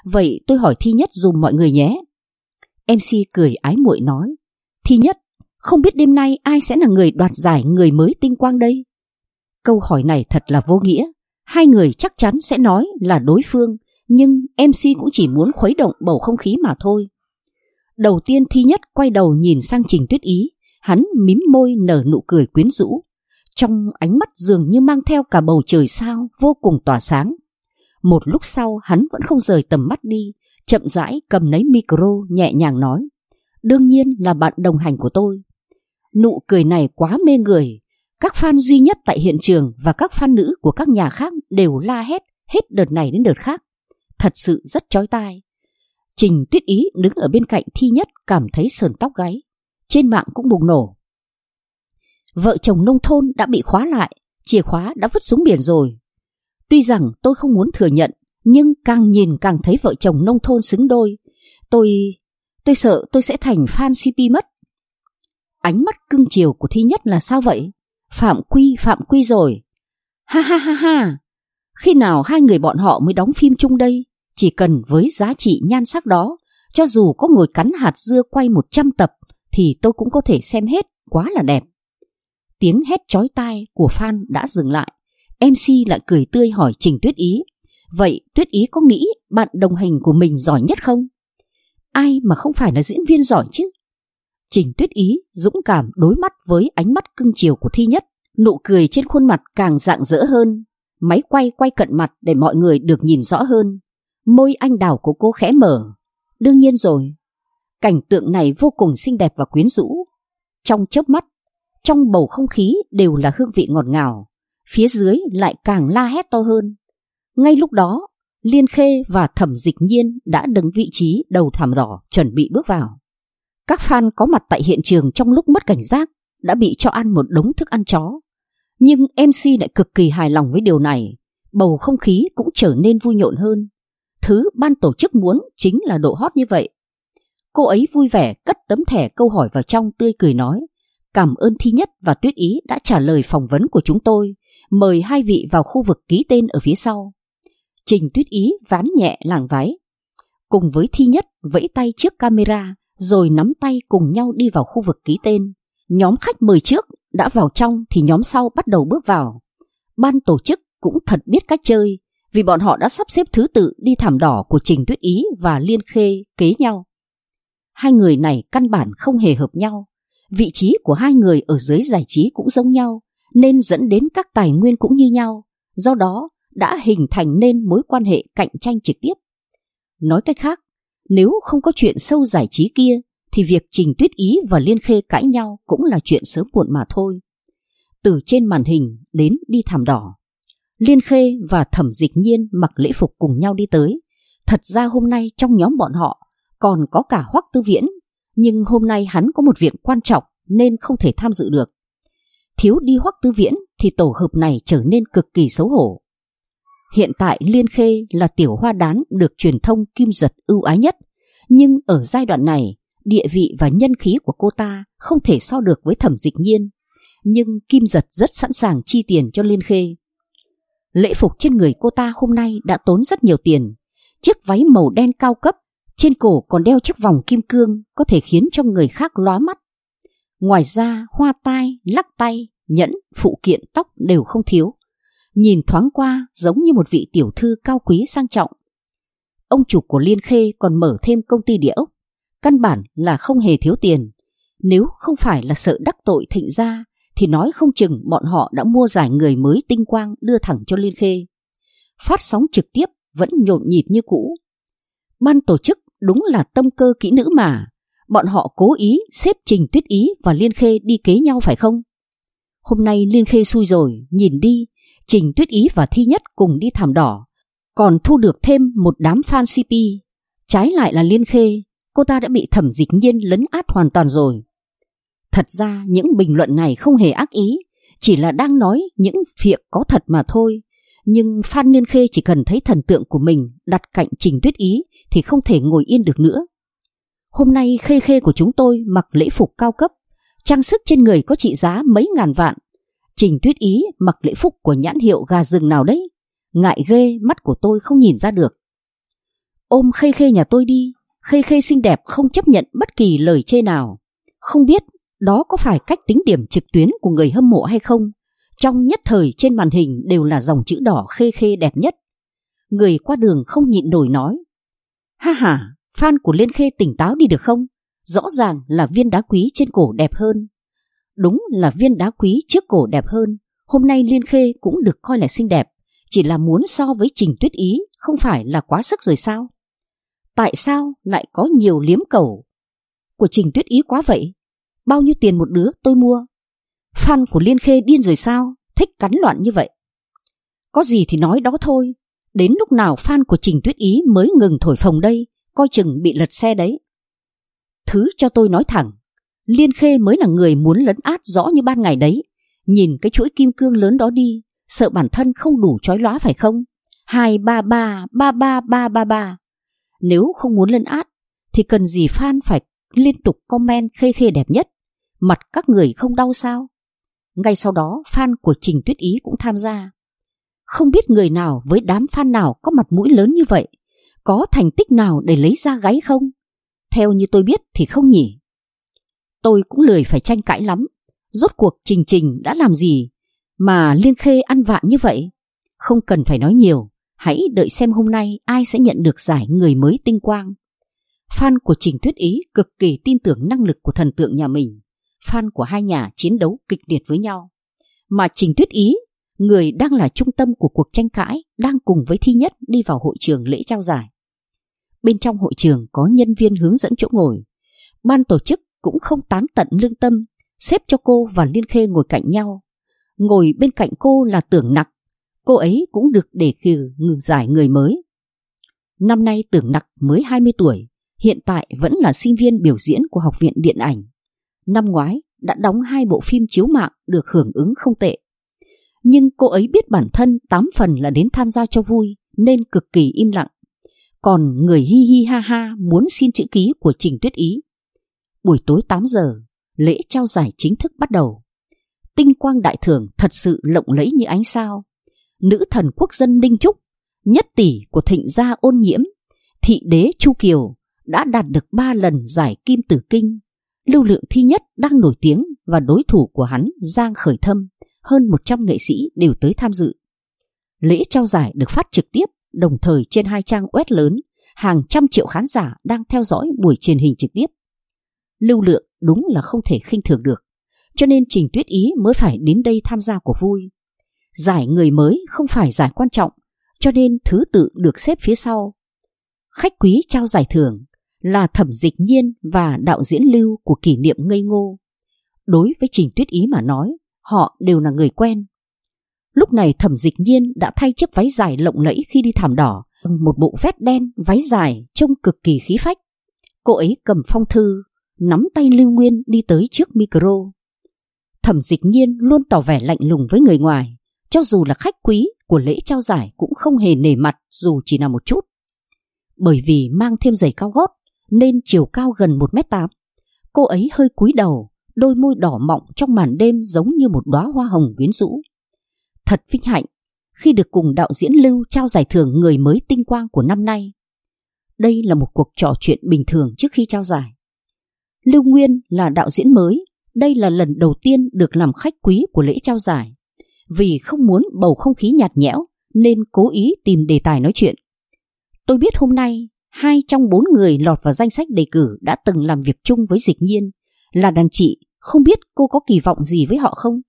S1: Vậy tôi hỏi Thi Nhất dùm mọi người nhé. MC cười ái muội nói, Thi Nhất, không biết đêm nay ai sẽ là người đoạt giải người mới tinh quang đây? Câu hỏi này thật là vô nghĩa. Hai người chắc chắn sẽ nói là đối phương, nhưng MC cũng chỉ muốn khuấy động bầu không khí mà thôi. Đầu tiên Thi Nhất quay đầu nhìn sang Trình Tuyết Ý, hắn mím môi nở nụ cười quyến rũ. Trong ánh mắt dường như mang theo cả bầu trời sao vô cùng tỏa sáng. Một lúc sau hắn vẫn không rời tầm mắt đi, chậm rãi cầm lấy micro nhẹ nhàng nói, đương nhiên là bạn đồng hành của tôi. Nụ cười này quá mê người. Các fan duy nhất tại hiện trường và các fan nữ của các nhà khác đều la hét hết đợt này đến đợt khác. Thật sự rất chói tai. Trình Tuyết Ý đứng ở bên cạnh Thi Nhất cảm thấy sởn tóc gáy. Trên mạng cũng bùng nổ. Vợ chồng nông thôn đã bị khóa lại, chìa khóa đã vứt xuống biển rồi. Tuy rằng tôi không muốn thừa nhận, nhưng càng nhìn càng thấy vợ chồng nông thôn xứng đôi. Tôi sợ tôi sẽ thành fan CP mất. Ánh mắt cưng chiều của Thi Nhất là sao vậy? Phạm quy rồi. Ha ha ha ha. Khi nào hai người bọn họ mới đóng phim chung đây? Chỉ cần với giá trị nhan sắc đó, cho dù có ngồi cắn hạt dưa quay 100 tập thì tôi cũng có thể xem hết, quá là đẹp. Tiếng hét chói tai của fan đã dừng lại. MC lại cười tươi hỏi Trình Tuyết Ý, vậy Tuyết Ý có nghĩ bạn đồng hành của mình giỏi nhất không? Ai mà không phải là diễn viên giỏi chứ? Trình Tuyết Ý dũng cảm đối mắt với ánh mắt cưng chiều của Thi Nhất, nụ cười trên khuôn mặt càng rạng rỡ hơn. Máy quay cận mặt để mọi người được nhìn rõ hơn. Môi anh đào của cô khẽ mở. Đương nhiên rồi. Cảnh tượng này vô cùng xinh đẹp và quyến rũ. Trong chớp mắt, trong bầu không khí đều là hương vị ngọt ngào. Phía dưới lại càng la hét to hơn. Ngay lúc đó, Liên Khê và Thẩm Dịch Nhiên đã đứng vị trí đầu thảm đỏ chuẩn bị bước vào. Các fan có mặt tại hiện trường trong lúc mất cảnh giác đã bị cho ăn một đống thức ăn chó. Nhưng MC lại cực kỳ hài lòng với điều này. Bầu không khí cũng trở nên vui nhộn hơn. Thứ ban tổ chức muốn chính là độ hot như vậy. Cô ấy vui vẻ cất tấm thẻ câu hỏi vào trong, tươi cười nói, cảm ơn Thi Nhất và Tuyết Ý đã trả lời phỏng vấn của chúng tôi. Mời hai vị vào khu vực ký tên ở phía sau. Trình Tuyết Ý ván nhẹ làng váy, cùng với Thi Nhất vẫy tay trước camera, rồi nắm tay cùng nhau đi vào khu vực ký tên. Nhóm khách mời trước đã vào trong thì nhóm sau bắt đầu bước vào. Ban tổ chức cũng thật biết cách chơi, vì bọn họ đã sắp xếp thứ tự đi thảm đỏ của Trình Tuyết Ý và Liên Khê kế nhau. Hai người này căn bản không hề hợp nhau. Vị trí của hai người ở giới giải trí cũng giống nhau, nên dẫn đến các tài nguyên cũng như nhau. Do đó đã hình thành nên mối quan hệ cạnh tranh trực tiếp. Nói cách khác, nếu không có chuyện show giải trí kia thì việc Trình Tuyết Ý và Liên Khê cãi nhau cũng là chuyện sớm muộn mà thôi. Từ trên màn hình đến đi thảm đỏ, Liên Khê và Thẩm Dịch Nhiên mặc lễ phục cùng nhau đi tới. Thật ra hôm nay trong nhóm bọn họ còn có cả Hoắc Tư Viễn, nhưng hôm nay hắn có một việc quan trọng nên không thể tham dự được. Thiếu đi Hoắc Tư Viễn thì tổ hợp này trở nên cực kỳ xấu hổ. Hiện tại Liên Khê là tiểu hoa đán được truyền thông Kim Dật ưu ái nhất, nhưng ở giai đoạn này, địa vị và nhân khí của cô ta không thể so được với Thẩm Dịch Nhiên. Nhưng Kim Dật rất sẵn sàng chi tiền cho Liên Khê. Lễ phục trên người cô ta hôm nay đã tốn rất nhiều tiền. Chiếc váy màu đen cao cấp, trên cổ còn đeo chiếc vòng kim cương có thể khiến cho người khác lóa mắt. Ngoài ra hoa tai, lắc tay, nhẫn, phụ kiện tóc đều không thiếu. Nhìn thoáng qua giống như một vị tiểu thư cao quý sang trọng. Ông chủ của Liên Khê còn mở thêm công ty địa ốc. Căn bản là không hề thiếu tiền. Nếu không phải là sợ đắc tội Thịnh gia thì nói không chừng bọn họ đã mua giải người mới tinh quang đưa thẳng cho Liên Khê. Phát sóng trực tiếp vẫn nhộn nhịp như cũ. Ban tổ chức đúng là tâm cơ kỹ nữ mà. Bọn họ cố ý xếp Trình Tuyết Ý và Liên Khê đi kế nhau phải không? Hôm nay Liên Khê xui rồi, nhìn đi, Trình Tuyết Ý và Thi Nhất cùng đi thảm đỏ, còn thu được thêm một đám fan CP. Trái lại là Liên Khê, cô ta đã bị Thẩm Dịch Nhiên lấn át hoàn toàn rồi. Thật ra những bình luận này không hề ác ý, chỉ là đang nói những việc có thật mà thôi. Nhưng fan Liên Khê chỉ cần thấy thần tượng của mình đặt cạnh Trình Tuyết Ý thì không thể ngồi yên được nữa. Hôm nay Khê Khê của chúng tôi mặc lễ phục cao cấp, trang sức trên người có trị giá mấy ngàn vạn. Trình Tuyết Ý mặc lễ phục của nhãn hiệu gà rừng nào đấy? Ngại ghê, mắt của tôi không nhìn ra được. ôm Khê Khê nhà tôi đi. Khê Khê xinh đẹp không chấp nhận bất kỳ lời chê nào. Không biết đó có phải cách tính điểm trực tuyến của người hâm mộ hay không? Trong nhất thời trên màn hình đều là dòng chữ đỏ Khê Khê đẹp nhất. Người qua đường không nhịn nổi nói: ha ha, fan của Liên Khê tỉnh táo đi được không? Rõ ràng là viên đá quý trên cổ đẹp hơn. Đúng là viên đá quý trước cổ đẹp hơn. Hôm nay Liên Khê cũng được coi là xinh đẹp, chỉ là muốn so với Trình Tuyết Ý không phải là quá sức rồi sao? Tại sao lại có nhiều liếm cầu của Trình Tuyết Ý quá vậy? Bao nhiêu tiền một đứa tôi mua? Fan của Liên Khê điên rồi sao? Thích cắn loạn như vậy. Có gì thì nói đó thôi. Đến lúc nào fan của Trình Tuyết Ý mới ngừng thổi phồng đây? Coi chừng bị lật xe đấy. Thứ cho tôi nói thẳng, Liên Khê mới là người muốn lấn át rõ như ban ngày đấy. Nhìn cái chuỗi kim cương lớn đó đi, sợ bản thân không đủ chói lóa phải không? 233 33333. Nếu không muốn lấn át thì cần gì fan phải liên tục comment Khê Khê đẹp nhất? Mặt các người không đau sao? Ngay sau đó fan của Trình Tuyết Ý cũng tham gia. Không biết người nào với đám fan nào có mặt mũi lớn như vậy, có thành tích nào để lấy ra gáy không? Theo như tôi biết thì không nhỉ. Tôi cũng lười phải tranh cãi lắm. Rốt cuộc Trình đã làm gì mà Liên Khê ăn vạ như vậy? Không cần phải nói nhiều, hãy đợi xem hôm nay ai sẽ nhận được giải người mới tinh quang. Fan của Trình Tuyết Ý cực kỳ tin tưởng năng lực của thần tượng nhà mình. Fan của hai nhà chiến đấu kịch liệt với nhau. Mà Trình Tuyết Ý, người đang là trung tâm của cuộc tranh cãi, đang cùng với Thi Nhất đi vào hội trường lễ trao giải. Bên trong hội trường có nhân viên hướng dẫn chỗ ngồi. Ban tổ chức cũng không tán tận lương tâm, xếp cho cô và Liên Khê ngồi cạnh nhau. Ngồi bên cạnh cô là Tưởng Nặc. Cô ấy cũng được đề cử giải người mới. Năm nay Tưởng Nặc mới 20 tuổi, hiện tại vẫn là sinh viên biểu diễn của Học viện Điện ảnh. Năm ngoái đã đóng 2 bộ phim chiếu mạng được hưởng ứng không tệ. Nhưng cô ấy biết bản thân 8 phần là đến tham gia cho vui nên cực kỳ im lặng. Còn người hi hi ha ha muốn xin chữ ký của Trình Tuyết Ý. Buổi tối 8 giờ, lễ trao giải chính thức bắt đầu. Tinh quang đại thưởng thật sự lộng lẫy như ánh sao. Nữ thần quốc dân Đinh Trúc, nhất tỷ của Thịnh gia Ôn Nhiễm, thị đế Chu Kiều đã đạt được 3 lần giải Kim Tử Kinh. Lưu Lượng Thi Nhất đang nổi tiếng và đối thủ của hắn Giang Khởi Thâm, hơn 100 nghệ sĩ đều tới tham dự. Lễ trao giải được phát trực tiếp, đồng thời trên 2 trang web lớn, hàng trăm triệu khán giả đang theo dõi buổi truyền hình trực tiếp. Lưu lượng đúng là không thể khinh thường được, cho nên Trình Tuyết Ý mới phải đến đây tham gia của vui. Giải người mới không phải giải quan trọng, cho nên thứ tự được xếp phía sau. Khách quý trao giải thưởng là Thẩm Dịch Nhiên và đạo diễn Lưu của Kỷ niệm Ngây Ngô. Đối với Trình Tuyết Ý mà nói, họ đều là người quen. Lúc này Thẩm Dịch Nhiên đã thay chiếc váy dài lộng lẫy khi đi thảm đỏ, một bộ vest đen, váy dài trông cực kỳ khí phách. Cô ấy cầm phong thư, nắm tay Lưu Nguyên đi tới trước micro. Thẩm Dịch Nhiên luôn tỏ vẻ lạnh lùng với người ngoài, cho dù là khách quý của lễ trao giải cũng không hề nể mặt dù chỉ là một chút. Bởi vì mang thêm giày cao gót nên chiều cao gần 1m8, cô ấy hơi cúi đầu, đôi môi đỏ mọng trong màn đêm giống như một đóa hoa hồng quyến rũ. Thật vinh hạnh khi được cùng đạo diễn Lưu trao giải thưởng người mới tinh quang của năm nay. Đây là một cuộc trò chuyện bình thường trước khi trao giải. Lưu Nguyên là đạo diễn mới, đây là lần đầu tiên được làm khách quý của lễ trao giải. Vì không muốn bầu không khí nhạt nhẽo nên cố ý tìm đề tài nói chuyện. Tôi biết hôm nay 2 trong 4 người lọt vào danh sách đề cử đã từng làm việc chung với Dịch Nhiên, là đàn chị, không biết cô có kỳ vọng gì với họ không?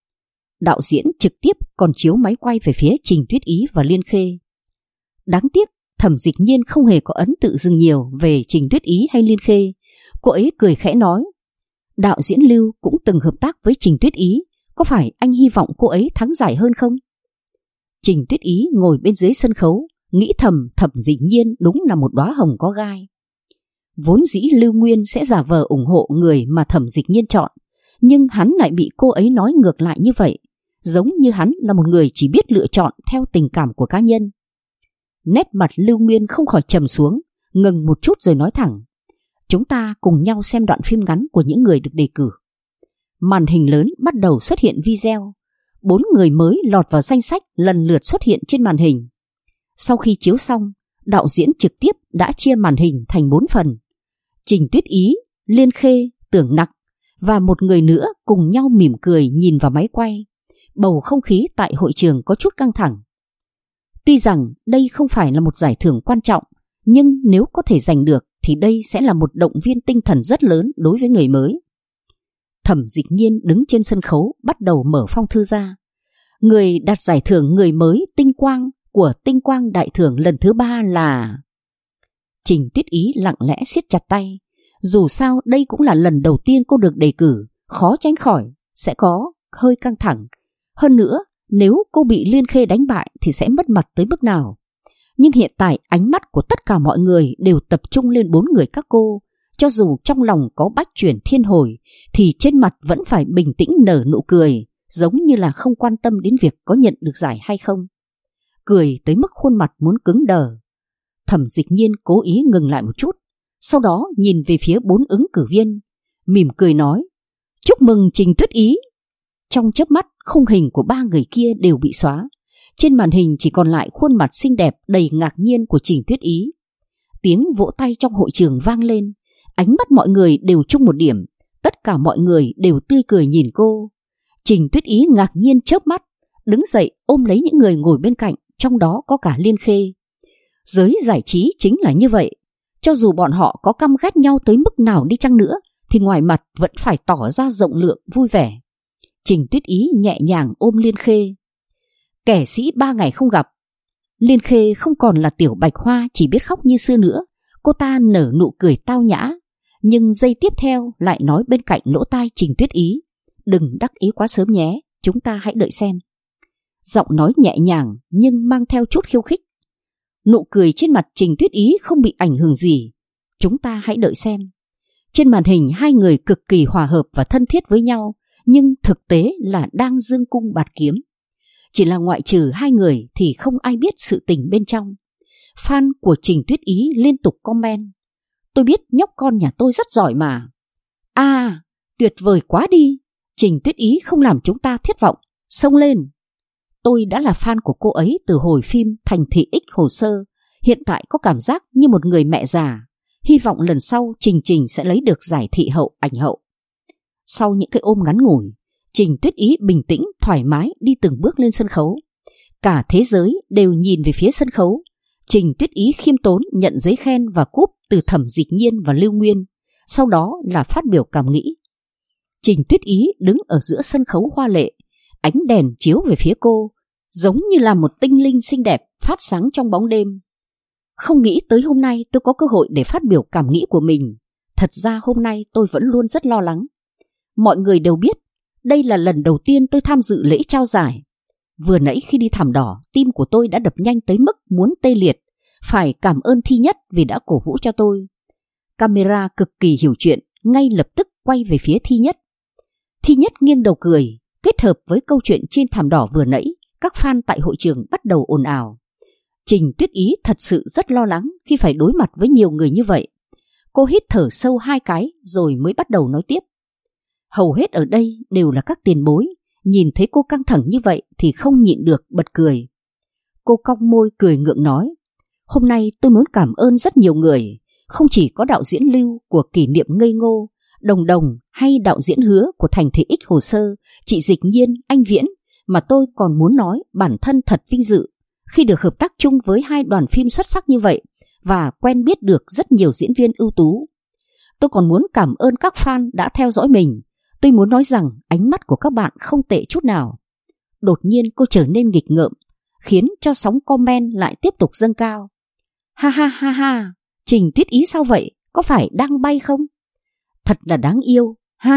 S1: Đạo diễn trực tiếp còn chiếu máy quay về phía Trình Tuyết Ý và Liên Khê. Đáng tiếc Thẩm Dịch Nhiên không hề có ấn tự dừng nhiều về Trình Tuyết Ý hay Liên Khê. Cô ấy cười khẽ nói, đạo diễn Lưu cũng từng hợp tác với Trình Tuyết Ý, có phải anh hy vọng cô ấy thắng giải hơn không? Trình Tuyết Ý ngồi bên dưới sân khấu, nghĩ thầm Thẩm Dịch Nhiên đúng là một đóa hồng có gai. Vốn dĩ Lưu Nguyên sẽ giả vờ ủng hộ người mà Thẩm Dịch Nhiên chọn, nhưng hắn lại bị cô ấy nói ngược lại như vậy, giống như hắn là một người chỉ biết lựa chọn theo tình cảm của cá nhân. Nét mặt Lưu Nguyên không khỏi trầm xuống, ngừng một chút rồi nói thẳng, chúng ta cùng nhau xem đoạn phim ngắn của những người được đề cử. Màn hình lớn bắt đầu xuất hiện video, 4 người mới lọt vào danh sách lần lượt xuất hiện trên màn hình. Sau khi chiếu xong, đạo diễn trực tiếp đã chia màn hình thành 4 phần. Trình Tuyết Ý, Liên Khê, Tưởng Nặc và một người nữa cùng nhau mỉm cười nhìn vào máy quay. Bầu không khí tại hội trường có chút căng thẳng. Tuy rằng đây không phải là một giải thưởng quan trọng, nhưng nếu có thể giành được thì đây sẽ là một động viên tinh thần rất lớn đối với người mới. Thẩm Dịch Nhiên đứng trên sân khấu bắt đầu mở phong thư ra. Người đạt giải thưởng người mới Tinh Quang của Tinh Quang Đại Thưởng lần thứ 3 là... Trình Tuyết Ý lặng lẽ siết chặt tay. Dù sao đây cũng là lần đầu tiên cô được đề cử, khó tránh khỏi sẽ có hơi căng thẳng. Hơn nữa, nếu cô bị Liên Khê đánh bại thì sẽ mất mặt tới mức nào. Nhưng hiện tại ánh mắt của tất cả mọi người đều tập trung lên 4 người các cô. Cho dù trong lòng có bách chuyển thiên hồi thì trên mặt vẫn phải bình tĩnh nở nụ cười, giống như là không quan tâm đến việc có nhận được giải hay không. Cười tới mức khuôn mặt muốn cứng đờ. Thẩm Dịch Nhiên cố ý ngừng lại một chút, sau đó nhìn về phía 4 ứng cử viên, mỉm cười nói: "Chúc mừng Trình Tuyết Ý." Trong chớp mắt, khung hình của 3 người kia đều bị xóa. Trên màn hình chỉ còn lại khuôn mặt xinh đẹp đầy ngạc nhiên của Trình Tuyết Ý. Tiếng vỗ tay trong hội trường vang lên. Ánh mắt mọi người đều chung một điểm. Tất cả mọi người đều tươi cười nhìn cô. Trình Tuyết Ý ngạc nhiên chớp mắt, đứng dậy ôm lấy những người ngồi bên cạnh, trong đó có cả Liên Khê. Giới giải trí chính là như vậy. Cho dù bọn họ có căm ghét nhau tới mức nào đi chăng nữa thì ngoài mặt vẫn phải tỏ ra rộng lượng, vui vẻ. Trình Tuyết Ý nhẹ nhàng ôm Liên Khê. Kẻ sĩ 3 ngày không gặp. Liên Khê không còn là tiểu bạch hoa chỉ biết khóc như xưa nữa. Cô ta nở nụ cười tao nhã, nhưng giây tiếp theo lại nói bên cạnh lỗ tai Trình Tuyết Ý: "Đừng đắc ý quá sớm nhé, chúng ta hãy đợi xem." Giọng nói nhẹ nhàng nhưng mang theo chút khiêu khích. Nụ cười trên mặt Trình Tuyết Ý không bị ảnh hưởng gì. Chúng ta hãy đợi xem. Trên màn hình 2 người cực kỳ hòa hợp và thân thiết với nhau, nhưng thực tế là đang dương cung bạt kiếm. Chỉ là ngoại trừ 2 người thì không ai biết sự tình bên trong. Fan của Trình Tuyết Ý liên tục comment: "Tôi biết nhóc con nhà tôi rất giỏi mà." "À, tuyệt vời quá đi. Trình Tuyết Ý không làm chúng ta thất vọng. Xông lên." "Tôi đã là fan của cô ấy từ hồi phim Thành Thị X Hồ Sơ. Hiện tại có cảm giác như một người mẹ già. Hy vọng lần sau Trình sẽ lấy được giải thị hậu ảnh hậu." Sau những cái ôm ngắn ngủi, Trình Tuyết Ý bình tĩnh, thoải mái đi từng bước lên sân khấu. Cả thế giới đều nhìn về phía sân khấu. Trình Tuyết Ý khiêm tốn nhận giấy khen và cúp từ Thẩm Dịch Nhiên và Lưu Nguyên. Sau đó là phát biểu cảm nghĩ. Trình Tuyết Ý đứng ở giữa sân khấu hoa lệ. Ánh đèn chiếu về phía cô, giống như là một tinh linh xinh đẹp phát sáng trong bóng đêm. Không nghĩ tới hôm nay tôi có cơ hội để phát biểu cảm nghĩ của mình. Thật ra hôm nay tôi vẫn luôn rất lo lắng. Mọi người đều biết, đây là lần đầu tiên tôi tham dự lễ trao giải. Vừa nãy khi đi thảm đỏ, tim của tôi đã đập nhanh tới mức muốn tê liệt. Phải cảm ơn Thi Nhất vì đã cổ vũ cho tôi. Camera cực kỳ hiểu chuyện, ngay lập tức quay về phía Thi Nhất. Thi Nhất nghiêng đầu cười. Kết hợp với câu chuyện trên thảm đỏ vừa nãy, các fan tại hội trường bắt đầu ồn ào. Trình Tuyết Ý thật sự rất lo lắng khi phải đối mặt với nhiều người như vậy. Cô hít thở sâu 2 cái rồi mới bắt đầu nói tiếp. Hầu hết ở đây đều là các tiền bối, nhìn thấy cô căng thẳng như vậy thì không nhịn được bật cười. Cô cong môi cười ngượng nói: "Hôm nay tôi muốn cảm ơn rất nhiều người, không chỉ có đạo diễn Lưu của Kỷ Niệm Ngây Ngô, Đồng hay đạo diễn Hứa của Thành Thị X Hồ Sơ, chị Dịch Nhiên, anh Viễn, mà tôi còn muốn nói bản thân thật vinh dự khi được hợp tác chung với 2 đoàn phim xuất sắc như vậy và quen biết được rất nhiều diễn viên ưu tú. Tôi còn muốn cảm ơn các fan đã theo dõi mình. Tôi muốn nói rằng ánh mắt của các bạn không tệ chút nào." Đột nhiên cô trở nên nghịch ngợm, khiến cho sóng comment lại tiếp tục dâng cao. "Ha ha ha ha, Trình Tuyết Ý sao vậy? Có phải đang bay không? Thật là đáng yêu,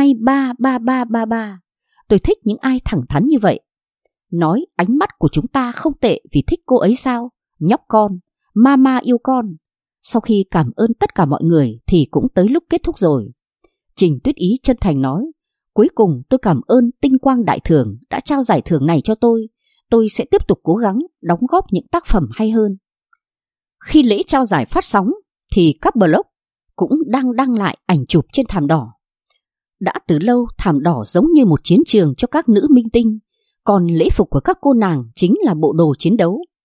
S1: 233333. Tôi thích những ai thẳng thắn như vậy. Nói ánh mắt của chúng ta không tệ vì thích cô ấy sao? Nhóc con, mama yêu con." Sau khi cảm ơn tất cả mọi người thì cũng tới lúc kết thúc rồi. Trình Tuyết Ý chân thành nói: "Cuối cùng tôi cảm ơn Tinh Quang Đại Thưởng đã trao giải thưởng này cho tôi. Tôi sẽ tiếp tục cố gắng đóng góp những tác phẩm hay hơn." Khi lễ trao giải phát sóng thì các blog cũng đang đăng lại ảnh chụp trên thảm đỏ. Đã từ lâu thảm đỏ giống như một chiến trường cho các nữ minh tinh, còn lễ phục của các cô nàng chính là bộ đồ chiến đấu.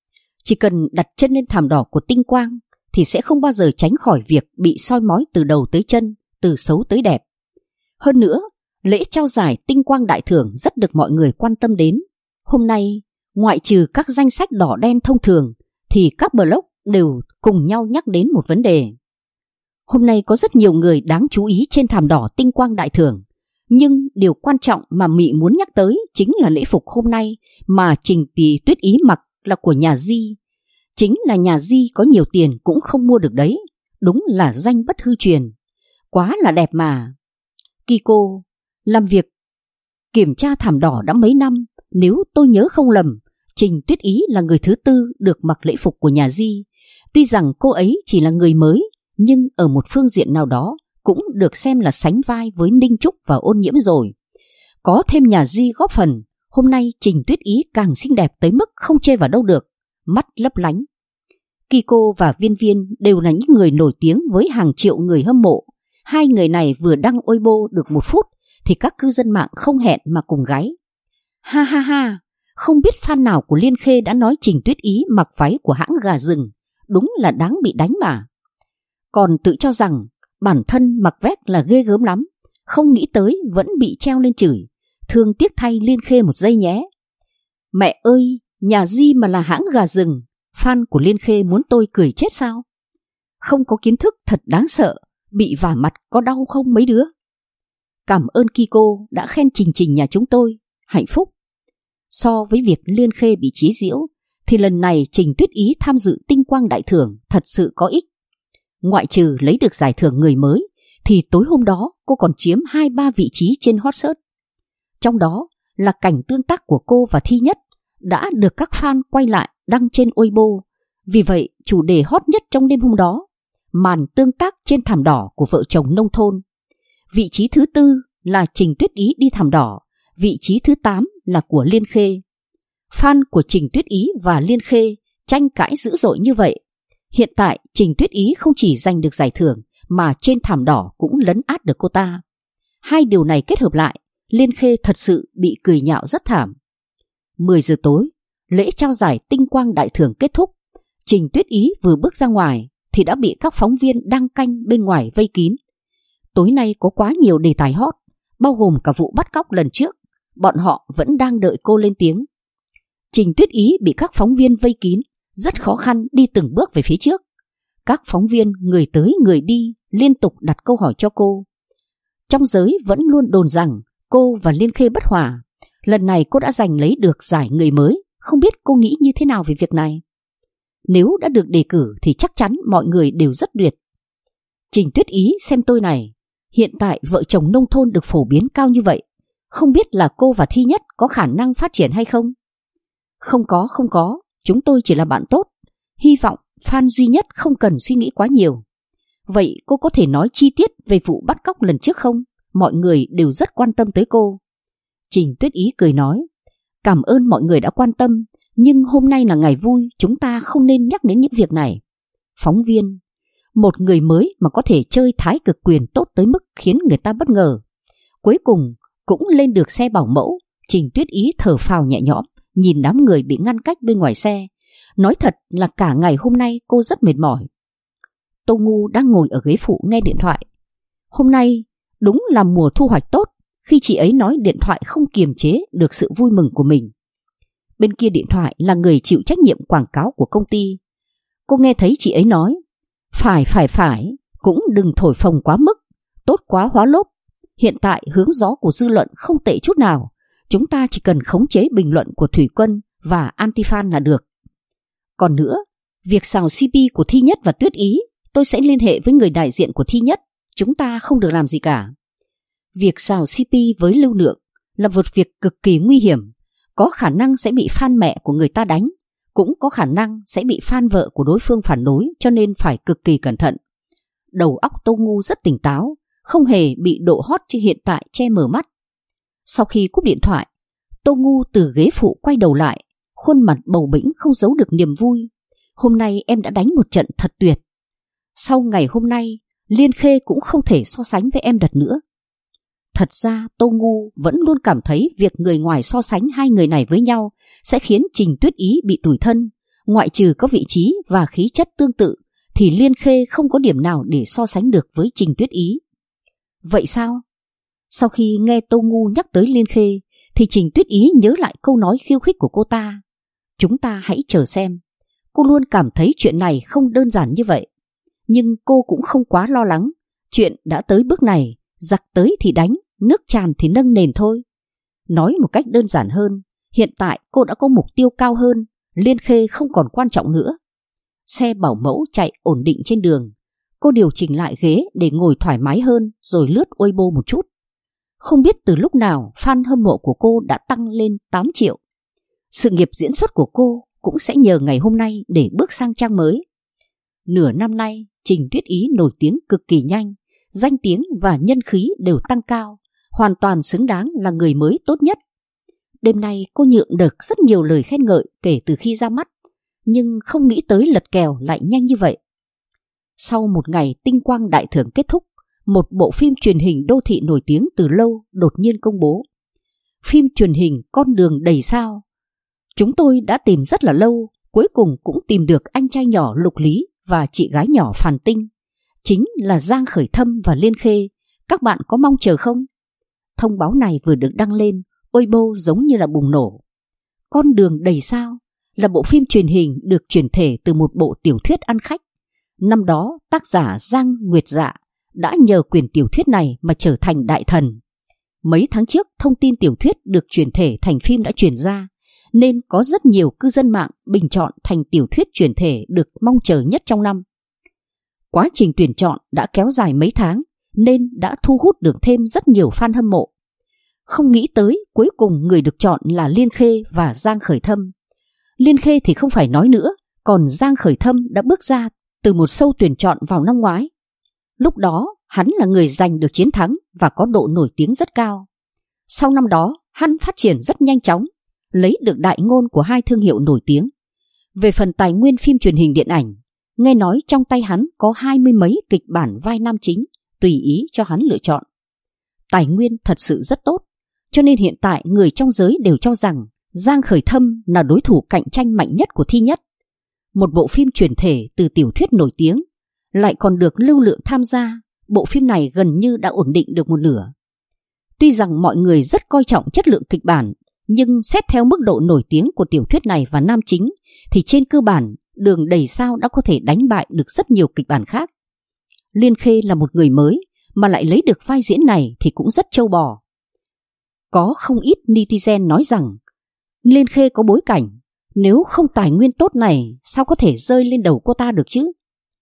S1: Chỉ cần đặt chân lên thảm đỏ của tinh quang thì sẽ không bao giờ tránh khỏi việc bị soi mói từ đầu tới chân, từ xấu tới đẹp. Hơn nữa, lễ trao giải tinh quang đại thưởng rất được mọi người quan tâm đến. Hôm nay, ngoại trừ các danh sách đỏ đen thông thường, thì các blog đều cùng nhau nhắc đến một vấn đề. Hôm nay có rất nhiều người đáng chú ý trên thảm đỏ tinh quang đại thưởng, nhưng điều quan trọng mà Mị muốn nhắc tới chính là lễ phục hôm nay mà Trình Tuyết Ý mặc là của nhà Di. Chính là nhà Di có nhiều tiền cũng không mua được đấy, đúng là danh bất hư truyền. Quá là đẹp mà. Kiko, làm việc kiểm tra thảm đỏ đã mấy năm, nếu tôi nhớ không lầm, Trình Tuyết Ý là người thứ 4 được mặc lễ phục của nhà Di. Tuy rằng cô ấy chỉ là người mới, nhưng ở một phương diện nào đó cũng được xem là sánh vai với Ninh Trúc và Ôn Nhiễm rồi. Có thêm nhà Di góp phần, hôm nay Trình Tuyết Ý càng xinh đẹp tới mức không chê vào đâu được, mắt lấp lánh. Kiko và Viên Viên đều là những người nổi tiếng với hàng triệu người hâm mộ. Hai người này vừa đăng Weibo được 1 phút thì các cư dân mạng không hẹn mà cùng gáy. Ha ha ha, không biết fan nào của Liên Khê đã nói Trình Tuyết Ý mặc váy của hãng gà rừng, đúng là đáng bị đánh mà. Còn tự cho rằng bản thân mặc vest là ghê gớm lắm, không nghĩ tới vẫn bị treo lên chửi. Thương tiếc thay Liên Khê một giây nhé. Mẹ ơi, nhà Di mà là hãng gà rừng, fan của Liên Khê muốn tôi cười chết sao? Không có kiến thức thật đáng sợ, bị vả mặt có đau không mấy đứa? Cảm ơn Kiko đã khen Trình Trình nhà chúng tôi, hạnh phúc. So với việc Liên Khê bị chế giễu, thì lần này Trình Tuyết Ý tham dự tinh quang đại thưởng thật sự có ích. Ngoại trừ lấy được giải thưởng người mới, thì tối hôm đó cô còn chiếm 2-3 vị trí trên hot search. Trong đó là cảnh tương tác của cô và Thi Nhất đã được các fan quay lại đăng trên Weibo. Vì vậy chủ đề hot nhất trong đêm hôm đó, màn tương tác trên thảm đỏ của vợ chồng nông thôn. Vị trí thứ 4 là Trình Tuyết Ý đi thảm đỏ, vị trí thứ 8 là của Liên Khê. Fan của Trình Tuyết Ý và Liên Khê tranh cãi dữ dội như vậy. Hiện tại Trình Tuyết Ý không chỉ giành được giải thưởng mà trên thảm đỏ cũng lấn át được cô ta. Hai điều này kết hợp lại, Liên Khê thật sự bị cười nhạo rất thảm. 10 giờ tối, lễ trao giải tinh quang đại thưởng kết thúc. Trình Tuyết Ý vừa bước ra ngoài thì đã bị các phóng viên đang canh bên ngoài vây kín. Tối nay có quá nhiều đề tài hot, bao gồm cả vụ bắt cóc lần trước. Bọn họ vẫn đang đợi cô lên tiếng. Trình Tuyết Ý bị các phóng viên vây kín, rất khó khăn đi từng bước về phía trước. Các phóng viên người tới người đi liên tục đặt câu hỏi cho cô. Trong giới vẫn luôn đồn rằng cô và Liên Khê bất hòa. Lần này cô đã giành lấy được giải người mới, không biết cô nghĩ như thế nào về việc này. Nếu đã được đề cử thì chắc chắn mọi người đều rất tuyệt. Trình Tuyết Ý xem tôi này, hiện tại vợ chồng nông thôn được phổ biến cao như vậy, không biết là cô và Thi Nhất có khả năng phát triển hay không? Không có, chúng tôi chỉ là bạn tốt. Hy vọng fan duy nhất không cần suy nghĩ quá nhiều. Vậy cô có thể nói chi tiết về vụ bắt cóc lần trước không? Mọi người đều rất quan tâm tới cô. Trình Tuyết Ý cười nói, cảm ơn mọi người đã quan tâm, nhưng hôm nay là ngày vui, chúng ta không nên nhắc đến những việc này. Phóng viên, một người mới mà có thể chơi thái cực quyền tốt tới mức khiến người ta bất ngờ. Cuối cùng cũng lên được xe bảo mẫu. Trình Tuyết Ý thở phào nhẹ nhõm, nhìn đám người bị ngăn cách bên ngoài xe. Nói thật là cả ngày hôm nay cô rất mệt mỏi. Tô Ngu đang ngồi ở ghế phụ nghe điện thoại. Hôm nay đúng là mùa thu hoạch tốt, khi chị ấy nói điện thoại không kiềm chế được sự vui mừng của mình. Bên kia điện thoại là người chịu trách nhiệm quảng cáo của công ty. Cô nghe thấy chị ấy nói, phải, cũng đừng thổi phồng quá mức, tốt quá hóa lốp. Hiện tại hướng gió của dư luận không tệ chút nào, chúng ta chỉ cần khống chế bình luận của Thủy Quân và anti-fan là được. Còn nữa, việc xào CP của Thi Nhất và Tuyết Ý, tôi sẽ liên hệ với người đại diện của Thi Nhất, chúng ta không được làm gì cả. Việc xào CP với Lưu Lượng là một việc cực kỳ nguy hiểm, có khả năng sẽ bị fan mẹ của người ta đánh, cũng có khả năng sẽ bị fan vợ của đối phương phản đối, cho nên phải cực kỳ cẩn thận. Đầu óc Tô Ngu rất tỉnh táo, không hề bị độ hot trên hiện tại che mờ mắt. Sau khi cúp điện thoại, Tô Ngu từ ghế phụ quay đầu lại, khuôn mặt bầu bĩnh không giấu được niềm vui. Hôm nay em đã đánh một trận thật tuyệt. Sau ngày hôm nay, Liên Khê cũng không thể so sánh với em đợt nữa. Thật ra Tô Ngu vẫn luôn cảm thấy việc người ngoài so sánh hai người này với nhau sẽ khiến Trình Tuyết Ý bị tủi thân. ngoại trừ có vị trí và khí chất tương tự thì Liên Khê không có điểm nào để so sánh được với Trình Tuyết Ý. Vậy sao? Sau khi nghe Tô Ngu nhắc tới Liên Khê thì Trình Tuyết Ý nhớ lại câu nói khiêu khích của cô ta. Chúng ta hãy chờ xem. Cô luôn cảm thấy chuyện này không đơn giản như vậy. Nhưng cô cũng không quá lo lắng. Chuyện đã tới bước này, giặc tới thì đánh, nước tràn thì nâng nền thôi. Nói một cách đơn giản hơn, hiện tại cô đã có mục tiêu cao hơn. Liên Khê không còn quan trọng nữa. Xe bảo mẫu chạy ổn định trên đường. Cô điều chỉnh lại ghế để ngồi thoải mái hơn rồi lướt Weibo một chút. Không biết từ lúc nào fan hâm mộ của cô đã tăng lên 8 triệu. Sự nghiệp diễn xuất của cô cũng sẽ nhờ ngày hôm nay để bước sang trang mới. Nửa năm nay, Trình Tuyết Ý nổi tiếng cực kỳ nhanh, danh tiếng và nhân khí đều tăng cao, hoàn toàn xứng đáng là người mới tốt nhất. Đêm nay cô nhượng được rất nhiều lời khen ngợi kể từ khi ra mắt, nhưng không nghĩ tới lật kèo lại nhanh như vậy. Sau một ngày tinh quang đại thưởng kết thúc, một bộ phim truyền hình đô thị nổi tiếng từ lâu đột nhiên công bố. Phim truyền hình Con đường đầy sao. Chúng tôi đã tìm rất là lâu, cuối cùng cũng tìm được anh trai nhỏ Lục Lý và chị gái nhỏ Phàn Tinh. Chính là Giang Khởi Thâm và Liên Khê. Các bạn có mong chờ không? Thông báo này vừa được đăng lên, Weibo giống như là bùng nổ. Con đường đầy sao là bộ phim truyền hình được chuyển thể từ một bộ tiểu thuyết ăn khách. Năm đó tác giả Giang Nguyệt Dạ đã nhờ quyền tiểu thuyết này mà trở thành đại thần. Mấy tháng trước thông tin tiểu thuyết được chuyển thể thành phim đã truyền ra, nên có rất nhiều cư dân mạng bình chọn thành tiểu thuyết chuyển thể được mong chờ nhất trong năm. Quá trình tuyển chọn đã kéo dài mấy tháng nên đã thu hút được thêm rất nhiều fan hâm mộ. Không nghĩ tới cuối cùng người được chọn là Liên Khê và Giang Khởi Thâm. Liên Khê thì không phải nói nữa, còn Giang Khởi Thâm đã bước ra từ một show tuyển chọn vào năm ngoái. Lúc đó hắn là người giành được chiến thắng và có độ nổi tiếng rất cao. Sau năm đó hắn phát triển rất nhanh chóng, lấy được đại ngôn của hai thương hiệu nổi tiếng. Về phần tài nguyên phim truyền hình điện ảnh, nghe nói trong tay hắn có 20 mấy kịch bản vai nam chính, tùy ý cho hắn lựa chọn. Tài nguyên thật sự rất tốt, cho nên hiện tại người trong giới đều cho rằng Giang Khởi Thâm là đối thủ cạnh tranh mạnh nhất của Thi Nhất. Một bộ phim chuyển thể từ tiểu thuyết nổi tiếng, lại còn được lưu lượng tham gia, bộ phim này gần như đã ổn định được một nửa. Tuy rằng mọi người rất coi trọng chất lượng kịch bản, nhưng xét theo mức độ nổi tiếng của tiểu thuyết này và nam chính, thì trên cơ bản Đường Đầy Sao đã có thể đánh bại được rất nhiều kịch bản khác. Liên Khê là một người mới mà lại lấy được vai diễn này thì cũng rất trâu bò. Có không ít netizen nói rằng Liên Khê có bối cảnh, nếu không tài nguyên tốt này sao có thể rơi lên đầu cô ta được chứ?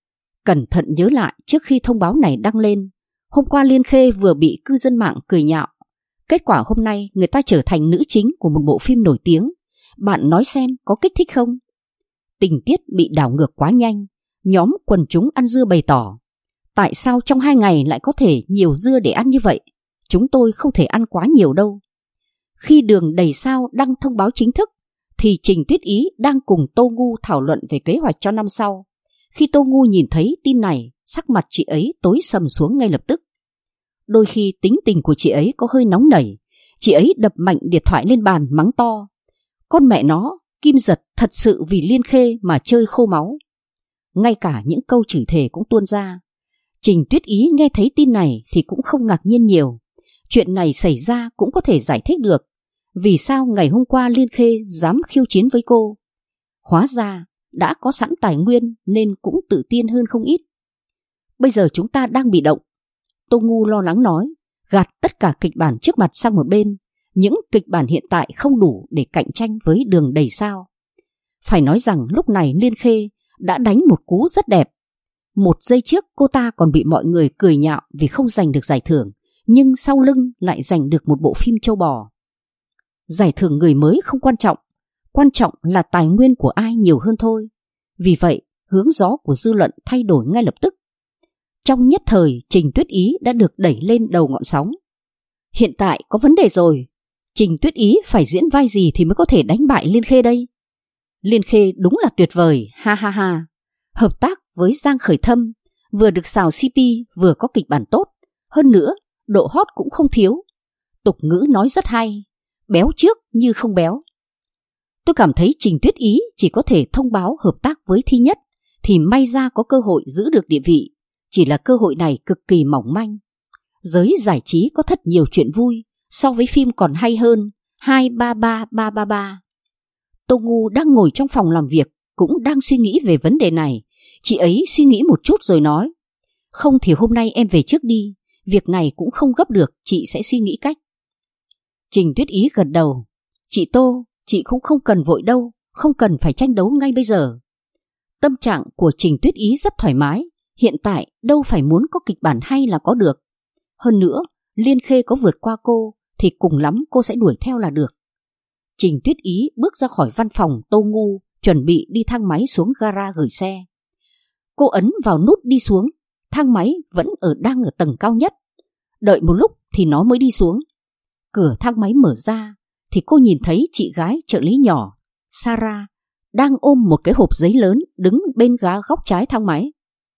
S1: Cẩn thận nhớ lại trước khi thông báo này đăng lên, hôm qua Liên Khê vừa bị cư dân mạng cười nhạo. Kết quả hôm nay người ta trở thành nữ chính của một bộ phim nổi tiếng. Bạn nói xem có kích thích không? Tình tiết bị đảo ngược quá nhanh. Nhóm quần chúng ăn dưa bày tỏ, tại sao trong 2 ngày lại có thể nhiều dưa để ăn như vậy? Chúng tôi không thể ăn quá nhiều đâu. Khi Đường Đầy Sao đăng thông báo chính thức thì Trình Tuyết Ý đang cùng Tô Ngu thảo luận về kế hoạch cho năm sau. Khi Tô Ngu nhìn thấy tin này, sắc mặt chị ấy tối sầm xuống ngay lập tức. Đôi khi tính tình của chị ấy có hơi nóng nảy, chị ấy đập mạnh điện thoại lên bàn mắng to. Con mẹ nó, Kim Giật thật sự vì Liên Khê mà chơi khô máu. Ngay cả những câu chửi thề cũng tuôn ra. Trình Tuyết Ý nghe thấy tin này thì cũng không ngạc nhiên nhiều. Chuyện này xảy ra cũng có thể giải thích được vì sao ngày hôm qua Liên Khê dám khiêu chiến với cô. Hóa ra đã có sẵn tài nguyên nên cũng tự tin hơn không ít. Bây giờ chúng ta đang bị động. Tô Ngu lo lắng nói, gạt tất cả kịch bản trước mặt sang một bên. Những kịch bản hiện tại không đủ để cạnh tranh với Đường Đầy Sao. Phải nói rằng lúc này Liên Khê đã đánh một cú rất đẹp. Một giây trước cô ta còn bị mọi người cười nhạo vì không giành được giải thưởng, nhưng sau lưng lại giành được một bộ phim trâu bò. Giải thưởng người mới không quan trọng là tài nguyên của ai nhiều hơn thôi. Vì vậy, hướng gió của dư luận thay đổi ngay lập tức. Trong nhất thời, Trình Tuyết Ý đã được đẩy lên đầu ngọn sóng. Hiện tại có vấn đề rồi. Trình Tuyết Ý phải diễn vai gì thì mới có thể đánh bại Liên Khê đây? Liên Khê đúng là tuyệt vời, ha ha ha. Hợp tác với Giang Khởi Thâm, vừa được xào CP vừa có kịch bản tốt. Hơn nữa, độ hot cũng không thiếu. Tục ngữ nói rất hay, béo trước như không béo. Tôi cảm thấy Trình Tuyết Ý chỉ có thể thông báo hợp tác với Thi Nhất thì may ra có cơ hội giữ được địa vị. Chỉ là cơ hội này cực kỳ mỏng manh. Giới giải trí có thật nhiều chuyện vui, so với phim còn hay hơn 233333. Tô Ngu đang ngồi trong phòng làm việc, cũng đang suy nghĩ về vấn đề này. Chị ấy suy nghĩ một chút rồi nói: không thì hôm nay em về trước đi, việc này cũng không gấp được, chị sẽ suy nghĩ cách. Trình Tuyết Ý gật đầu: chị Tô, chị cũng không cần vội đâu, không cần phải tranh đấu ngay bây giờ. Tâm trạng của Trình Tuyết Ý rất thoải mái, hiện tại đâu phải muốn có kịch bản hay là có được. Hơn nữa, Liên Khê có vượt qua cô thì cùng lắm cô sẽ đuổi theo là được. Trình Tuyết Ý bước ra khỏi văn phòng Tô Ngu, chuẩn bị đi thang máy xuống gara gửi xe. Cô ấn vào nút đi xuống, thang máy vẫn đang ở tầng cao nhất. Đợi một lúc thì nó mới đi xuống. Cửa thang máy mở ra thì cô nhìn thấy chị gái trợ lý nhỏ, Sarah, đang ôm một cái hộp giấy lớn đứng bên góc trái thang máy.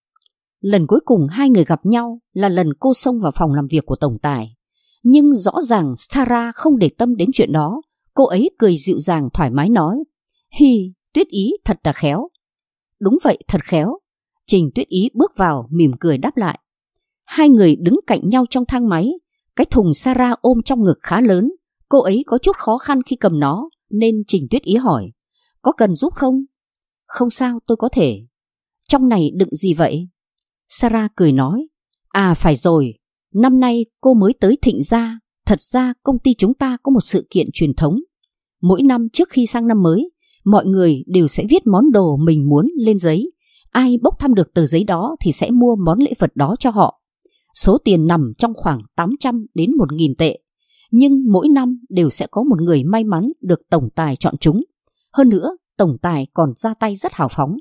S1: Lần cuối cùng hai người gặp nhau là lần cô xông vào phòng làm việc của tổng tài. Nhưng rõ ràng Sarah không để tâm đến chuyện đó. Cô ấy cười dịu dàng thoải mái nói: hi, Tuyết Ý thật là khéo. Đúng vậy, thật khéo. Trình Tuyết Ý bước vào mỉm cười đáp lại. Hai người đứng cạnh nhau trong thang máy. Cái thùng Sarah ôm trong ngực khá lớn, cô ấy có chút khó khăn khi cầm nó, nên Trình Tuyết Ý hỏi: có cần giúp không? Không sao, tôi có thể. Trong này đựng gì vậy? Sarah cười nói: à phải rồi, năm nay cô mới tới Thịnh Gia. Thật ra công ty chúng ta có một sự kiện truyền thống. Mỗi năm trước khi sang năm mới, mọi người đều sẽ viết món đồ mình muốn lên giấy. Ai bốc thăm được tờ giấy đó thì sẽ mua món lễ vật đó cho họ. Số tiền nằm trong khoảng 800 đến 1.000 tệ. Nhưng mỗi năm đều sẽ có một người may mắn được tổng tài chọn trúng. Hơn nữa, tổng tài còn ra tay rất hào phóng.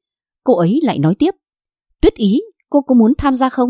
S1: Cô ấy lại nói tiếp: Tuyết Ý, cô có muốn tham gia không?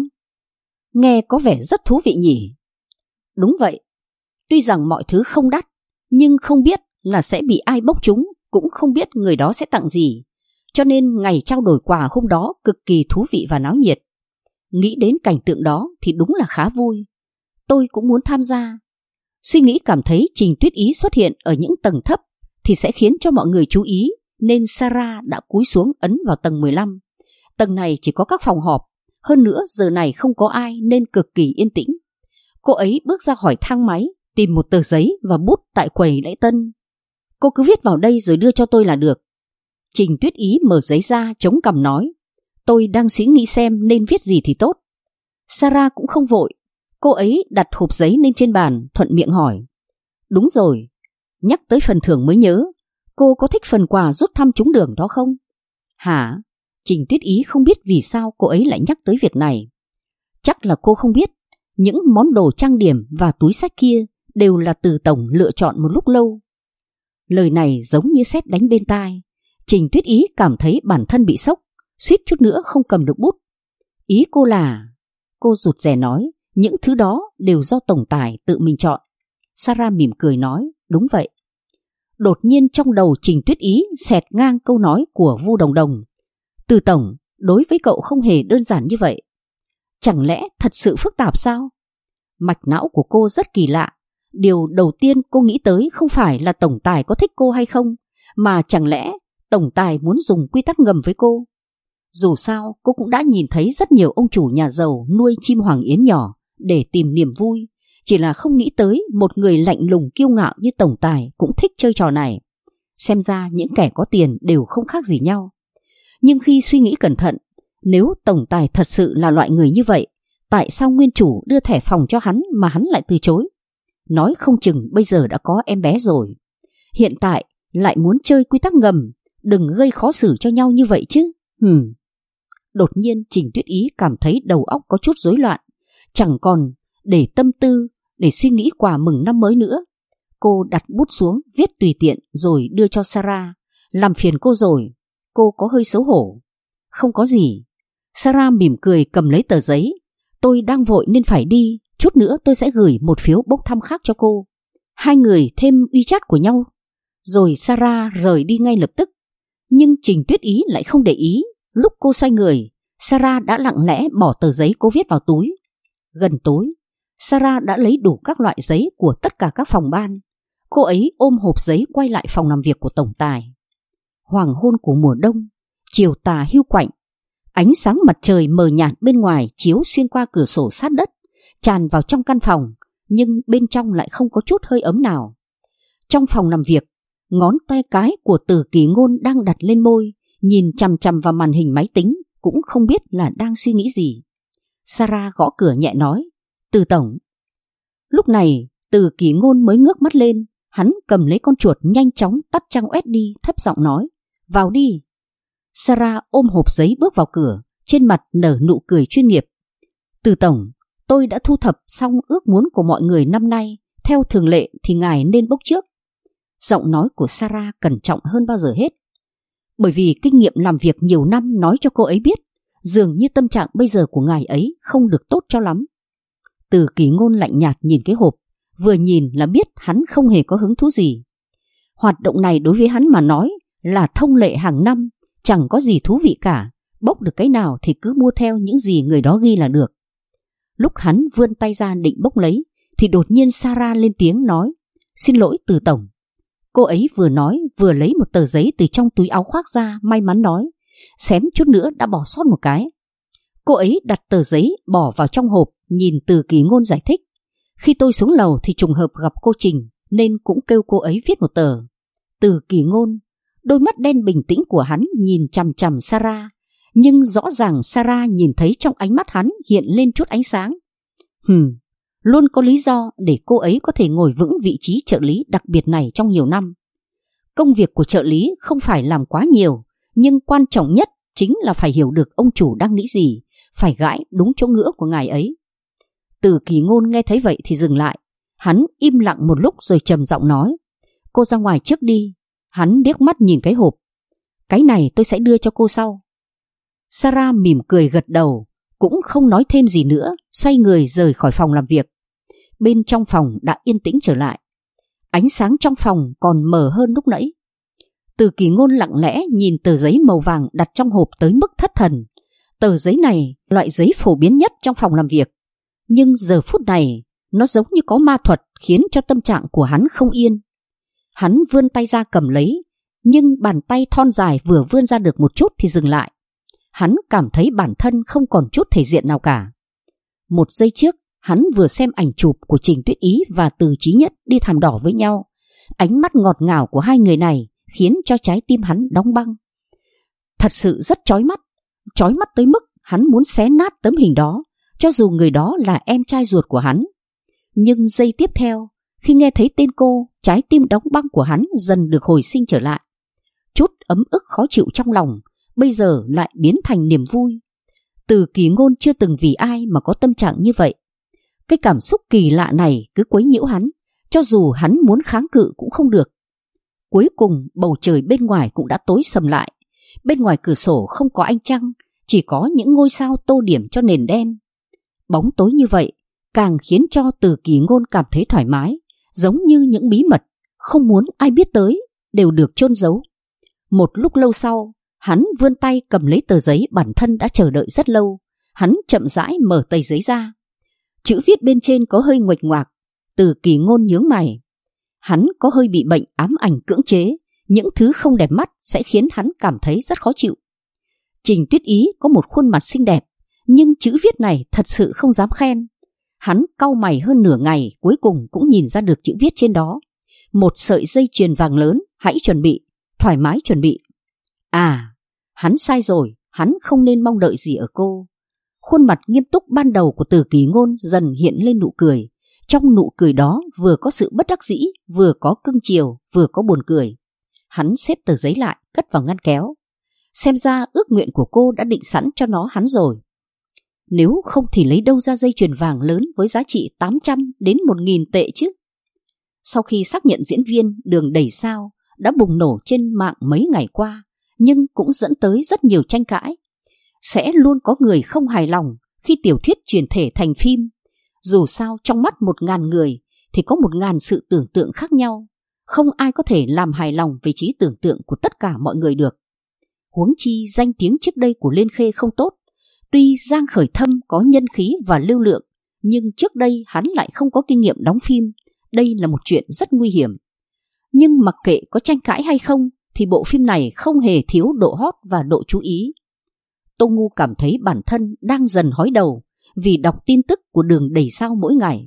S1: Nghe có vẻ rất thú vị nhỉ? Đúng vậy. Tuy rằng mọi thứ không đắt, nhưng không biết là sẽ bị ai bốc trúng, cũng không biết người đó sẽ tặng gì. Cho nên ngày trao đổi quà hôm đó cực kỳ thú vị và náo nhiệt. Nghĩ đến cảnh tượng đó thì đúng là khá vui. Tôi cũng muốn tham gia. Suy nghĩ cảm thấy Trình Tuyết Ý xuất hiện ở những tầng thấp thì sẽ khiến cho mọi người chú ý, nên Sarah đã cúi xuống ấn vào tầng 15. Tầng này chỉ có các phòng họp, hơn nữa giờ này không có ai nên cực kỳ yên tĩnh. Cô ấy bước ra khỏi thang máy, tìm một tờ giấy và bút tại quầy lễ tân. Cô cứ viết vào đây rồi đưa cho tôi là được. Trình Tuyết Ý mở giấy ra chống cằm nói: tôi đang suy nghĩ xem nên viết gì thì tốt. Sarah cũng không vội. Cô ấy đặt hộp giấy lên trên bàn, thuận miệng hỏi: đúng rồi, nhắc tới phần thưởng mới nhớ, cô có thích phần quà rút thăm trúng đường đó không? Hả? Trình Tuyết Ý không biết vì sao cô ấy lại nhắc tới việc này. Chắc là cô không biết, những món đồ trang điểm và túi xách kia đều là từ tổng lựa chọn một lúc lâu. Lời này giống như sét đánh bên tai. Trình Tuyết Ý cảm thấy bản thân bị sốc, suýt chút nữa không cầm được bút. Ý cô là... Cô rụt rè nói: những thứ đó đều do tổng tài tự mình chọn. Sarah mỉm cười nói: đúng vậy. Đột nhiên trong đầu Trình Tuyết Ý xẹt ngang câu nói của Vu Đồng Đồng: từ tổng đối với cậu không hề đơn giản như vậy. Chẳng lẽ thật sự phức tạp sao? Mạch não của cô rất kỳ lạ. Điều đầu tiên cô nghĩ tới không phải là tổng tài có thích cô hay không, mà chẳng lẽ tổng tài muốn dùng quy tắc ngầm với cô. Dù sao cô cũng đã nhìn thấy rất nhiều ông chủ nhà giàu nuôi chim hoàng yến nhỏ để tìm niềm vui, chỉ là không nghĩ tới một người lạnh lùng kiêu ngạo như tổng tài cũng thích chơi trò này. Xem ra những kẻ có tiền đều không khác gì nhau. Nhưng khi suy nghĩ cẩn thận, nếu tổng tài thật sự là loại người như vậy, tại sao nguyên chủ đưa thẻ phòng cho hắn mà hắn lại từ chối? Nói không chừng bây giờ đã có em bé rồi. Hiện tại lại muốn chơi quy tắc ngầm, đừng gây khó xử cho nhau như vậy chứ. Đột nhiên Trình Tuyết Ý cảm thấy đầu óc có chút rối loạn, chẳng còn để tâm tư để suy nghĩ quà mừng năm mới nữa. Cô đặt bút xuống, viết tùy tiện rồi đưa cho Sarah. Làm phiền cô rồi. Cô có hơi xấu hổ. Không có gì. Sarah mỉm cười cầm lấy tờ giấy. Tôi đang vội nên phải đi, chút nữa tôi sẽ gửi một phiếu bốc thăm khác cho cô. Hai người thêm WeChat của nhau. Rồi Sarah rời đi ngay lập tức. Nhưng Trình Tuyết Ý lại không để ý. Lúc cô xoay người, Sarah đã lặng lẽ bỏ tờ giấy cô viết vào túi. Gần tối, Sarah đã lấy đủ các loại giấy của tất cả các phòng ban. Cô ấy ôm hộp giấy quay lại phòng làm việc của tổng tài. Hoàng hôn của mùa đông, chiều tà hiu quạnh, ánh sáng mặt trời mờ nhạt bên ngoài chiếu xuyên qua cửa sổ sát đất, tràn vào trong căn phòng, nhưng bên trong lại không có chút hơi ấm nào. Trong phòng làm việc, ngón tay cái của Từ Kỳ Ngôn đang đặt lên môi, nhìn chằm chằm vào màn hình máy tính, cũng không biết là đang suy nghĩ gì. Sarah gõ cửa nhẹ nói, Từ tổng. Lúc này Từ Kỳ Ngôn mới ngước mắt lên, hắn cầm lấy con chuột nhanh chóng tắt trang web đi, thấp giọng nói, vào đi. Sarah ôm hộp giấy bước vào cửa, trên mặt nở nụ cười chuyên nghiệp. Từ tổng, tôi đã thu thập xong ước muốn của mọi người năm nay, theo thường lệ thì ngài nên bốc trước. Giọng nói của Sarah cẩn trọng hơn bao giờ hết. Bởi vì kinh nghiệm làm việc nhiều năm nói cho cô ấy biết, dường như tâm trạng bây giờ của ngài ấy không được tốt cho lắm. Từ Kỳ Ngôn lạnh nhạt nhìn cái hộp, vừa nhìn là biết hắn không hề có hứng thú gì. Hoạt động này đối với hắn mà nói là thông lệ hàng năm, chẳng có gì thú vị cả, bốc được cái nào thì cứ mua theo những gì người đó ghi là được. Lúc hắn vươn tay ra định bốc lấy, thì đột nhiên Sarah lên tiếng nói, xin lỗi Từ tổng. Cô ấy vừa nói vừa lấy một tờ giấy từ trong túi áo khoác ra, may mắn nói, xém chút nữa đã bỏ sót một cái. Cô ấy đặt tờ giấy bỏ vào trong hộp, nhìn Từ Kỳ Ngôn giải thích, khi tôi xuống lầu thì trùng hợp gặp cô Trình, nên cũng kêu cô ấy viết một tờ. Từ Kỳ Ngôn, đôi mắt đen bình tĩnh của hắn nhìn chằm chằm Sarah, nhưng rõ ràng Sarah nhìn thấy trong ánh mắt hắn hiện lên chút ánh sáng. Luôn có lý do để cô ấy có thể ngồi vững vị trí trợ lý đặc biệt này trong nhiều năm. Công việc của trợ lý không phải làm quá nhiều, nhưng quan trọng nhất chính là phải hiểu được ông chủ đang nghĩ gì, phải gãi đúng chỗ ngứa của ngài ấy. Từ Kỳ Ngôn nghe thấy vậy thì dừng lại. Hắn im lặng một lúc rồi trầm giọng nói, cô ra ngoài trước đi. Hắn liếc mắt nhìn cái hộp, cái này tôi sẽ đưa cho cô sau. Sarah mỉm cười gật đầu, cũng không nói thêm gì nữa, xoay người rời khỏi phòng làm việc. Bên trong phòng đã yên tĩnh trở lại. Ánh sáng trong phòng còn mờ hơn lúc nãy. Từ Kỳ Ngôn lặng lẽ nhìn tờ giấy màu vàng đặt trong hộp tới mức thất thần. Tờ giấy này loại giấy phổ biến nhất trong phòng làm việc, nhưng giờ phút này nó giống như có ma thuật khiến cho tâm trạng của hắn không yên. Hắn vươn tay ra cầm lấy, nhưng bàn tay thon dài vừa vươn ra được một chút thì dừng lại. Hắn cảm thấy bản thân không còn chút thể diện nào cả. Một giây trước, hắn vừa xem ảnh chụp của Trình Tuyết Ý và Từ Chí Nhất đi thảm đỏ với nhau. Ánh mắt ngọt ngào của hai người này khiến cho trái tim hắn đóng băng. Thật sự rất chói mắt tới mức hắn muốn xé nát tấm hình đó, cho dù người đó là em trai ruột của hắn. Nhưng giây tiếp theo, khi nghe thấy tên cô, trái tim đóng băng của hắn dần được hồi sinh trở lại. Chút ấm ức khó chịu trong lòng bây giờ lại biến thành niềm vui. Từ Kỳ Ngôn chưa từng vì ai mà có tâm trạng như vậy. Cái cảm xúc kỳ lạ này cứ quấy nhiễu hắn, cho dù hắn muốn kháng cự cũng không được. Cuối cùng bầu trời bên ngoài cũng đã tối sầm lại. Bên ngoài cửa sổ không có ánh trăng, chỉ có những ngôi sao tô điểm cho nền đen. Bóng tối như vậy càng khiến cho Từ Kỳ Ngôn cảm thấy thoải mái, giống như những bí mật không muốn ai biết tới đều được chôn giấu. Một lúc lâu sau, hắn vươn tay cầm lấy tờ giấy bản thân đã chờ đợi rất lâu. Hắn chậm rãi mở tờ giấy ra. Chữ viết bên trên có hơi nguệch ngoạc. Từ Kỳ Ngôn nhướng mày. Hắn có hơi bị bệnh ám ảnh cưỡng chế, những thứ không đẹp mắt sẽ khiến hắn cảm thấy rất khó chịu. Trình Tuyết Ý có một khuôn mặt xinh đẹp, nhưng chữ viết này thật sự không dám khen. Hắn cau mày hơn nửa ngày, cuối cùng cũng nhìn ra được chữ viết trên đó. Một sợi dây chuyền vàng lớn, hãy chuẩn bị, thoải mái chuẩn bị. À, hắn sai rồi, hắn không nên mong đợi gì ở cô. Khuôn mặt nghiêm túc ban đầu của Từ Kỳ Ngôn dần hiện lên nụ cười. Trong nụ cười đó vừa có sự bất đắc dĩ, vừa có cưng chiều, vừa có buồn cười. Hắn xếp tờ giấy lại, cất vào ngăn kéo. Xem ra ước nguyện của cô đã định sẵn cho nó hắn rồi. Nếu không thì lấy đâu ra dây chuyền vàng lớn với giá trị 800 đến 1.000 tệ chứ. Sau khi xác nhận diễn viên Đường Đầy Sao đã bùng nổ trên mạng mấy ngày qua, nhưng cũng dẫn tới rất nhiều tranh cãi. Sẽ luôn có người không hài lòng khi tiểu thuyết chuyển thể thành phim. Dù sao trong mắt 1.000 người thì có 1.000 sự tưởng tượng khác nhau. Không ai có thể làm hài lòng về trí tưởng tượng của tất cả mọi người được. Huống chi danh tiếng trước đây của Liên Khê không tốt. Tuy Giang Khởi Thâm có nhân khí và lưu lượng, nhưng trước đây hắn lại không có kinh nghiệm đóng phim. Đây là một chuyện rất nguy hiểm. Nhưng mặc kệ có tranh cãi hay không thì bộ phim này không hề thiếu độ hot và độ chú ý. Tô Ngu cảm thấy bản thân đang dần hói đầu vì đọc tin tức của Đường đầy sao mỗi ngày.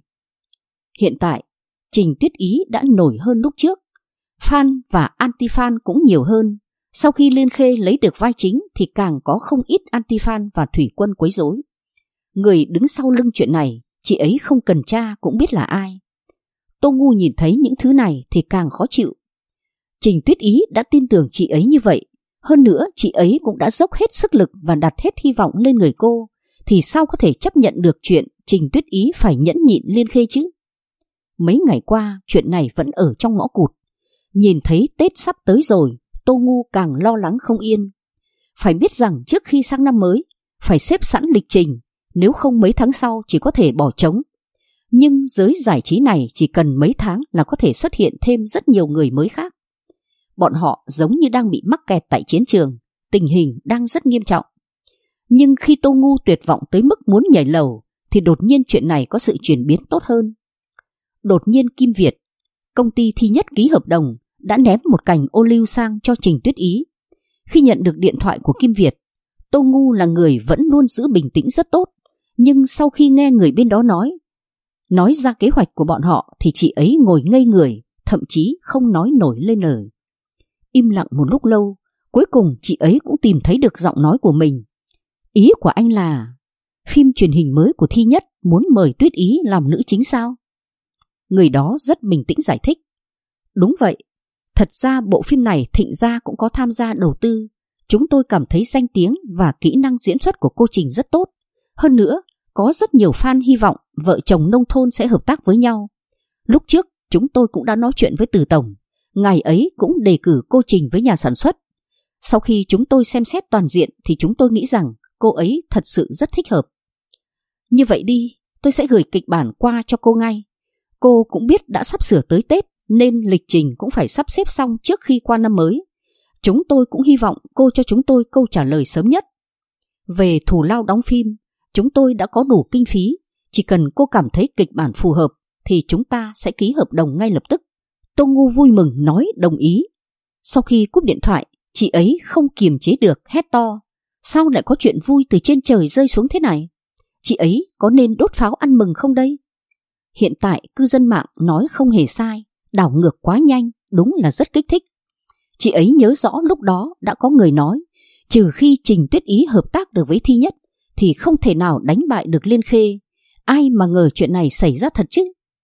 S1: Hiện tại, Trình Tuyết Ý đã nổi hơn lúc trước. Fan và anti-fan cũng nhiều hơn. Sau khi Liên Khê lấy được vai chính thì càng có không ít anti-fan và thủy quân quấy rối. Người đứng sau lưng chuyện này, chị ấy không cần tra cũng biết là ai. Tô Ngu nhìn thấy những thứ này thì càng khó chịu. Trình Tuyết Ý đã tin tưởng chị ấy như vậy. Hơn nữa, chị ấy cũng đã dốc hết sức lực và đặt hết hy vọng lên người cô. Thì sao có thể chấp nhận được chuyện Trình Tuyết Ý phải nhẫn nhịn Liên Khê chứ? Mấy ngày qua, chuyện này vẫn ở trong ngõ cụt. Nhìn thấy Tết sắp tới rồi, Tô Ngu càng lo lắng không yên. Phải biết rằng trước khi sang năm mới, phải xếp sẵn lịch trình, nếu không mấy tháng sau chỉ có thể bỏ trống. Nhưng giới giải trí này chỉ cần mấy tháng là có thể xuất hiện thêm rất nhiều người mới khác. Bọn họ giống như đang bị mắc kẹt tại chiến trường, tình hình đang rất nghiêm trọng. Nhưng khi Tô Ngu tuyệt vọng tới mức muốn nhảy lầu, thì đột nhiên chuyện này có sự chuyển biến tốt hơn. Đột nhiên Kim Việt, công ty Thi Nhất ký hợp đồng, đã ném một cành ô liu sang cho Trình Tuyết Ý. Khi nhận được điện thoại của Kim Việt, Tô Ngu là người vẫn luôn giữ bình tĩnh rất tốt. Nhưng sau khi nghe người bên đó nói ra kế hoạch của bọn họ thì chị ấy ngồi ngây người, thậm chí không nói nổi lên lời. Im lặng một lúc lâu, cuối cùng chị ấy cũng tìm thấy được giọng nói của mình. Ý của anh là phim truyền hình mới của Thi Nhất muốn mời Tuyết Ý làm nữ chính sao? Người đó rất bình tĩnh giải thích. Đúng vậy, thật ra bộ phim này Thịnh Gia cũng có tham gia đầu tư. Chúng tôi cảm thấy danh tiếng và kỹ năng diễn xuất của cô Trình rất tốt. Hơn nữa, có rất nhiều fan hy vọng vợ chồng nông thôn sẽ hợp tác với nhau. Lúc trước, chúng tôi cũng đã nói chuyện với Từ Tổng. Ngài ấy cũng đề cử cô Trình với nhà sản xuất. Sau khi chúng tôi xem xét toàn diện thì chúng tôi nghĩ rằng cô ấy thật sự rất thích hợp. Như vậy đi, tôi sẽ gửi kịch bản qua cho cô ngay. Cô cũng biết đã sắp sửa tới Tết nên lịch trình cũng phải sắp xếp xong trước khi qua năm mới. Chúng tôi cũng hy vọng cô cho chúng tôi câu trả lời sớm nhất. Về thù lao đóng phim, chúng tôi đã có đủ kinh phí. Chỉ cần cô cảm thấy kịch bản phù hợp thì chúng ta sẽ ký hợp đồng ngay lập tức. Tô Ngu vui mừng nói đồng ý. Sau khi cúp điện thoại, chị ấy không kiềm chế được hét to. Sao lại có chuyện vui từ trên trời rơi xuống thế này? Chị ấy có nên đốt pháo ăn mừng không đây? Hiện tại cư dân mạng nói không hề sai, đảo ngược quá nhanh, đúng là rất kích thích. Chị ấy nhớ rõ lúc đó đã có người nói, trừ khi Trình Tuyết Ý hợp tác được với Thi Nhất thì không thể nào đánh bại được Liên Khê. Ai mà ngờ chuyện này xảy ra thật chứ?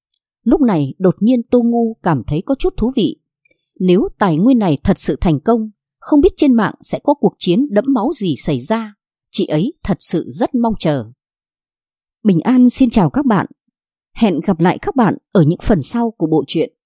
S1: Lúc này đột nhiên Tô Ngu cảm thấy có chút thú vị. Nếu tài nguyên này thật sự thành công, không biết trên mạng sẽ có cuộc chiến đẫm máu gì xảy ra. Chị ấy thật sự rất mong chờ. Bình An xin chào các bạn. Hẹn gặp lại các bạn ở những phần sau của bộ truyện.